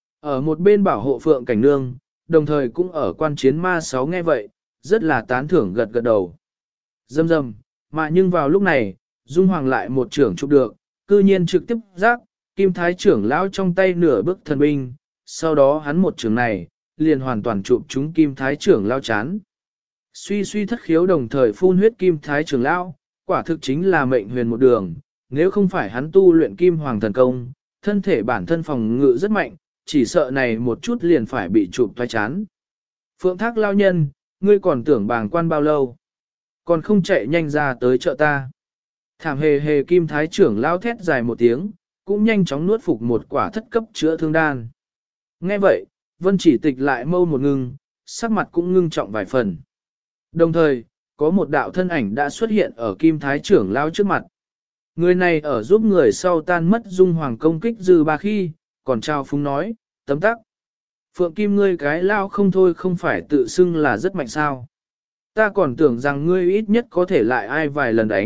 Ở một bên bảo hộ Phượng Cảnh Nương, đồng thời cũng ở quan chiến ma 6 nghe vậy, rất là tán thưởng gật gật đầu. Dâm dâm, mà nhưng vào lúc này, Dung Hoàng lại một trưởng chụp được, cư nhiên trực tiếp giác, Kim Thái trưởng lão trong tay nửa bước thần binh, sau đó hắn một trường này, liền hoàn toàn chụp chúng Kim Thái trưởng lão chán. Suy suy thất khiếu đồng thời phun huyết Kim Thái trưởng lão, quả thực chính là mệnh huyền một đường, nếu không phải hắn tu luyện Kim Hoàng thần công, thân thể bản thân phòng ngự rất mạnh, chỉ sợ này một chút liền phải bị chụp toái chán. Phượng Thác lao nhân, ngươi còn tưởng bàng quan bao lâu? Còn không chạy nhanh ra tới chợ ta. Thảm hề hề Kim Thái trưởng lao thét dài một tiếng, cũng nhanh chóng nuốt phục một quả thất cấp chữa thương đan. Nghe vậy, Vân Chỉ Tịch lại mâu một ngưng, sắc mặt cũng ngưng trọng vài phần. Đồng thời, có một đạo thân ảnh đã xuất hiện ở Kim Thái trưởng lao trước mặt. Người này ở giúp người sau tan mất Dung Hoàng công kích dư ba khi, còn trao phúng nói, tấm tắc. Phượng Kim ngươi cái lao không thôi không phải tự xưng là rất mạnh sao. Ta còn tưởng rằng ngươi ít nhất có thể lại ai vài lần đánh,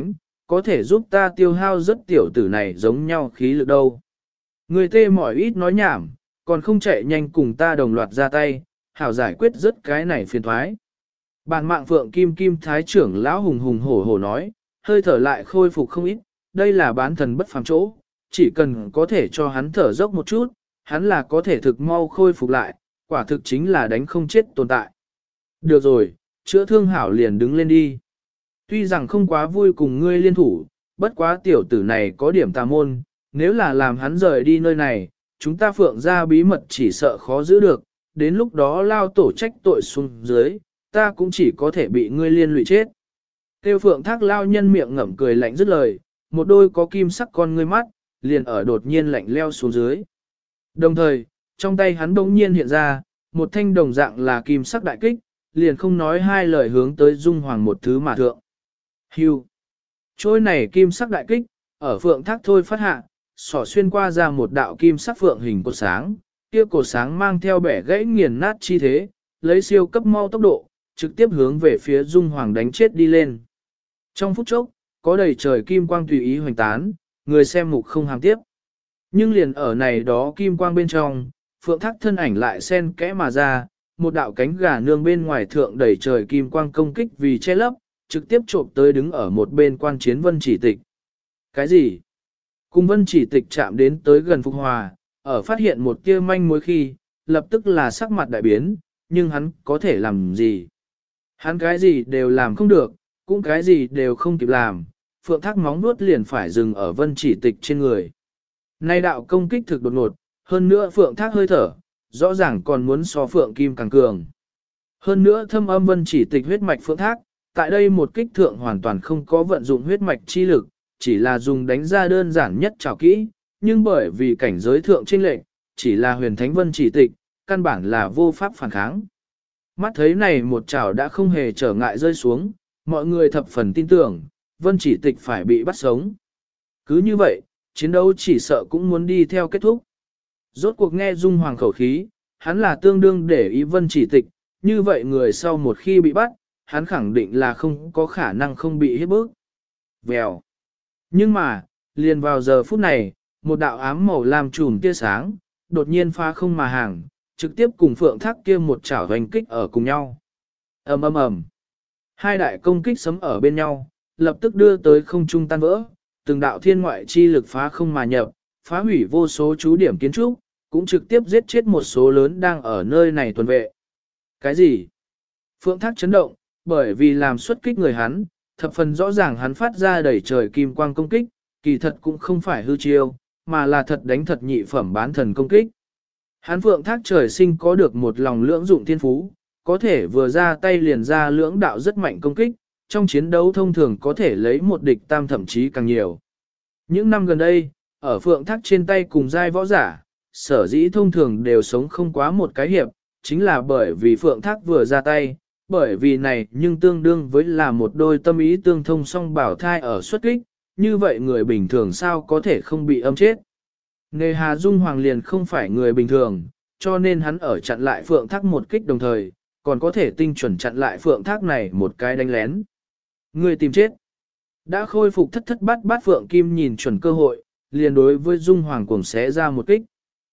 có thể giúp ta tiêu hao rất tiểu tử này giống nhau khí lực đâu. Người tê mỏi ít nói nhảm, còn không chạy nhanh cùng ta đồng loạt ra tay, hảo giải quyết rất cái này phiền thoái. Bản mạng Phượng Kim Kim Thái trưởng lão hùng hùng hổ hổ nói, hơi thở lại khôi phục không ít, đây là bán thần bất phàm chỗ, chỉ cần có thể cho hắn thở dốc một chút, hắn là có thể thực mau khôi phục lại, quả thực chính là đánh không chết tồn tại. Được rồi, chữa thương hảo liền đứng lên đi. Tuy rằng không quá vui cùng ngươi liên thủ, bất quá tiểu tử này có điểm tà môn, nếu là làm hắn rời đi nơi này, chúng ta Phượng ra bí mật chỉ sợ khó giữ được, đến lúc đó lao tổ trách tội xuống dưới, ta cũng chỉ có thể bị ngươi liên lụy chết. Tiêu Phượng Thác lao nhân miệng ngậm cười lạnh dứt lời, một đôi có kim sắc con ngươi mắt, liền ở đột nhiên lạnh leo xuống dưới. Đồng thời, trong tay hắn bỗng nhiên hiện ra, một thanh đồng dạng là kim sắc đại kích, liền không nói hai lời hướng tới Dung Hoàng một thứ mà thượng. Hưu. Trôi này kim sắc đại kích, ở Phượng Thác thôi phát hạ, xỏ xuyên qua ra một đạo kim sắc phượng hình cột sáng, kia cột sáng mang theo bẻ gãy nghiền nát chi thế, lấy siêu cấp mau tốc độ, trực tiếp hướng về phía Dung Hoàng đánh chết đi lên. Trong phút chốc, có đầy trời kim quang tùy ý hoành tán, người xem mục không hàm tiếp. Nhưng liền ở này đó kim quang bên trong, Phượng Thác thân ảnh lại xen kẽ mà ra, một đạo cánh gà nương bên ngoài thượng đầy trời kim quang công kích vì che lấp, trực tiếp trộm tới đứng ở một bên quan chiến Vân Chỉ Tịch. Cái gì? Cùng Vân Chỉ Tịch chạm đến tới gần Phục Hòa, ở phát hiện một tia manh mối khi, lập tức là sắc mặt đại biến, nhưng hắn có thể làm gì? Hắn cái gì đều làm không được, cũng cái gì đều không kịp làm, Phượng Thác móng nuốt liền phải dừng ở Vân Chỉ Tịch trên người. Nay đạo công kích thực đột ngột, hơn nữa Phượng Thác hơi thở, rõ ràng còn muốn so Phượng Kim càng cường. Hơn nữa thâm âm Vân Chỉ Tịch huyết mạch Phượng Thác, tại đây một kích thượng hoàn toàn không có vận dụng huyết mạch chi lực, chỉ là dùng đánh ra đơn giản nhất trảo kỹ, nhưng bởi vì cảnh giới thượng chênh lệch, chỉ là huyền thánh Vân Chỉ Tịch, căn bản là vô pháp phản kháng. Mắt thấy này một chảo đã không hề trở ngại rơi xuống, mọi người thập phần tin tưởng, Vân Chỉ Tịch phải bị bắt sống. Cứ như vậy, chiến đấu chỉ sợ cũng muốn đi theo kết thúc. Rốt cuộc nghe Dung Hoàng khẩu khí, hắn là tương đương để ý Vân Chỉ Tịch, như vậy người sau một khi bị bắt, hắn khẳng định là không có khả năng không bị hiếp bức. Vèo. Nhưng mà, liền vào giờ phút này, một đạo ám màu lam trùm tia sáng, đột nhiên phá không mà hàng, trực tiếp cùng Phượng Thác kia một chảo hoành kích ở cùng nhau. Ầm ầm ầm. Hai đại công kích sấm ở bên nhau, lập tức đưa tới không trung tan vỡ, từng đạo thiên ngoại chi lực phá không mà nhập, phá hủy vô số chú điểm kiến trúc, cũng trực tiếp giết chết một số lớn đang ở nơi này tuần vệ. Cái gì? Phượng Thác chấn động, bởi vì làm xuất kích người hắn, thập phần rõ ràng hắn phát ra đẩy trời kim quang công kích, kỳ thật cũng không phải hư chiêu, mà là thật đánh thật nhị phẩm bán thần công kích. Hắn Phượng Thác trời sinh có được một lòng lưỡng dụng thiên phú, có thể vừa ra tay liền ra lưỡng đạo rất mạnh công kích, trong chiến đấu thông thường có thể lấy một địch tam thậm chí càng nhiều. Những năm gần đây, ở Phượng Thác trên tay cùng giai võ giả, sở dĩ thông thường đều sống không quá một cái hiệp, chính là bởi vì Phượng Thác vừa ra tay, bởi vì này nhưng tương đương với là một đôi tâm ý tương thông song bảo thai ở xuất kích, như vậy người bình thường sao có thể không bị âm chết. Nghề Hà Dung Hoàng liền không phải người bình thường, cho nên hắn ở chặn lại Phượng Thác một kích đồng thời, còn có thể tinh chuẩn chặn lại Phượng Thác này một cái đánh lén. Người tìm chết. Đã khôi phục thất thất bát bát Phượng Kim nhìn chuẩn cơ hội, liền đối với Dung Hoàng cuồng xé ra một kích.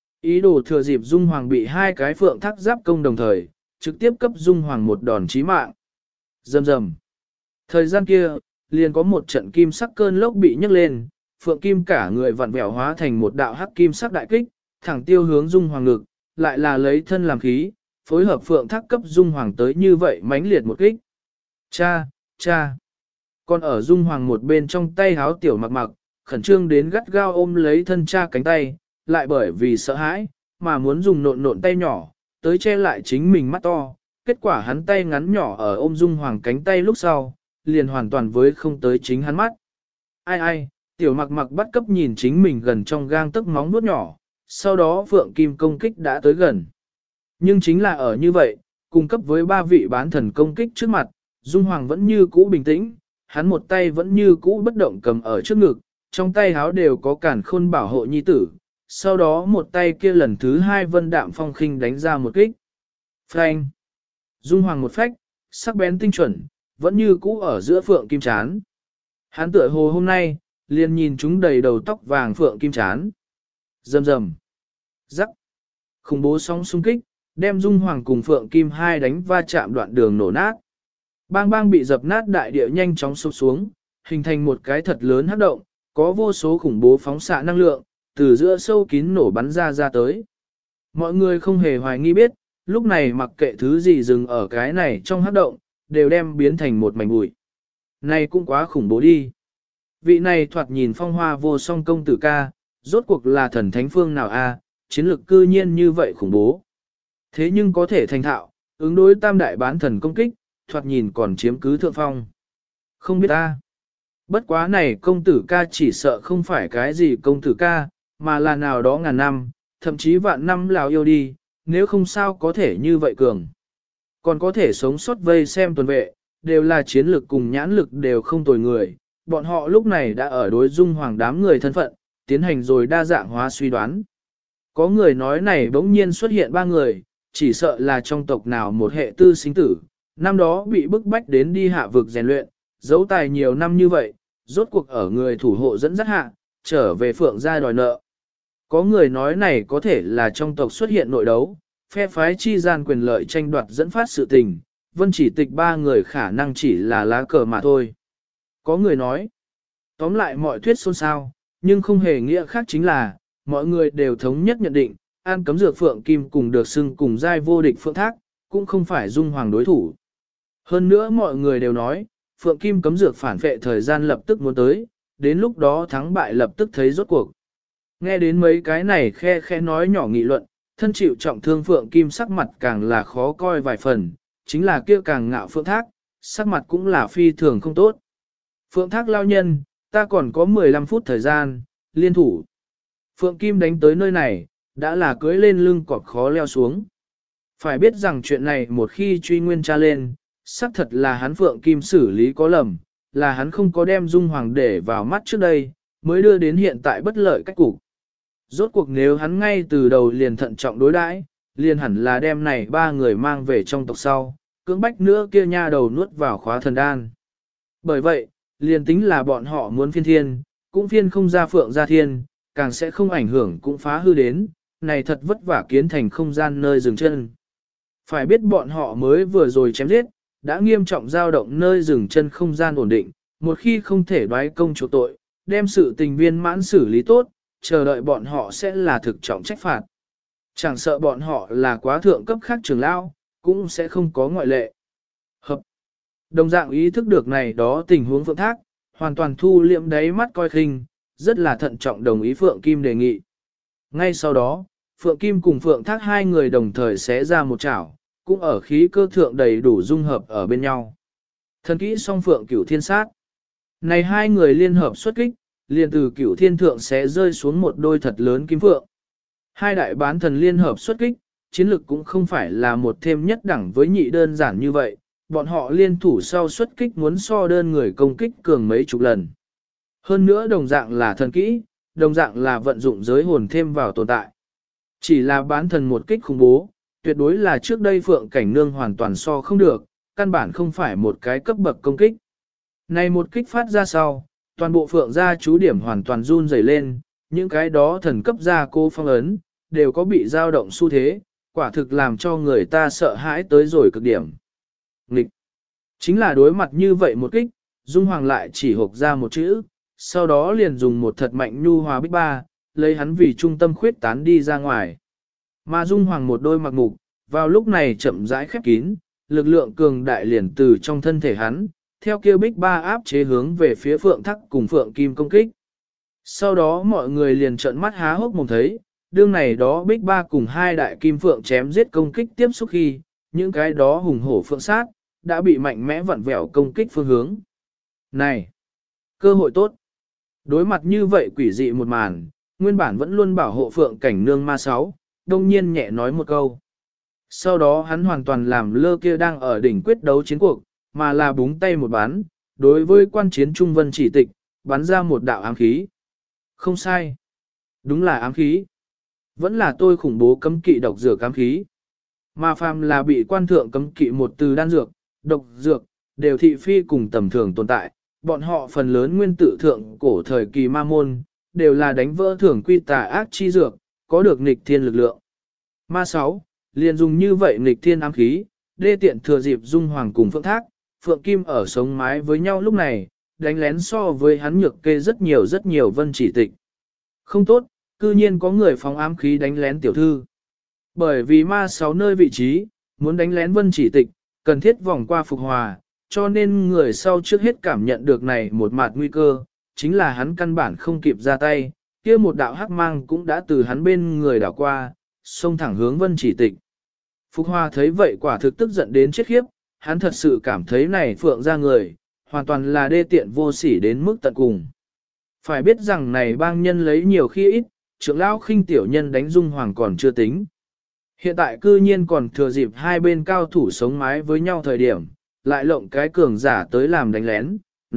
Ý đồ thừa dịp Dung Hoàng bị hai cái Phượng Thác giáp công đồng thời, trực tiếp cấp Dung Hoàng một đòn chí mạng. Rầm rầm. Thời gian kia, liền có một trận kim sắc cơn lốc bị nhấc lên, Phượng Kim cả người vặn vẹo hóa thành một đạo hắc kim sắc đại kích, thẳng tiêu hướng Dung Hoàng ngực, lại là lấy thân làm khí, phối hợp Phượng Thác cấp Dung Hoàng tới như vậy mãnh liệt một kích. Cha, cha. Còn ở Dung Hoàng một bên trong tay háo tiểu mặc mặc, khẩn trương đến gắt gao ôm lấy thân cha cánh tay, lại bởi vì sợ hãi, mà muốn dùng nộn nộn tay nhỏ, tới che lại chính mình mắt to. Kết quả hắn tay ngắn nhỏ ở ôm Dung Hoàng cánh tay lúc sau, liền hoàn toàn với không tới chính hắn mắt. Ai ai, tiểu mặc mặc bắt cấp nhìn chính mình gần trong gang tấc móng nuốt nhỏ, sau đó Phượng Kim công kích đã tới gần. Nhưng chính là ở như vậy, cung cấp với ba vị bán thần công kích trước mặt, Dung Hoàng vẫn như cũ bình tĩnh, hắn một tay vẫn như cũ bất động cầm ở trước ngực, trong tay háo đều có cản khôn bảo hộ nhi tử, sau đó một tay kia lần thứ hai vân đạm phong khinh đánh ra một kích. Phanh! Dung Hoàng một phách, sắc bén tinh chuẩn, vẫn như cũ ở giữa Phượng Kim chán. Hắn tựa hồ hôm nay, liền nhìn chúng đầy đầu tóc vàng Phượng Kim chán. Rầm rầm. Rắc. Khủng bố sóng xung kích, đem Dung Hoàng cùng Phượng Kim hai đánh va chạm đoạn đường nổ nát. Bang bang bị dập nát đại địa nhanh chóng sụp xuống, hình thành một cái thật lớn hắc động, có vô số khủng bố phóng xạ năng lượng, từ giữa sâu kín nổ bắn ra tới. Mọi người không hề hoài nghi biết, lúc này mặc kệ thứ gì dừng ở cái này trong hắc động, đều đem biến thành một mảnh bụi. Này cũng quá khủng bố đi. Vị này thoạt nhìn phong hoa vô song công tử ca, rốt cuộc là thần thánh phương nào a? Chiến lược cư nhiên như vậy khủng bố. Thế nhưng có thể thành thạo, ứng đối tam đại bán thần công kích, thoạt nhìn còn chiếm cứ thượng phong. Không biết ta. Bất quá này công tử ca chỉ sợ không phải cái gì công tử ca, mà là nào đó ngàn năm, thậm chí vạn năm lào yêu đi, nếu không sao có thể như vậy cường. Còn có thể sống sót vây xem tuần vệ, đều là chiến lực cùng nhãn lực đều không tồi người. Bọn họ lúc này đã ở đối Dung Hoàng đám người thân phận, tiến hành rồi đa dạng hóa suy đoán. Có người nói này bỗng nhiên xuất hiện ba người, chỉ sợ là trong tộc nào một hệ tư sinh tử, năm đó bị bức bách đến đi hạ vực rèn luyện, giấu tài nhiều năm như vậy, rốt cuộc ở người thủ hộ dẫn dắt hạ, trở về Phượng gia đòi nợ. Có người nói này có thể là trong tộc xuất hiện nội đấu, phe phái chi gian quyền lợi tranh đoạt dẫn phát sự tình, vân chỉ tịch ba người khả năng chỉ là lá cờ mà thôi. Có người nói, tóm lại mọi thuyết xôn xao, nhưng không hề nghĩa khác chính là, mọi người đều thống nhất nhận định, An Cấm Dược Phượng Kim cùng được xưng cùng giai vô địch Phượng Thác, cũng không phải Dung Hoàng đối thủ. Hơn nữa mọi người đều nói, Phượng Kim cấm dược phản vệ thời gian lập tức muốn tới, đến lúc đó thắng bại lập tức thấy rốt cuộc. Nghe đến mấy cái này khe khe nói nhỏ nghị luận, thân chịu trọng thương Phượng Kim sắc mặt càng là khó coi vài phần, chính là kia càng ngạo Phượng Thác, sắc mặt cũng là phi thường không tốt. Phượng Thác lao nhân, ta còn có 15 phút thời gian, liên thủ. Phượng Kim đánh tới nơi này, đã là cưới lên lưng cọp khó leo xuống. Phải biết rằng chuyện này một khi truy nguyên tra lên, xác thật là hắn Phượng Kim xử lý có lầm, là hắn không có đem Dung Hoàng để vào mắt trước đây, mới đưa đến hiện tại bất lợi cách cục. Rốt cuộc nếu hắn ngay từ đầu liền thận trọng đối đãi, liền hẳn là đem này ba người mang về trong tộc sau, cưỡng bách nữa kia nha đầu nuốt vào khóa thần đan. Bởi vậy, liền tính là bọn họ muốn phiên thiên, cũng phiên không ra Phượng gia thiên, càng sẽ không ảnh hưởng cũng phá hư đến, này thật vất vả kiến thành không gian nơi dừng chân. Phải biết bọn họ mới vừa rồi chém giết, đã nghiêm trọng dao động nơi dừng chân không gian ổn định, một khi không thể đoái công chủ tội, đem sự tình viên mãn xử lý tốt, chờ đợi bọn họ sẽ là thực trọng trách phạt. Chẳng sợ bọn họ là quá thượng cấp khác trường lao, cũng sẽ không có ngoại lệ. Hợp. Đồng dạng ý thức được này đó tình huống Phượng Thác, hoàn toàn thu liệm đáy mắt coi khinh, rất là thận trọng đồng ý Phượng Kim đề nghị. Ngay sau đó, Phượng Kim cùng Phượng Thác hai người đồng thời xé ra một chảo, cũng ở khí cơ thượng đầy đủ dung hợp ở bên nhau. Thần kỹ song Phượng Cửu Thiên Sát. Này hai người liên hợp xuất kích, liền từ Cửu Thiên thượng sẽ rơi xuống một đôi thật lớn kim phượng. Hai đại bán thần liên hợp xuất kích, chiến lực cũng không phải là một thêm nhất đẳng với nhị đơn giản như vậy, bọn họ liên thủ sau xuất kích muốn so đơn người công kích cường mấy chục lần. Hơn nữa đồng dạng là thần kỹ, đồng dạng là vận dụng giới hồn thêm vào tồn tại. Chỉ là bán thần một kích khủng bố, tuyệt đối là trước đây Phượng Cảnh Nương hoàn toàn so không được, căn bản không phải một cái cấp bậc công kích. Này một kích phát ra sau, toàn bộ Phượng gia chú điểm hoàn toàn run rẩy lên, những cái đó thần cấp gia cô phong ấn, đều có bị dao động xu thế, quả thực làm cho người ta sợ hãi tới rồi cực điểm. Nghịch! Chính là đối mặt như vậy một kích, Dung Hoàng lại chỉ hộp ra một chữ, sau đó liền dùng một thật mạnh nhu hòa bích ba, lấy hắn vì trung tâm khuyết tán đi ra ngoài. Mà Dung Hoàng một đôi mặc mục, vào lúc này chậm rãi khép kín, lực lượng cường đại liền từ trong thân thể hắn, theo kia bích ba áp chế hướng về phía Phượng Thác cùng Phượng Kim công kích. Sau đó mọi người liền trợn mắt há hốc mồm thấy, đương này đó bích ba cùng hai đại kim phượng chém giết công kích tiếp xúc khi, những cái đó hùng hổ phượng sát, đã bị mạnh mẽ vặn vẹo công kích phương hướng. Này! Cơ hội tốt! Đối mặt như vậy quỷ dị một màn, nguyên bản vẫn luôn bảo hộ Phượng Cảnh Nương ma sáu, đông nhiên nhẹ nói một câu. Sau đó hắn hoàn toàn làm lơ kia đang ở đỉnh quyết đấu chiến cuộc, mà là búng tay một bắn, đối với quan chiến trung vân chỉ tịch, bắn ra một đạo ám khí. Không sai. Đúng là ám khí. Vẫn là tôi khủng bố cấm kỵ độc dược ám khí. Mà phàm là bị quan thượng cấm kỵ một từ đan dược, độc dược, đều thị phi cùng tầm thường tồn tại, bọn họ phần lớn nguyên tử thượng cổ thời kỳ ma môn, đều là đánh vỡ thường quy tà ác chi dược, có được nghịch thiên lực lượng. Ma 6, liền dùng như vậy nghịch thiên ám khí, đê tiện thừa dịp Dung Hoàng cùng Phượng Thác, Phượng Kim ở sống mái với nhau lúc này, đánh lén so với hắn nhược kê rất nhiều Vân Chỉ Tịch. Không tốt, cư nhiên có người phóng ám khí đánh lén tiểu thư. Bởi vì ma 6 nơi vị trí, muốn đánh lén Vân Chỉ Tịch, cần thiết vòng qua Phục Hòa, cho nên người sau trước hết cảm nhận được này một mặt nguy cơ, chính là hắn căn bản không kịp ra tay, kia một đạo hắc mang cũng đã từ hắn bên người đảo qua, xông thẳng hướng Vân Chỉ Tịch. Phục Hòa thấy vậy quả thực tức giận đến chết khiếp, hắn thật sự cảm thấy này Phượng ra người, hoàn toàn là đê tiện vô sỉ đến mức tận cùng. Phải biết rằng này bang nhân lấy nhiều khi ít, trưởng lão khinh tiểu nhân đánh Dung Hoàng còn chưa tính. Hiện tại cư nhiên còn thừa dịp hai bên cao thủ sống mái với nhau thời điểm, lại lộng cái cường giả tới làm đánh lén,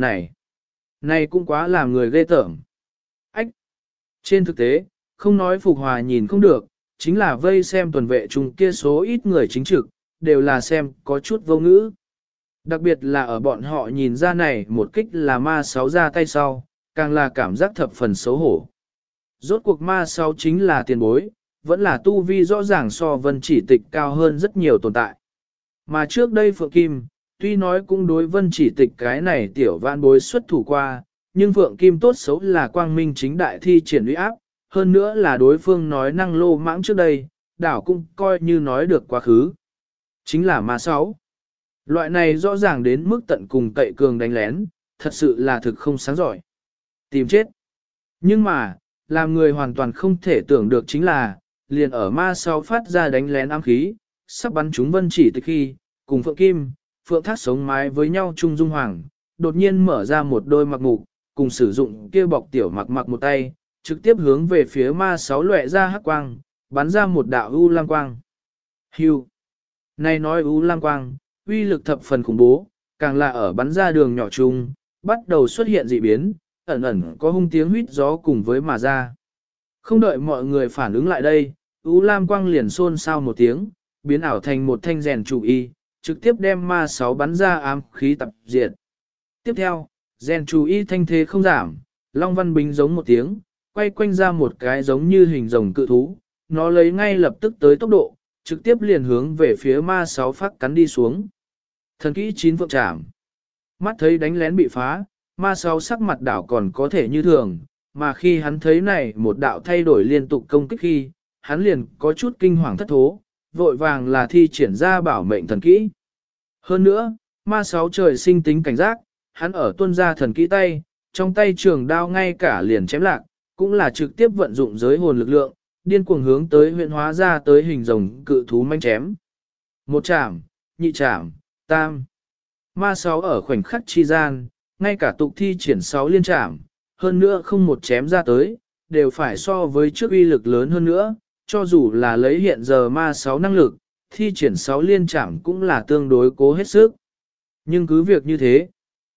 này cũng quá làm người ghê tởm. Ách! Trên thực tế, không nói Phục Hòa nhìn không được, chính là vây xem tuần vệ chung kia số ít người chính trực, đều là xem có chút vô ngữ. Đặc biệt là ở bọn họ nhìn ra này một kích là ma 6 ra tay sau, càng là cảm giác thập phần xấu hổ. Rốt cuộc ma 6 chính là tiền bối, vẫn là tu vi rõ ràng so Vân Chỉ Tịch cao hơn rất nhiều tồn tại. Mà trước đây Phượng Kim, tuy nói cũng đối Vân Chỉ Tịch cái này tiểu vạn bối xuất thủ qua, nhưng Phượng Kim tốt xấu là quang minh chính đại thi triển uy áp, hơn nữa là đối phương nói năng lô mãng trước đây, đảo cũng coi như nói được quá khứ. Chính là ma 6. Loại này rõ ràng đến mức tận cùng cậy cường đánh lén, thật sự là thực không sáng giỏi. Tìm chết. Nhưng mà, làm người hoàn toàn không thể tưởng được chính là, liền ở ma 6 phát ra đánh lén ám khí, sắp bắn chúng Vân Chỉ Tịch khi, cùng Phượng Kim, Phượng Thác sống mái với nhau chung Dung Hoàng, đột nhiên mở ra một đôi mặc mục, cùng sử dụng kia bọc tiểu mặc một tay, trực tiếp hướng về phía ma 6 lệ ra hắc quang, bắn ra một đạo u lam quang. Hưu. Này nói u lam quang, uy lực thập phần khủng bố, càng là ở bắn ra đường nhỏ chung, bắt đầu xuất hiện dị biến, ẩn ẩn có hung tiếng huýt gió cùng với mà ra. Không đợi mọi người phản ứng lại đây, u lam quang liền xôn xao một tiếng, biến ảo thành một thanh rèn chủ y, trực tiếp đem ma 6 bắn ra ám khí tập diệt. Tiếp theo, rèn chủ y thanh thế không giảm, Long Văn Bính giống một tiếng, quay quanh ra một cái giống như hình rồng cự thú, nó lấy ngay lập tức tới tốc độ, trực tiếp liền hướng về phía ma 6 phát cắn đi xuống. Thần kỹ 9 phượng trảm. Mắt thấy đánh lén bị phá, ma 6 sắc mặt đảo còn có thể như thường, mà khi hắn thấy này một đạo thay đổi liên tục công kích khi, hắn liền có chút kinh hoàng thất thố, vội vàng là thi triển ra bảo mệnh thần kỹ. Hơn nữa, ma 6 trời sinh tính cảnh giác, hắn ở tuân ra thần kỹ tay, trong tay trường đao ngay cả liền chém lạc, cũng là trực tiếp vận dụng giới hồn lực lượng, điên cuồng hướng tới huyện hóa ra tới hình rồng cự thú manh chém. Một chạm, nhị chạm, tam. Ma 6 ở khoảnh khắc chi gian, ngay cả tục thi triển 6 liên chạm, hơn nữa không một chém ra tới, đều phải so với trước uy lực lớn hơn nữa, cho dù là lấy hiện giờ ma 6 năng lực, thi triển 6 liên chạm cũng là tương đối cố hết sức. Nhưng cứ việc như thế,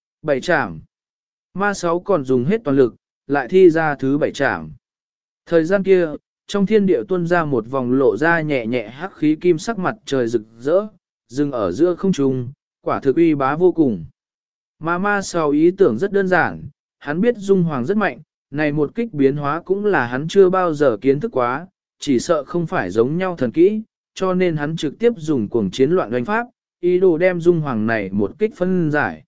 7 chạm, ma 6 còn dùng hết toàn lực, lại thi ra thứ 7 chạm. Thời gian kia, trong thiên địa tuôn ra một vòng lộ ra nhẹ nhẹ hắc khí kim sắc mặt trời rực rỡ, dừng ở giữa không trung, quả thực uy bá vô cùng. Mà ma 6 ý tưởng rất đơn giản, hắn biết Dung Hoàng rất mạnh, này một kích biến hóa cũng là hắn chưa bao giờ kiến thức quá, chỉ sợ không phải giống nhau thần kỹ, cho nên hắn trực tiếp dùng cuồng chiến loạn đánh pháp, ý đồ đem Dung Hoàng này một kích phân giải.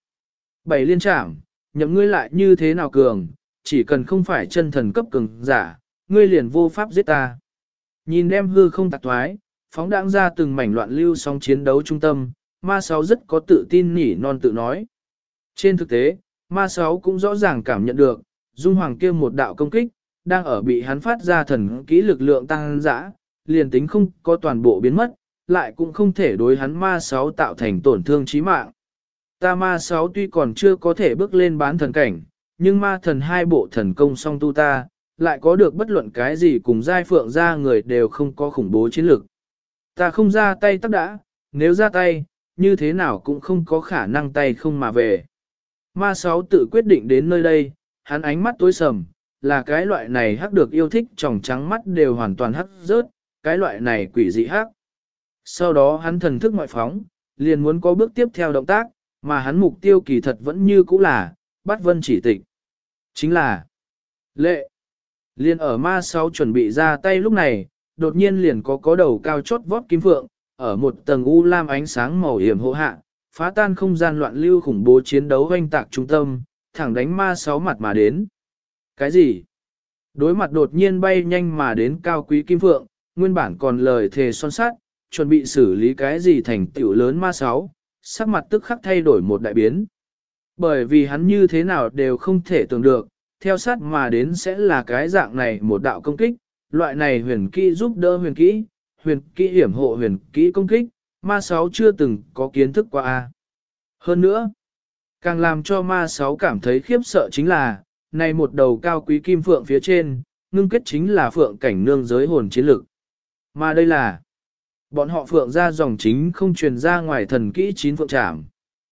7 liên trảm, nhậm ngươi lại như thế nào cường, chỉ cần không phải chân thần cấp cường giả, ngươi liền vô pháp giết ta. Nhìn đem hư không tạc thoái, phóng đãng ra từng mảnh loạn lưu sóng chiến đấu trung tâm, ma 6 rất có tự tin nỉ non tự nói. Trên thực tế, ma 6 cũng rõ ràng cảm nhận được, Dung Hoàng kia một đạo công kích, đang ở bị hắn phát ra thần kỹ lực lượng tăng dã, liền tính không có toàn bộ biến mất, lại cũng không thể đối hắn ma 6 tạo thành tổn thương chí mạng. Ta ma 6 tuy còn chưa có thể bước lên bán thần cảnh, nhưng ma thần hai bộ thần công song tu ta, lại có được bất luận cái gì cùng giai phượng ra người đều không có khủng bố chiến lực. Ta không ra tay tắc đã, nếu ra tay, như thế nào cũng không có khả năng tay không mà về. Ma 6 tự quyết định đến nơi đây, hắn ánh mắt tối sầm, là cái loại này hắc được yêu thích tròng trắng mắt đều hoàn toàn hắc rớt, cái loại này quỷ dị hắc. Sau đó hắn thần thức ngoại phóng, liền muốn có bước tiếp theo động tác, mà hắn mục tiêu kỳ thật vẫn như cũ là, bắt Vân Chỉ Tịch. Chính là Lệ. Liên ở ma sáu chuẩn bị ra tay lúc này, đột nhiên liền có đầu cao chót vót kim phượng, ở một tầng u lam ánh sáng màu hiểm hộ hạ, phá tan không gian loạn lưu khủng bố chiến đấu hoành tạc trung tâm, thẳng đánh ma sáu mặt mà đến. Cái gì? Đối mặt đột nhiên bay nhanh mà đến cao quý kim phượng, nguyên bản còn lời thề son sát, chuẩn bị xử lý cái gì thành tựu lớn ma sáu, sắc mặt tức khắc thay đổi một đại biến. Bởi vì hắn như thế nào đều không thể tưởng được, theo sát mà đến sẽ là cái dạng này một đạo công kích, loại này huyền kỹ giúp đỡ huyền kỹ hiểm hộ huyền kỹ công kích, ma sáu chưa từng có kiến thức qua a. Hơn nữa, càng làm cho ma sáu cảm thấy khiếp sợ chính là, này một đầu cao quý kim phượng phía trên, ngưng kết chính là phượng cảnh nương giới hồn chiến lực. Mà đây là, bọn họ phượng ra dòng chính không truyền ra ngoài thần kỹ 9 phượng trảm.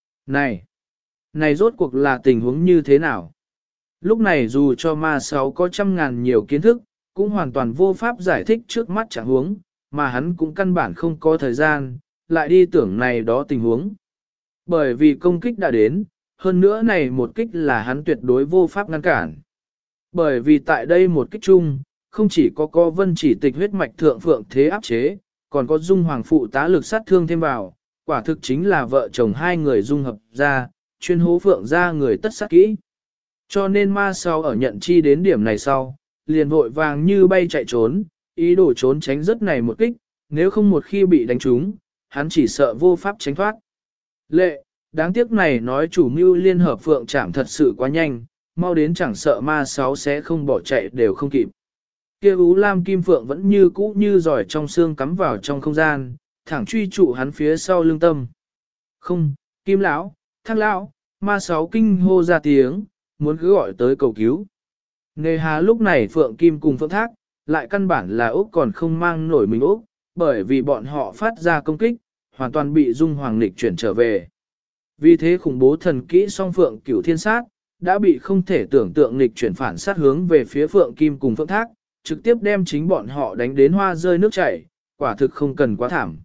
Này rốt cuộc là tình huống như thế nào? Lúc này dù cho ma sáu có trăm ngàn nhiều kiến thức, cũng hoàn toàn vô pháp giải thích trước mắt trạng huống, mà hắn cũng căn bản không có thời gian, lại đi tưởng này đó tình huống. Bởi vì công kích đã đến, hơn nữa này một kích là hắn tuyệt đối vô pháp ngăn cản. Bởi vì tại đây một kích chung, không chỉ có Vân Chỉ Tịch huyết mạch thượng phượng thế áp chế, còn có Dung Hoàng phụ tá lực sát thương thêm vào, quả thực chính là vợ chồng hai người dung hợp ra, chuyên hố phượng ra người tất sát kỹ. Cho nên ma sau ở nhận chi đến điểm này sau, liền vội vàng như bay chạy trốn, ý đồ trốn tránh rất này một kích, nếu không một khi bị đánh trúng, hắn chỉ sợ vô pháp tránh thoát. Lệ, đáng tiếc này nói chủ mưu liên hợp phượng chạm thật sự quá nhanh, mau đến chẳng sợ ma sáu sẽ không bỏ chạy đều không kịp. Kia Ú Lam Kim Phượng vẫn như cũ như giỏi trong xương cắm vào trong không gian, thẳng truy trụ hắn phía sau lưng tâm. Không, Kim lão, Thác lão, ma sáu kinh hô ra tiếng, muốn cứ gọi tới cầu cứu. Nề hà lúc này Phượng Kim cùng Phượng Thác, lại căn bản là Úc còn không mang nổi mình Úc, bởi vì bọn họ phát ra công kích, hoàn toàn bị Dung Hoàng nghịch chuyển trở về. Vì thế khủng bố thần kỹ song Phượng Cửu Thiên Sát, đã bị không thể tưởng tượng nghịch chuyển phản sát hướng về phía Phượng Kim cùng Phượng Thác, trực tiếp đem chính bọn họ đánh đến hoa rơi nước chảy, quả thực không cần quá thảm.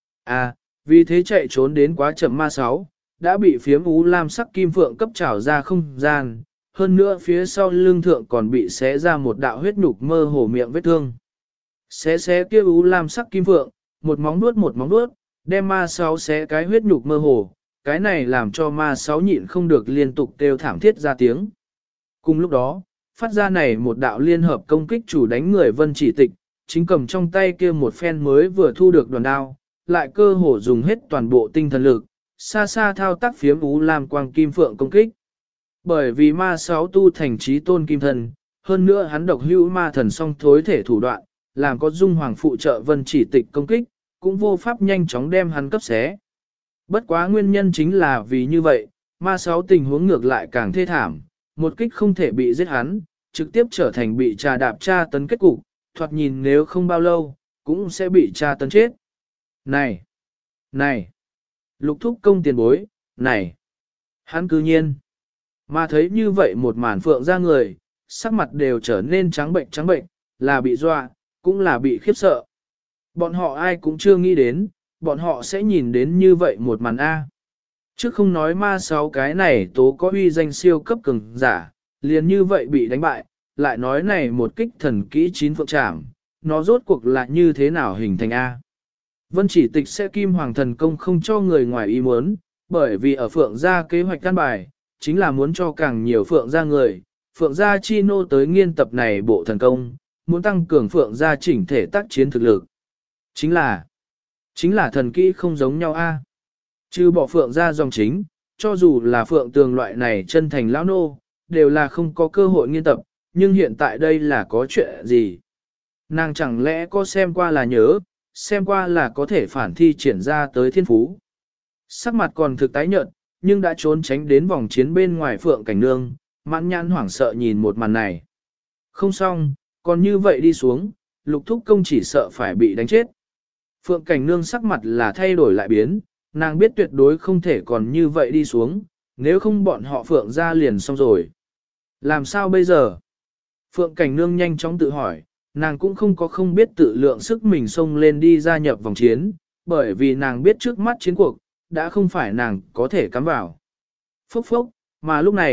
Vì thế chạy trốn đến quá chậm ma sáu, đã bị phiếm Ú Lam sắc kim phượng cấp trảo ra không gian, hơn nữa phía sau lưng thượng còn bị xé ra một đạo huyết nhục mơ hồ miệng vết thương. Xé kia Ú Lam sắc kim phượng, một móng nuốt, đem ma sáu xé cái huyết nhục mơ hồ, cái này làm cho ma sáu nhịn không được liên tục kêu thảm thiết ra tiếng. Cùng lúc đó, phát ra này một đạo liên hợp công kích chủ đánh người Vân Chỉ Tịch, chính cầm trong tay kia một phen mới vừa thu được đoàn đao, lại cơ hồ dùng hết toàn bộ tinh thần lực, xa xa thao tác phiếm Ú Lam quang kim phượng công kích. Bởi vì ma sáu tu thành trí tôn kim thần, hơn nữa hắn độc hữu ma thần song thối thể thủ đoạn, làm có Dung Hoàng phụ trợ Vân Chỉ Tịch công kích, cũng vô pháp nhanh chóng đem hắn cấp xé. Bất quá nguyên nhân chính là vì như vậy, ma sáu tình huống ngược lại càng thê thảm, một kích không thể bị giết hắn, trực tiếp trở thành bị trà đạp tra tấn kết cục, thoạt nhìn nếu không bao lâu, cũng sẽ bị tra tấn chết. Này! Lục thúc công tiền bối, này! Hắn cư nhiên! Mà thấy như vậy một màn phượng ra người, sắc mặt đều trở nên trắng bệnh, là bị dọa, cũng là bị khiếp sợ. Bọn họ ai cũng chưa nghĩ đến, bọn họ sẽ nhìn đến như vậy một màn A. Chứ không nói ma sáu cái này tố có uy danh siêu cấp cường giả, liền như vậy bị đánh bại, lại nói này một kích thần kỹ 9 phượng trảm, nó rốt cuộc là như thế nào hình thành A. Vân Chỉ Tịch sẽ kim hoàng thần công không cho người ngoài ý muốn, bởi vì ở phượng gia kế hoạch căn bài, chính là muốn cho càng nhiều phượng gia người, phượng gia chi nô tới nghiên tập này bộ thần công, muốn tăng cường phượng gia chỉnh thể tác chiến thực lực. Chính là thần kỹ không giống nhau A. Trừ bỏ phượng gia dòng chính, cho dù là phượng tường loại này chân thành lão nô, đều là không có cơ hội nghiên tập, nhưng hiện tại đây là có chuyện gì? Nàng chẳng lẽ có xem qua là nhớ, xem qua là có thể phản thi triển ra tới thiên phú. Sắc mặt còn thực tái nhợt, nhưng đã trốn tránh đến vòng chiến bên ngoài phượng cảnh nương, mãn nhãn hoảng sợ nhìn một màn này. Không xong, còn như vậy đi xuống, lục thúc công chỉ sợ phải bị đánh chết. Phượng cảnh nương sắc mặt là thay đổi lại biến, nàng biết tuyệt đối không thể còn như vậy đi xuống, nếu không bọn họ phượng ra liền xong rồi. Làm sao bây giờ? Phượng cảnh nương nhanh chóng tự hỏi, nàng cũng không biết tự lượng sức mình xông lên đi gia nhập vòng chiến, bởi vì nàng biết trước mắt chiến cuộc, đã không phải nàng có thể cắm vào. Phốc phốc, mà lúc này,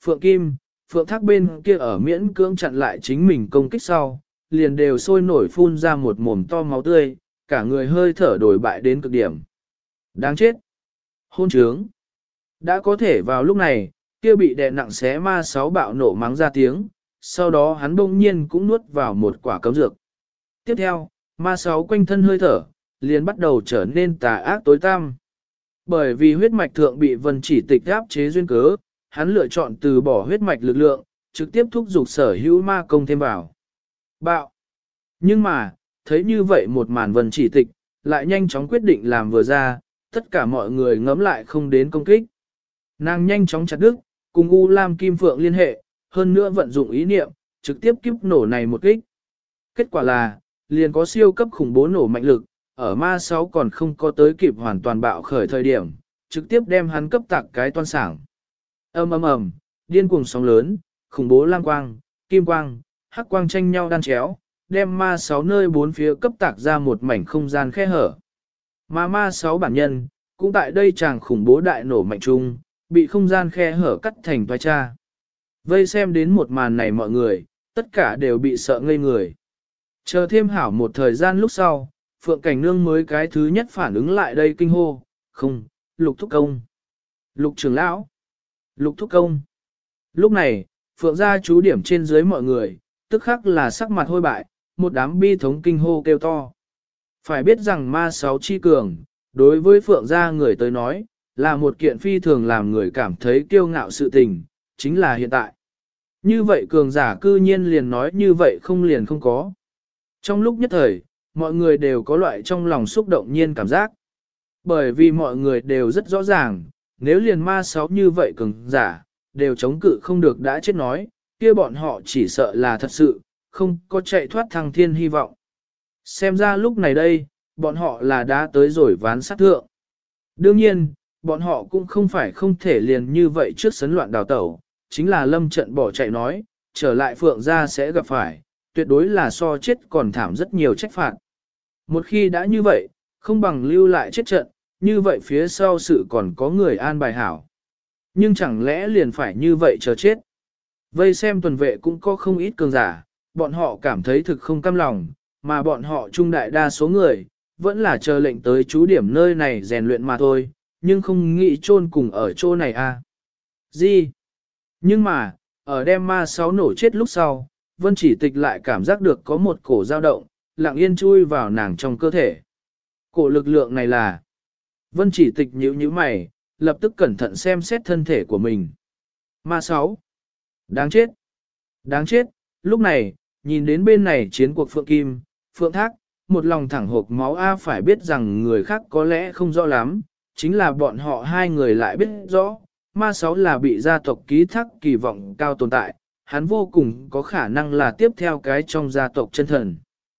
Phượng Kim, Phượng Thác bên kia ở miễn cưỡng chặn lại chính mình công kích sau, liền đều sôi nổi phun ra một mồm to máu tươi, cả người hơi thở đổi bại đến cực điểm. Đáng chết! Hôn trướng! Đã có thể vào lúc này, kia bị đè nặng xé ma 6 bạo nổ mắng ra tiếng, sau đó hắn bỗng nhiên cũng nuốt vào một quả cấm dược. Tiếp theo, ma 6 quanh thân hơi thở, liền bắt đầu trở nên tà ác tối tăm. Bởi vì huyết mạch thượng bị Vân Chỉ Tịch áp chế duyên cớ, hắn lựa chọn từ bỏ huyết mạch lực lượng, trực tiếp thúc giục sở hữu ma công thêm vào. Bạo! Nhưng mà, thấy như vậy một màn Vân Chỉ Tịch, lại nhanh chóng quyết định làm vừa ra, tất cả mọi người ngấm lại không đến công kích. Nàng nhanh chóng chặt đứt, cùng U Lam Kim Phượng liên hệ, hơn nữa vận dụng ý niệm, trực tiếp kiếp nổ này một kích. Kết quả là, liền có siêu cấp khủng bố nổ mạnh lực, ở ma 6 còn không có tới kịp hoàn toàn bạo khởi thời điểm, trực tiếp đem hắn cấp tạc cái toan sảng. Ầm ầm ầm, điên cuồng sóng lớn, khủng bố lam quang, kim quang, hắc quang tranh nhau đan chéo, đem ma 6 nơi bốn phía cấp tạc ra một mảnh không gian khe hở. Mà ma 6 bản nhân, cũng tại đây chàng khủng bố đại nổ mạnh chung, bị không gian khe hở cắt thành toái cha. Vây xem đến một màn này mọi người, tất cả đều bị sợ ngây người. Chờ thêm hảo một thời gian lúc sau, Phượng Cảnh Nương mới cái thứ nhất phản ứng lại đây kinh hô, không, Lục Thúc Công. Lục trưởng lão. Lục Thúc Công. Lúc này, Phượng gia chú điểm trên dưới mọi người, tức khắc là sắc mặt hôi bại, một đám bi thống kinh hô kêu to. Phải biết rằng ma 6 chi cường, đối với Phượng gia người tới nói, là một kiện phi thường làm người cảm thấy kiêu ngạo sự tình, chính là hiện tại. Như vậy cường giả cư nhiên liền nói như vậy không liền không có. Trong lúc nhất thời, mọi người đều có loại trong lòng xúc động nhiên cảm giác. Bởi vì mọi người đều rất rõ ràng, nếu liền ma 6 như vậy cường giả, đều chống cự không được đã chết nói, kia bọn họ chỉ sợ là thật sự, không có chạy thoát thăng thiên hy vọng. Xem ra lúc này đây, bọn họ là đã tới rồi ván sát thượng. Đương nhiên, bọn họ cũng không phải không thể liền như vậy trước sấn loạn đào tẩu, chính là lâm trận bỏ chạy nói, trở lại Phượng gia sẽ gặp phải, tuyệt đối là so chết còn thảm rất nhiều trách phạt. Một khi đã như vậy, không bằng lưu lại chết trận, như vậy phía sau sự còn có người an bài hảo. Nhưng chẳng lẽ liền phải như vậy chờ chết? Vây xem tuần vệ cũng có không ít cường giả, bọn họ cảm thấy thực không cam lòng, mà bọn họ trung đại đa số người, vẫn là chờ lệnh tới chú điểm nơi này rèn luyện mà thôi, nhưng không nghĩ chôn cùng ở chỗ này à. Gì? Nhưng mà, ở đêm ma 6 nổ chết lúc sau, Vân Chỉ Tịch lại cảm giác được có một cổ dao động, lặng yên chui vào nàng trong cơ thể. Cổ lực lượng này là... Vân Chỉ Tịch nhíu mày, lập tức cẩn thận xem xét thân thể của mình. Ma 6. Đáng chết. Đáng chết. Lúc này, nhìn đến bên này chiến cuộc Phượng Kim, Phượng Thác, một lòng thẳng hộc máu A phải biết rằng người khác có lẽ không rõ lắm, chính là bọn họ hai người lại biết rõ, ma 6 là bị gia tộc ký thác kỳ vọng cao tồn tại, hắn vô cùng có khả năng là tiếp theo cái trong gia tộc chân thần.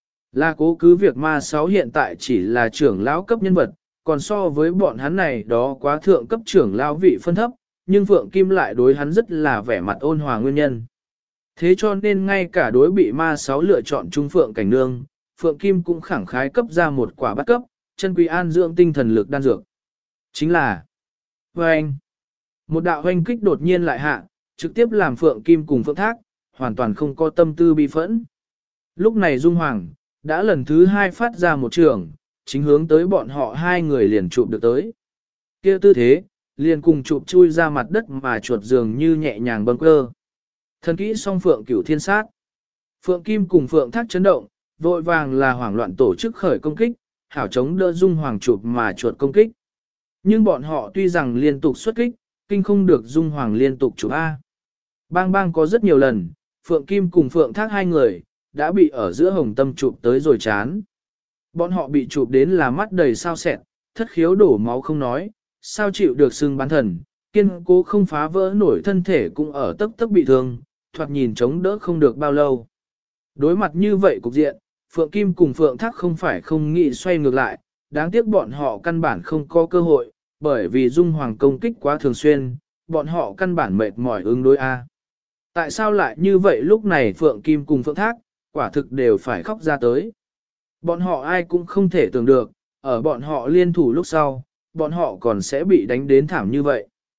Là cố cứ việc ma 6 hiện tại chỉ là trưởng lão cấp nhân vật, còn so với bọn hắn này đó quá thượng cấp trưởng lão vị phân thấp, nhưng Phượng Kim lại đối hắn rất là vẻ mặt ôn hòa nguyên nhân. Thế cho nên ngay cả đối bị ma 6 lựa chọn Trung Phượng Cảnh Nương, Phượng Kim cũng khẳng khái cấp ra một quả bắt cấp, chân quý an dưỡng tinh thần lực đan dược. Chính là hoành. Một đạo hoành kích đột nhiên lại hạ, trực tiếp làm Phượng Kim cùng Phượng Thác, hoàn toàn không có tâm tư bi phẫn. Lúc này Dung Hoàng, đã lần thứ hai phát ra một trường, chính hướng tới bọn họ hai người liền chụp được tới. Kia tư thế, liền cùng chụp chui ra mặt đất mà chuột dường như nhẹ nhàng bâng quơ. Thần kỹ song Phượng Cửu Thiên Sát. Phượng Kim cùng Phượng Thác chấn động, vội vàng là hoảng loạn tổ chức khởi công kích, hảo chống đỡ Dung Hoàng chụp mà chuột công kích. Nhưng bọn họ tuy rằng liên tục xuất kích, kinh không được Dung Hoàng liên tục chụp A. Bang bang có rất nhiều lần, Phượng Kim cùng Phượng Thác hai người, đã bị ở giữa hồng tâm chụp tới rồi chán. Bọn họ bị chụp đến là mắt đầy sao sẹn, thất khiếu đổ máu không nói, sao chịu được xưng bán thần, kiên cố không phá vỡ nổi thân thể cũng ở tấc tấc bị thương, thoạt nhìn chống đỡ không được bao lâu. Đối mặt như vậy cục diện, Phượng Kim cùng Phượng Thác không phải không nghĩ xoay ngược lại, đáng tiếc bọn họ căn bản không có cơ hội, bởi vì Dung Hoàng công kích quá thường xuyên, bọn họ căn bản mệt mỏi ứng đối A. Tại sao lại như vậy lúc này Phượng Kim cùng Phượng Thác, quả thực đều phải khóc ra tới. Bọn họ ai cũng không thể tưởng được, ở bọn họ liên thủ lúc sau, bọn họ còn sẽ bị đánh đến thảm như vậy.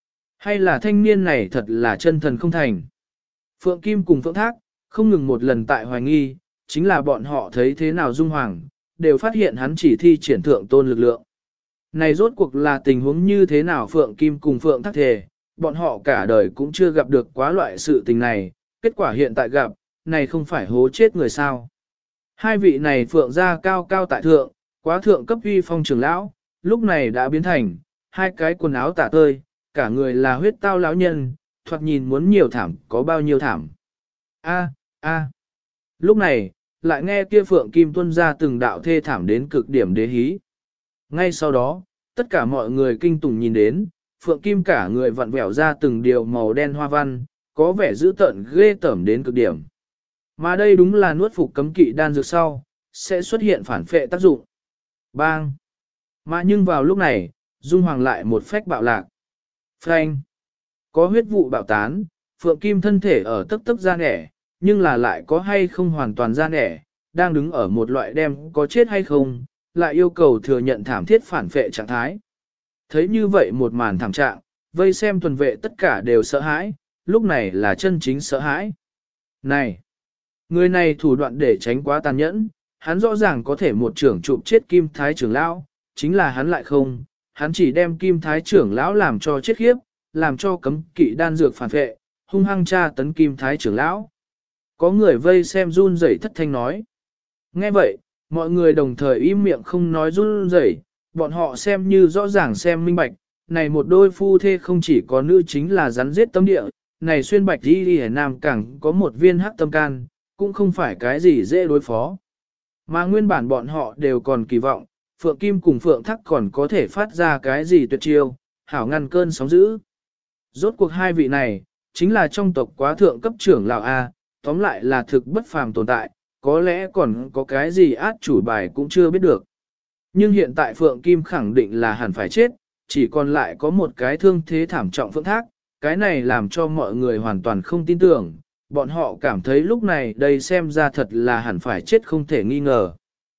Hay là thanh niên này thật là chân thần không thành. Phượng Kim cùng Phượng Thác, không ngừng một lần tại hoài nghi, chính là bọn họ thấy thế nào Dung Hoàng, đều phát hiện hắn chỉ thi triển thượng tôn lực lượng. Này rốt cuộc là tình huống như thế nào Phượng Kim cùng Phượng Thác thề, bọn họ cả đời cũng chưa gặp được quá loại sự tình này, kết quả hiện tại gặp, này không phải hố chết người sao. Hai vị này Phượng gia cao cao tại thượng, quá thượng cấp uy phong trưởng lão, lúc này đã biến thành, hai cái quần áo tả tơi, cả người là huyết tao lão nhân, thoạt nhìn muốn nhiều thảm có bao nhiêu thảm. A. Lúc này, lại nghe kia Phượng Kim tuân ra từng đạo thê thảm đến cực điểm đế hí. Ngay sau đó, tất cả mọi người kinh tủng nhìn đến, Phượng Kim cả người vặn vẹo ra từng điều màu đen hoa văn, có vẻ dữ tợn ghê tởm đến cực điểm. Mà đây đúng là nuốt phục cấm kỵ đan dược sau, sẽ xuất hiện phản phệ tác dụng. Bang! Mà nhưng vào lúc này, Dung Hoàng lại một phách bạo lạc. Phanh! Có huyết vụ bạo tán, Phượng Kim thân thể ở tấp tấp ra nẻ, nhưng là lại có hay không hoàn toàn ra nẻ, đang đứng ở một loại đem có chết hay không, lại yêu cầu thừa nhận thảm thiết phản phệ trạng thái. Thấy như vậy một màn thảm trạng, vây xem tuần vệ tất cả đều sợ hãi, lúc này là chân chính sợ hãi. Này! Người này thủ đoạn để tránh quá tàn nhẫn, hắn rõ ràng có thể một trưởng chụp chết Kim Thái trưởng lão, chính là hắn lại không, hắn chỉ đem Kim Thái trưởng lão làm cho chết khiếp, làm cho cấm kỵ đan dược phản vệ, hung hăng tra tấn Kim Thái trưởng lão. Có người vây xem run rẩy thất thanh nói. Nghe vậy, mọi người đồng thời im miệng không nói run rẩy, bọn họ xem như rõ ràng xem minh bạch, này một đôi phu thê không chỉ có nữ chính là rắn giết tâm địa, này xuyên bạch đi ở nam càng có một viên hắc tâm can, cũng không phải cái gì dễ đối phó. Mà nguyên bản bọn họ đều còn kỳ vọng, Phượng Kim cùng Phượng Thác còn có thể phát ra cái gì tuyệt chiêu, hảo ngăn cơn sóng dữ. Rốt cuộc hai vị này, chính là trong tộc quá thượng cấp trưởng lão A, tóm lại là thực bất phàm tồn tại, có lẽ còn có cái gì át chủ bài cũng chưa biết được. Nhưng hiện tại Phượng Kim khẳng định là hẳn phải chết, chỉ còn lại có một cái thương thế thảm trọng Phượng Thác, cái này làm cho mọi người hoàn toàn không tin tưởng, bọn họ cảm thấy lúc này đây xem ra thật là hẳn phải chết không thể nghi ngờ.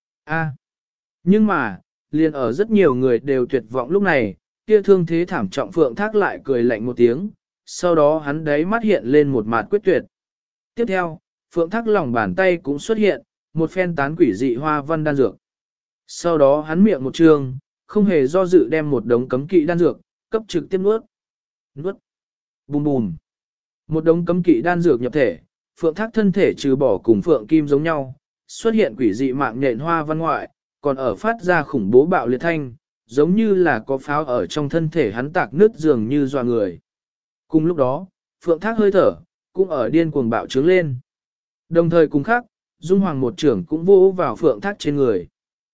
Nhưng mà, liền ở rất nhiều người đều tuyệt vọng lúc này, kia thương thế thảm trọng Phượng Thác lại cười lạnh một tiếng, sau đó hắn đấy mắt hiện lên một mặt quyết tuyệt. Tiếp theo, Phượng Thác lòng bàn tay cũng xuất hiện, một phen tán quỷ dị hoa văn đan dược. Sau đó hắn miệng một trường, không hề do dự đem một đống cấm kỵ đan dược, cấp trực tiếp nuốt. Nuốt. Bùm bùm. Một đống cấm kỵ đan dược nhập thể, Phượng Thác thân thể trừ bỏ cùng Phượng Kim giống nhau, xuất hiện quỷ dị mạng nhện hoa văn ngoại, còn ở phát ra khủng bố bạo liệt thanh, giống như là có pháo ở trong thân thể hắn tạc nứt dường như doa người. Cùng lúc đó, Phượng Thác hơi thở, cũng ở điên cuồng bạo trướng lên. Đồng thời cùng khác, Dung Hoàng một trưởng cũng vỗ vào Phượng Thác trên người.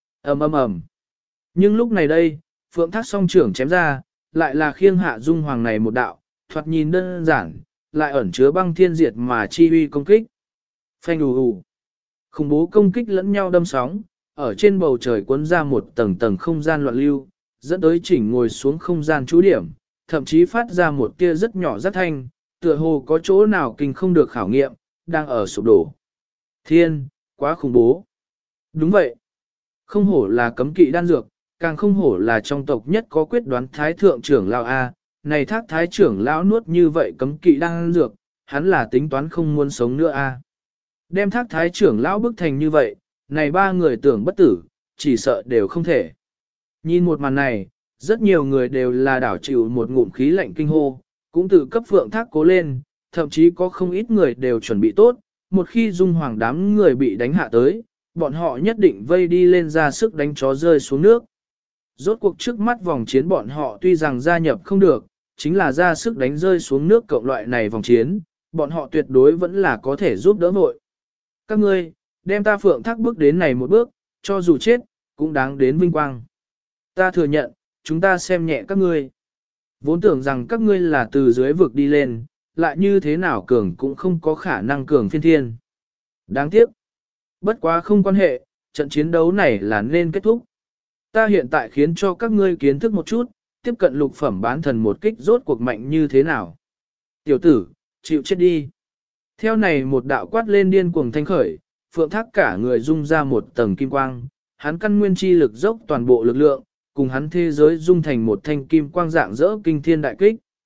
Ầm. Nhưng lúc này đây, Phượng Thác song trưởng chém ra, lại là khiêng hạ Dung Hoàng này một đạo, thoạt nhìn đơn giản, lại ẩn chứa băng thiên diệt mà chi uy công kích. Phanh ù. Khủng bố công kích lẫn nhau đâm sóng, ở trên bầu trời cuốn ra một tầng tầng không gian loạn lưu, dẫn tới chỉnh ngồi xuống không gian trú điểm, thậm chí phát ra một tia rất nhỏ rất thanh, tựa hồ có chỗ nào kinh không được khảo nghiệm, đang ở sụp đổ. Thiên, quá khủng bố. Đúng vậy. Không hổ là cấm kỵ đan dược, càng không hổ là trong tộc nhất có quyết đoán thái thượng trưởng lão A, này Thác thái trưởng lão nuốt như vậy cấm kỵ đan dược, hắn là tính toán không muốn sống nữa A. Đem Thác thái trưởng lão bức thành như vậy, này ba người tưởng bất tử, chỉ sợ đều không thể. Nhìn một màn này, rất nhiều người đều là đảo chịu một ngụm khí lạnh kinh hô, cũng tự cấp Phượng Thác cố lên, thậm chí có không ít người đều chuẩn bị tốt, một khi Dung Hoàng đám người bị đánh hạ tới, bọn họ nhất định vây đi lên ra sức đánh chó rơi xuống nước. Rốt cuộc trước mắt vòng chiến bọn họ tuy rằng gia nhập không được, chính là ra sức đánh rơi xuống nước cộng loại này vòng chiến, bọn họ tuyệt đối vẫn là có thể giúp đỡ vội. Các ngươi, đem ta Phượng Thác bước đến này một bước, cho dù chết, cũng đáng đến vinh quang. Ta thừa nhận, chúng ta xem nhẹ các ngươi. Vốn tưởng rằng các ngươi là từ dưới vực đi lên, lại như thế nào cường cũng không có khả năng cường phiên thiên. Đáng tiếc. Bất quá không quan hệ, trận chiến đấu này là nên kết thúc. Ta hiện tại khiến cho các ngươi kiến thức một chút, tiếp cận lục phẩm bán thần một kích rốt cuộc mạnh như thế nào. Tiểu tử, chịu chết đi. Theo này một đạo quát lên điên cuồng thanh khởi, Phượng Thác cả người dung ra một tầng kim quang, hắn căn nguyên chi lực dốc toàn bộ lực lượng, cùng hắn thế giới dung thành một thanh kim quang dạng dỡ kinh thiên đại kích.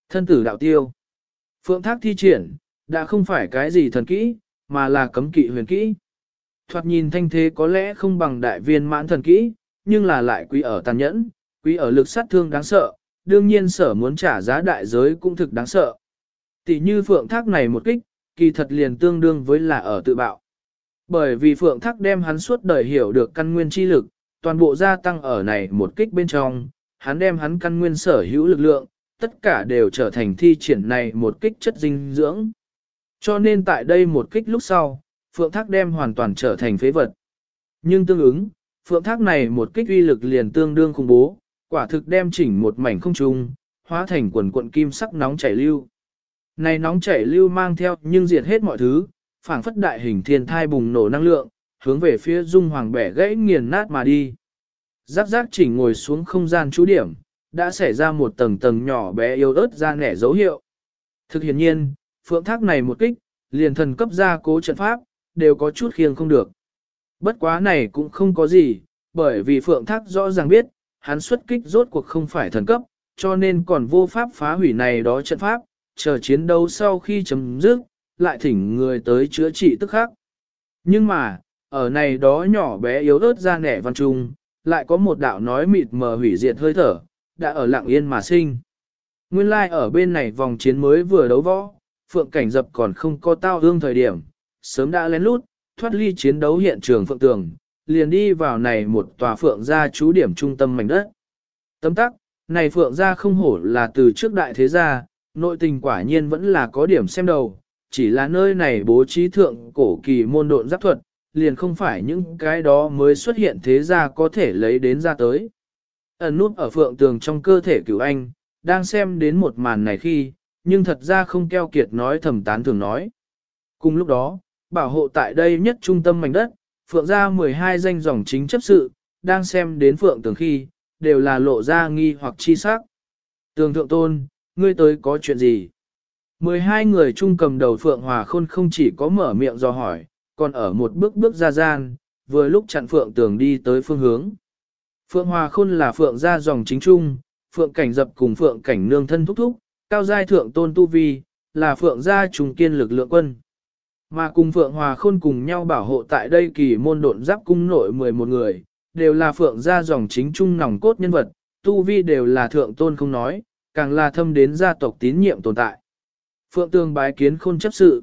Thân tử đạo tiêu. Phượng thác thi triển, đã không phải cái gì thần kỹ, mà là cấm kỵ huyền kỹ. Thoạt nhìn thanh thế có lẽ không bằng đại viên mãn thần kỹ, nhưng là lại quý ở tàn nhẫn, quý ở lực sát thương đáng sợ, đương nhiên sở muốn trả giá đại giới cũng thực đáng sợ. Tỷ như phượng thác này một kích, kỳ thật liền tương đương với là ở tự bạo. Bởi vì phượng thác đem hắn suốt đời hiểu được căn nguyên chi lực, toàn bộ gia tăng ở này một kích bên trong, hắn đem hắn căn nguyên sở hữu lực lượng, tất cả đều trở thành thi triển này một kích chất dinh dưỡng. Cho nên tại đây một kích lúc sau, phượng thác đem hoàn toàn trở thành phế vật. Nhưng tương ứng, phượng thác này một kích uy lực liền tương đương khủng bố, quả thực đem chỉnh một mảnh không trung, hóa thành quần cuộn kim sắc nóng chảy lưu. Này nóng chảy lưu mang theo nhưng diệt hết mọi thứ, phảng phất đại hình thiên thai bùng nổ năng lượng, hướng về phía dung hoàng bẻ gãy nghiền nát mà đi. Giác giác chỉnh ngồi xuống không gian trú điểm, đã xảy ra một tầng tầng nhỏ bé yếu ớt ra nẻ dấu hiệu. Thực hiện nhiên, phượng thác này một kích, liền thần cấp gia cố trận pháp, đều có chút khiêng không được. Bất quá này cũng không có gì, bởi vì phượng thác rõ ràng biết, hắn xuất kích rốt cuộc không phải thần cấp, cho nên còn vô pháp phá hủy này đó trận pháp, chờ chiến đấu sau khi chấm dứt, lại thỉnh người tới chữa trị tức khắc. Nhưng mà, ở này đó nhỏ bé yếu ớt ra nẻ văn trung, lại có một đạo nói mịt mờ hủy diệt hơi thở, đã ở lặng yên mà sinh. Nguyên lai ở bên này vòng chiến mới vừa đấu võ, Phượng Cảnh Dập còn không có tao hương thời điểm, sớm đã lén lút, thoát ly chiến đấu hiện trường Phượng Tường, liền đi vào này một tòa Phượng gia trú điểm trung tâm mảnh đất. Tấm tắc, này Phượng gia không hổ là từ trước đại thế gia, nội tình quả nhiên vẫn là có điểm xem đầu, chỉ là nơi này bố trí thượng cổ kỳ môn độn giáp thuật, liền không phải những cái đó mới xuất hiện thế gia có thể lấy đến ra tới. Ẩn nút ở Phượng Tường trong cơ thể cửu anh, đang xem đến một màn này khi, nhưng thật ra không keo kiệt nói thầm tán thường nói. Cùng lúc đó, bảo hộ tại đây nhất trung tâm mảnh đất, Phượng gia 12 danh dòng chính chấp sự, đang xem đến Phượng Tường khi, đều là lộ ra nghi hoặc chi sắc. Tường thượng tôn, ngươi tới có chuyện gì? 12 người chung cầm đầu Phượng Hòa Khôn không chỉ có mở miệng do hỏi, còn ở một bước bước ra gian, vừa lúc chặn Phượng Tường đi tới phương hướng. Phượng Hòa Khôn là Phượng gia dòng chính trung, Phượng Cảnh Dập cùng Phượng Cảnh Nương thân thúc thúc, cao giai thượng tôn tu vi, là Phượng gia trùng kiên lực lượng quân. Mà cùng Phượng Hòa Khôn cùng nhau bảo hộ tại đây kỳ môn độn giáp cung nội 11 người, đều là Phượng gia dòng chính trung nòng cốt nhân vật, tu vi đều là thượng tôn không nói, càng là thâm đến gia tộc tín nhiệm tồn tại. Phượng Tường bái kiến Khôn chấp sự.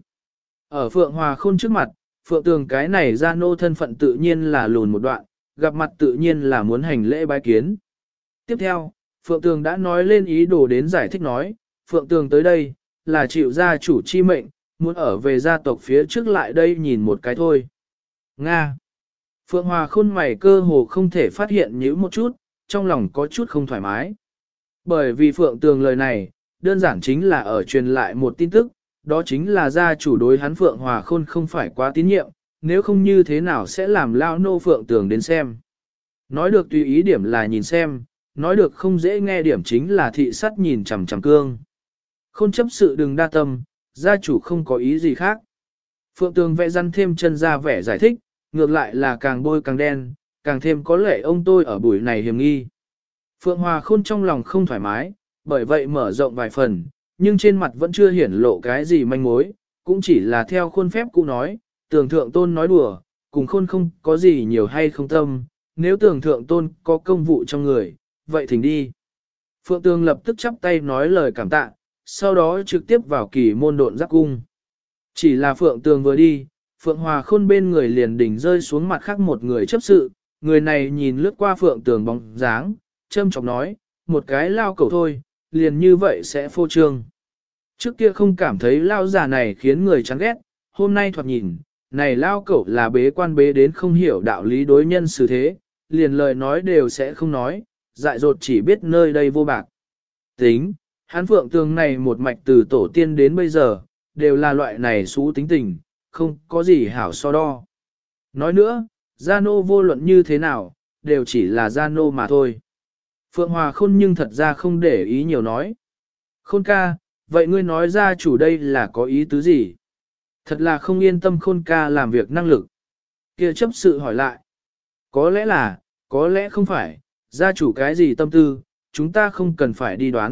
Ở Phượng Hòa Khôn trước mặt, Phượng Tường cái này gia nô thân phận tự nhiên là lùn một đoạn, gặp mặt tự nhiên là muốn hành lễ bái kiến. Tiếp theo, Phượng Tường đã nói lên ý đồ đến giải thích nói, Phượng Tường tới đây, là chịu gia chủ chi mệnh, muốn ở về gia tộc phía trước lại đây nhìn một cái thôi. Nga. Phượng Hòa Khôn mày cơ hồ không thể phát hiện nhíu một chút, trong lòng có chút không thoải mái. Bởi vì Phượng Tường lời này, đơn giản chính là ở truyền lại một tin tức, đó chính là gia chủ đối hắn Phượng Hòa Khôn không phải quá tín nhiệm, nếu không như thế nào sẽ làm lao nô Phượng Tường đến xem. Nói được tùy ý điểm là nhìn xem, nói được không dễ nghe điểm chính là thị sắt nhìn chằm chằm cương. Khôn chấp sự đừng đa tâm, gia chủ không có ý gì khác. Phượng Tường vẽ răn thêm chân ra vẻ giải thích, ngược lại là càng bôi càng đen, càng thêm có lẽ ông tôi ở buổi này hiểm nghi. Phượng Hòa Khôn trong lòng không thoải mái, bởi vậy mở rộng vài phần, nhưng trên mặt vẫn chưa hiển lộ cái gì manh mối, cũng chỉ là theo khuôn phép cũ nói, Tường thượng tôn nói đùa, cùng Khôn không có gì nhiều hay không tâm, nếu Tường thượng tôn có công vụ trong người, vậy thỉnh đi. Phượng Tường lập tức chắp tay nói lời cảm tạ, sau đó trực tiếp vào kỳ môn độn giáp cung. Chỉ là Phượng Tường vừa đi, Phượng Hòa Khôn bên người liền đỉnh rơi xuống mặt khác một người chấp sự, người này nhìn lướt qua Phượng Tường bóng dáng, châm chọc nói, một cái lao cẩu thôi, liền như vậy sẽ phô trương. Trước kia không cảm thấy lao già này khiến người chán ghét, hôm nay thoạt nhìn, này lao cẩu là bế quan bế đến không hiểu đạo lý đối nhân xử thế, liền lời nói đều sẽ không nói, dại dột chỉ biết nơi đây vô bạc. Tính, hắn Phượng Tường này một mạch từ tổ tiên đến bây giờ, đều là loại này xú tính tình, không có gì hảo so đo. Nói nữa, gia nô vô luận như thế nào, đều chỉ là gia nô mà thôi. Phượng Hòa Khôn nhưng thật ra không để ý nhiều nói. Khôn ca, vậy ngươi nói gia chủ đây là có ý tứ gì? Thật là không yên tâm Khôn ca làm việc năng lực. Kia chấp sự hỏi lại. Có lẽ là, có lẽ không phải, gia chủ cái gì tâm tư, chúng ta không cần phải đi đoán,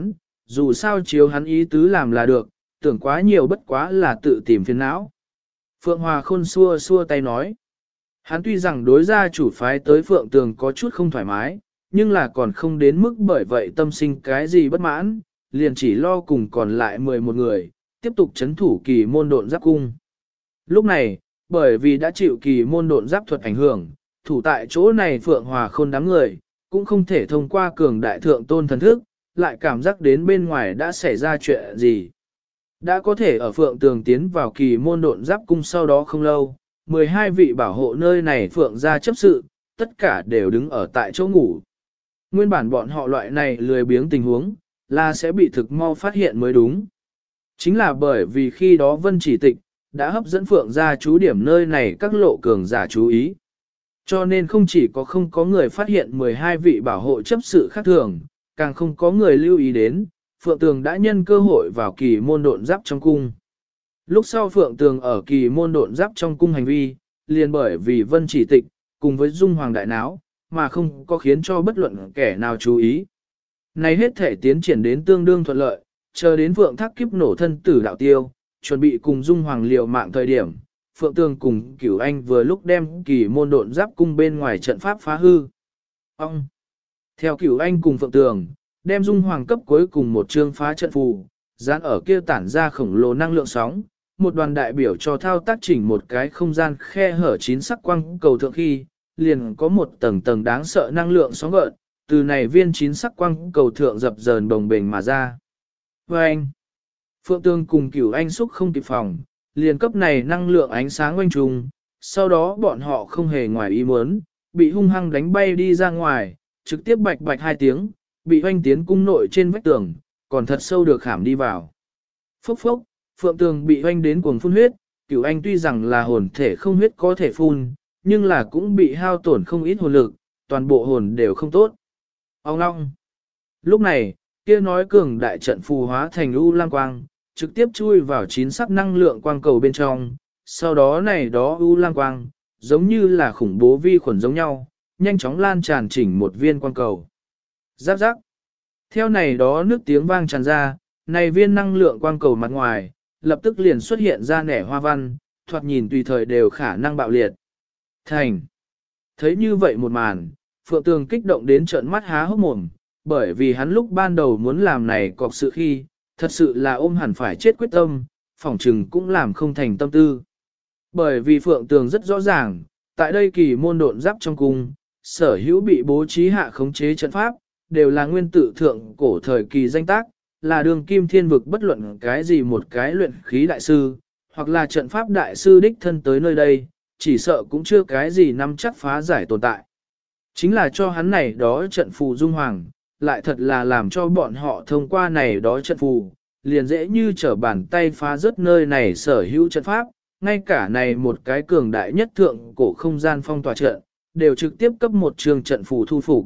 dù sao chiếu hắn ý tứ làm là được, tưởng quá nhiều bất quá là tự tìm phiền não. Phượng Hòa Khôn xua xua tay nói. Hắn tuy rằng đối gia chủ phái tới Phượng Tường có chút không thoải mái, nhưng là còn không đến mức bởi vậy tâm sinh cái gì bất mãn, liền chỉ lo cùng còn lại 11 người, tiếp tục chấn thủ kỳ môn độn giáp cung. Lúc này, bởi vì đã chịu kỳ môn độn giáp thuật ảnh hưởng, thủ tại chỗ này Phượng Hòa Khôn đám người, cũng không thể thông qua cường đại thượng tôn thần thức, lại cảm giác đến bên ngoài đã xảy ra chuyện gì. Đã có thể ở Phượng Tường tiến vào kỳ môn độn giáp cung sau đó không lâu, 12 vị bảo hộ nơi này Phượng gia chấp sự, tất cả đều đứng ở tại chỗ ngủ. Nguyên bản bọn họ loại này lười biếng tình huống, là sẽ bị thực mau phát hiện mới đúng. Chính là bởi vì khi đó Vân Chỉ Tịch, đã hấp dẫn Phượng gia chú điểm nơi này các lộ cường giả chú ý. Cho nên không chỉ không có người phát hiện 12 vị bảo hộ chấp sự khác thường, càng không có người lưu ý đến, Phượng Tường đã nhân cơ hội vào kỳ môn độn giáp trong cung. Lúc sau Phượng Tường ở kỳ môn độn giáp trong cung hành vi, liền bởi vì Vân Chỉ Tịch, cùng với Dung Hoàng đại náo, mà không có khiến cho bất luận kẻ nào chú ý. Này hết thể tiến triển đến tương đương thuận lợi, chờ đến Phượng Thác kiếp nổ thân tử đạo tiêu, chuẩn bị cùng Dung Hoàng liều mạng thời điểm, Phượng Tường cùng Cửu Anh vừa lúc đem kỳ môn độn giáp cung bên ngoài trận pháp phá hư. Ông! Theo Cửu Anh cùng Phượng Tường, đem Dung Hoàng cấp cuối cùng một chương phá trận phù, dán ở kia tản ra khổng lồ năng lượng sóng, một đoàn đại biểu cho thao tác chỉnh một cái không gian khe hở chín sắc quang cầu thượng khi, liền có một tầng tầng đáng sợ năng lượng sóng gợn, từ này viên chín sắc quang cầu thượng dập dờn bồng bềnh mà ra. Và anh, Phượng Tường cùng Cửu Anh xúc không kịp phòng, liền cấp này năng lượng ánh sáng quanh trùng, sau đó bọn họ không hề ngoài ý muốn, bị hung hăng đánh bay đi ra ngoài, trực tiếp bạch bạch hai tiếng, bị hoanh tiến cung nội trên vách tường, còn thật sâu được khảm đi vào. Phốc phốc, Phượng Tường bị hoanh đến cuồng phun huyết, Cửu Anh tuy rằng là hồn thể không huyết có thể phun, nhưng là cũng bị hao tổn không ít hồn lực, toàn bộ hồn đều không tốt. Ông long. Lúc này, kia nói cường đại trận phù hóa thành u lam quang, trực tiếp chui vào chín sắc năng lượng quang cầu bên trong, sau đó này đó u lam quang, giống như là khủng bố vi khuẩn giống nhau, nhanh chóng lan tràn chỉnh một viên quang cầu. Giáp giáp. Theo này đó nước tiếng vang tràn ra, này viên năng lượng quang cầu mặt ngoài, lập tức liền xuất hiện ra nẻ hoa văn, thoạt nhìn tùy thời đều khả năng bạo liệt. Thành. Thấy như vậy một màn, Phượng Tường kích động đến trợn mắt há hốc mồm, bởi vì hắn lúc ban đầu muốn làm này cọc sự khi, thật sự là ôm hẳn phải chết quyết tâm, phỏng trừng cũng làm không thành tâm tư. Bởi vì Phượng Tường rất rõ ràng, tại đây kỳ môn độn giáp trong cung, sở hữu bị bố trí hạ khống chế trận pháp, đều là nguyên tử thượng cổ thời kỳ danh tác, là đường kim thiên vực bất luận cái gì một cái luyện khí đại sư, hoặc là trận pháp đại sư đích thân tới nơi đây, chỉ sợ cũng chưa cái gì nắm chắc phá giải tồn tại. Chính là cho hắn này đó trận phù dung hoàng, lại thật là làm cho bọn họ thông qua này đó trận phù, liền dễ như trở bàn tay phá rớt nơi này sở hữu trận pháp, ngay cả này một cái cường đại nhất thượng cổ không gian phong tỏa trận, đều trực tiếp cấp một trường trận phù thu phục.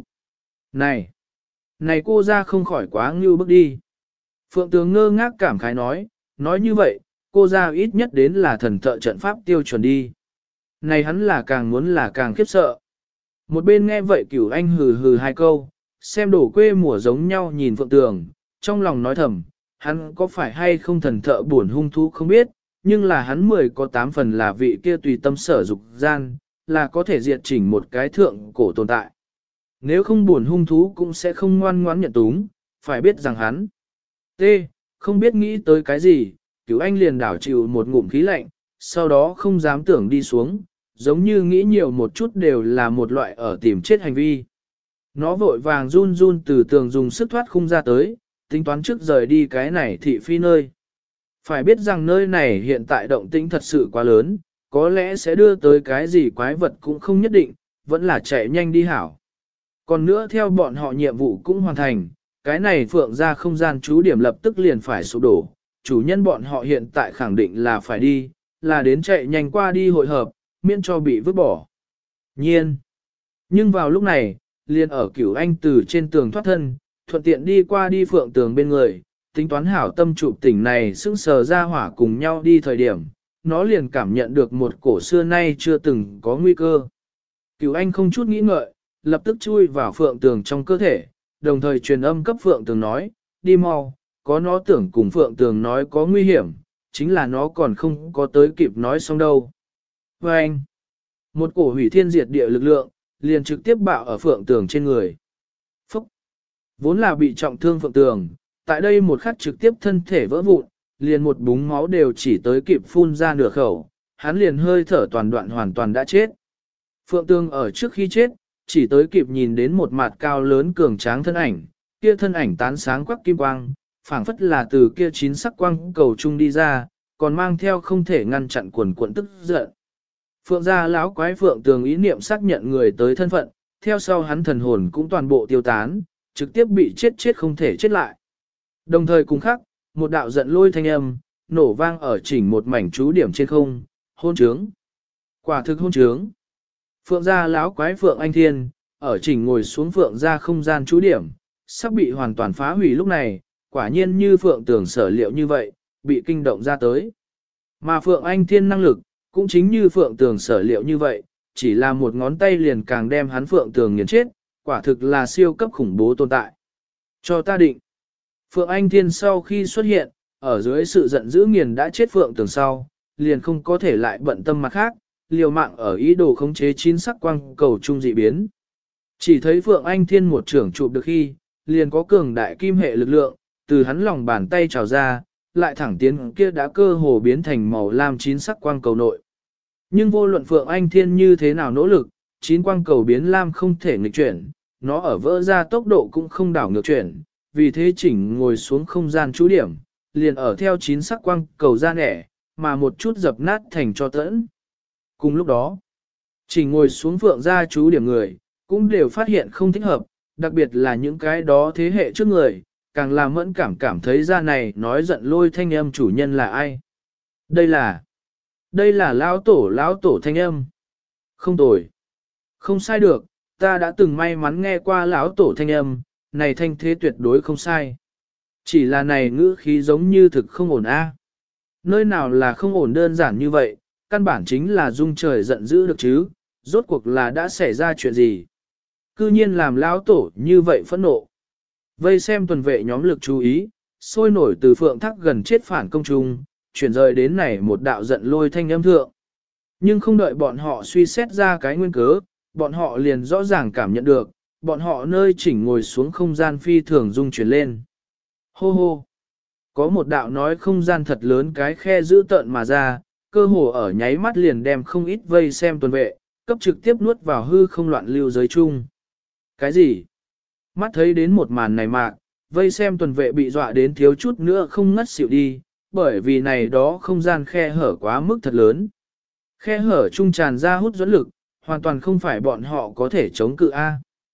Này cô ra không khỏi quá ngưu bước đi. Phượng Tường ngơ ngác cảm khái nói như vậy, cô ra ít nhất đến là thần thợ trận pháp tiêu chuẩn đi. Này hắn là càng muốn là càng khiếp sợ. Một bên nghe vậy Cửu Anh hừ hừ hai câu, xem đổ quê mùa giống nhau nhìn Phượng Tường, trong lòng nói thầm, hắn có phải hay không thần thợ buồn hung thú không biết, nhưng là hắn 10 có 8 phần là vị kia tùy tâm sở dục gian, là có thể diệt chỉnh một cái thượng cổ tồn tại. Nếu không buồn hung thú cũng sẽ không ngoan ngoãn nhận túng, phải biết rằng hắn. Không biết nghĩ tới cái gì, Cửu Anh liền đảo chịu một ngụm khí lạnh, sau đó không dám tưởng đi xuống, giống như nghĩ nhiều một chút đều là một loại ở tìm chết hành vi. Nó vội vàng run run từ tường dùng sức thoát khung ra tới, tính toán trước rời đi cái này thị phi nơi. Phải biết rằng nơi này hiện tại động tĩnh thật sự quá lớn, có lẽ sẽ đưa tới cái gì quái vật cũng không nhất định, vẫn là chạy nhanh đi hảo. Còn nữa theo bọn họ nhiệm vụ cũng hoàn thành, cái này Phượng ra không gian trú điểm lập tức liền phải sụp đổ, chủ nhân bọn họ hiện tại khẳng định là phải đi, là đến chạy nhanh qua đi hội hợp, miễn cho bị vứt bỏ. Nhiên. Nhưng vào lúc này, liền ở Cửu Anh từ trên tường thoát thân, thuận tiện đi qua đi Phượng Tường bên người, tính toán hảo tâm chụp tỉnh này sững sờ ra hỏa cùng nhau đi thời điểm, nó liền cảm nhận được một cổ xưa nay chưa từng có nguy cơ. Cửu Anh không chút nghĩ ngợi, lập tức chui vào Phượng Tường trong cơ thể, đồng thời truyền âm cấp Phượng Tường nói, đi mau, có nó tưởng cùng Phượng Tường nói có nguy hiểm, chính là nó còn không có tới kịp nói xong đâu. Và anh, một cổ hủy thiên diệt địa lực lượng, liền trực tiếp bạo ở Phượng Tường trên người. Phúc! Vốn là bị trọng thương Phượng Tường, tại đây một khắc trực tiếp thân thể vỡ vụn, liền một búng máu đều chỉ tới kịp phun ra nửa khẩu, hắn liền hơi thở toàn đoạn hoàn toàn đã chết. Phượng Tường ở trước khi chết, chỉ tới kịp nhìn đến một mặt cao lớn cường tráng thân ảnh, kia thân ảnh tán sáng quắc kim quang, phảng phất là từ kia chín sắc quang cầu trung đi ra, còn mang theo không thể ngăn chặn quần cuộn tức giận. Phượng gia lão quái Phượng Tường ý niệm xác nhận người tới thân phận, theo sau hắn thần hồn cũng toàn bộ tiêu tán, trực tiếp bị chết không thể chết lại. Đồng thời cùng khắc, một đạo giận lôi thanh âm, nổ vang ở chỉnh một mảnh chú điểm trên không, hôn trướng. Quả thực hôn trướng. Phượng gia lão quái Phượng Anh Thiên, ở chỉnh ngồi xuống Phượng gia không gian chú điểm, sắp bị hoàn toàn phá hủy lúc này, quả nhiên như Phượng Tường sở liệu như vậy, bị kinh động ra tới. Mà Phượng Anh Thiên năng lực, cũng chính như Phượng Tường sở liệu như vậy, chỉ là một ngón tay liền càng đem hắn Phượng Tường nghiền chết, quả thực là siêu cấp khủng bố tồn tại. Cho ta định. Phượng Anh Thiên sau khi xuất hiện, ở dưới sự giận dữ nghiền đã chết Phượng Tường sau, liền không có thể lại bận tâm mặt khác, liều mạng ở ý đồ khống chế chín sắc quang cầu trung dị biến. Chỉ thấy Phượng Anh Thiên một trưởng chụp được khi, liền có cường đại kim hệ lực lượng, từ hắn lòng bàn tay trào ra, lại thẳng tiến kia đã cơ hồ biến thành màu lam chín sắc quang cầu nội. Nhưng vô luận Phượng Anh Thiên như thế nào nỗ lực, chín quang cầu biến lam không thể nghịch chuyển, nó ở vỡ ra tốc độ cũng không đảo ngược chuyển, vì thế chỉnh ngồi xuống không gian chú điểm, liền ở theo chín sắc quang cầu ra nẻ, mà một chút dập nát thành cho tẫn. Cùng lúc đó, chỉnh ngồi xuống Phượng gia chú điểm người, cũng đều phát hiện không thích hợp, đặc biệt là những cái đó thế hệ trước người, càng làm mẫn cảm thấy ra này nói giận lôi thanh âm chủ nhân là ai. Đây là lão tổ thanh âm. Không tồi. Không sai được, ta đã từng may mắn nghe qua lão tổ thanh âm, này thanh thế tuyệt đối không sai. Chỉ là này ngữ khí giống như thực không ổn a. Nơi nào là không ổn đơn giản như vậy, căn bản chính là dung trời giận dữ được chứ, rốt cuộc là đã xảy ra chuyện gì. Cư nhiên làm lão tổ như vậy phẫn nộ. Vây xem tuần vệ nhóm lực chú ý, sôi nổi từ Phượng Thác gần chết phản công trung, chuyển rời đến này một đạo giận lôi thanh âm thượng. Nhưng không đợi bọn họ suy xét ra cái nguyên cớ, bọn họ liền rõ ràng cảm nhận được, bọn họ nơi chỉnh ngồi xuống không gian phi thường dung chuyển lên. Hô hô! Có một đạo nói không gian thật lớn cái khe giữ tợn mà ra, cơ hồ ở nháy mắt liền đem không ít vây xem tuần vệ, cấp trực tiếp nuốt vào hư không loạn lưu giới chung. Cái gì? Mắt thấy đến một màn này mạc, vây xem tuần vệ bị dọa đến thiếu chút nữa không ngất xỉu đi, bởi vì này đó không gian khe hở quá mức thật lớn. Khe hở trung tràn ra hút dẫn lực, hoàn toàn không phải bọn họ có thể chống cự A.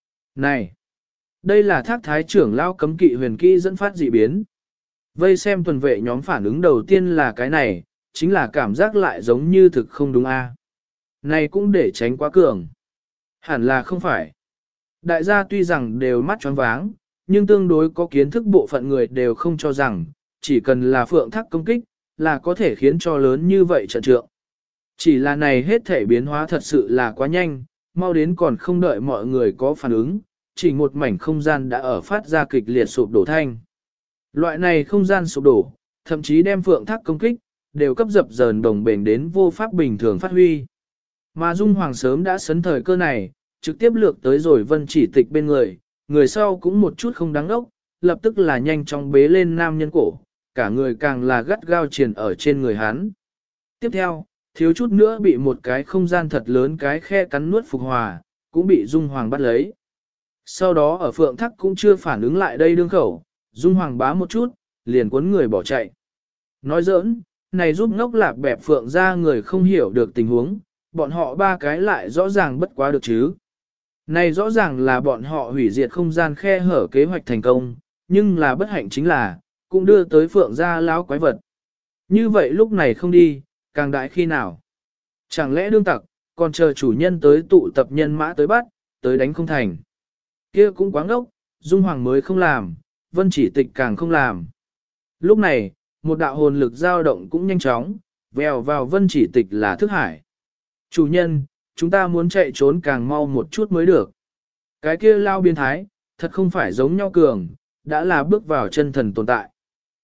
Này! Đây là Thác Thái trưởng lao cấm kỵ huyền kỹ dẫn phát dị biến. Vây xem tuần vệ nhóm phản ứng đầu tiên là cái này, chính là cảm giác lại giống như thực không đúng A. Này cũng để tránh quá cường. Hẳn là không phải. Đại gia tuy rằng đều mắt choáng váng, nhưng tương đối có kiến thức bộ phận người đều không cho rằng, chỉ cần là Phượng Thác công kích, là có thể khiến cho lớn như vậy trận trượng. Chỉ là này hết thể biến hóa thật sự là quá nhanh, mau đến còn không đợi mọi người có phản ứng, chỉ một mảnh không gian đã ở phát ra kịch liệt sụp đổ thanh. Loại này không gian sụp đổ, thậm chí đem Phượng Thác công kích, đều cấp dập dờn đồng bền đến vô pháp bình thường phát huy. Mà Dung Hoàng sớm đã sấn thời cơ này, trực tiếp lược tới rồi Vân Chỉ Tịch bên người, người sau cũng một chút không đáng ốc, lập tức là nhanh chóng bế lên nam nhân cổ, cả người càng là gắt gao triền ở trên người hắn. Tiếp theo, thiếu chút nữa bị một cái không gian thật lớn cái khe cắn nuốt Phục Hòa, cũng bị Dung Hoàng bắt lấy. Sau đó ở Phượng Thác cũng chưa phản ứng lại đây đương khẩu, Dung Hoàng bá một chút, liền cuốn người bỏ chạy. Nói giỡn, này giúp ngốc lạc bẹp Phượng ra người không hiểu được tình huống, bọn họ ba cái lại rõ ràng bất quá được chứ. Này rõ ràng là bọn họ hủy diệt không gian khe hở kế hoạch thành công, nhưng là bất hạnh chính là, cũng đưa tới Phượng gia lão quái vật. Như vậy lúc này không đi, càng đại khi nào? Chẳng lẽ đương tặc, còn chờ chủ nhân tới tụ tập nhân mã tới bắt, tới đánh không thành? Kia cũng quá ngốc, Dung Hoàng mới không làm, Vân Chỉ Tịch càng không làm. Lúc này, một đạo hồn lực dao động cũng nhanh chóng, vèo vào Vân Chỉ Tịch là thức hải. Chủ nhân, chúng ta muốn chạy trốn càng mau một chút mới được. Cái kia lao biến thái, thật không phải giống nhau cường, đã là bước vào chân thần tồn tại.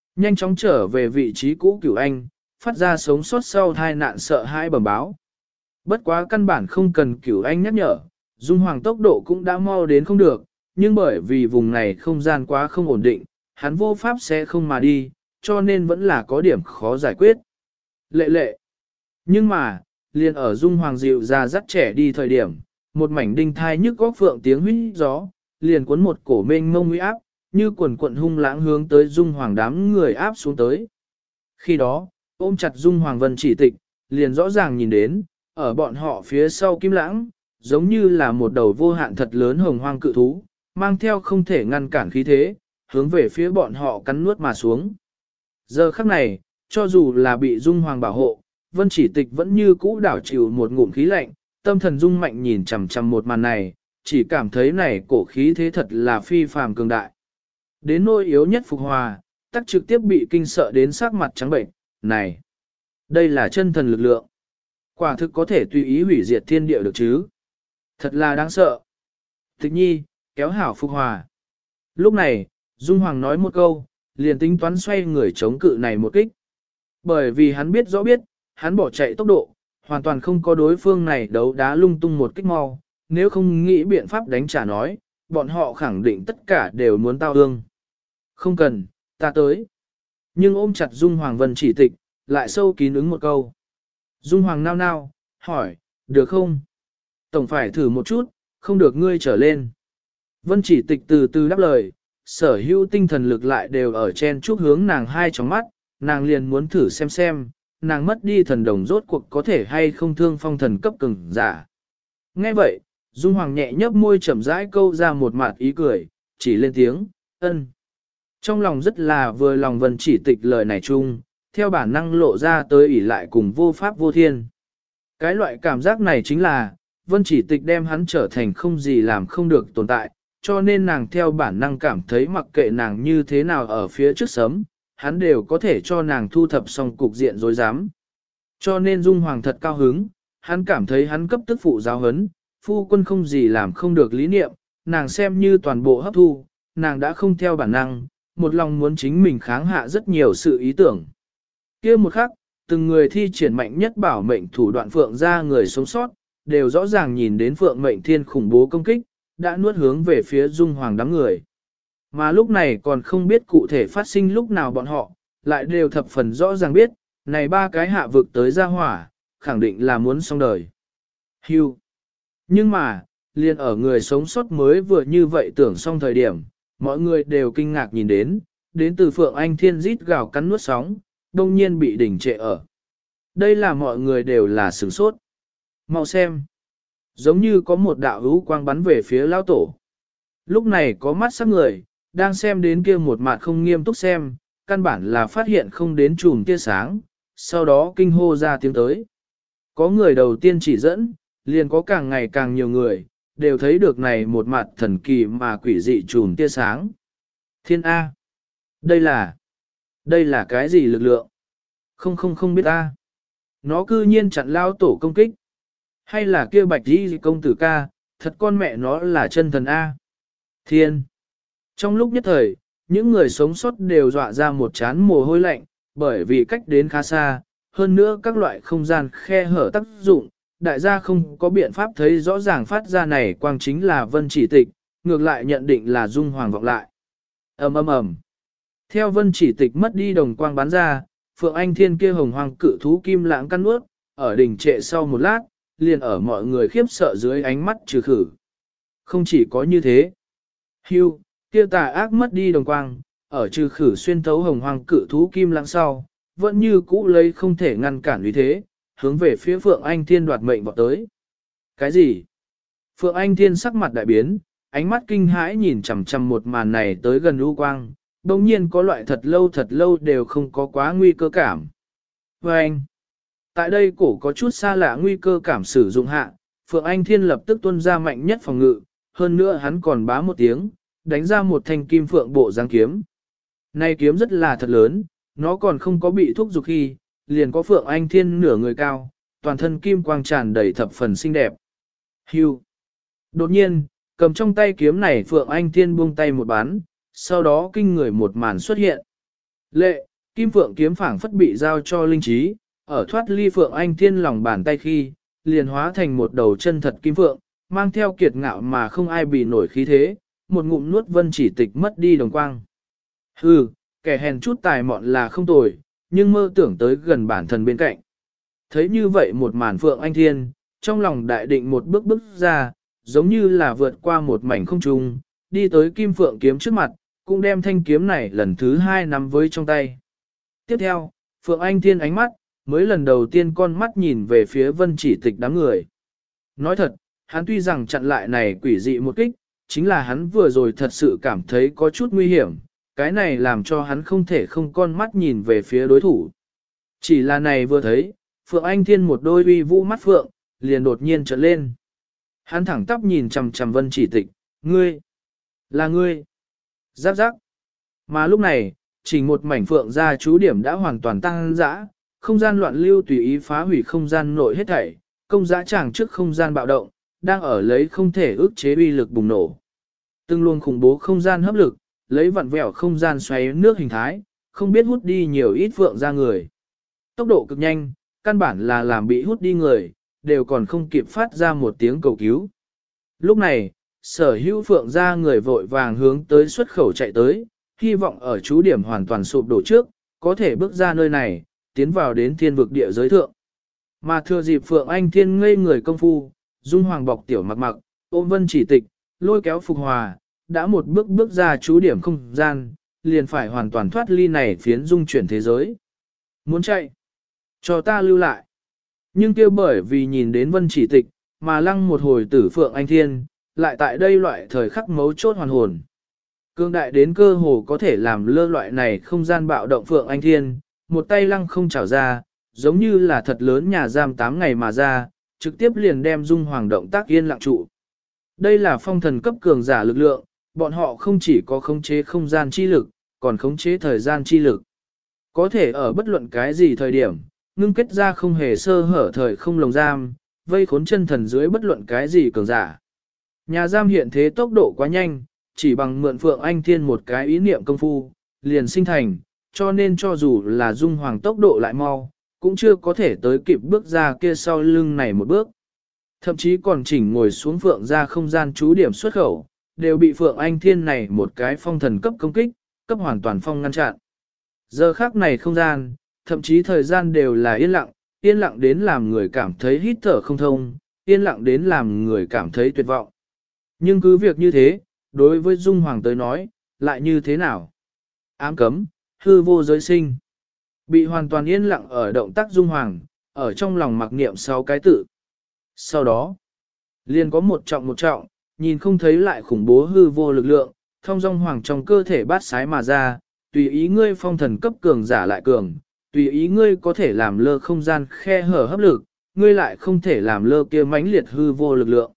Nhanh chóng trở về vị trí cũ Cửu Anh, phát ra sống sót sau tai nạn sợ hãi bẩm báo. Bất quá căn bản không cần Cửu Anh nhắc nhở, Dung Hoàng tốc độ cũng đã mau đến không được, nhưng bởi vì vùng này không gian quá không ổn định, hắn vô pháp sẽ không mà đi, cho nên vẫn là có điểm khó giải quyết. Lệ lệ. Nhưng mà, liền ở Dung Hoàng dịu ra dắt trẻ đi thời điểm, một mảnh đinh thai nhức góc phượng tiếng huýt gió, liền cuốn một cổ mênh mông uy áp, như quần quận hung lãng hướng tới Dung Hoàng đám người áp xuống tới. Khi đó, ôm chặt Dung Hoàng Vân Chỉ Tịch, liền rõ ràng nhìn đến, ở bọn họ phía sau Kim Lãng, giống như là một đầu vô hạn thật lớn hồng hoang cự thú, mang theo không thể ngăn cản khí thế, hướng về phía bọn họ cắn nuốt mà xuống. Giờ khắc này, cho dù là bị Dung Hoàng bảo hộ, Vân Chỉ Tịch vẫn như cũ đảo chịu một ngụm khí lạnh, tâm thần Dung Mạnh nhìn chằm chằm một màn này, chỉ cảm thấy này cổ khí thế thật là phi phàm cường đại. Đến nỗi yếu nhất Phục Hòa, tắc trực tiếp bị kinh sợ đến sắc mặt trắng bệnh, này, đây là chân thần lực lượng. Quả thực có thể tùy ý hủy diệt thiên địa được chứ. Thật là đáng sợ. Tịch nhi, kéo hảo Phục Hòa. Lúc này, Dung Hoàng nói một câu, liền tính toán xoay người chống cự này một kích. Bởi vì hắn biết rõ biết, hắn bỏ chạy tốc độ, hoàn toàn không có đối phương này đấu đá lung tung một kích mau, nếu không nghĩ biện pháp đánh trả nói, bọn họ khẳng định tất cả đều muốn tao ương. Không cần, ta tới. Nhưng ôm chặt Dung Hoàng Vân Chỉ Tịch, lại sâu kín ứng một câu. Dung Hoàng nao nao, hỏi, được không? Tổng phải thử một chút, không được ngươi trở lên. Vân Chỉ Tịch từ từ đáp lời, sở hữu tinh thần lực lại đều ở trên chúc hướng nàng hai tròng mắt, nàng liền muốn thử xem, nàng mất đi thần đồng rốt cuộc có thể hay không thương phong thần cấp cường giả. Nghe vậy, Dung Hoàng nhẹ nhấp môi chậm rãi câu ra một mặt ý cười, chỉ lên tiếng, ân. Trong lòng rất là vừa lòng Vân Chỉ Tịch lời này chung, theo bản năng lộ ra tới ỷ lại cùng vô pháp vô thiên. Cái loại cảm giác này chính là, Vân Chỉ Tịch đem hắn trở thành không gì làm không được tồn tại, cho nên nàng theo bản năng cảm thấy mặc kệ nàng như thế nào ở phía trước sớm, hắn đều có thể cho nàng thu thập xong cục diện rối rắm. Cho nên Dung Hoàng thật cao hứng, hắn cảm thấy hắn cấp tức phụ giáo hấn, phu quân không gì làm không được lý niệm, nàng xem như toàn bộ hấp thu, nàng đã không theo bản năng, một lòng muốn chính mình kháng hạ rất nhiều sự ý tưởng. Kia một khắc, từng người thi triển mạnh nhất bảo mệnh thủ đoạn Phượng ra người sống sót, đều rõ ràng nhìn đến Phượng Mệnh Thiên khủng bố công kích, đã nuốt hướng về phía Dung Hoàng đám người. Mà lúc này còn không biết cụ thể phát sinh lúc nào bọn họ, lại đều thập phần rõ ràng biết, này ba cái hạ vực tới ra hỏa, khẳng định là muốn xong đời. Hưu. Nhưng mà, liền ở người sống sót mới vừa như vậy tưởng xong thời điểm, mọi người đều kinh ngạc nhìn đến từ Phượng Anh Thiên rít gào cắn nuốt sóng, đông nhiên bị đỉnh trệ ở. Đây là mọi người đều là sửng sốt. Mau xem. Giống như có một đạo hữu quang bắn về phía lão tổ. Lúc này có mắt sắc người, đang xem đến kia một mặt không nghiêm túc xem, căn bản là phát hiện không đến chùm tia sáng, sau đó kinh hô ra tiếng tới. Có người đầu tiên chỉ dẫn, liền có càng ngày càng nhiều người, đều thấy được này một mặt thần kỳ mà quỷ dị chùm tia sáng. Thiên A. Đây là cái gì lực lượng? Không biết A. Nó cư nhiên chặn lao tổ công kích. Hay là kia bạch đi công tử ca, thật con mẹ nó là chân thần A. Thiên. Trong lúc nhất thời, những người sống sót đều dọa ra một chán mồ hôi lạnh, bởi vì cách đến khá xa, hơn nữa các loại không gian khe hở tác dụng, đại gia không có biện pháp thấy rõ ràng phát ra này quang chính là Vân Chỉ Tịch, ngược lại nhận định là Dung Hoàng vọng lại. ầm. Theo Vân Chỉ Tịch mất đi đồng quang bắn ra, Phượng Anh Thiên kia hồng hoàng cự thú kim lãng căn nuốt, ở đỉnh trệ sau một lát, liền ở mọi người khiếp sợ dưới ánh mắt trừ khử. Không chỉ có như thế. Hưu, kia tà ác mất đi đồng quang, ở trừ khử xuyên thấu hồng hoàng cự thú kim lãng sau, vẫn như cũ lấy không thể ngăn cản uy thế, hướng về phía Phượng Anh Thiên đoạt mệnh vọt tới. Cái gì? Phượng Anh Thiên sắc mặt đại biến, ánh mắt kinh hãi nhìn chằm chằm một màn này tới gần u quang, đồng nhiên có loại thật lâu đều không có quá nguy cơ cảm. Và anh, tại đây cổ có chút xa lạ nguy cơ cảm sử dụng hạ, Phượng Anh Thiên lập tức tuôn ra mạnh nhất phòng ngự, hơn nữa hắn còn bá một tiếng, đánh ra một thanh kim phượng bộ giáng kiếm. Này kiếm rất là thật lớn, nó còn không có bị thúc giục khi, liền có Phượng Anh Thiên nửa người cao, toàn thân kim quang tràn đầy thập phần xinh đẹp. Hưu. Đột nhiên, cầm trong tay kiếm này Phượng Anh Thiên buông tay một bán, sau đó kinh người một màn xuất hiện. Lệ, Kim Phượng kiếm phảng phất bị giao cho linh trí, ở thoát ly Phượng Anh Thiên lòng bàn tay khi, liền hóa thành một đầu chân thật Kim Phượng, mang theo kiệt ngạo mà không ai bị nổi khí thế, một ngụm nuốt Vân Chỉ Tịch mất đi đồng quang. Hừ, kẻ hèn chút tài mọn là không tồi, nhưng mơ tưởng tới gần bản thân bên cạnh. Thấy như vậy một màn Phượng Anh Thiên, trong lòng đại định một bước bước ra, giống như là vượt qua một mảnh không trung, đi tới Kim Phượng kiếm trước mặt, cũng đem thanh kiếm này lần thứ hai nắm với trong tay. Tiếp theo, Phượng Anh Thiên ánh mắt, mới lần đầu tiên con mắt nhìn về phía Vân Chỉ Tịch đám người. Nói thật, hắn tuy rằng chặn lại này quỷ dị một kích, chính là hắn vừa rồi thật sự cảm thấy có chút nguy hiểm, cái này làm cho hắn không thể không con mắt nhìn về phía đối thủ. Chỉ là này vừa thấy, Phượng Anh Thiên một đôi uy vũ mắt phượng, liền đột nhiên trợn lên. Hắn thẳng tắp nhìn chằm chằm Vân Chỉ Tịch, ngươi, là ngươi. Giáp giáp. Mà lúc này, chỉ một mảnh phượng ra chú điểm đã hoàn toàn tăng dã, không gian loạn lưu tùy ý phá hủy không gian nội hết thảy, công dã tràng trước không gian bạo động, đang ở lấy không thể ức chế uy lực bùng nổ. Từng luồng khủng bố không gian hấp lực, lấy vặn vẹo không gian xoáy nước hình thái, không biết hút đi nhiều ít phượng ra người. Tốc độ cực nhanh, căn bản là làm bị hút đi người, đều còn không kịp phát ra một tiếng cầu cứu. Lúc này, sở hữu phượng ra người vội vàng hướng tới xuất khẩu chạy tới, hy vọng ở chú điểm hoàn toàn sụp đổ trước, có thể bước ra nơi này, tiến vào đến thiên vực địa giới thượng. Mà thừa dịp Phượng Anh Thiên ngây người công phu, Dung Hoàng bọc tiểu mặc mặc, ôm Vân Chỉ Tịch, lôi kéo Phục Hòa, đã một bước bước ra chú điểm không gian, liền phải hoàn toàn thoát ly này phiến dung chuyển thế giới. Muốn chạy, cho ta lưu lại. Nhưng kêu bởi vì nhìn đến Vân Chỉ Tịch, mà lăng một hồi tử Phượng Anh Thiên, lại tại đây loại thời khắc mấu chốt hoàn hồn. Cương đại đến cơ hồ có thể làm lơ loại này không gian bạo động Phượng Anh Thiên, một tay lăng không trảo ra, giống như là thật lớn nhà giam 8 ngày mà ra, trực tiếp liền đem Dung Hoàng động tác yên lặng trụ. Đây là phong thần cấp cường giả lực lượng, bọn họ không chỉ có khống chế không gian chi lực, còn khống chế thời gian chi lực. Có thể ở bất luận cái gì thời điểm, ngưng kết ra không hề sơ hở thời không lồng giam, vây khốn chân thần dưới bất luận cái gì cường giả. Nhà giam hiện thế tốc độ quá nhanh, chỉ bằng mượn Phượng Anh Thiên một cái ý niệm công phu, liền sinh thành, cho nên cho dù là Dung Hoàng tốc độ lại mau, cũng chưa có thể tới kịp bước ra kia sau lưng này một bước. Thậm chí còn chỉnh ngồi xuống Phượng ra không gian trú điểm xuất khẩu, đều bị Phượng Anh Thiên này một cái phong thần cấp công kích, cấp hoàn toàn phong ngăn chặn. Giờ khác này không gian, thậm chí thời gian đều là yên lặng đến làm người cảm thấy hít thở không thông, yên lặng đến làm người cảm thấy tuyệt vọng. Nhưng cứ việc như thế, đối với Dung Hoàng tới nói, lại như thế nào? Ám cấm, hư vô giới sinh. Bị hoàn toàn yên lặng ở động tác Dung Hoàng, ở trong lòng mặc niệm 6 cái tự. Sau đó, liền có một trọng, nhìn không thấy lại khủng bố hư vô lực lượng, thông dong hoàng trong cơ thể bát sái mà ra, tùy ý ngươi phong thần cấp cường giả lại cường, tùy ý ngươi có thể làm lơ không gian khe hở hấp lực, ngươi lại không thể làm lơ kia mãnh liệt hư vô lực lượng.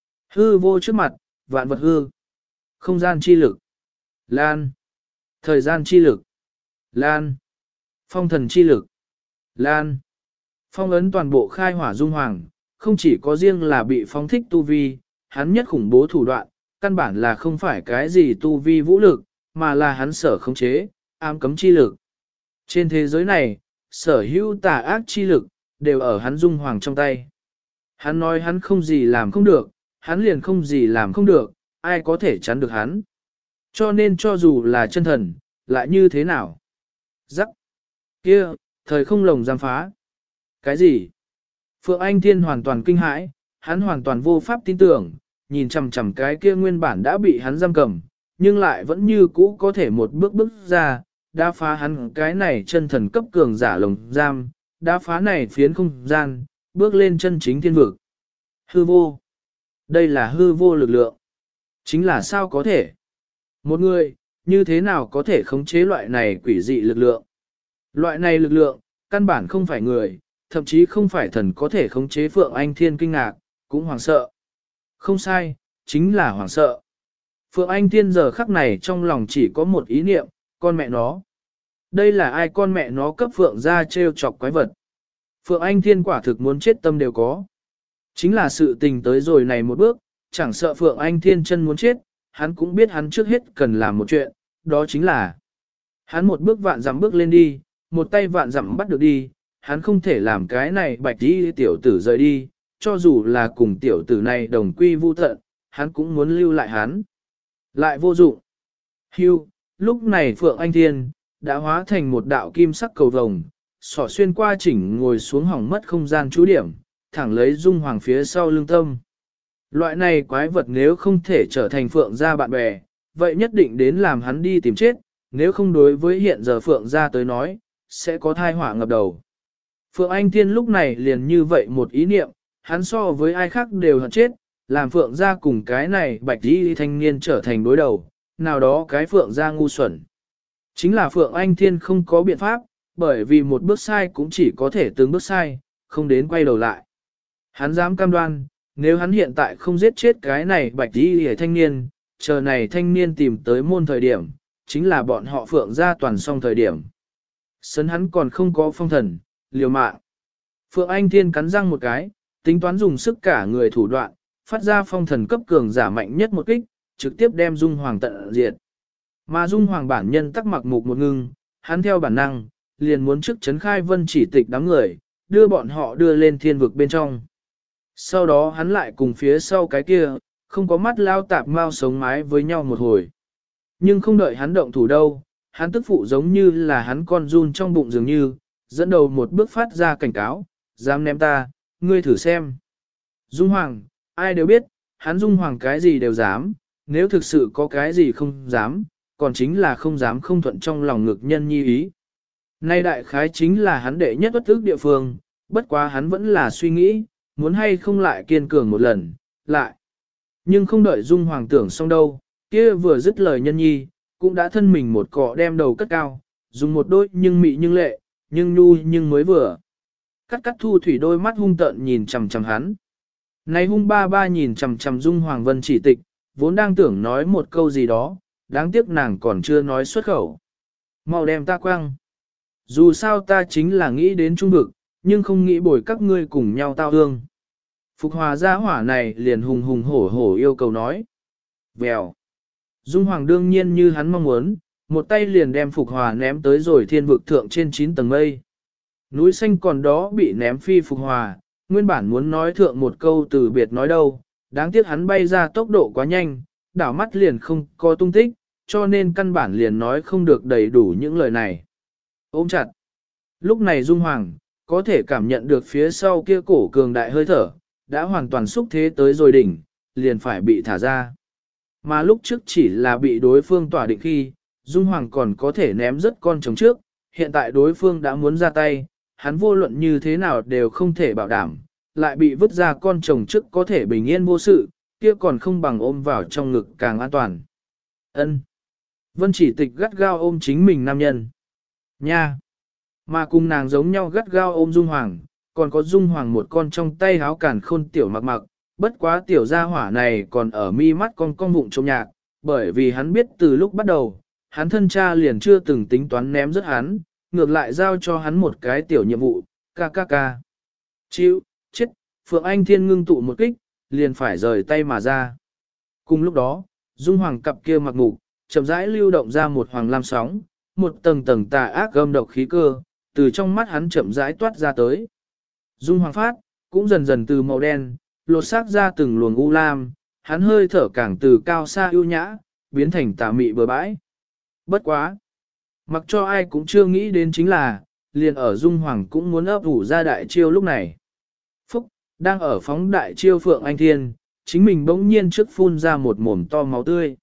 Hư vô trước mặt, vạn vật hư. Không gian chi lực. Lan. Thời gian chi lực. Lan. Phong thần chi lực. Lan. Phong ấn toàn bộ khai hỏa Dung Hoàng, không chỉ có riêng là bị phóng thích tu vi, hắn nhất khủng bố thủ đoạn, căn bản là không phải cái gì tu vi vũ lực, mà là hắn sở khống chế, ám cấm chi lực. Trên thế giới này, sở hữu tà ác chi lực, đều ở hắn Dung Hoàng trong tay. Hắn nói hắn không gì làm không được, hắn liền không gì làm không được, ai có thể chắn được hắn. Cho nên cho dù là chân thần, lại như thế nào? Rắc! Kia, thời không lồng giam phá. Cái gì? Phượng Anh Thiên hoàn toàn kinh hãi, hắn hoàn toàn vô pháp tin tưởng, nhìn chằm chằm cái kia nguyên bản đã bị hắn giam cầm, nhưng lại vẫn như cũ có thể một bước bước ra, đã phá hắn cái này chân thần cấp cường giả lồng giam, đã phá này phiến không gian, bước lên chân chính thiên vực. Hư vô. Đây là hư vô lực lượng. Chính là sao có thể? Một người, như thế nào có thể khống chế loại này quỷ dị lực lượng? Loại này lực lượng, căn bản không phải người, thậm chí không phải thần có thể khống chế Phượng Anh Thiên kinh ngạc, cũng hoảng sợ. Không sai, chính là hoảng sợ. Phượng Anh Thiên giờ khắc này trong lòng chỉ có một ý niệm, con mẹ nó. Đây là ai con mẹ nó cấp Phượng ra trêu chọc quái vật. Phượng Anh Thiên quả thực muốn chết tâm đều có. Chính là sự tình tới rồi này một bước, chẳng sợ Phượng Anh Thiên chân muốn chết, hắn cũng biết hắn trước hết cần làm một chuyện, đó chính là Hắn một bước vạn dặm bước lên đi, một tay vạn dặm bắt được đi, hắn không thể làm cái này bạch đi tiểu tử rời đi, cho dù là cùng tiểu tử này đồng quy vu tận, hắn cũng muốn lưu lại hắn. Lại vô dụng. Hưu, lúc này Phượng Anh Thiên, đã hóa thành một đạo kim sắc cầu vồng, sỏ xuyên qua chỉnh ngồi xuống hỏng mất không gian trú điểm, thẳng lấy Dung Hoàng phía sau lưng tâm. Loại này quái vật nếu không thể trở thành Phượng gia bạn bè, vậy nhất định đến làm hắn đi tìm chết, nếu không đối với hiện giờ Phượng gia tới nói, sẽ có thai họa ngập đầu. Phượng Anh Thiên lúc này liền như vậy một ý niệm, hắn so với ai khác đều hận chết, làm Phượng gia cùng cái này bạch đi thanh niên trở thành đối đầu, nào đó cái Phượng gia ngu xuẩn. Chính là Phượng Anh Thiên không có biện pháp, bởi vì một bước sai cũng chỉ có thể từng bước sai, không đến quay đầu lại. Hắn dám cam đoan, nếu hắn hiện tại không giết chết cái này bạch đi thanh niên, chờ này thanh niên tìm tới môn thời điểm, chính là bọn họ Phượng gia toàn xong thời điểm. Sấn hắn còn không có phong thần, liều mạng. Phượng Anh Thiên cắn răng một cái, tính toán dùng sức cả người thủ đoạn, phát ra phong thần cấp cường giả mạnh nhất một kích, trực tiếp đem Dung Hoàng tận diệt. Mà Dung Hoàng bản nhân tắc mặc mục một ngưng, hắn theo bản năng, liền muốn trước chấn khai Vân Chỉ Tịch đám người, đưa bọn họ đưa lên thiên vực bên trong. Sau đó hắn lại cùng phía sau cái kia, không có mắt lao tạp mau sống mái với nhau một hồi. Nhưng không đợi hắn động thủ đâu, hắn tức phụ giống như là hắn con run trong bụng dường như, dẫn đầu một bước phát ra cảnh cáo, dám ném ta, ngươi thử xem. Dung Hoàng, ai đều biết, hắn Dung Hoàng cái gì đều dám, nếu thực sự có cái gì không dám, còn chính là không dám không thuận trong lòng ngực nhân nhi ý. Nay đại khái chính là hắn đệ nhất bất ức địa phương, bất quá hắn vẫn là suy nghĩ, muốn hay không lại kiên cường một lần, lại. Nhưng không đợi Dung Hoàng tưởng xong đâu, kia vừa dứt lời nhân nhi, cũng đã thân mình một cọ đem đầu cất cao, dùng một đôi nhưng mị nhưng lệ, nhưng nhu nhưng mới vừa. Cắt thu thủy đôi mắt hung tợn nhìn chằm chằm hắn. Này hung ba ba nhìn chằm chằm Dung Hoàng Vân Chỉ Tịch, vốn đang tưởng nói một câu gì đó, đáng tiếc nàng còn chưa nói xuất khẩu. Mau đem ta quăng. Dù sao ta chính là nghĩ đến trung vực, nhưng không nghĩ bồi các ngươi cùng nhau tao hương. Phục Hòa gia hỏa này liền hùng hùng hổ hổ yêu cầu nói. Vèo. Dung Hoàng đương nhiên như hắn mong muốn, một tay liền đem Phục Hòa ném tới rồi thiên vực thượng trên 9 tầng mây. Núi xanh còn đó bị ném phi Phục Hòa, nguyên bản muốn nói thượng một câu từ biệt nói đâu, đáng tiếc hắn bay ra tốc độ quá nhanh, đảo mắt liền không có tung tích, cho nên căn bản liền nói không được đầy đủ những lời này. Ôm chặt. Lúc này Dung Hoàng, có thể cảm nhận được phía sau kia cổ cường đại hơi thở, đã hoàn toàn xúc thế tới rồi đỉnh, liền phải bị thả ra. Mà lúc trước chỉ là bị đối phương tỏa định khi, Dung Hoàng còn có thể ném rất con trống trước, hiện tại đối phương đã muốn ra tay, hắn vô luận như thế nào đều không thể bảo đảm, lại bị vứt ra con chồng trước có thể bình yên vô sự, kia còn không bằng ôm vào trong ngực càng an toàn. Ân. Vân Chỉ Tịch gắt gao ôm chính mình nam nhân. Nha. Mà cùng nàng giống nhau gắt gao ôm Dung Hoàng, còn có Dung Hoàng một con trong tay háo càn khôn tiểu mặc mặc, bất quá tiểu gia hỏa này còn ở mi mắt con bụng trong nhạc, bởi vì hắn biết từ lúc bắt đầu, hắn thân cha liền chưa từng tính toán ném rất hắn, ngược lại giao cho hắn một cái tiểu nhiệm vụ, ca. Chịu, chết, Phượng Anh Thiên ngưng tụ một kích, liền phải rời tay mà ra. Cùng lúc đó, Dung Hoàng cặp kia mặc mục, chậm rãi lưu động ra một hoàng lam sóng, một tầng tầng tà ác gâm độc khí cơ, từ trong mắt hắn chậm rãi toát ra tới. Dung Hoàng phát, cũng dần dần từ màu đen, lột xác ra từng luồng u lam, hắn hơi thở càng từ cao xa ưu nhã, biến thành tà mị bừa bãi. Bất quá. Mặc cho ai cũng chưa nghĩ đến chính là, liền ở Dung Hoàng cũng muốn ấp ủ ra đại chiêu lúc này. Phúc, đang ở phóng đại chiêu Phượng Anh Thiên, chính mình bỗng nhiên trước phun ra một mồm to máu tươi.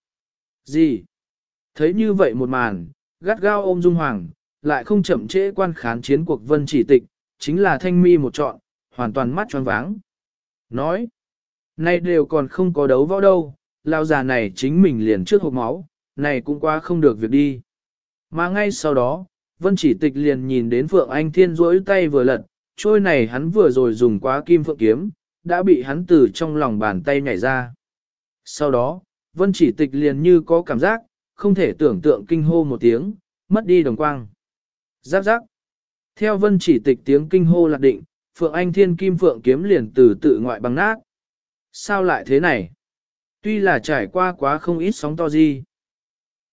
Gì? Thấy như vậy một màn, gắt gao ôm Dung Hoàng, lại không chậm trễ quan khán chiến cuộc Vân Chỉ Tịch, chính là thanh mi một trọn, hoàn toàn mắt choáng váng. Nói, nay đều còn không có đấu võ đâu, lao già này chính mình liền trước hộp máu, này cũng quá không được việc đi. Mà ngay sau đó, Vân Chỉ Tịch liền nhìn đến Phượng Anh Thiên duỗi tay vừa lật, trôi này hắn vừa rồi dùng quá kim phượng kiếm, đã bị hắn từ trong lòng bàn tay nhảy ra. Sau đó, Vân Chỉ Tịch liền như có cảm giác, không thể tưởng tượng kinh hô một tiếng, mất đi đồng quang. Giáp giáp. Theo Vân Chỉ Tịch tiếng kinh hô lạc định, Phượng Anh Thiên kim phượng kiếm liền từ tự ngoại băng nát. Sao lại thế này? Tuy là trải qua quá không ít sóng to gì,